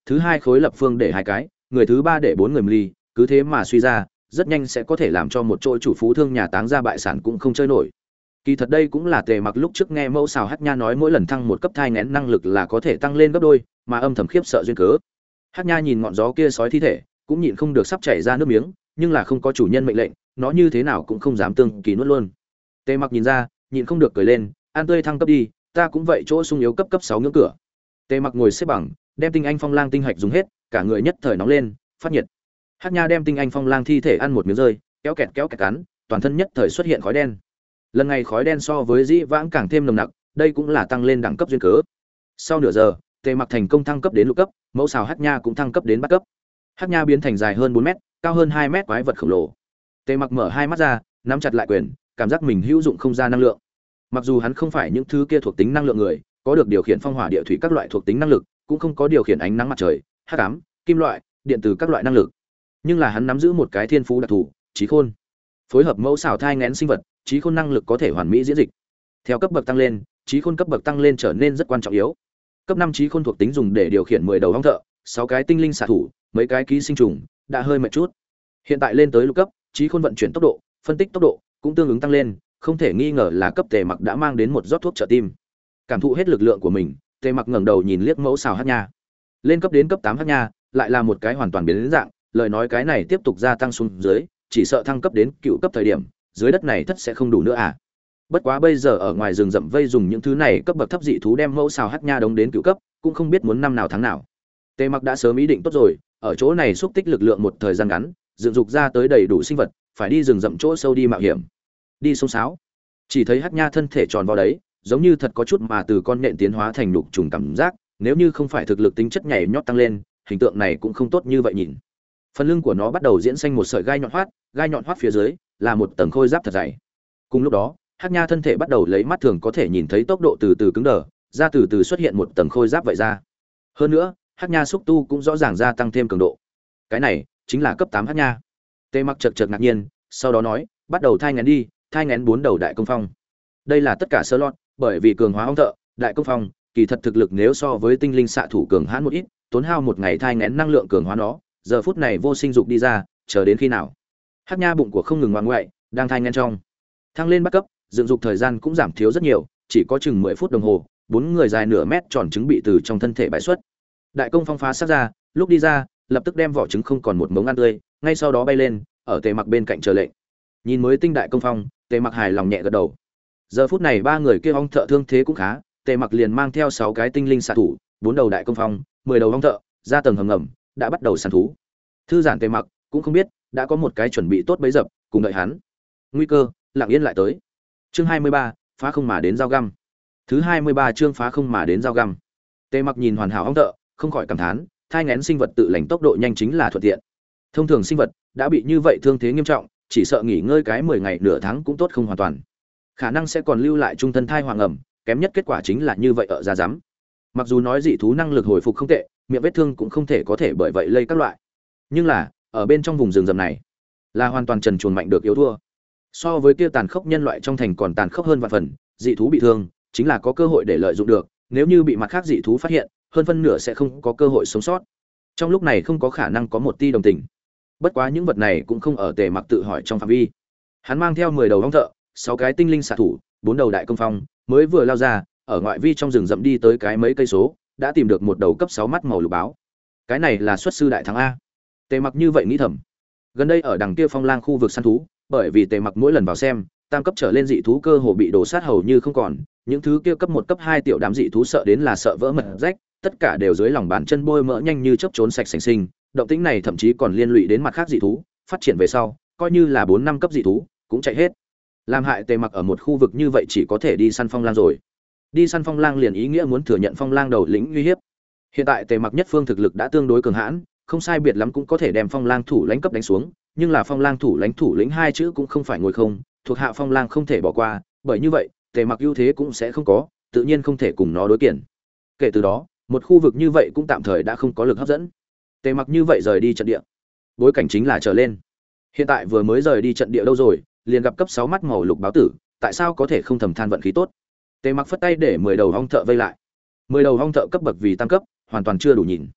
thứ hai khối lập phương để hai cái, người thứ ba để bốn người ly, cứ thế mà suy ra, rất nhanh sẽ có thể làm cho một chỗ chủ phú thương nhà táng ra bại sản cũng không chơi nổi. Kỳ thật đây cũng là Tề Mặc lúc trước nghe mẫu xào Hắc Nha nói mỗi lần thăng một cấp thai nghén năng lực là có thể tăng lên gấp đôi, mà âm thầm khiếp sợ duyên cớ. Hắc Nha nhìn ngọn gió kia sói thi thể, cũng nhịn không được sắp chảy ra nước miếng, nhưng là không có chủ nhân mệnh lệnh, nó như thế nào cũng không dám tương kỳ nuốt luôn. Tề Mặc nhìn ra, nhịn không được cười lên, an tươi thăng cấp đi, ta cũng vậy chỗ sung yếu cấp cấp sáu ngưỡng cửa. Tề Mặc ngồi xếp bằng, đem tinh anh phong lang tinh hạch dùng hết, cả người nhất thời nóng lên, phát nhiệt. Hắc Nha đem tinh anh phong lang thi thể ăn một miếng rơi, kéo kẹt kéo kẹt cắn, toàn thân nhất thời xuất hiện khói đen. Lần này khói đen so với dĩ vãng càng thêm nồng nặc, đây cũng là tăng lên đẳng cấp duyên cớ. Sau nửa giờ, Tề Mặc thành công thăng cấp đến lục cấp, mẫu xào Hắc Nha cũng thăng cấp đến bát cấp. Hắc Nha biến thành dài hơn bốn mét, cao hơn hai mét quái vật khổng lồ. Tề Mặc mở hai mắt ra, nắm chặt lại quyền, cảm giác mình hữu dụng không ra năng lượng. Mặc dù hắn không phải những thứ kia thuộc tính năng lượng người, có được điều khiển phong hỏa địa thủy các loại thuộc tính năng lực, cũng không có điều khiển ánh nắng mặt trời, hắc ám, kim loại, điện từ các loại năng lực. Nhưng là hắn nắm giữ một cái thiên phú đặc thù, trí khôn. Phối hợp mẫu xào thai nghén sinh vật, trí khôn năng lực có thể hoàn mỹ diễn dịch. Theo cấp bậc tăng lên, trí khôn cấp bậc tăng lên trở nên rất quan trọng yếu. Cấp năm trí khôn thuộc tính dùng để điều khiển mười đầu ong thợ, sáu cái tinh linh xạ thủ, mấy cái ký sinh trùng, đã hơi mệt chút. Hiện tại lên tới lục cấp, trí khôn vận chuyển tốc độ, phân tích tốc độ cũng tương ứng tăng lên, không thể nghi ngờ là cấp Tề Mặc đã mang đến một rót thuốc trợ tim. Cảm thụ hết lực lượng của mình, Tề Mặc ngẩng đầu nhìn liếc mẫu xào Hắc Nha. Lên cấp đến cấp tám Hắc Nha, lại là một cái hoàn toàn biến dạng, lời nói cái này tiếp tục gia tăng xuống dưới, chỉ sợ thăng cấp đến cựu cấp thời điểm, dưới đất này thất sẽ không đủ nữa à. Bất quá bây giờ ở ngoài rừng rậm vây dùng những thứ này cấp bậc thấp dị thú đem mẫu xào Hắc Nha đóng đến cựu cấp, cũng không biết muốn năm nào tháng nào. Tề Mặc đã sớm ý định tốt rồi, ở chỗ này xúc tích lực lượng một thời gian ngắn, dựng dục ra tới đầy đủ sinh vật, phải đi rừng rậm chỗ sâu đi mạo hiểm. Đi sông sáo. Chỉ thấy Hắc Nha thân thể tròn vo đấy, giống như thật có chút mà từ con nhện tiến hóa thành nhục trùng cảm giác, nếu như không phải thực lực tính chất nhảy nhót tăng lên, hình tượng này cũng không tốt như vậy nhìn. Phần lưng của nó bắt đầu diễn sinh một sợi gai nhọn hoắt, gai nhọn hoắt phía dưới là một tầng khôi giáp thật dày. Cùng lúc đó, Hắc Nha thân thể bắt đầu lấy mắt thường có thể nhìn thấy tốc độ từ từ cứng đờ, ra từ từ xuất hiện một tầng khôi giáp vậy ra. Hơn nữa, Hắc Nha xúc tu cũng rõ ràng gia tăng thêm cường độ. Cái này chính là cấp tám Hắc Nha. Tề Mặc chợt chợt ngạc nhiên, sau đó nói, bắt đầu thai nghén đi, thai nghén bốn đầu đại công phong. Đây là tất cả sơ lót, bởi vì cường hóa ong thợ, đại công phong, kỳ thật thực lực nếu so với tinh linh xạ thủ cường hãn một ít, tốn hao một ngày thai nghén năng lượng cường hóa nó, giờ phút này vô sinh dục đi ra, chờ đến khi nào? Hắc Nha bụng của không ngừng ngoan ngoại, đang thai nghén trong. Thăng lên bắt cấp, dựng dục thời gian cũng giảm thiếu rất nhiều, chỉ có chừng mười phút đồng hồ, bốn người dài nửa mét tròn trứng bị từ trong thân thể bại xuất. Đại công phong phá sát ra, lúc đi ra, lập tức đem vỏ trứng không còn một mống ăn tươi, ngay sau đó bay lên, ở Tề Mặc bên cạnh chờ lệnh. Nhìn mới tinh đại công phong, Tề Mặc hài lòng nhẹ gật đầu. Giờ phút này ba người kia ong thợ thương thế cũng khá, Tề Mặc liền mang theo sáu cái tinh linh xạ thủ, bốn đầu đại công phong, mười đầu ong thợ, ra tầng hầm ngầm, đã bắt đầu săn thú. Thư giãn Tề Mặc cũng không biết, đã có một cái chuẩn bị tốt bấy dập, cùng đợi hắn. Nguy cơ lặng yên lại tới. Chương hai mươi ba, phá không mà đến giao găm. Thứ hai mươi ba chương phá không mà đến giao găm. Tề Mặc nhìn hoàn hảo ong thợ, không khỏi cảm thán, thai nghén sinh vật tự lành tốc độ nhanh chính là thuận tiện. Thông thường sinh vật đã bị như vậy thương thế nghiêm trọng, chỉ sợ nghỉ ngơi cái mười ngày nửa tháng cũng tốt không hoàn toàn. Khả năng sẽ còn lưu lại trung thân thai hoàng ẩm, kém nhất kết quả chính là như vậy ở ra rắm. Mặc dù nói dị thú năng lực hồi phục không tệ, miệng vết thương cũng không thể có thể bởi vậy lây các loại. Nhưng là, ở bên trong vùng rừng rậm này, là hoàn toàn trần truồng mạnh được yếu thua. So với kia tàn khốc nhân loại trong thành còn tàn khốc hơn vạn phần, dị thú bị thương, chính là có cơ hội để lợi dụng được, nếu như bị mặt khác dị thú phát hiện, hơn phân nửa sẽ không có cơ hội sống sót. Trong lúc này không có khả năng có một tia đồng tình. Bất quá những vật này cũng không ở Tề Mặc tự hỏi trong phạm vi. Hắn mang theo mười đầu ong thợ, sáu cái tinh linh xạ thủ, bốn đầu đại công phong, mới vừa lao ra, ở ngoại vi trong rừng rậm đi tới cái mấy cây số, đã tìm được một đầu cấp sáu mắt màu lục báo. Cái này là xuất sư đại thắng a. Tề Mặc như vậy nghĩ thầm. Gần đây ở đằng kia phong lang khu vực săn thú, bởi vì Tề Mặc mỗi lần vào xem, tam cấp trở lên dị thú cơ hồ bị đổ sát hầu như không còn, những thứ kia cấp một cấp hai tiểu đám dị thú sợ đến là sợ vỡ mật rách, tất cả đều dưới lòng bàn chân bôi mỡ nhanh như chớp trốn sạch sành sinh, động tĩnh này thậm chí còn liên lụy đến mặt khác dị thú, phát triển về sau, coi như là bốn năm cấp dị thú, cũng chạy hết. Làm hại Tề Mặc ở một khu vực như vậy chỉ có thể đi săn phong lang rồi. Đi săn phong lang liền ý nghĩa muốn thừa nhận phong lang đầu lĩnh uy hiếp. Hiện tại Tề Mặc nhất phương thực lực đã tương đối cường hãn, không sai biệt lắm cũng có thể đem phong lang thủ lãnh cấp đánh xuống, nhưng là phong lang thủ lãnh thủ lĩnh hai chữ cũng không phải ngồi không, thuộc hạ phong lang không thể bỏ qua, bởi như vậy, Tề Mặc ưu thế cũng sẽ không có, tự nhiên không thể cùng nó đối kiện. Kể từ đó, một khu vực như vậy cũng tạm thời đã không có lực hấp dẫn. Tề Mặc như vậy rời đi trận địa. Bối cảnh chính là trở lên. Hiện tại vừa mới rời đi trận địa đâu rồi, liền gặp cấp sáu mắt màu lục báo tử, tại sao có thể không thầm than vận khí tốt. Tề Mặc phất tay để mười đầu ong thợ vây lại. mười đầu ong thợ cấp bậc vì tam cấp, hoàn toàn chưa đủ nhìn.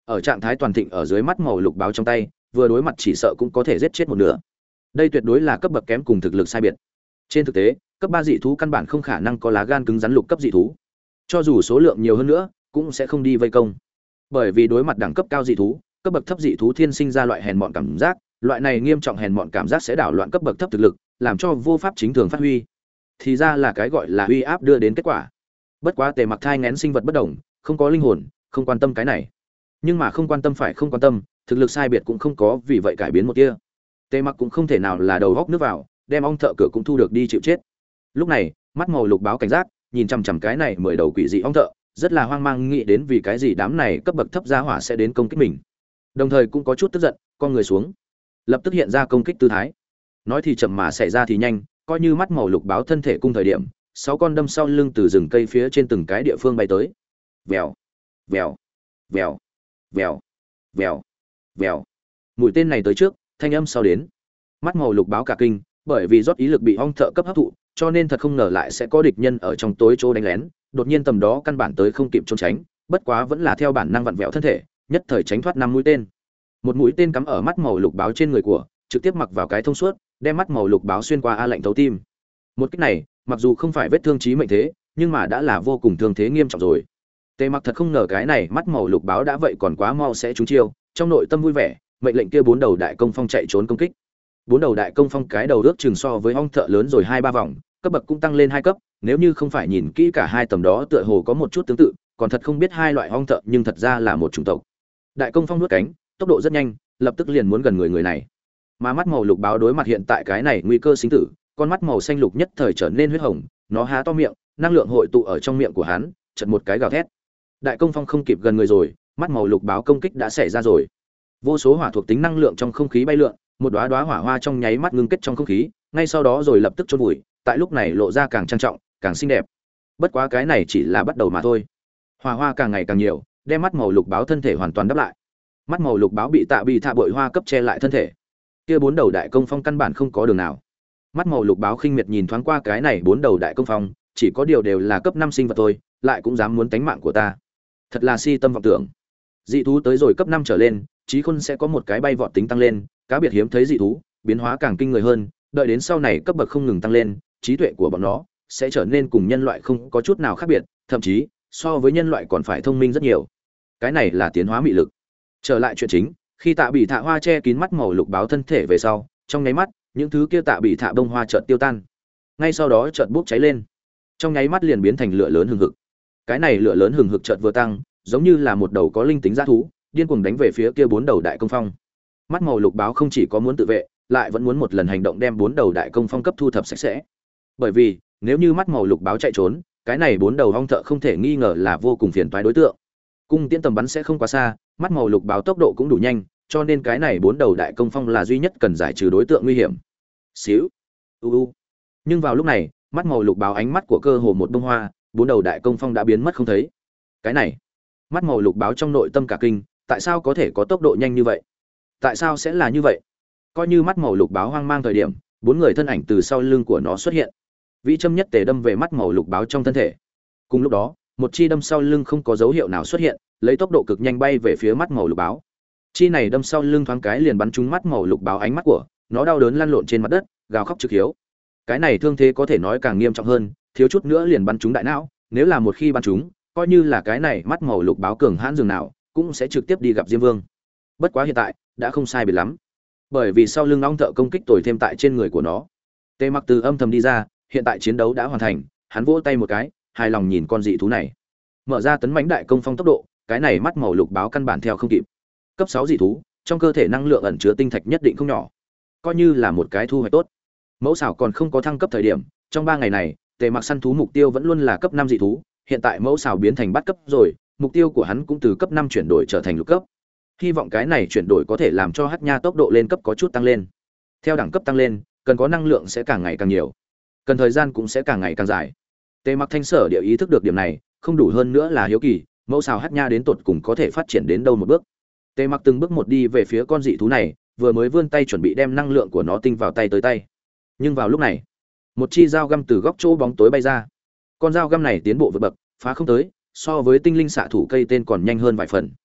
ở trạng thái toàn thịnh ở dưới mắt màu lục báo trong tay, vừa đối mặt chỉ sợ cũng có thể giết chết một nửa. Đây tuyệt đối là cấp bậc kém cùng thực lực sai biệt. Trên thực tế, cấp ba dị thú căn bản không khả năng có lá gan cứng rắn lục cấp dị thú. Cho dù số lượng nhiều hơn nữa, cũng sẽ không đi vây công. Bởi vì đối mặt đẳng cấp cao dị thú, cấp bậc thấp dị thú thiên sinh ra loại hèn mọn cảm giác, loại này nghiêm trọng hèn mọn cảm giác sẽ đảo loạn cấp bậc thấp thực lực, làm cho vô pháp chính thường phát huy. Thì ra là cái gọi là uy áp đưa đến kết quả. Bất quá Tề Mặc thai nghén sinh vật bất đồng, không có linh hồn, không quan tâm cái này. Nhưng mà không quan tâm phải không quan tâm, thực lực sai biệt cũng không có vì vậy cải biến một tia. Tề Mặc cũng không thể nào là đầu góc nước vào, đem ong thợ cửa cũng thu được đi chịu chết. Lúc này, mắt màu lục báo cảnh giác, nhìn chằm chằm cái này mười đầu quỷ dị ong thợ, rất là hoang mang nghĩ đến vì cái gì đám này cấp bậc thấp gia hỏa sẽ đến công kích mình. Đồng thời cũng có chút tức giận, con người xuống, lập tức hiện ra công kích tư thái. Nói thì chậm mà xảy ra thì nhanh, coi như mắt màu lục báo thân thể cung thời điểm, sáu con đâm sau lưng từ rừng cây phía trên từng cái địa phương bay tới. Vèo, vèo, vèo, vèo, vèo, vèo. Mũi tên này tới trước, thanh âm sau đến. Mắt màu lục báo cả kinh, bởi vì rót ý lực bị ong thợ cấp hấp thụ, cho nên thật không ngờ lại sẽ có địch nhân ở trong tối chỗ đánh lén, đột nhiên tầm đó căn bản tới không kịp trốn tránh, bất quá vẫn là theo bản năng vặn vẹo thân thể, nhất thời tránh thoát năm mũi tên. Một mũi tên cắm ở mắt màu lục báo trên người của, trực tiếp mặc vào cái thông suốt, đem mắt màu lục báo xuyên qua a lạnh thấu tim. Một kích này, mặc dù không phải vết thương chí mệnh thế, nhưng mà đã là vô cùng thương thế nghiêm trọng rồi. Tề Mặc thật không ngờ cái này mắt màu lục báo đã vậy còn quá mau sẽ trúng chiêu, trong nội tâm vui vẻ, mệnh lệnh kia bốn đầu đại công phong chạy trốn công kích. Bốn đầu đại công phong cái đầu ước chừng so với ong thợ lớn rồi hai ba vòng, cấp bậc cũng tăng lên hai cấp, nếu như không phải nhìn kỹ cả hai tầm đó tựa hồ có một chút tương tự, còn thật không biết hai loại ong thợ nhưng thật ra là một chủng tộc. Đại công phong nuốt cánh, tốc độ rất nhanh, lập tức liền muốn gần người người này. Mà mắt màu lục báo đối mặt hiện tại cái này nguy cơ sinh tử, con mắt màu xanh lục nhất thời trở nên huyết hồng, nó há to miệng, năng lượng hội tụ ở trong miệng của hắn, chợt một cái gào thét. Đại công phong không kịp gần người rồi, mắt màu lục báo công kích đã xảy ra rồi. Vô số hỏa thuộc tính năng lượng trong không khí bay lượn, một đóa đóa hỏa hoa trong nháy mắt ngưng kết trong không khí, ngay sau đó rồi lập tức chôn vùi, tại lúc này lộ ra càng trang trọng, càng xinh đẹp. Bất quá cái này chỉ là bắt đầu mà thôi. Hỏa hoa càng ngày càng nhiều, đem mắt màu lục báo thân thể hoàn toàn đắp lại. Mắt màu lục báo bị tạ bị thạ bội hoa cấp che lại thân thể. Kia bốn đầu đại công phong căn bản không có đường nào. Mắt màu lục báo khinh miệt nhìn thoáng qua cái này bốn đầu đại công phong, chỉ có điều đều là cấp năm sinh vật thôi, lại cũng dám muốn tánh mạng của ta. Thật là si tâm vọng tưởng. Dị thú tới rồi cấp năm trở lên, trí khôn sẽ có một cái bay vọt tính tăng lên, cá biệt hiếm thấy dị thú, biến hóa càng kinh người hơn, đợi đến sau này cấp bậc không ngừng tăng lên, trí tuệ của bọn nó sẽ trở nên cùng nhân loại không có chút nào khác biệt, thậm chí so với nhân loại còn phải thông minh rất nhiều. Cái này là tiến hóa mị lực. Trở lại chuyện chính, khi tạ bị thạ hoa che kín mắt màu lục báo thân thể về sau, trong nháy mắt, những thứ kia tạ bị thạ bông hoa chợt tiêu tan. Ngay sau đó chợt bốc cháy lên. Trong nháy mắt liền biến thành lửa lớn hừng hực. Cái này lửa lớn hừng hực chợt vừa tăng, giống như là một đầu có linh tính dã thú, điên cuồng đánh về phía kia bốn đầu đại công phong. Mắt màu lục báo không chỉ có muốn tự vệ, lại vẫn muốn một lần hành động đem bốn đầu đại công phong cấp thu thập sạch sẽ. Bởi vì, nếu như mắt màu lục báo chạy trốn, cái này bốn đầu ong thợ không thể nghi ngờ là vô cùng phiền toái đối tượng. Cung tiễn tầm bắn sẽ không quá xa, mắt màu lục báo tốc độ cũng đủ nhanh, cho nên cái này bốn đầu đại công phong là duy nhất cần giải trừ đối tượng nguy hiểm. Xíu. U u. Nhưng vào lúc này, mắt màu lục báo ánh mắt của cơ hồ một bông hoa, bốn đầu đại công phong đã biến mất không thấy. Cái này, mắt màu lục báo trong nội tâm cả kinh, tại sao có thể có tốc độ nhanh như vậy? Tại sao sẽ là như vậy? Coi như mắt màu lục báo hoang mang thời điểm, bốn người thân ảnh từ sau lưng của nó xuất hiện. Vĩ châm nhất tề đâm về mắt màu lục báo trong thân thể. Cùng lúc đó, một chi đâm sau lưng không có dấu hiệu nào xuất hiện, lấy tốc độ cực nhanh bay về phía mắt màu lục báo. Chi này đâm sau lưng thoáng cái liền bắn trúng mắt màu lục báo ánh mắt của, nó đau đớn lăn lộn trên mặt đất, gào khóc trực hiếu. Cái này thương thế có thể nói càng nghiêm trọng hơn, thiếu chút nữa liền bắn trúng đại não, nếu là một khi bắn trúng, coi như là cái này mắt màu lục báo cường hãn dường nào, cũng sẽ trực tiếp đi gặp Diêm Vương. Bất quá hiện tại, đã không sai biệt lắm. Bởi vì sau lưng ong thợ công kích tồi thêm tại trên người của nó. Tề Mặc từ âm thầm đi ra, hiện tại chiến đấu đã hoàn thành, hắn vỗ tay một cái, hài lòng nhìn con dị thú này. Mở ra tấn mãnh đại công phong tốc độ, cái này mắt màu lục báo căn bản theo không kịp. Cấp sáu dị thú, trong cơ thể năng lượng ẩn chứa tinh thạch nhất định không nhỏ, coi như là một cái thu hoạch tốt. Mẫu xảo còn không có thăng cấp thời điểm, trong ba ngày này, Tề Mặc săn thú mục tiêu vẫn luôn là cấp năm dị thú, hiện tại mẫu xảo biến thành bắt cấp rồi, mục tiêu của hắn cũng từ cấp năm chuyển đổi trở thành lục cấp. Hy vọng cái này chuyển đổi có thể làm cho Hắc Nha tốc độ lên cấp có chút tăng lên. Theo đẳng cấp tăng lên, cần có năng lượng sẽ càng ngày càng nhiều, cần thời gian cũng sẽ càng ngày càng dài. Tề Mặc Thanh Sở địa ý thức được điểm này, không đủ hơn nữa là hiếu kỳ, mẫu xào Hắc Nha đến tột cùng có thể phát triển đến đâu một bước. Tề Mặc từng bước một đi về phía con dị thú này, vừa mới vươn tay chuẩn bị đem năng lượng của nó tinh vào tay tới tay. Nhưng vào lúc này, một chi dao găm từ góc chỗ bóng tối bay ra. Con dao găm này tiến bộ vượt bậc, phá không tới, so với tinh linh xạ thủ cây tên còn nhanh hơn vài phần.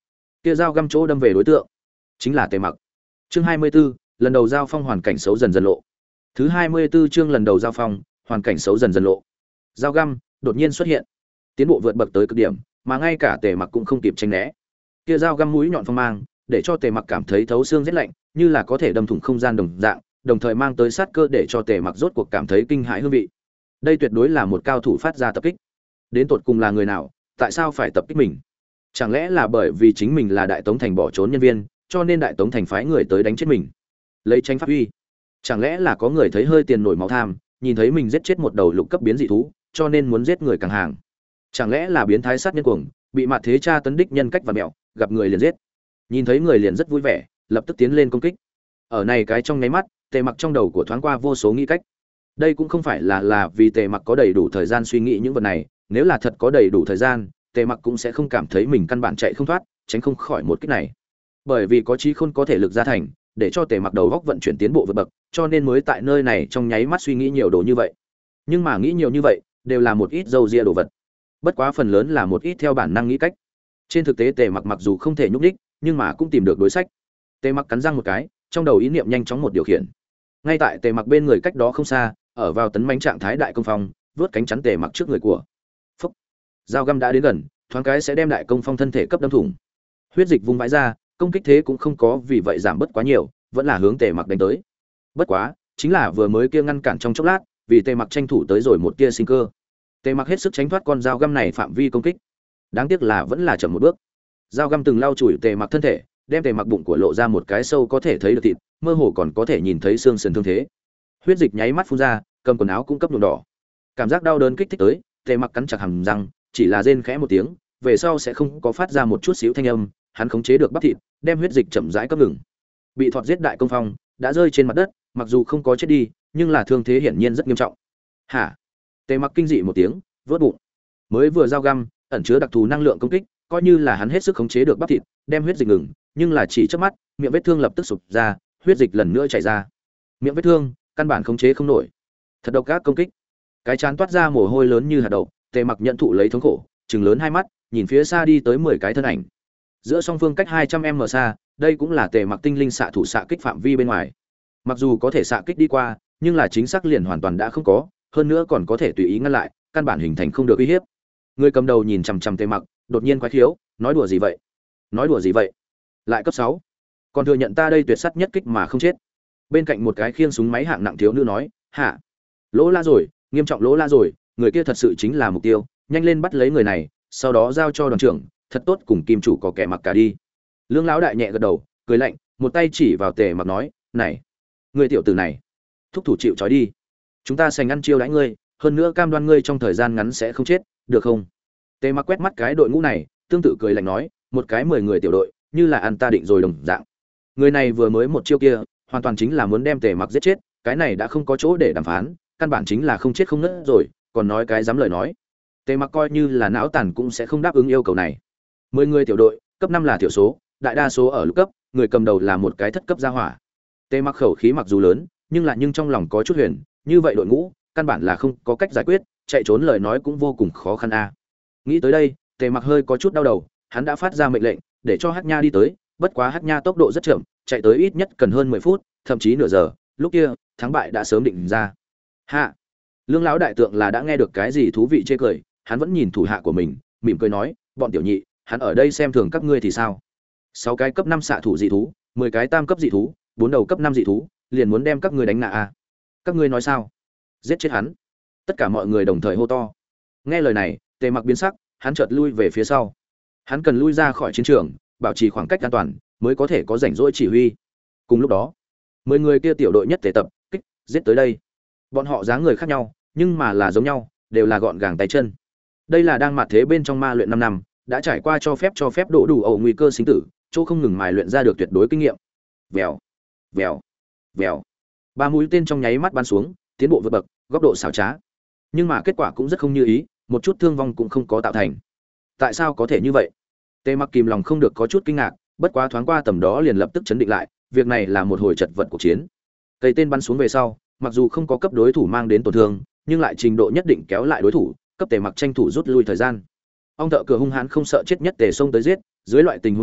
Kia dao găm chỗ đâm về đối tượng chính là Tề Mặc. Chương hai mươi 24, lần đầu giao phong hoàn cảnh xấu dần dần lộ. Thứ hai mươi 24 chương lần đầu giao phong, hoàn cảnh xấu dần dần lộ. Dao găm đột nhiên xuất hiện, tiến bộ vượt bậc tới cực điểm, mà ngay cả Tề Mặc cũng không kịp tránh né. Kia dao găm mũi nhọn phong mang, để cho Tề Mặc cảm thấy thấu xương rét lạnh, như là có thể đâm thủng không gian đồng dạng, đồng thời mang tới sát cơ để cho Tề Mặc rốt cuộc cảm thấy kinh hãi hương vị. Đây tuyệt đối là một cao thủ phát ra tập kích. Đến tột cùng là người nào, tại sao phải tập kích mình? Chẳng lẽ là bởi vì chính mình là Đại Tống thành bỏ trốn nhân viên, cho nên Đại Tống thành phái người tới đánh chết mình, lấy tranh pháp uy? Chẳng lẽ là có người thấy hơi tiền nổi máu tham, nhìn thấy mình giết chết một đầu lục cấp biến dị thú, cho nên muốn giết người càng hàng? Chẳng lẽ là biến thái sát nhân cuồng, bị mạt thế cha tấn đích nhân cách và mẹo, gặp người liền giết? Nhìn thấy người liền rất vui vẻ, lập tức tiến lên công kích. Ở này cái trong nháy mắt, Tề Mặc trong đầu của thoáng qua vô số nghĩ cách. Đây cũng không phải là là vì Tề Mặc có đầy đủ thời gian suy nghĩ những vật này, nếu là thật có đầy đủ thời gian, Tề Mặc cũng sẽ không cảm thấy mình căn bản chạy không thoát, tránh không khỏi một kích này. Bởi vì có trí khôn có thể lực gia thành, để cho Tề Mặc đầu góc vận chuyển tiến bộ vượt bậc, cho nên mới tại nơi này trong nháy mắt suy nghĩ nhiều đồ như vậy. Nhưng mà nghĩ nhiều như vậy, đều là một ít dâu ria đồ vật. Bất quá phần lớn là một ít theo bản năng nghĩ cách. Trên thực tế Tề Mặc mặc dù không thể nhúc nhích, nhưng mà cũng tìm được đối sách. Tề Mặc cắn răng một cái, trong đầu ý niệm nhanh chóng một điều khiển. Ngay tại Tề Mặc bên người cách đó không xa, ở vào tấn mãnh trạng thái đại công phong, vớt cánh chắn Tề Mặc trước người của. Phốc. Dao găm đã đến gần, thoáng cái sẽ đem đại công phong thân thể cấp đâm thủng. Huyết dịch vung vãi ra, công kích thế cũng không có vì vậy giảm bớt quá nhiều, vẫn là hướng Tề Mặc đánh tới. Bất quá, chính là vừa mới kia ngăn cản trong chốc lát, vì Tề Mặc tranh thủ tới rồi một tia sinh cơ. Tề Mặc hết sức tránh thoát con dao găm này phạm vi công kích. Đáng tiếc là vẫn là chậm một bước. Dao găm từng lau chùi Tề Mặc thân thể, đem Tề Mặc bụng của lộ ra một cái sâu có thể thấy được thịt, mơ hồ còn có thể nhìn thấy xương sườn thương thế. Huyết dịch nháy mắt phun ra, cầm quần áo cũng cấp nhuộm đỏ. Cảm giác đau đớn kích thích tới, Tề Mặc cắn chặt hàm răng, chỉ là rên khẽ một tiếng, về sau sẽ không có phát ra một chút xíu thanh âm, hắn khống chế được bắp thịt, đem huyết dịch chậm rãi cấp ngừng. Bị thọt giết đại công phong, đã rơi trên mặt đất, mặc dù không có chết đi, nhưng là thương thế hiển nhiên rất nghiêm trọng. Hả? Tề Mặc kinh dị một tiếng, vớt bụng. Mới vừa dao găm, ẩn chứa đặc thù năng lượng công kích, coi như là hắn hết sức khống chế được bắp thịt, đem huyết dịch ngừng, nhưng là chỉ chớp mắt, miệng vết thương lập tức sụp ra, huyết dịch lần nữa chảy ra. Miệng vết thương, căn bản khống chế không nổi. Thật độc ác công kích. Cái chán toát ra mồ hôi lớn như hạt đậu, Tề Mặc nhận thụ lấy thống khổ, trừng lớn hai mắt, nhìn phía xa đi tới mười cái thân ảnh. Giữa song phương cách hai trăm mét xa, đây cũng là Tề Mặc tinh linh xạ thủ xạ kích phạm vi bên ngoài. Mặc dù có thể xạ kích đi qua, nhưng là chính xác liền hoàn toàn đã không có, hơn nữa còn có thể tùy ý ngăn lại, căn bản hình thành không được uy hiếp. Người cầm đầu nhìn chằm chằm Tề Mặc, đột nhiên quái khiếu, nói đùa gì vậy? Nói đùa gì vậy? Lại cấp sáu, còn thừa nhận ta đây tuyệt sắt nhất kích mà không chết. Bên cạnh một cái khiêng súng máy hạng nặng thiếu nữ nói, hả? Lỗ la rồi, nghiêm trọng lỗ la rồi, người kia thật sự chính là mục tiêu, nhanh lên bắt lấy người này, sau đó giao cho đoàn trưởng, thật tốt cùng kim chủ có kẻ mặc cả đi. Lương lão đại nhẹ gật đầu, cười lạnh, một tay chỉ vào Tề Mặc nói, này, người tiểu tử này, thúc thủ chịu trói đi, chúng ta sành ăn chiêu đãi ngươi, hơn nữa cam đoan ngươi trong thời gian ngắn sẽ không chết, được không? Tề Mặc quét mắt cái đội ngũ này, tương tự cười lạnh nói, một cái mười người tiểu đội, như là ăn ta định rồi đồng dạng. Người này vừa mới một chiêu kia, hoàn toàn chính là muốn đem Tề Mặc giết chết, cái này đã không có chỗ để đàm phán, căn bản chính là không chết không nứt rồi, còn nói cái dám lời nói. Tề Mặc coi như là não tàn cũng sẽ không đáp ứng yêu cầu này. Mười người tiểu đội, cấp năm là thiểu số, đại đa số ở lục cấp, người cầm đầu là một cái thất cấp gia hỏa. Tề Mặc khẩu khí mặc dù lớn, nhưng là nhưng trong lòng có chút huyền, như vậy đội ngũ, căn bản là không có cách giải quyết, chạy trốn lời nói cũng vô cùng khó khăn a. Nghĩ tới đây, Tề Mặc hơi có chút đau đầu, hắn đã phát ra mệnh lệnh, để cho Hắc Nha đi tới, bất quá Hắc Nha tốc độ rất chậm, chạy tới ít nhất cần hơn mười phút, thậm chí nửa giờ, lúc kia, thắng bại đã sớm định ra. Hạ. Lương lão đại tượng là đã nghe được cái gì thú vị chê cười, hắn vẫn nhìn thủ hạ của mình, mỉm cười nói, bọn tiểu nhị, hắn ở đây xem thường các ngươi thì sao? Sáu cái cấp năm xạ thủ dị thú, mười cái tam cấp dị thú, bốn đầu cấp năm dị thú, liền muốn đem các ngươi đánh ngã a. Các ngươi nói sao? Giết chết hắn. Tất cả mọi người đồng thời hô to. Nghe lời này, Tề Mặc biến sắc, hắn chợt lui về phía sau. Hắn cần lui ra khỏi chiến trường, bảo trì khoảng cách an toàn, mới có thể có rảnh rỗi chỉ huy. Cùng lúc đó, mười người kia tiểu đội nhất thể tập kích giết tới đây. Bọn họ dáng người khác nhau, nhưng mà là giống nhau, đều là gọn gàng tay chân. Đây là đang mạt thế bên trong ma luyện năm năm, đã trải qua cho phép cho phép độ đủ ẩu nguy cơ sinh tử, chỗ không ngừng mài luyện ra được tuyệt đối kinh nghiệm. Vèo, vèo, vèo. Ba mũi tên trong nháy mắt bắn xuống, tiến bộ vượt bậc, góc độ xảo trá. Nhưng mà kết quả cũng rất không như ý, một chút thương vong cũng không có tạo thành. Tại sao có thể như vậy? Tề Mặc kìm lòng không được có chút kinh ngạc, bất quá thoáng qua tầm đó liền lập tức chấn định lại, việc này là một hồi chật vật cuộc chiến. Cây tên bắn xuống về sau, mặc dù không có cấp đối thủ mang đến tổn thương, nhưng lại trình độ nhất định kéo lại đối thủ, cấp Tề Mặc tranh thủ rút lui thời gian. Ông thợ cửa hung hãn không sợ chết nhất Tề xông tới giết, dưới loại tình huống này,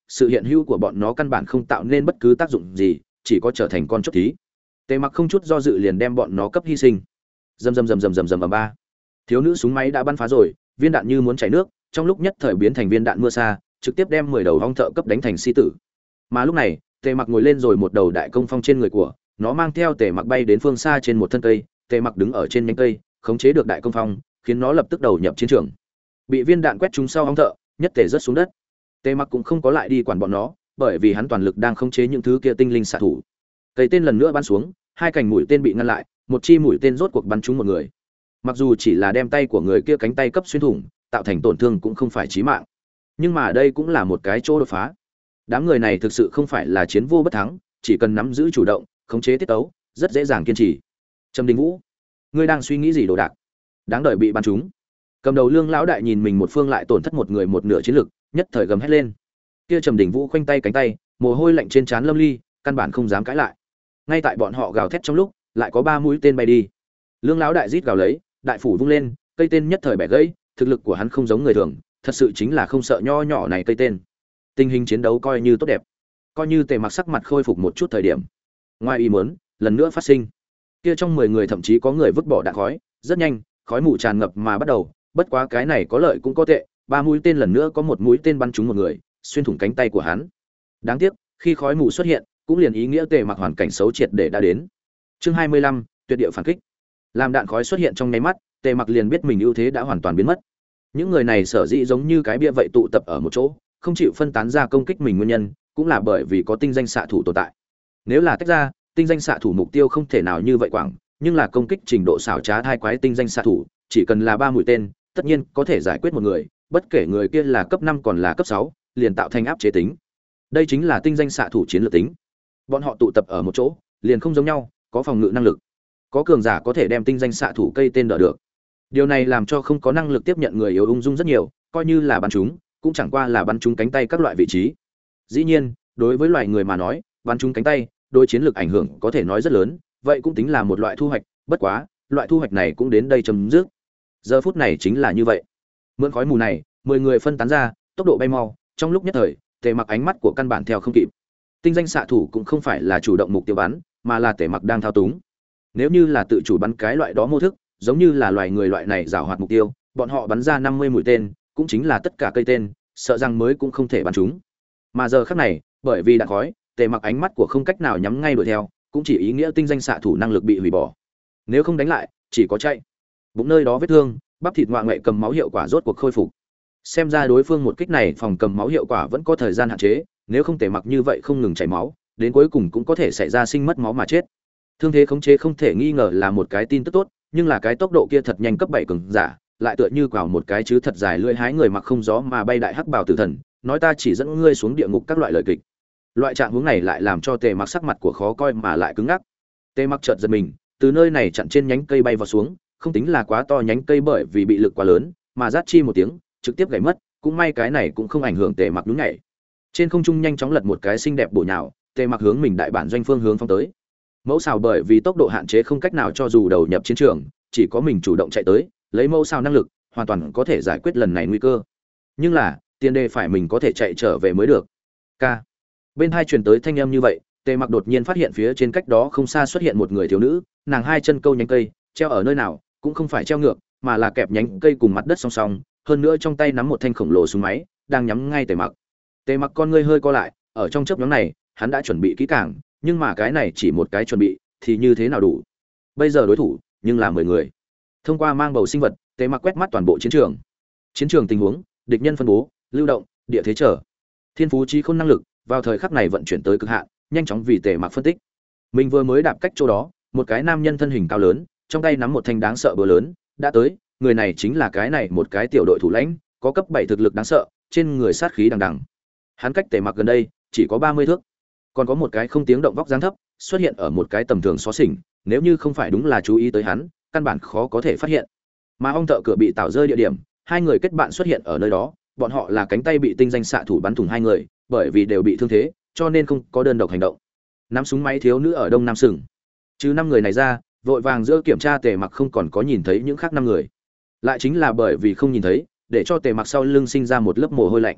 sự hiện hữu của bọn nó căn bản không tạo nên bất cứ tác dụng gì, chỉ có trở thành con chốt thí. Tề Mặc không chút do dự liền đem bọn nó cấp hy sinh. Rầm rầm rầm rầm rầm rầm ba. Thiếu nữ súng máy đã bắn phá rồi, viên đạn như muốn chảy nước, trong lúc nhất thời biến thành viên đạn mưa sa, trực tiếp đem mười đầu ong thợ cấp đánh thành si tử. Mà lúc này, Tề Mặc ngồi lên rồi một đầu đại công phong trên người của, nó mang theo Tề Mặc bay đến phương xa trên một thân cây, Tề Mặc đứng ở trên nhánh cây, khống chế được đại công phong, khiến nó lập tức đầu nhập chiến trường. Bị viên đạn quét trúng sau ong thợ, nhất tề rớt xuống đất. Tề Mặc cũng không có lại đi quản bọn nó, bởi vì hắn toàn lực đang khống chế những thứ kia tinh linh xạ thủ. Cây tên lần nữa bắn xuống, hai cành mũi tên bị ngăn lại, một chi mũi tên rốt cuộc bắn trúng một người. Mặc dù chỉ là đem tay của người kia cánh tay cấp xuyên thủng, tạo thành tổn thương cũng không phải chí mạng, nhưng mà đây cũng là một cái chỗ đột phá. Đám người này thực sự không phải là chiến vô bất thắng, chỉ cần nắm giữ chủ động, khống chế tiết tấu, rất dễ dàng kiên trì. Trầm Đình Vũ, ngươi đang suy nghĩ gì đồ đạc? Đáng đợi bị bắn trúng. Cầm đầu Lương lão đại nhìn mình một phương lại tổn thất một người một nửa chiến lực, nhất thời gầm hét lên. Kia Trầm Đình Vũ khoanh tay cánh tay, mồ hôi lạnh trên trán lâm ly, căn bản không dám cãi lại. Ngay tại bọn họ gào thét trong lúc, lại có ba mũi tên bay đi. Lương lão đại rít gào lấy, đại phủ vung lên, cây tên nhất thời bẻ gãy, thực lực của hắn không giống người thường, thật sự chính là không sợ nho nhỏ này cây tên. Tình hình chiến đấu coi như tốt đẹp, coi như Tề Mặc sắc mặt khôi phục một chút thời điểm. Ngoài ý muốn, lần nữa phát sinh. Kia trong mười người thậm chí có người vứt bỏ đạn khói, rất nhanh, khói mù tràn ngập mà bắt đầu, bất quá cái này có lợi cũng có tệ, ba mũi tên lần nữa có một mũi tên bắn trúng một người, xuyên thủng cánh tay của hắn. Đáng tiếc, khi khói mù xuất hiện, cũng liền ý nghĩa Tề Mặc hoàn cảnh xấu triệt để đã đến. Chương hai mươi lăm, tuyệt địa phản kích. Làm đạn khói xuất hiện trong nháy mắt, Tề Mặc liền biết mình ưu thế đã hoàn toàn biến mất. Những người này sở dĩ giống như cái bia vậy tụ tập ở một chỗ, không chịu phân tán ra công kích mình nguyên nhân, cũng là bởi vì có tinh danh xạ thủ tồn tại. Nếu là tách ra, tinh danh xạ thủ mục tiêu không thể nào như vậy quảng, nhưng là công kích trình độ xảo trá hai quái tinh danh xạ thủ, chỉ cần là ba mũi tên, tất nhiên có thể giải quyết một người, bất kể người kia là cấp năm còn là cấp sáu, liền tạo thành áp chế tính. Đây chính là tinh danh xạ thủ chiến lược tính. Bọn họ tụ tập ở một chỗ, liền không giống nhau, có phòng ngự năng lực. Có cường giả có thể đem tinh danh xạ thủ cây tên đỡ được. Điều này làm cho không có năng lực tiếp nhận người yếu ung dung rất nhiều, coi như là bắn chúng, cũng chẳng qua là bắn chúng cánh tay các loại vị trí. Dĩ nhiên, đối với loài người mà nói, bắn chúng cánh tay, đối chiến lược ảnh hưởng có thể nói rất lớn, vậy cũng tính là một loại thu hoạch, bất quá, loại thu hoạch này cũng đến đây chấm dứt. Giờ phút này chính là như vậy. Mượn khói mù này, mười người phân tán ra, tốc độ bay mau, trong lúc nhất thời, Tề Mặc ánh mắt của căn bản theo không kịp. Tinh danh xạ thủ cũng không phải là chủ động mục tiêu bắn, mà là Tề Mặc đang thao túng. Nếu như là tự chủ bắn cái loại đó mô thức, giống như là loài người loại này giảo hoạt mục tiêu, bọn họ bắn ra năm mươi mũi tên, cũng chính là tất cả cây tên, sợ rằng mới cũng không thể bắn chúng. Mà giờ khắc này, bởi vì đạn khói, Tề Mặc ánh mắt của không cách nào nhắm ngay đuổi theo, cũng chỉ ý nghĩa tinh danh xạ thủ năng lực bị hủy bỏ. Nếu không đánh lại, chỉ có chạy. Bụng nơi đó vết thương, bắp thịt ngoại ngoại cầm máu hiệu quả rốt cuộc khôi phục. Xem ra đối phương một kích này phòng cầm máu hiệu quả vẫn có thời gian hạn chế, nếu không Tề Mặc như vậy không ngừng chảy máu, đến cuối cùng cũng có thể xảy ra sinh mất máu mà chết. Thương thế khống chế không thể nghi ngờ là một cái tin tức tốt, nhưng là cái tốc độ kia thật nhanh cấp bảy cường giả, lại tựa như quào một cái chứ thật dài lưỡi hái người mặc không gió mà bay đại hắc bào tử thần, nói ta chỉ dẫn ngươi xuống địa ngục các loại lời kịch. Loại trạng huống này lại làm cho Tề Mặc sắc mặt của khó coi mà lại cứng ngắc. Tề Mặc chợt giật mình, từ nơi này chặn trên nhánh cây bay vào xuống, không tính là quá to nhánh cây bởi vì bị lực quá lớn, mà rát chi một tiếng, trực tiếp gãy mất, cũng may cái này cũng không ảnh hưởng Tề Mặc nhún nhảy. Trên không trung nhanh chóng lật một cái xinh đẹp bổ nhào, Tề Mặc hướng mình đại bản doanh phương hướng phóng tới. Mẫu xào bởi vì tốc độ hạn chế không cách nào cho dù đầu nhập chiến trường, chỉ có mình chủ động chạy tới, lấy mẫu xào năng lực, hoàn toàn có thể giải quyết lần này nguy cơ. Nhưng là, tiền đề phải mình có thể chạy trở về mới được. K. Bên hai truyền tới thanh âm như vậy, Tề Mặc đột nhiên phát hiện phía trên cách đó không xa xuất hiện một người thiếu nữ, nàng hai chân câu nhánh cây, treo ở nơi nào, cũng không phải treo ngược, mà là kẹp nhánh cây cùng mặt đất song song, hơn nữa trong tay nắm một thanh khổng lồ súng máy, đang nhắm ngay Tề Mặc. Tề Mặc con ngươi hơi co lại, ở trong chớp nhoáng này, hắn đã chuẩn bị kỹ càng, nhưng mà cái này chỉ một cái chuẩn bị, thì như thế nào đủ? Bây giờ đối thủ, nhưng là mười người. Thông qua mang bầu sinh vật, Tề Mặc quét mắt toàn bộ chiến trường. Chiến trường tình huống, địch nhân phân bố, lưu động, địa thế trở. Thiên phú trí khôn năng lực, vào thời khắc này vận chuyển tới cực hạn, nhanh chóng vì Tề Mặc phân tích. Mình vừa mới đạp cách chỗ đó, một cái nam nhân thân hình cao lớn, trong tay nắm một thanh đáng sợ búa lớn, đã tới, người này chính là cái này một cái tiểu đội thủ lãnh, có cấp bảy thực lực đáng sợ, trên người sát khí đằng đằng. Hắn cách Tề Mặc gần đây, chỉ có ba mươi thước. Còn có một cái không tiếng động vóc dáng thấp, xuất hiện ở một cái tầm thường xó xỉnh, nếu như không phải đúng là chú ý tới hắn, căn bản khó có thể phát hiện. Mà ong thợ cửa bị tạo rơi địa điểm, hai người kết bạn xuất hiện ở nơi đó, bọn họ là cánh tay bị tinh danh xạ thủ bắn thủng hai người, bởi vì đều bị thương thế, cho nên không có đơn độc hành động. Nắm súng máy thiếu nữ ở đông nam sừng. Chứ năm người này ra, vội vàng giữa kiểm tra Tề Mặc không còn có nhìn thấy những khác năm người. Lại chính là bởi vì không nhìn thấy, để cho Tề Mặc sau lưng sinh ra một lớp mồ hôi lạnh.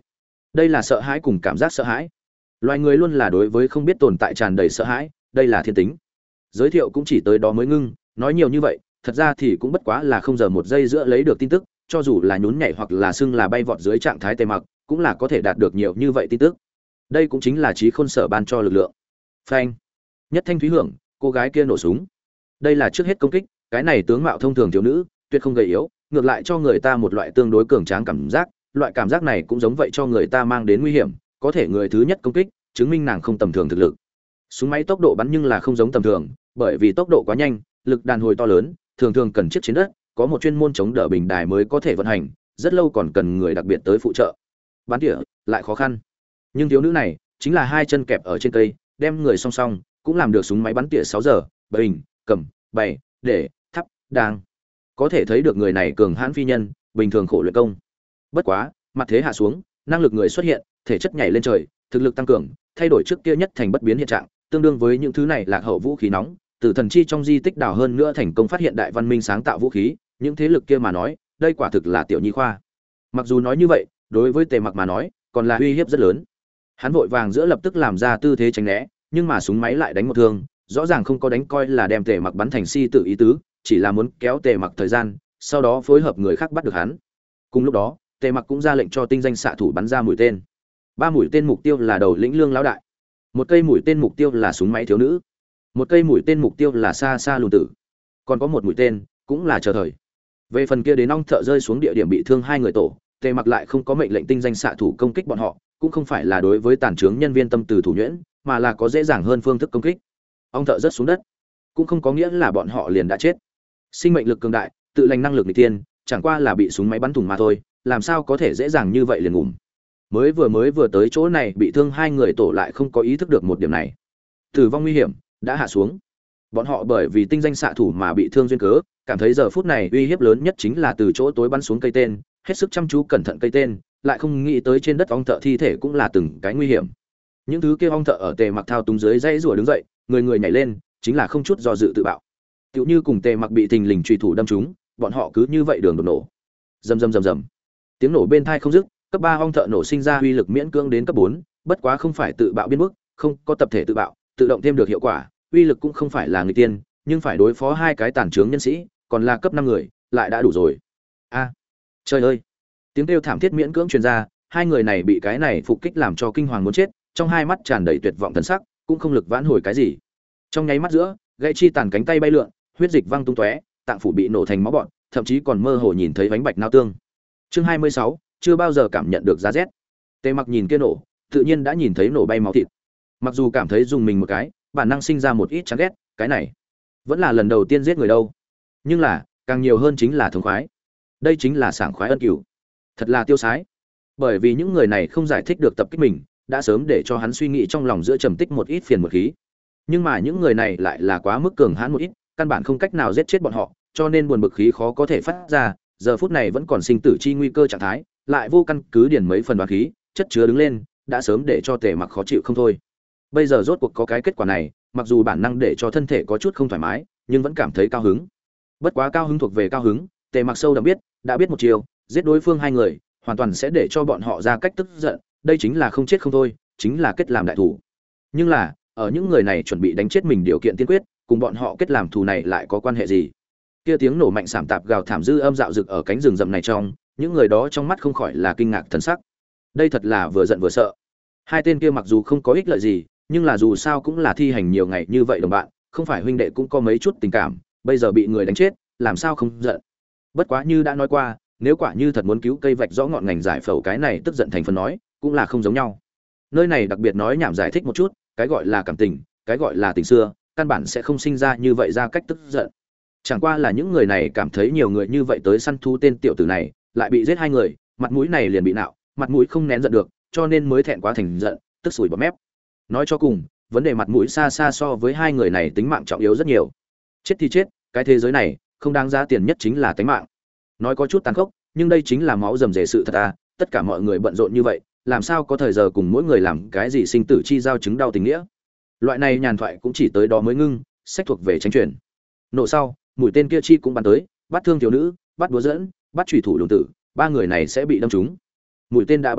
Đây là sợ hãi cùng cảm giác sợ hãi. Loài người luôn là đối với không biết tồn tại tràn đầy sợ hãi, đây là thiên tính. Giới thiệu cũng chỉ tới đó mới ngưng, nói nhiều như vậy, thật ra thì cũng bất quá là không giờ một giây giữa lấy được tin tức, cho dù là nhún nhảy hoặc là xưng là bay vọt dưới trạng thái tề mặc, cũng là có thể đạt được nhiều như vậy tin tức. Đây cũng chính là trí khôn sở ban cho lực lượng. Phanh. Nhất thanh thúy hưởng, cô gái kia nổ súng. Đây là trước hết công kích, cái này tướng mạo thông thường thiếu nữ, tuyệt không gầy yếu, ngược lại cho người ta một loại tương đối cường tráng cảm giác, loại cảm giác này cũng giống vậy cho người ta mang đến nguy hiểm, có thể người thứ nhất công kích, chứng minh nàng không tầm thường thực lực. Súng máy tốc độ bắn nhưng là không giống tầm thường, bởi vì tốc độ quá nhanh, lực đàn hồi to lớn, thường thường cần chiếc chiến đất, có một chuyên môn chống đỡ bình đài mới có thể vận hành, rất lâu còn cần người đặc biệt tới phụ trợ. Bắn tỉa lại khó khăn. Nhưng thiếu nữ này, chính là hai chân kẹp ở trên cây, đem người song song, cũng làm được súng máy bắn tỉa sáu giờ, bình, cầm, bày, để, thắp, đang. Có thể thấy được người này cường hãn phi nhân, bình thường khổ luyện công. Bất quá, mặt thế hạ xuống, năng lực người xuất hiện, thể chất nhảy lên trời, thực lực tăng cường, thay đổi trước kia nhất thành bất biến hiện trạng, tương đương với những thứ này lạc hậu vũ khí nóng, từ thần chi trong di tích đào hơn nữa thành công phát hiện đại văn minh sáng tạo vũ khí, những thế lực kia mà nói, đây quả thực là tiểu nhi khoa. Mặc dù nói như vậy, đối với Tề Mặc mà nói, còn là uy hiếp rất lớn. Hắn vội vàng giữa lập tức làm ra tư thế tránh né, nhưng mà súng máy lại đánh một thương, rõ ràng không có đánh coi là đem Tề Mặc bắn thành si tử ý tứ, chỉ là muốn kéo Tề Mặc thời gian, sau đó phối hợp người khác bắt được hắn. Cùng lúc đó, Tề Mặc cũng ra lệnh cho tinh danh xạ thủ bắn ra mũi tên. Ba mũi tên mục tiêu là đầu lĩnh Lương lão đại, một cây mũi tên mục tiêu là súng máy thiếu nữ, một cây mũi tên mục tiêu là xa xa lùn tử, còn có một mũi tên cũng là chờ thời. Về phần kia đến ong thợ rơi xuống địa điểm bị thương hai người tổ, Tề Mặc lại không có mệnh lệnh tinh danh xạ thủ công kích bọn họ, cũng không phải là đối với tàn trướng nhân viên tâm từ thủ nhuyễn, mà là có dễ dàng hơn phương thức công kích. Ong thợ rớt xuống đất, cũng không có nghĩa là bọn họ liền đã chết. Sinh mệnh lực cường đại, tự lành năng lực nghịch tiên, chẳng qua là bị súng máy bắn thủng mà thôi, làm sao có thể dễ dàng như vậy liền ngủm. Mới vừa mới vừa tới chỗ này bị thương hai người tổ lại không có ý thức được một điểm này. Tử vong nguy hiểm đã hạ xuống. Bọn họ bởi vì tinh danh xạ thủ mà bị thương duyên cớ, cảm thấy giờ phút này uy hiếp lớn nhất chính là từ chỗ tối bắn xuống cây tên, hết sức chăm chú cẩn thận cây tên, lại không nghĩ tới trên đất ong thợ thi thể cũng là từng cái nguy hiểm. Những thứ kia ong thợ ở Tề Mặc thao túng dưới dãy rủa đứng dậy, người người nhảy lên, chính là không chút do dự tự bạo. Tựu như cùng Tề Mặc bị thình lình truy thủ đâm trúng, bọn họ cứ như vậy đường đột nổ. Rầm rầm rầm rầm. Tiếng nổ bên tai không dứt, cấp ba ong thợ nổ sinh ra uy lực miễn cưỡng đến cấp bốn, bất quá không phải tự bạo biên mức, không có tập thể tự bạo, tự động thêm được hiệu quả, uy lực cũng không phải là người tiên, nhưng phải đối phó hai cái tàn trướng nhân sĩ, còn là cấp năm người, lại đã đủ rồi. A, trời ơi. Tiếng kêu thảm thiết miễn cưỡng truyền ra, hai người này bị cái này phục kích làm cho kinh hoàng muốn chết, trong hai mắt tràn đầy tuyệt vọng thần sắc, cũng không lực vãn hồi cái gì. Trong nháy mắt giữa, gãy chi tàn cánh tay bay lượn, huyết dịch văng tung tóe, tạng phủ bị nổ thành máu bọt, thậm chí còn mơ hồ nhìn thấy bánh bạch nao tương. Chương hai mươi sáu, chưa bao giờ cảm nhận được giá rét. Tề Mặc nhìn kia nổ, tự nhiên đã nhìn thấy nổ bay máu thịt. Mặc dù cảm thấy dùng mình một cái, bản năng sinh ra một ít chán ghét, cái này vẫn là lần đầu tiên giết người đâu. Nhưng là, càng nhiều hơn chính là thống khoái. Đây chính là sảng khoái ân cửu. Thật là tiêu sái. Bởi vì những người này không giải thích được tập kích mình, đã sớm để cho hắn suy nghĩ trong lòng giữa trầm tích một ít phiền một khí. Nhưng mà những người này lại là quá mức cường hãn một ít, căn bản không cách nào giết chết bọn họ, cho nên buồn bực khí khó có thể phát ra, giờ phút này vẫn còn sinh tử chi nguy cơ trạng thái, lại vô căn cứ điển mấy phần đoán khí, chất chứa đứng lên, đã sớm để cho Tề Mặc khó chịu không thôi. Bây giờ rốt cuộc có cái kết quả này, mặc dù bản năng để cho thân thể có chút không thoải mái, nhưng vẫn cảm thấy cao hứng. Bất quá cao hứng thuộc về cao hứng, Tề Mặc sâu đậm biết, đã biết một chiều, giết đối phương hai người, hoàn toàn sẽ để cho bọn họ ra cách tức giận, đây chính là không chết không thôi, chính là kết làm đại thủ. Nhưng là, ở những người này chuẩn bị đánh chết mình điều kiện tiên quyết, cùng bọn họ kết làm thù này lại có quan hệ gì? Kia tiếng nổ mạnh sảm tạp gào thảm dư âm dạo dực ở cánh rừng rậm này trong, những người đó trong mắt không khỏi là kinh ngạc thần sắc. Đây thật là vừa giận vừa sợ. Hai tên kia mặc dù không có ích lợi gì, nhưng là dù sao cũng là thi hành nhiều ngày như vậy đồng bạn, không phải huynh đệ cũng có mấy chút tình cảm, bây giờ bị người đánh chết, làm sao không giận. Bất quá như đã nói qua, nếu quả như thật muốn cứu cây vạch rõ ngọn ngành giải phẫu cái này tức giận thành phần nói, cũng là không giống nhau. Nơi này đặc biệt nói nhảm giải thích một chút, cái gọi là cảm tình, cái gọi là tình xưa, căn bản sẽ không sinh ra như vậy ra cách tức giận. Chẳng qua là những người này cảm thấy nhiều người như vậy tới săn thú tên tiểu tử này, lại bị giết hai người, mặt mũi này liền bị nạo, mặt mũi không nén giận được, cho nên mới thẹn quá thành giận, tức sủi bọt mép. Nói cho cùng, vấn đề mặt mũi xa xa so với hai người này tính mạng trọng yếu rất nhiều. Chết thì chết, cái thế giới này không đáng giá tiền nhất chính là tính mạng. Nói có chút tàn khốc, nhưng đây chính là máu rầm rề sự thật à, tất cả mọi người bận rộn như vậy, làm sao có thời giờ cùng mỗi người làm cái gì sinh tử chi giao chứng đau tình nghĩa. Loại này nhàn thoại cũng chỉ tới đó mới ngưng, sách thuộc về tranh truyền. Nổ sau, mũi tên kia chi cũng bắn tới, bắt thương thiếu nữ, bắt búa dẫn, bắt chủy thủ lùng tử, ba người này sẽ bị đâm trúng. Mũi tên đã bắn tới,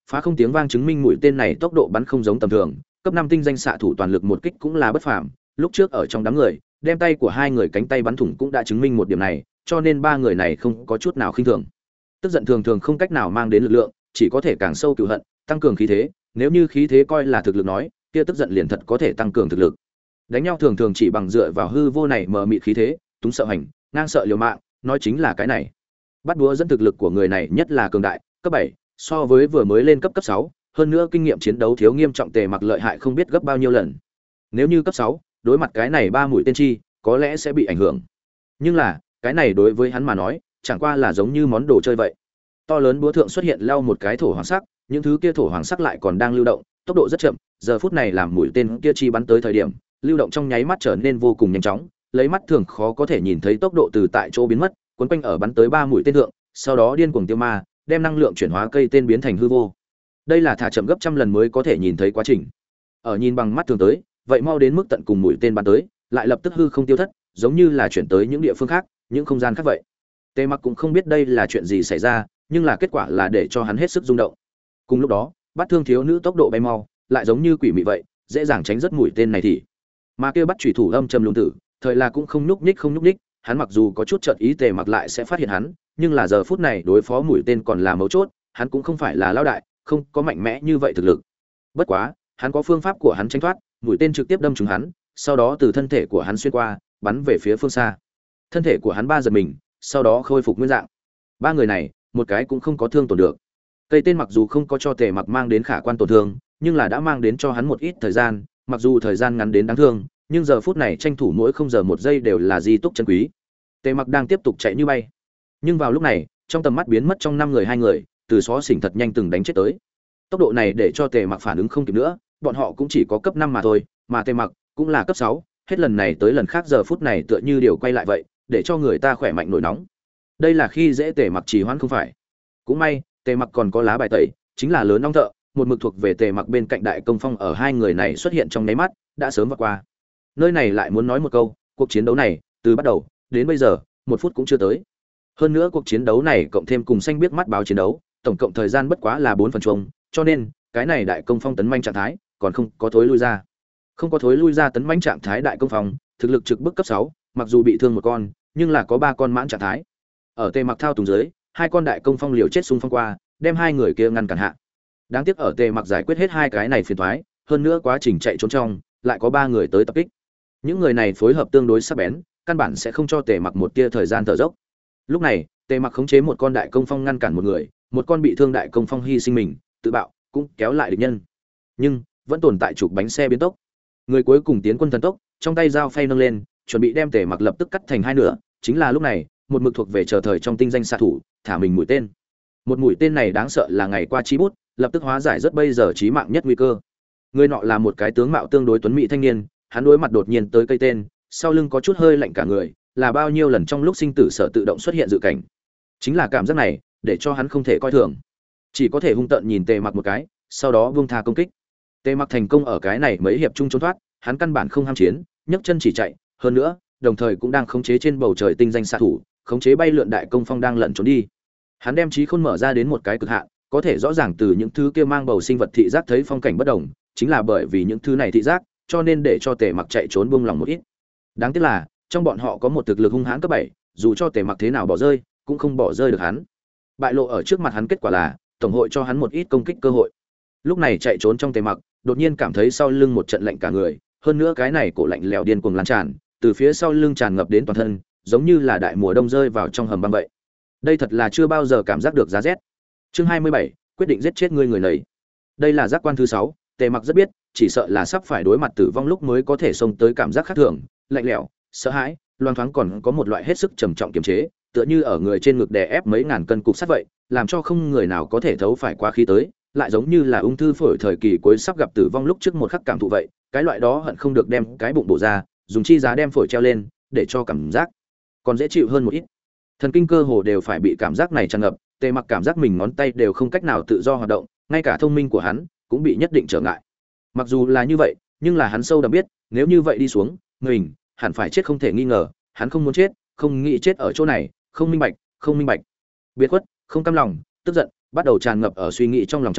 phá không tiếng vang chứng minh mũi tên này tốc độ bắn không giống tầm thường, cấp năm tinh danh xạ thủ toàn lực một kích cũng là bất phàm, lúc trước ở trong đám người, đem tay của hai người cánh tay bắn thủng cũng đã chứng minh một điểm này, cho nên ba người này không có chút nào khinh thường. Tức giận thường thường không cách nào mang đến lực lượng, chỉ có thể càng sâu cừu hận, tăng cường khí thế, nếu như khí thế coi là thực lực nói, kia tức giận liền thật có thể tăng cường thực lực. Đánh nhau thường thường chỉ bằng dựa vào hư vô này mờ mịt khí thế, túng sợ hành, ngang sợ liều mạng, nói chính là cái này. Bắt búa dẫn thực lực của người này nhất là cường đại, cấp bảy, so với vừa mới lên cấp cấp sáu, hơn nữa kinh nghiệm chiến đấu thiếu nghiêm trọng, Tề Mặc lợi hại không biết gấp bao nhiêu lần. Nếu như cấp sáu, đối mặt cái này ba mũi tên chi, có lẽ sẽ bị ảnh hưởng. Nhưng là, cái này đối với hắn mà nói, chẳng qua là giống như món đồ chơi vậy. To lớn búa thượng xuất hiện leo một cái thổ hoàng sắc, những thứ kia thổ hoàng sắc lại còn đang lưu động, tốc độ rất chậm, giờ phút này làm mũi tên kia chi bắn tới thời điểm, lưu động trong nháy mắt trở nên vô cùng nhanh chóng, lấy mắt thường khó có thể nhìn thấy tốc độ từ tại chỗ biến mất, cuốn quanh ở bắn tới ba mũi tên thượng, sau đó điên cuồng tiêu ma, đem năng lượng chuyển hóa cây tên biến thành hư vô. Đây là thả chậm gấp trăm lần mới có thể nhìn thấy quá trình. Ở nhìn bằng mắt thường tới, vậy mau đến mức tận cùng mũi tên bắn tới, lại lập tức hư không tiêu thất, giống như là chuyển tới những địa phương khác, những không gian khác vậy. Tề Mặc cũng không biết đây là chuyện gì xảy ra, nhưng là kết quả là để cho hắn hết sức rung động. Cùng lúc đó, bắt thương thiếu nữ tốc độ bay mau, lại giống như quỷ mị vậy, dễ dàng tránh rất mũi tên này thì. Mà kia bắt chủy thủ âm trầm lung tử, thời là cũng không nhúc nhích không nhúc nhích, hắn mặc dù có chút chợt ý Tề Mặc lại sẽ phát hiện hắn, nhưng là giờ phút này đối phó mũi tên còn là mấu chốt, hắn cũng không phải là lão đại, không có mạnh mẽ như vậy thực lực. Bất quá, hắn có phương pháp của hắn tránh thoát, mũi tên trực tiếp đâm trúng hắn, sau đó từ thân thể của hắn xuyên qua, bắn về phía phương xa. Thân thể của hắn ba giật mình, sau đó khôi phục nguyên dạng. Ba người này, một cái cũng không có thương tổn được. Cây tên mặc dù không có cho Tề Mặc mang đến khả quan tổn thương, nhưng là đã mang đến cho hắn một ít thời gian, mặc dù thời gian ngắn đến đáng thương, nhưng giờ phút này tranh thủ mỗi không giờ một giây đều là di túc chân quý. Tề Mặc đang tiếp tục chạy như bay, nhưng vào lúc này, trong tầm mắt biến mất trong năm người hai người, từ xó xỉnh thật nhanh từng đánh chết tới. Tốc độ này để cho Tề Mặc phản ứng không kịp nữa, bọn họ cũng chỉ có cấp năm mà thôi, mà Tề Mặc cũng là cấp sáu, hết lần này tới lần khác giờ phút này tựa như điều quay lại vậy, để cho người ta khỏe mạnh nổi nóng. Đây là khi dễ Tề Mặc trì hoãn không phải. Cũng may, Tề Mặc còn có lá bài tẩy, chính là lớn ong thợ, một mực thuộc về Tề Mặc bên cạnh đại công phong ở hai người này xuất hiện trong nháy mắt, đã sớm vượt qua. Nơi này lại muốn nói một câu, cuộc chiến đấu này, từ bắt đầu đến bây giờ, một phút cũng chưa tới. Hơn nữa cuộc chiến đấu này cộng thêm cùng xanh biết mắt báo chiến đấu, tổng cộng thời gian bất quá là bốn phần chung, cho nên, cái này đại công phong tấn manh trạng thái, còn không có thối lui ra. Không có thối lui ra tấn manh trạng thái đại công phong, thực lực trực bức cấp sáu, mặc dù bị thương một con, nhưng là có ba con mãn trạng thái. Ở Tề Mặc thao túng dưới, hai con đại công phong liều chết xung phong qua, đem hai người kia ngăn cản hạ. Đáng tiếc ở Tề Mặc giải quyết hết hai cái này phiền toái, hơn nữa quá trình chạy trốn trong, lại có ba người tới tập kích. Những người này phối hợp tương đối sắc bén, căn bản sẽ không cho Tề Mặc một tia thời gian thở dốc. Lúc này, Tề Mặc khống chế một con đại công phong ngăn cản một người, một con bị thương đại công phong hy sinh mình, tự bạo, cũng kéo lại địch nhân. Nhưng vẫn tồn tại trục bánh xe biến tốc. Người cuối cùng tiến quân thần tốc, trong tay dao phay nâng lên, chuẩn bị đem Tề Mặc lập tức cắt thành hai nửa, chính là lúc này, một mực thuộc về chờ thời trong tinh danh xạ thủ, thả mình mũi tên. Một mũi tên này đáng sợ là ngày qua chí bút, lập tức hóa giải rất bây giờ chí mạng nhất nguy cơ. Người nọ là một cái tướng mạo tương đối tuấn mỹ thanh niên, hắn đối mặt đột nhiên tới cây tên, sau lưng có chút hơi lạnh cả người, là bao nhiêu lần trong lúc sinh tử sở tự động xuất hiện dự cảnh. Chính là cảm giác này, để cho hắn không thể coi thường, chỉ có thể hung tợn nhìn Tề Mặc một cái, sau đó buông tha công kích. Tề Mặc thành công ở cái này mấy hiệp chung trốn thoát, hắn căn bản không ham chiến, nhấc chân chỉ chạy, hơn nữa, đồng thời cũng đang khống chế trên bầu trời tinh danh xạ thủ, khống chế bay lượn đại công phong đang lẩn trốn đi. Hắn đem trí khôn mở ra đến một cái cực hạn, có thể rõ ràng từ những thứ kia mang bầu sinh vật thị giác thấy phong cảnh bất đồng, chính là bởi vì những thứ này thị giác, cho nên để cho Tề Mặc chạy trốn buông lòng một ít. Đáng tiếc là, trong bọn họ có một thực lực hung hãn cấp bảy, dù cho Tề Mặc thế nào bỏ rơi, cũng không bỏ rơi được hắn. Bại lộ ở trước mặt hắn kết quả là, tổng hội cho hắn một ít công kích cơ hội. Lúc này chạy trốn trong Tề Mặc, đột nhiên cảm thấy sau lưng một trận lạnh cả người, hơn nữa cái này cổ lạnh lẽo điên cuồng lan tràn, từ phía sau lưng tràn ngập đến toàn thân, giống như là đại mùa đông rơi vào trong hầm băng vậy. Đây thật là chưa bao giờ cảm giác được giá rét. Chương hai mươi bảy, quyết định giết chết ngươi người này. Đây là giác quan thứ sáu, Tề Mặc rất biết, chỉ sợ là sắp phải đối mặt tử vong lúc mới có thể xông tới cảm giác khác thường, lạnh lẽo, sợ hãi, loang thoáng còn có một loại hết sức trầm trọng kiềm chế, tựa như ở người trên ngực đè ép mấy ngàn cân cục sắt vậy, làm cho không người nào có thể thấu phải qua khí tới, lại giống như là ung thư phổi thời kỳ cuối sắp gặp tử vong lúc trước một khắc cảm thụ vậy, cái loại đó hận không được đem cái bụng bổ ra, dùng chi giá đem phổi treo lên, để cho cảm giác còn dễ chịu hơn một ít. Thần kinh cơ hồ đều phải bị cảm giác này tràn ngập, Tề Mặc cảm giác mình ngón tay đều không cách nào tự do hoạt động, ngay cả thông minh của hắn cũng bị nhất định trở ngại. Mặc dù là như vậy, nhưng là hắn sâu đậm biết, nếu như vậy đi xuống, mình hẳn phải chết không thể nghi ngờ, hắn không muốn chết, không nghĩ chết ở chỗ này, không minh bạch, không minh bạch. Biệt khuất, không cam lòng, tức giận, bắt đầu tràn ngập ở suy nghĩ trong lòng trong,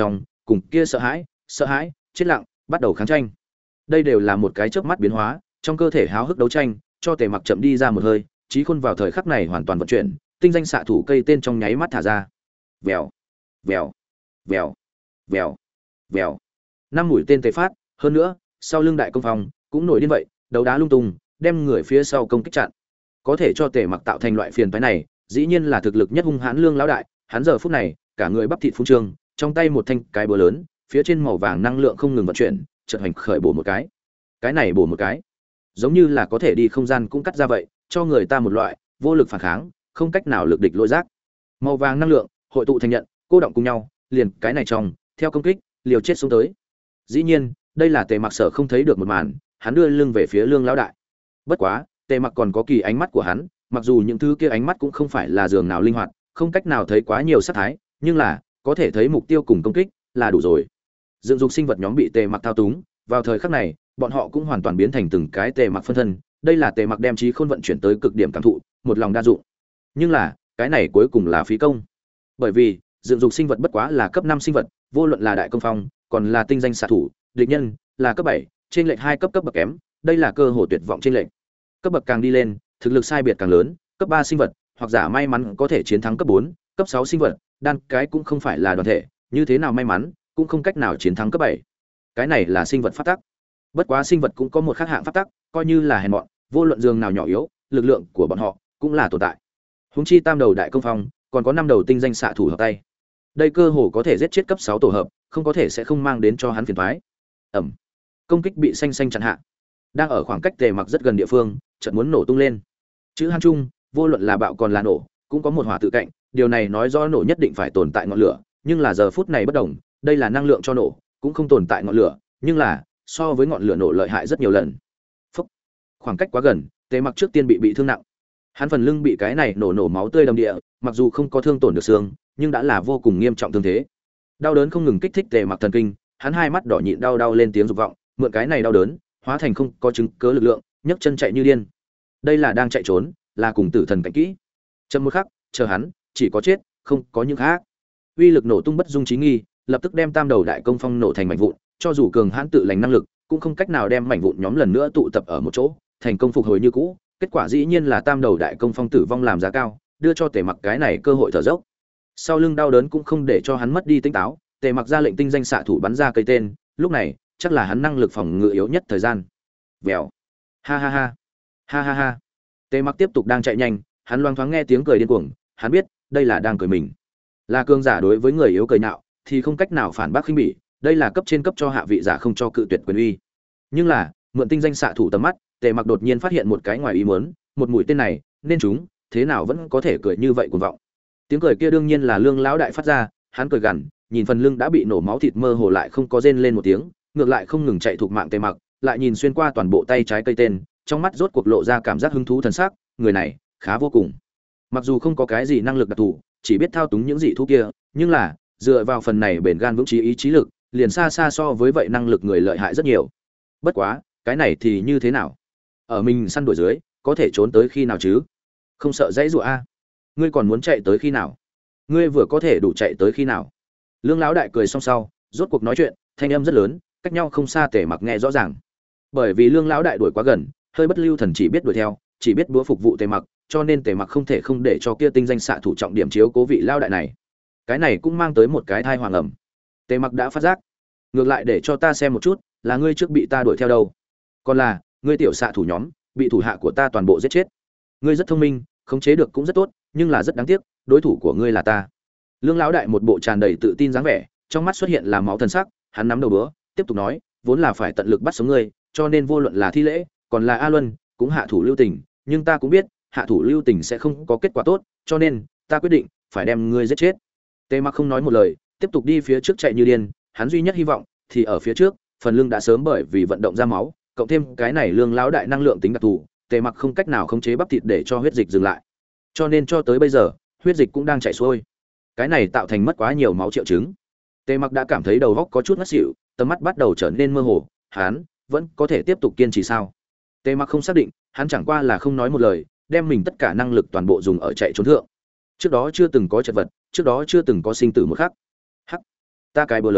cùng kia sợ hãi sợ hãi chết lặng bắt đầu kháng tranh. Đây đều là một cái chớp mắt biến hóa, trong cơ thể háo hức đấu tranh, cho Tề Mặc chậm đi ra một hơi, trí khôn vào thời khắc này hoàn toàn vận chuyển, tinh danh xạ thủ cây tên trong nháy mắt thả ra. Vèo, vèo, vèo, vèo, vèo. Năm mũi tên tề phát, hơn nữa, sau lưng đại công phòng cũng nổi điên vậy, đấu đá lung tung, đem người phía sau công kích chặn. Có thể cho Tề Mặc tạo thành loại phiền toái này, dĩ nhiên là thực lực nhất hung hãn Lương lão đại, hắn giờ phút này, cả người bắp thịt phun trương, trong tay một thanh cái búa lớn, phía trên màu vàng năng lượng không ngừng vận chuyển, chợt hành khởi bổ một cái. Cái này bổ một cái, giống như là có thể đi không gian cũng cắt ra vậy, cho người ta một loại vô lực phản kháng, không cách nào lực địch lôi giác. Màu vàng năng lượng hội tụ thành nhận, cô động cùng nhau, liền cái này trong, theo công kích, liều chết xuống tới. Dĩ nhiên, đây là Tề Mặc Sở không thấy được một màn, hắn đưa lưng về phía Lương lão đại. Bất quá, Tề Mặc còn có kỳ ánh mắt của hắn, mặc dù những thứ kia ánh mắt cũng không phải là giường nào linh hoạt, không cách nào thấy quá nhiều sát thái, nhưng là có thể thấy mục tiêu cùng công kích là đủ rồi. Dựng dục sinh vật nhóm bị Tề Mặc thao túng, vào thời khắc này, bọn họ cũng hoàn toàn biến thành từng cái Tề Mặc phân thân, đây là Tề Mặc đem trí khôn vận chuyển tới cực điểm cảm thụ, một lòng đa dụng. Nhưng là, cái này cuối cùng là phí công. Bởi vì, dựng dục sinh vật bất quá là cấp năm sinh vật, vô luận là đại công phong, còn là tinh danh xạ thủ, địch nhân là cấp bảy, trên lệch hai cấp cấp bậc kém, đây là cơ hội tuyệt vọng trên lệch. Cấp bậc càng đi lên, thực lực sai biệt càng lớn, cấp ba sinh vật, hoặc giả may mắn có thể chiến thắng cấp bốn, cấp sáu sinh vật, đan cái cũng không phải là đoàn thể, như thế nào may mắn, cũng không cách nào chiến thắng cấp bảy. Cái này là sinh vật pháp tắc. Bất quá sinh vật cũng có một khác hạng pháp tắc, coi như là hèn mọn, vô luận giường nào nhỏ yếu, lực lượng của bọn họ cũng là tồn tại. Huống chi tam đầu đại công phong, còn có năm đầu tinh danh xạ thủ hợp tay. Đây cơ hồ có thể giết chết cấp sáu tổ hợp, không có thể sẽ không mang đến cho hắn phiền toái. Ầm. Công kích bị xanh xanh chặn hạ. Đang ở khoảng cách Tề Mặc rất gần địa phương, chợt muốn nổ tung lên. Chữ Han Trung, vô luận là bạo còn là nổ, cũng có một hỏa tự cạnh, điều này nói rõ nổ nhất định phải tồn tại ngọn lửa, nhưng là giờ phút này bất đồng, đây là năng lượng cho nổ, cũng không tồn tại ngọn lửa, nhưng là so với ngọn lửa nổ lợi hại rất nhiều lần. Phốc. Khoảng cách quá gần, Tề Mặc trước tiên bị bị thương nặng. Hắn phần lưng bị cái này nổ nổ máu tươi đầm địa, mặc dù không có thương tổn được xương, nhưng đã là vô cùng nghiêm trọng thương thế. Đau đớn không ngừng kích thích Tề Mặc thần kinh, hắn hai mắt đỏ nhịn đau đau lên tiếng dục vọng, mượn cái này đau đớn, hóa thành không có chứng cớ lực lượng, nhấc chân chạy như điên. Đây là đang chạy trốn, là cùng tử thần cạnh kỹ. Chậm một khắc, chờ hắn, chỉ có chết, không có những khác. Uy lực nổ tung bất dung trí nghi, lập tức đem tam đầu đại công phong nổ thành mảnh vụn, cho dù cường hãn tự lành năng lực, cũng không cách nào đem mảnh vụn nhóm lần nữa tụ tập ở một chỗ, thành công phục hồi như cũ. Kết quả dĩ nhiên là tam đầu đại công phong tử vong làm giá cao, đưa cho Tề Mặc cái này cơ hội thở dốc. Sau lưng đau đớn cũng không để cho hắn mất đi tỉnh táo, Tề Mặc ra lệnh tinh danh xạ thủ bắn ra cây tên, lúc này, chắc là hắn năng lực phòng ngự yếu nhất thời gian. Vèo. Ha ha ha. Ha ha ha. Tề Mặc tiếp tục đang chạy nhanh, hắn loang thoáng nghe tiếng cười điên cuồng, hắn biết, đây là đang cười mình. Là cường giả đối với người yếu cười nhạo, thì không cách nào phản bác khinh bỉ, đây là cấp trên cấp cho hạ vị giả không cho cự tuyệt quyền uy. Nhưng là, mượn tinh danh xạ thủ tầm mắt, Tề Mặc đột nhiên phát hiện một cái ngoài ý muốn, một mũi tên này, nên chúng, thế nào vẫn có thể cười như vậy cuồng vọng. Tiếng cười kia đương nhiên là Lương lão đại phát ra, hắn cười gằn, nhìn phần lưng đã bị nổ máu thịt mơ hồ lại không có rên lên một tiếng, ngược lại không ngừng chạy thuộc mạng Tề Mặc, lại nhìn xuyên qua toàn bộ tay trái cây tên, trong mắt rốt cuộc lộ ra cảm giác hứng thú thần sắc, người này khá vô cùng. Mặc dù không có cái gì năng lực đặc thù, chỉ biết thao túng những dị thú kia, nhưng là dựa vào phần này bền gan vững chí ý chí lực, liền xa xa so với vậy năng lực người lợi hại rất nhiều. Bất quá, cái này thì như thế nào? Ở mình săn đuổi dưới, có thể trốn tới khi nào chứ? Không sợ dãy rủa a? Ngươi còn muốn chạy tới khi nào? Ngươi vừa có thể đủ chạy tới khi nào? Lương lão đại cười xong sau, rốt cuộc nói chuyện, thanh âm rất lớn, cách nhau không xa Tề Mặc nghe rõ ràng. Bởi vì Lương lão đại đuổi quá gần, hơi bất lưu thần chỉ biết đuổi theo, chỉ biết búa phục vụ Tề Mặc, cho nên Tề Mặc không thể không để cho kia tinh danh xạ thủ trọng điểm chiếu cố vị lão đại này. Cái này cũng mang tới một cái thai hoàng ẩm. Tề Mặc đã phát giác, ngược lại để cho ta xem một chút, là ngươi trước bị ta đuổi theo đâu, còn là ngươi tiểu xạ thủ nhóm bị thủ hạ của ta toàn bộ giết chết. Ngươi rất thông minh, khống chế được cũng rất tốt, nhưng là rất đáng tiếc, đối thủ của ngươi là ta. Lương lão đại một bộ tràn đầy tự tin dáng vẻ, trong mắt xuất hiện là máu thần sắc, hắn nắm đầu búa, tiếp tục nói, vốn là phải tận lực bắt sống ngươi, cho nên vô luận là Thi Lễ, còn là A Luân, cũng hạ thủ lưu tình, nhưng ta cũng biết, hạ thủ lưu tình sẽ không có kết quả tốt, cho nên ta quyết định phải đem ngươi giết chết. Tề Mặc không nói một lời, tiếp tục đi phía trước chạy như điên, hắn duy nhất hy vọng thì ở phía trước, phần lưng đã sớm bởi vì vận động ra máu, cộng thêm cái này Lương lão đại năng lượng tính đặc thù, Tề Mặc không cách nào khống chế bắp thịt để cho huyết dịch dừng lại. Cho nên cho tới bây giờ, huyết dịch cũng đang chảy xuôi. Cái này tạo thành mất quá nhiều máu triệu chứng. Tề Mặc đã cảm thấy đầu óc có chút ngất xỉu, tầm mắt bắt đầu trở nên mơ hồ, hắn vẫn có thể tiếp tục kiên trì sao? Tề Mặc không xác định, hắn chẳng qua là không nói một lời, đem mình tất cả năng lực toàn bộ dùng ở chạy trốn thượng. Trước đó chưa từng có chật vật, trước đó chưa từng có sinh tử một khắc. Hắc, ta cái búa lớn,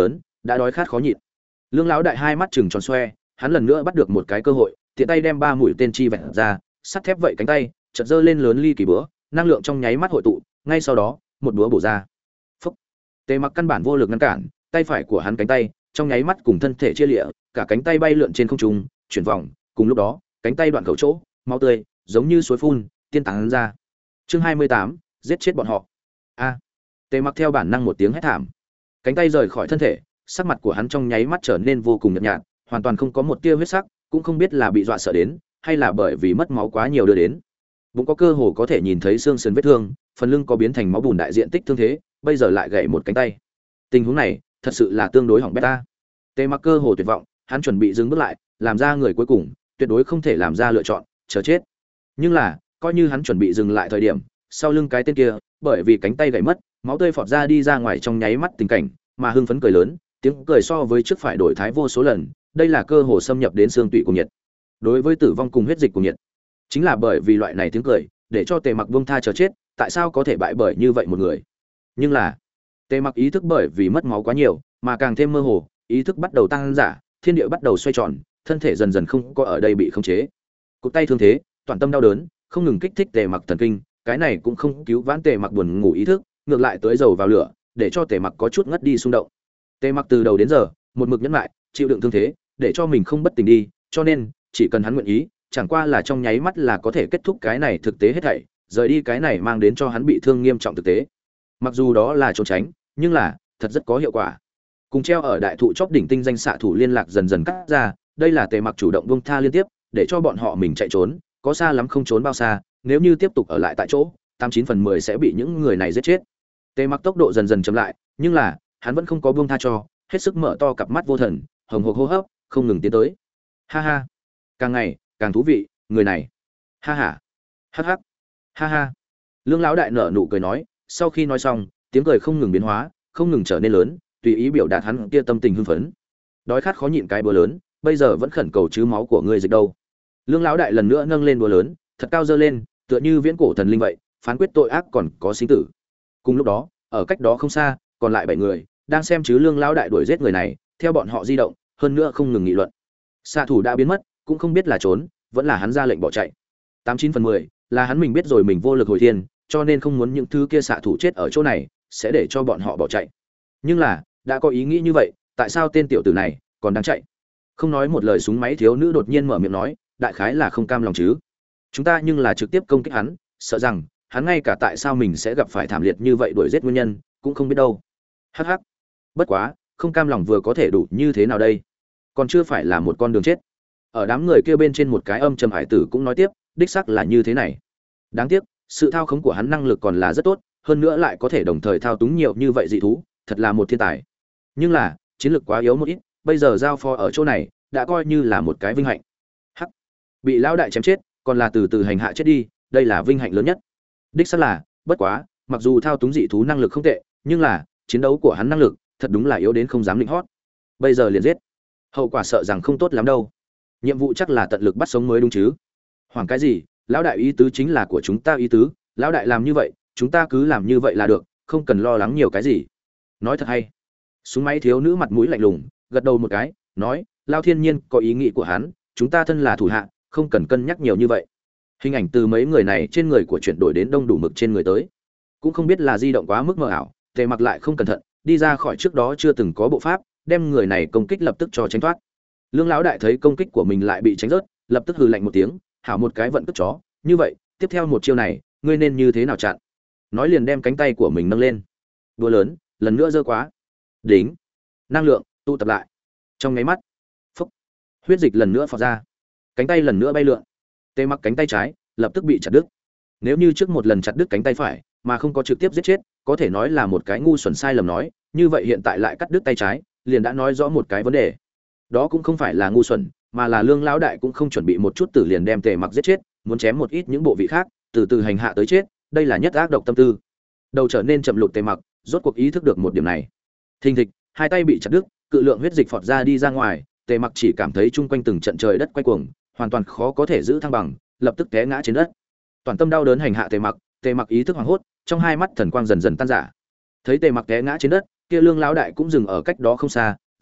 đã đói khát khó nhịn. Lương lão đại hai mắt trừng tròn xoe, hắn lần nữa bắt được một cái cơ hội, tiện tay đem ba mũi tên chi vẹt ra, sắt thép vậy cánh tay, chợt giơ lên lớn ly kỳ búa, năng lượng trong nháy mắt hội tụ, ngay sau đó, một búa bổ ra. Phốc. Tề Mặc căn bản vô lực ngăn cản, tay phải của hắn cánh tay, trong nháy mắt cùng thân thể chia liệt, cả cánh tay bay lượn trên không trung, chuyển vòng, cùng lúc đó, cánh tay đoạn khẩu chỗ, máu tươi giống như suối phun, tiên tán ra. Chương hai mươi tám, giết chết bọn họ. A. Tề Mặc theo bản năng một tiếng hét thảm, cánh tay rời khỏi thân thể, sắc mặt của hắn trong nháy mắt trở nên vô cùng nhợt nhạt, hoàn toàn không có một tia huyết sắc, cũng không biết là bị dọa sợ đến, hay là bởi vì mất máu quá nhiều đưa đến. Bụng có cơ hồ có thể nhìn thấy xương sườn vết thương, phần lưng có biến thành máu bùn đại diện tích thương thế, bây giờ lại gãy một cánh tay. Tình huống này, thật sự là tương đối hỏng bét ta. Tề Mặc cơ hồ tuyệt vọng, hắn chuẩn bị dừng bước lại, làm ra người cuối cùng, tuyệt đối không thể làm ra lựa chọn, chờ chết. Nhưng là, coi như hắn chuẩn bị dừng lại thời điểm, sau lưng cái tên kia, bởi vì cánh tay gãy mất, máu tươi phọt ra đi ra ngoài trong nháy mắt tình cảnh, mà hưng phấn cười lớn, tiếng cười so với trước phải đổi thái vô số lần, đây là cơ hồ xâm nhập đến xương tủy của nhiệt. Đối với tử vong cùng huyết dịch của nhiệt, chính là bởi vì loại này tiếng cười, để cho Tề Mặc buông tha chờ chết, tại sao có thể bại bởi như vậy một người? Nhưng là, Tề Mặc ý thức bởi vì mất máu quá nhiều, mà càng thêm mơ hồ, ý thức bắt đầu tăng giả, thiên địa bắt đầu xoay tròn, thân thể dần dần không có ở đây bị khống chế. Cụt tay thương thế, toàn tâm đau đớn, không ngừng kích thích Tề Mặc thần kinh, cái này cũng không cứu vãn Tề Mặc buồn ngủ ý thức, ngược lại tới dầu vào lửa, để cho Tề Mặc có chút ngất đi xung động. Tề Mặc từ đầu đến giờ, một mực nhẫn lại, chịu đựng thương thế, để cho mình không bất tỉnh đi, cho nên, chỉ cần hắn nguyện ý, chẳng qua là trong nháy mắt là có thể kết thúc cái này thực tế hết thảy, rời đi cái này mang đến cho hắn bị thương nghiêm trọng thực tế. Mặc dù đó là trốn tránh, nhưng là thật rất có hiệu quả. Cùng treo ở đại thụ chóp đỉnh tinh danh xạ thủ liên lạc dần dần cắt ra, đây là Tề Mặc chủ động buông tha liên tiếp, để cho bọn họ mình chạy trốn, có xa lắm không trốn bao xa, nếu như tiếp tục ở lại tại chỗ, tám chín phần mười sẽ bị những người này giết chết. Tề Mặc tốc độ dần dần chậm lại, nhưng là, hắn vẫn không có buông tha cho, hết sức mở to cặp mắt vô thần, hồng hộc hô hấp, không ngừng tiến tới. Ha ha, càng ngày càng thú vị, người này. Ha ha. Hắc hắc. Ha ha. Lương lão đại nở nụ cười nói, sau khi nói xong, tiếng cười không ngừng biến hóa, không ngừng trở nên lớn, tùy ý biểu đạt hắn kia tâm tình hưng phấn. Đói khát khó nhịn cái búa lớn, bây giờ vẫn khẩn cầu chứ máu của ngươi dịch đâu. Lương lão đại lần nữa nâng lên búa lớn, thật cao giơ lên, tựa như viễn cổ thần linh vậy, phán quyết tội ác còn có sinh tử. Cùng lúc đó, ở cách đó không xa, còn lại bảy người đang xem chứ Lương lão đại đuổi giết người này, theo bọn họ di động, hơn nữa không ngừng nghị luận. Xạ thủ đã biến mất, cũng không biết là trốn, vẫn là hắn ra lệnh bỏ chạy. Tám chín phần mười là hắn mình biết rồi mình vô lực hồi thiên, cho nên không muốn những thứ kia xạ thủ chết ở chỗ này, sẽ để cho bọn họ bỏ chạy. Nhưng là, đã có ý nghĩ như vậy, tại sao tên tiểu tử này còn đang chạy? Không nói một lời súng máy thiếu nữ đột nhiên mở miệng nói, đại khái là không cam lòng chứ. Chúng ta nhưng là trực tiếp công kích hắn, sợ rằng hắn ngay cả tại sao mình sẽ gặp phải thảm liệt như vậy đuổi giết nguyên nhân, cũng không biết đâu. Hắc hắc. Bất quá, không cam lòng vừa có thể đủ như thế nào đây? Còn chưa phải là một con đường chết. Ở đám người kia bên trên một cái âm trầm hải tử cũng nói tiếp, đích xác là như thế này. Đáng tiếc, sự thao khống của hắn năng lực còn là rất tốt, hơn nữa lại có thể đồng thời thao túng nhiều như vậy dị thú, thật là một thiên tài. Nhưng là, chiến lược quá yếu một ít, bây giờ giao phó ở chỗ này, đã coi như là một cái vinh hạnh. Hắc, bị lão đại chém chết, còn là từ từ hành hạ chết đi, đây là vinh hạnh lớn nhất. Đích xác là, bất quá, mặc dù thao túng dị thú năng lực không tệ, nhưng là, chiến đấu của hắn năng lực, thật đúng là yếu đến không dám lĩnh hót. Bây giờ liền giết, hậu quả sợ rằng không tốt lắm đâu. Nhiệm vụ chắc là tận lực bắt sống mới đúng chứ. Hoảng cái gì, lão đại ý tứ chính là của chúng ta ý tứ, lão đại làm như vậy, chúng ta cứ làm như vậy là được, không cần lo lắng nhiều cái gì. Nói thật hay. Súng máy thiếu nữ mặt mũi lạnh lùng, gật đầu một cái, nói, Lao Thiên Nhiên có ý nghĩ của hắn, chúng ta thân là thủ hạ, không cần cân nhắc nhiều như vậy. Hình ảnh từ mấy người này trên người của chuyển đổi đến đông đủ mực trên người tới, cũng không biết là di động quá mức mờ ảo, Tề Mặc lại không cẩn thận, đi ra khỏi trước đó chưa từng có bộ pháp, đem người này công kích lập tức cho tránh thoát. Lương lão đại thấy công kích của mình lại bị tránh rớt, lập tức hừ lạnh một tiếng, hảo một cái vận cất chó, như vậy, tiếp theo một chiêu này, ngươi nên như thế nào chặn? Nói liền đem cánh tay của mình nâng lên. Đũa lớn, lần nữa giơ quá. Đính. Năng lượng tụ tập lại. Trong nháy mắt, phốc, huyết dịch lần nữa phọt ra. Cánh tay lần nữa bay lượn. Tề Mặc cánh tay trái lập tức bị chặt đứt. Nếu như trước một lần chặt đứt cánh tay phải, mà không có trực tiếp giết chết, có thể nói là một cái ngu xuẩn sai lầm nói, như vậy hiện tại lại cắt đứt tay trái, liền đã nói rõ một cái vấn đề. Đó cũng không phải là ngu xuẩn, mà là Lương lão đại cũng không chuẩn bị một chút tử liền đem Tề Mặc giết chết, muốn chém một ít những bộ vị khác, từ từ hành hạ tới chết, đây là nhất ác độc tâm tư. Đầu trở nên chậm lụt Tề Mặc, rốt cuộc ý thức được một điểm này. Thình thịch, hai tay bị chặt đứt, cự lượng huyết dịch phọt ra đi ra ngoài, Tề Mặc chỉ cảm thấy chung quanh từng trận trời đất quay cuồng, hoàn toàn khó có thể giữ thăng bằng, lập tức té ngã trên đất. Toàn tâm đau đớn hành hạ Tề Mặc, Tề Mặc ý thức hoảng hốt, trong hai mắt thần quang dần dần tan rã. Thấy Tề Mặc té ngã trên đất, kia Lương lão đại cũng dừng ở cách đó không xa,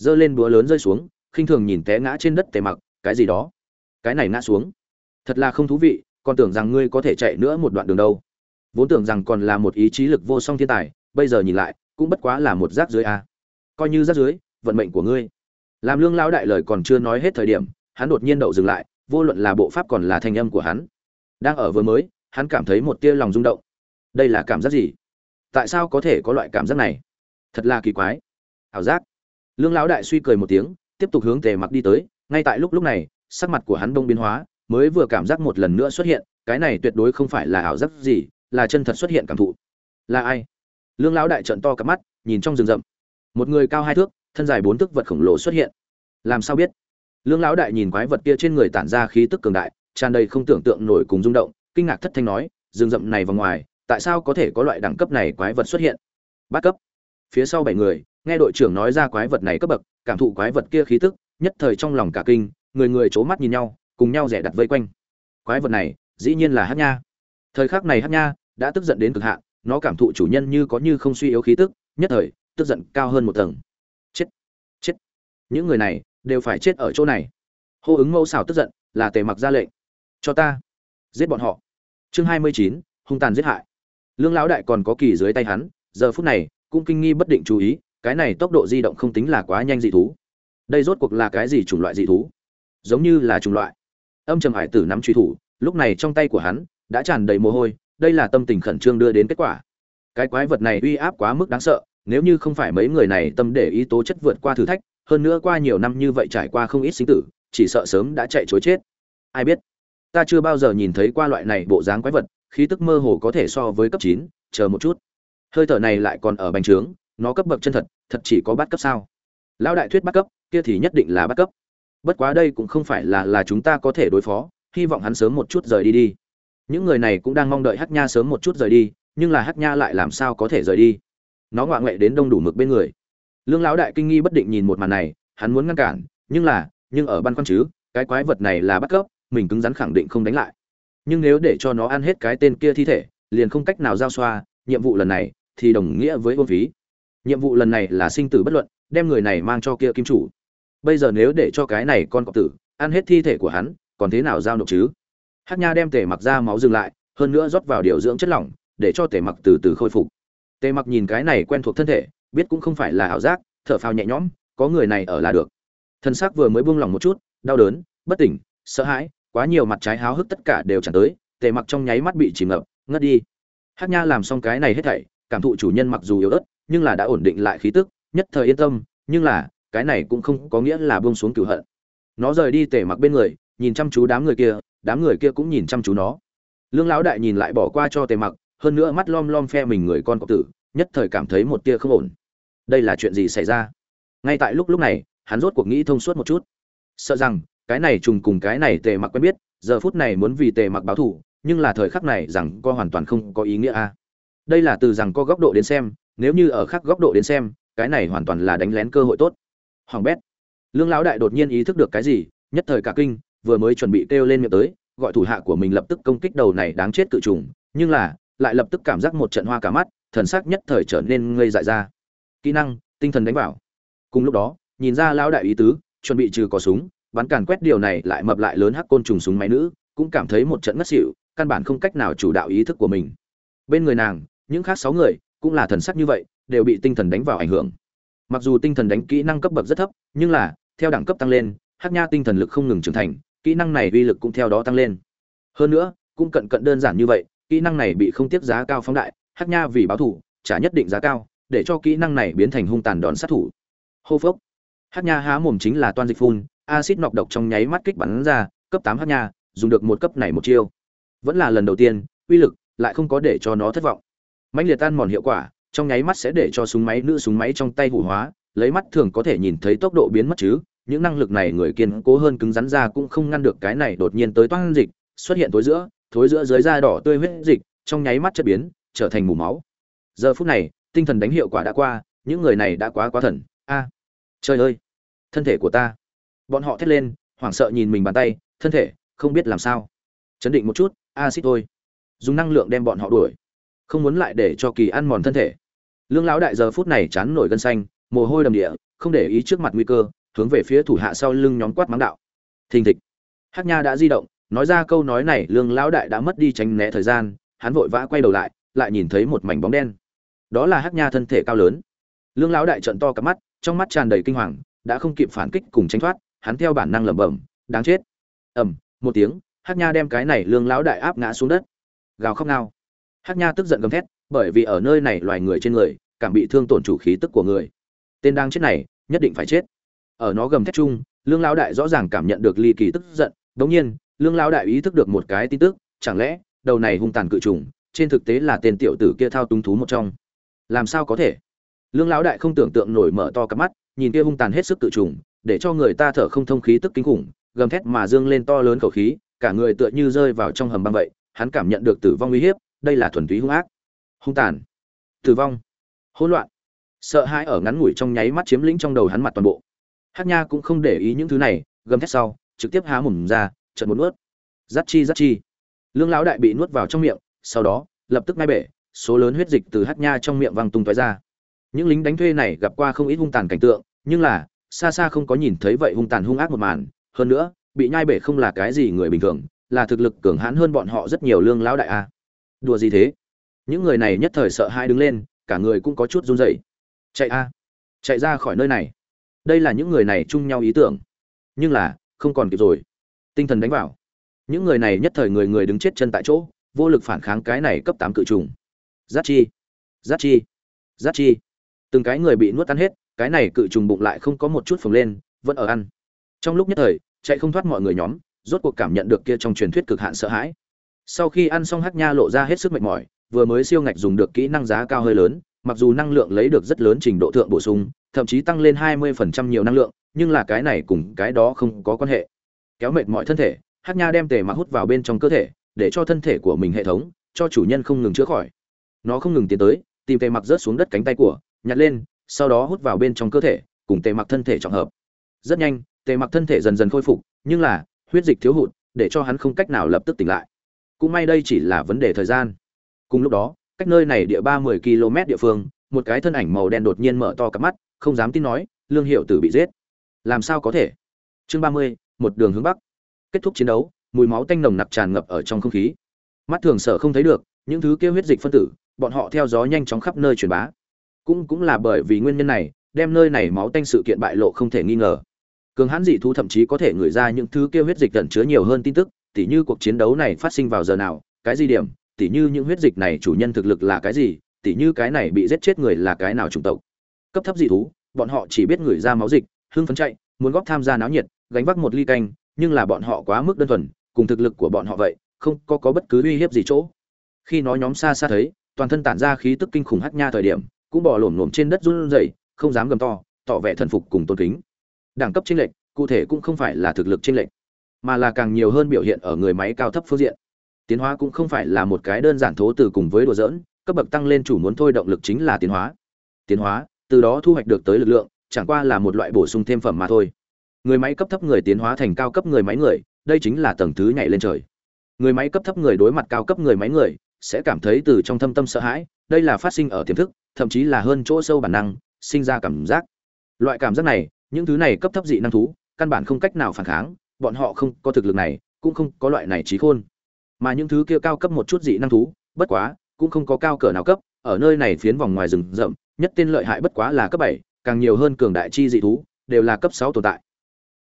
giơ lên búa lớn rơi xuống, khinh thường nhìn té ngã trên đất Tề Mặc, cái gì đó? Cái này ngã xuống, thật là không thú vị, còn tưởng rằng ngươi có thể chạy nữa một đoạn đường đâu. Vốn tưởng rằng còn là một ý chí lực vô song thiên tài, bây giờ nhìn lại, cũng bất quá là một rác dưới a. Coi như rác dưới, vận mệnh của ngươi. Làm Lương lão đại lời còn chưa nói hết thời điểm, hắn đột nhiên đậu dừng lại, vô luận là bộ pháp còn là thanh âm của hắn. Đang ở vừa mới, hắn cảm thấy một tia lòng rung động. Đây là cảm giác gì? Tại sao có thể có loại cảm giác này? Thật là kỳ quái. Ảo giác. Lương lão đại suy cười một tiếng, tiếp tục hướng Tề Mặc đi tới, ngay tại lúc lúc này, sắc mặt của hắn bỗng biến hóa, mới vừa cảm giác một lần nữa xuất hiện, cái này tuyệt đối không phải là ảo giác gì, là chân thật xuất hiện cảm thụ. Là ai? Lương lão đại trợn to cả mắt, nhìn trong rừng rậm. Một người cao hai thước, thân dài bốn thước vật khổng lồ xuất hiện. Làm sao biết? Lương lão đại nhìn quái vật kia trên người tản ra khí tức cường đại, tràn đầy không tưởng tượng nổi cùng rung động, kinh ngạc thất thanh nói, rừng rậm này vào ngoài, tại sao có thể có loại đẳng cấp này quái vật xuất hiện? Bát cấp. Phía sau bảy người, nghe đội trưởng nói ra quái vật này cấp bậc, cảm thụ quái vật kia khí tức, nhất thời trong lòng cả kinh, người người chố mắt nhìn nhau, cùng nhau rẻ đặt vây quanh. Quái vật này, dĩ nhiên là Hắc Nha. Thời khắc này Hắc Nha đã tức giận đến cực hạn, nó cảm thụ chủ nhân như có như không suy yếu khí tức, nhất thời tức giận cao hơn một tầng. Chết, chết. Những người này đều phải chết ở chỗ này. Hô ứng Mẫu xảo tức giận, là Tề Mặc ra lệnh, cho ta giết bọn họ. Chương hai mươi chín, hung tàn giết hại. Lương lão đại còn có kỳ dưới tay hắn, giờ phút này cũng kinh nghi bất định chú ý, cái này tốc độ di động không tính là quá nhanh dị thú. Đây rốt cuộc là cái gì chủng loại dị thú? Giống như là chủng loại. Âm Trầm Hải Tử nắm truy thủ, lúc này trong tay của hắn đã tràn đầy mồ hôi, đây là tâm tình khẩn trương đưa đến kết quả. Cái quái vật này uy áp quá mức đáng sợ, nếu như không phải mấy người này tâm để ý tố chất vượt qua thử thách, hơn nữa qua nhiều năm như vậy trải qua không ít sinh tử, chỉ sợ sớm đã chạy trối chết. Ai biết, ta chưa bao giờ nhìn thấy qua loại này bộ dáng quái vật, khí tức mơ hồ có thể so với cấp chín, chờ một chút. Hơi thở này lại còn ở bành trướng, nó cấp bậc chân thật, thật chỉ có bát cấp sao? Lão đại thuyết bát cấp, kia thì nhất định là bát cấp. Bất quá đây cũng không phải là là chúng ta có thể đối phó, hy vọng hắn sớm một chút rời đi đi. Những người này cũng đang mong đợi Hắc Nha sớm một chút rời đi, nhưng là Hắc Nha lại làm sao có thể rời đi? Nó ngoạ ngoệ đến đông đủ mực bên người. Lương lão đại kinh nghi bất định nhìn một màn này, hắn muốn ngăn cản, nhưng là, nhưng ở băn khoăn chứ, cái quái vật này là bắt cấp, mình cứng rắn khẳng định không đánh lại. Nhưng nếu để cho nó ăn hết cái tên kia thi thể, liền không cách nào giao xoa, nhiệm vụ lần này thì đồng nghĩa với vô phí. Nhiệm vụ lần này là sinh tử bất luận, đem người này mang cho kia kim chủ. Bây giờ nếu để cho cái này con cọp tử ăn hết thi thể của hắn, còn thế nào giao nộp chứ? Hắc Nha đem Tề Mặc ra máu dừng lại, hơn nữa rót vào điều dưỡng chất lỏng, để cho Tề Mặc từ từ khôi phục. Tề Mặc nhìn cái này quen thuộc thân thể, biết cũng không phải là ảo giác, thở phào nhẹ nhõm, có người này ở là được. Thân xác vừa mới buông lỏng một chút, đau đớn, bất tỉnh, sợ hãi, quá nhiều mặt trái háo hức tất cả đều tràn tới, Tề Mặc trong nháy mắt bị chìm ngập, ngất đi. Hắc Nha làm xong cái này hết thảy, cảm thụ chủ nhân mặc dù yếu ớt, nhưng là đã ổn định lại khí tức, nhất thời yên tâm, nhưng là, cái này cũng không có nghĩa là buông xuống cửu hận. Nó rời đi Tề Mặc bên người, nhìn chăm chú đám người kia, đám người kia cũng nhìn chăm chú nó. Lương lão đại nhìn lại bỏ qua cho Tề Mặc, hơn nữa mắt lom lom phe mình người con cọp tử, nhất thời cảm thấy một tia không ổn. Đây là chuyện gì xảy ra? Ngay tại lúc lúc này, hắn rốt cuộc nghĩ thông suốt một chút. Sợ rằng cái này trùng cùng cái này Tề Mặc quen biết, giờ phút này muốn vì Tề Mặc báo thù, nhưng là thời khắc này rằng co hoàn toàn không có ý nghĩa a. Đây là từ rằng co góc độ đến xem, nếu như ở khác góc độ đến xem, cái này hoàn toàn là đánh lén cơ hội tốt. Hoàng bét. Lương lão đại đột nhiên ý thức được cái gì, nhất thời cả kinh, vừa mới chuẩn bị kêu lên miệng tới, gọi thủ hạ của mình lập tức công kích đầu này đáng chết cự trùng, nhưng là lại lập tức cảm giác một trận hoa cả mắt, thần sắc nhất thời trở nên ngây dại ra. Kỹ năng, tinh thần đánh vào. Cùng lúc đó, nhìn ra lão đại ý tứ, chuẩn bị trừ cò súng, bắn càn quét điều này lại mập lại lớn hắc côn trùng súng máy nữ, cũng cảm thấy một trận ngất xỉu, căn bản không cách nào chủ đạo ý thức của mình. Bên người nàng, những khác sáu người cũng là thần sắc như vậy, đều bị tinh thần đánh vào ảnh hưởng. Mặc dù tinh thần đánh kỹ năng cấp bậc rất thấp, nhưng là theo đẳng cấp tăng lên, Hắc Nha tinh thần lực không ngừng trưởng thành, kỹ năng này uy lực cũng theo đó tăng lên. Hơn nữa, cũng cận cận đơn giản như vậy, kỹ năng này bị không tiếc giá cao phóng đại, Hắc Nha vì báo thù, trả nhất định giá cao, để cho kỹ năng này biến thành hung tàn đòn sát thủ. Hô phốc. Hắc Nha há mồm chính là toan dịch phun, axit nọc độc trong nháy mắt kích bắn ra, cấp tám Hắc Nha, dùng được một cấp này một chiêu. Vẫn là lần đầu tiên, uy lực lại không có để cho nó thất vọng. Mãnh liệt tan mòn hiệu quả, trong nháy mắt sẽ để cho súng máy nữ súng máy trong tay hủ hóa, lấy mắt thường có thể nhìn thấy tốc độ biến mất chứ. Những năng lực này người kiên cố hơn cứng rắn ra cũng không ngăn được cái này đột nhiên tới toan dịch, xuất hiện tối giữa, thối giữa dưới da đỏ tươi huyết dịch, trong nháy mắt chất biến, trở thành mù máu. Giờ phút này, tinh thần đánh hiệu quả đã qua, những người này đã quá quá thần. A, trời ơi, thân thể của ta! Bọn họ thét lên, hoảng sợ nhìn mình bàn tay, thân thể, không biết làm sao. Chấn định một chút, axit thôi. Dùng năng lượng đem bọn họ đuổi, không muốn lại để cho kỳ ăn mòn thân thể. Lương lão đại giờ phút này chán nổi gân xanh, mồ hôi đầm địa, không để ý trước mặt nguy cơ, hướng về phía thủ hạ sau lưng nhóm quát mắng đạo. Thình thịch. Hắc Nha đã di động, nói ra câu nói này, Lương lão đại đã mất đi tránh né thời gian, hắn vội vã quay đầu lại, lại nhìn thấy một mảnh bóng đen. Đó là Hắc Nha thân thể cao lớn. Lương lão đại trợn to cả mắt, trong mắt tràn đầy kinh hoàng, đã không kịp phản kích cùng tránh thoát, hắn theo bản năng lẩm bẩm, đáng chết. Ầm, một tiếng, Hắc Nha đem cái này Lương lão đại áp ngã xuống đất. Gào khóc nào. Hắc Nha tức giận gầm thét, bởi vì ở nơi này loài người trên người, cảm bị thương tổn chủ khí tức của người. Tên đang chết này, nhất định phải chết. Ở nó gầm thét chung, Lương lão đại rõ ràng cảm nhận được ly kỳ tức giận, đột nhiên, Lương lão đại ý thức được một cái tin tức, chẳng lẽ đầu này hung tàn cự trùng, trên thực tế là tên tiểu tử kia thao túng thú một trong. Làm sao có thể? Lương lão đại không tưởng tượng nổi, mở to cặp mắt, nhìn kia hung tàn hết sức cự trùng, để cho người ta thở không thông, khí tức kinh khủng, gầm thét mà dương lên to lớn khẩu khí, cả người tựa như rơi vào trong hầm băng vậy, hắn cảm nhận được tử vong uy hiếp, đây là thuần túy hung ác, hung tàn, tử vong, hỗn loạn, sợ hãi ở ngắn ngủi trong nháy mắt chiếm lĩnh trong đầu hắn mặt toàn bộ. Hắc Nha cũng không để ý những thứ này, gầm thét sau, trực tiếp há mồm ra, chợt một nuốt. Dắt chi dắt chi. Lương lão đại bị nuốt vào trong miệng, sau đó, lập tức ngay bể, số lớn huyết dịch từ Hắc Nha trong miệng văng tung tóe ra. Những lính đánh thuê này gặp qua không ít hung tàn cảnh tượng, nhưng là xa xa không có nhìn thấy vậy hung tàn hung ác một màn, hơn nữa, bị nhai bể không là cái gì người bình thường, là thực lực cường hãn hơn bọn họ rất nhiều. Lương lão đại a. Đùa gì thế? Những người này nhất thời sợ hãi đứng lên, cả người cũng có chút run rẩy. Chạy a, chạy ra khỏi nơi này. Đây là những người này chung nhau ý tưởng, nhưng là không còn kịp rồi. Tinh thần đánh vào, những người này nhất thời người người đứng chết chân tại chỗ, vô lực phản kháng cái này cấp tám cự trùng. Giác chi, giác chi, giác chi. Từng cái người bị nuốt tan hết, cái này cự trùng bụng lại không có một chút phồng lên, vẫn ở ăn. Trong lúc nhất thời, chạy không thoát mọi người nhóm, rốt cuộc cảm nhận được kia trong truyền thuyết cực hạn sợ hãi. Sau khi ăn xong, Hắc Nha lộ ra hết sức mệt mỏi, vừa mới siêu ngạch dùng được kỹ năng giá cao hơi lớn, mặc dù năng lượng lấy được rất lớn trình độ thượng bổ sung, thậm chí tăng lên hai mươi phần trăm nhiều năng lượng, nhưng là cái này cùng cái đó không có quan hệ. Kéo mệt mỏi thân thể, Hắc Nha đem tề mặc hút vào bên trong cơ thể, để cho thân thể của mình hệ thống, cho chủ nhân không ngừng chữa khỏi. Nó không ngừng tiến tới, tìm tề mặc rớt xuống đất cánh tay của, nhặt lên, sau đó hút vào bên trong cơ thể, cùng tề mặc thân thể trọng hợp. Rất nhanh, tề mặc thân thể dần dần khôi phục, nhưng là huyết dịch thiếu hụt, để cho hắn không cách nào lập tức tỉnh lại. Cũng may đây chỉ là vấn đề thời gian. Cùng lúc đó, cách nơi này địa ba mươi ki lô mét địa phương, một cái thân ảnh màu đen đột nhiên mở to cặp mắt, không dám tin nói, Lương Hiệu Tử bị giết. Làm sao có thể? Chương ba mươi, một đường hướng bắc. Kết thúc chiến đấu, mùi máu tanh nồng nặc tràn ngập ở trong không khí. Mắt thường sở không thấy được, những thứ kia huyết dịch phân tử, bọn họ theo gió nhanh chóng khắp nơi truyền bá. Cũng cũng là bởi vì nguyên nhân này, đem nơi này máu tanh sự kiện bại lộ không thể nghi ngờ. Cường hãn dị thú thậm chí có thể ngửi ra những thứ kia huyết dịch ẩn chứa nhiều hơn tin tức, tỉ như cuộc chiến đấu này phát sinh vào giờ nào, cái gì điểm, tỉ như những huyết dịch này chủ nhân thực lực là cái gì, tỉ như cái này bị giết chết người là cái nào chủng tộc. Cấp thấp dị thú, bọn họ chỉ biết ngửi ra máu dịch, hưng phấn chạy, muốn góp tham gia náo nhiệt, gánh vác một ly canh, nhưng là bọn họ quá mức đơn thuần, cùng thực lực của bọn họ vậy, không có có bất cứ uy hiếp gì chỗ. Khi nó nhóm xa xa thấy, toàn thân tản ra khí tức kinh khủng Hắc Nha thời điểm, cũng bò lổm lổm trên đất run rẩy, không dám gầm to, tỏ vẻ thần phục cùng tôn kính. Đẳng cấp chênh lệch, cụ thể cũng không phải là thực lực chênh lệch, mà là càng nhiều hơn biểu hiện ở người máy cao thấp phương diện. Tiến hóa cũng không phải là một cái đơn giản thố từ cùng với đùa giỡn, cấp bậc tăng lên chủ muốn thôi động lực chính là tiến hóa. Tiến hóa, từ đó thu hoạch được tới lực lượng, chẳng qua là một loại bổ sung thêm phẩm mà thôi. Người máy cấp thấp người tiến hóa thành cao cấp người máy người, đây chính là tầng thứ nhảy lên trời. Người máy cấp thấp người đối mặt cao cấp người máy người, sẽ cảm thấy từ trong thâm tâm sợ hãi, đây là phát sinh ở tiềm thức, thậm chí là hơn chỗ sâu bản năng, sinh ra cảm giác. Loại cảm giác này, những thứ này cấp thấp dị năng thú, căn bản không cách nào phản kháng, bọn họ không có thực lực này, cũng không có loại này trí khôn. Mà những thứ kia cao cấp một chút dị năng thú, bất quá, cũng không có cao cỡ nào cấp, ở nơi này phiến vòng ngoài rừng rậm, nhất tên lợi hại bất quá là cấp bảy, càng nhiều hơn cường đại chi dị thú, đều là cấp sáu tồn tại.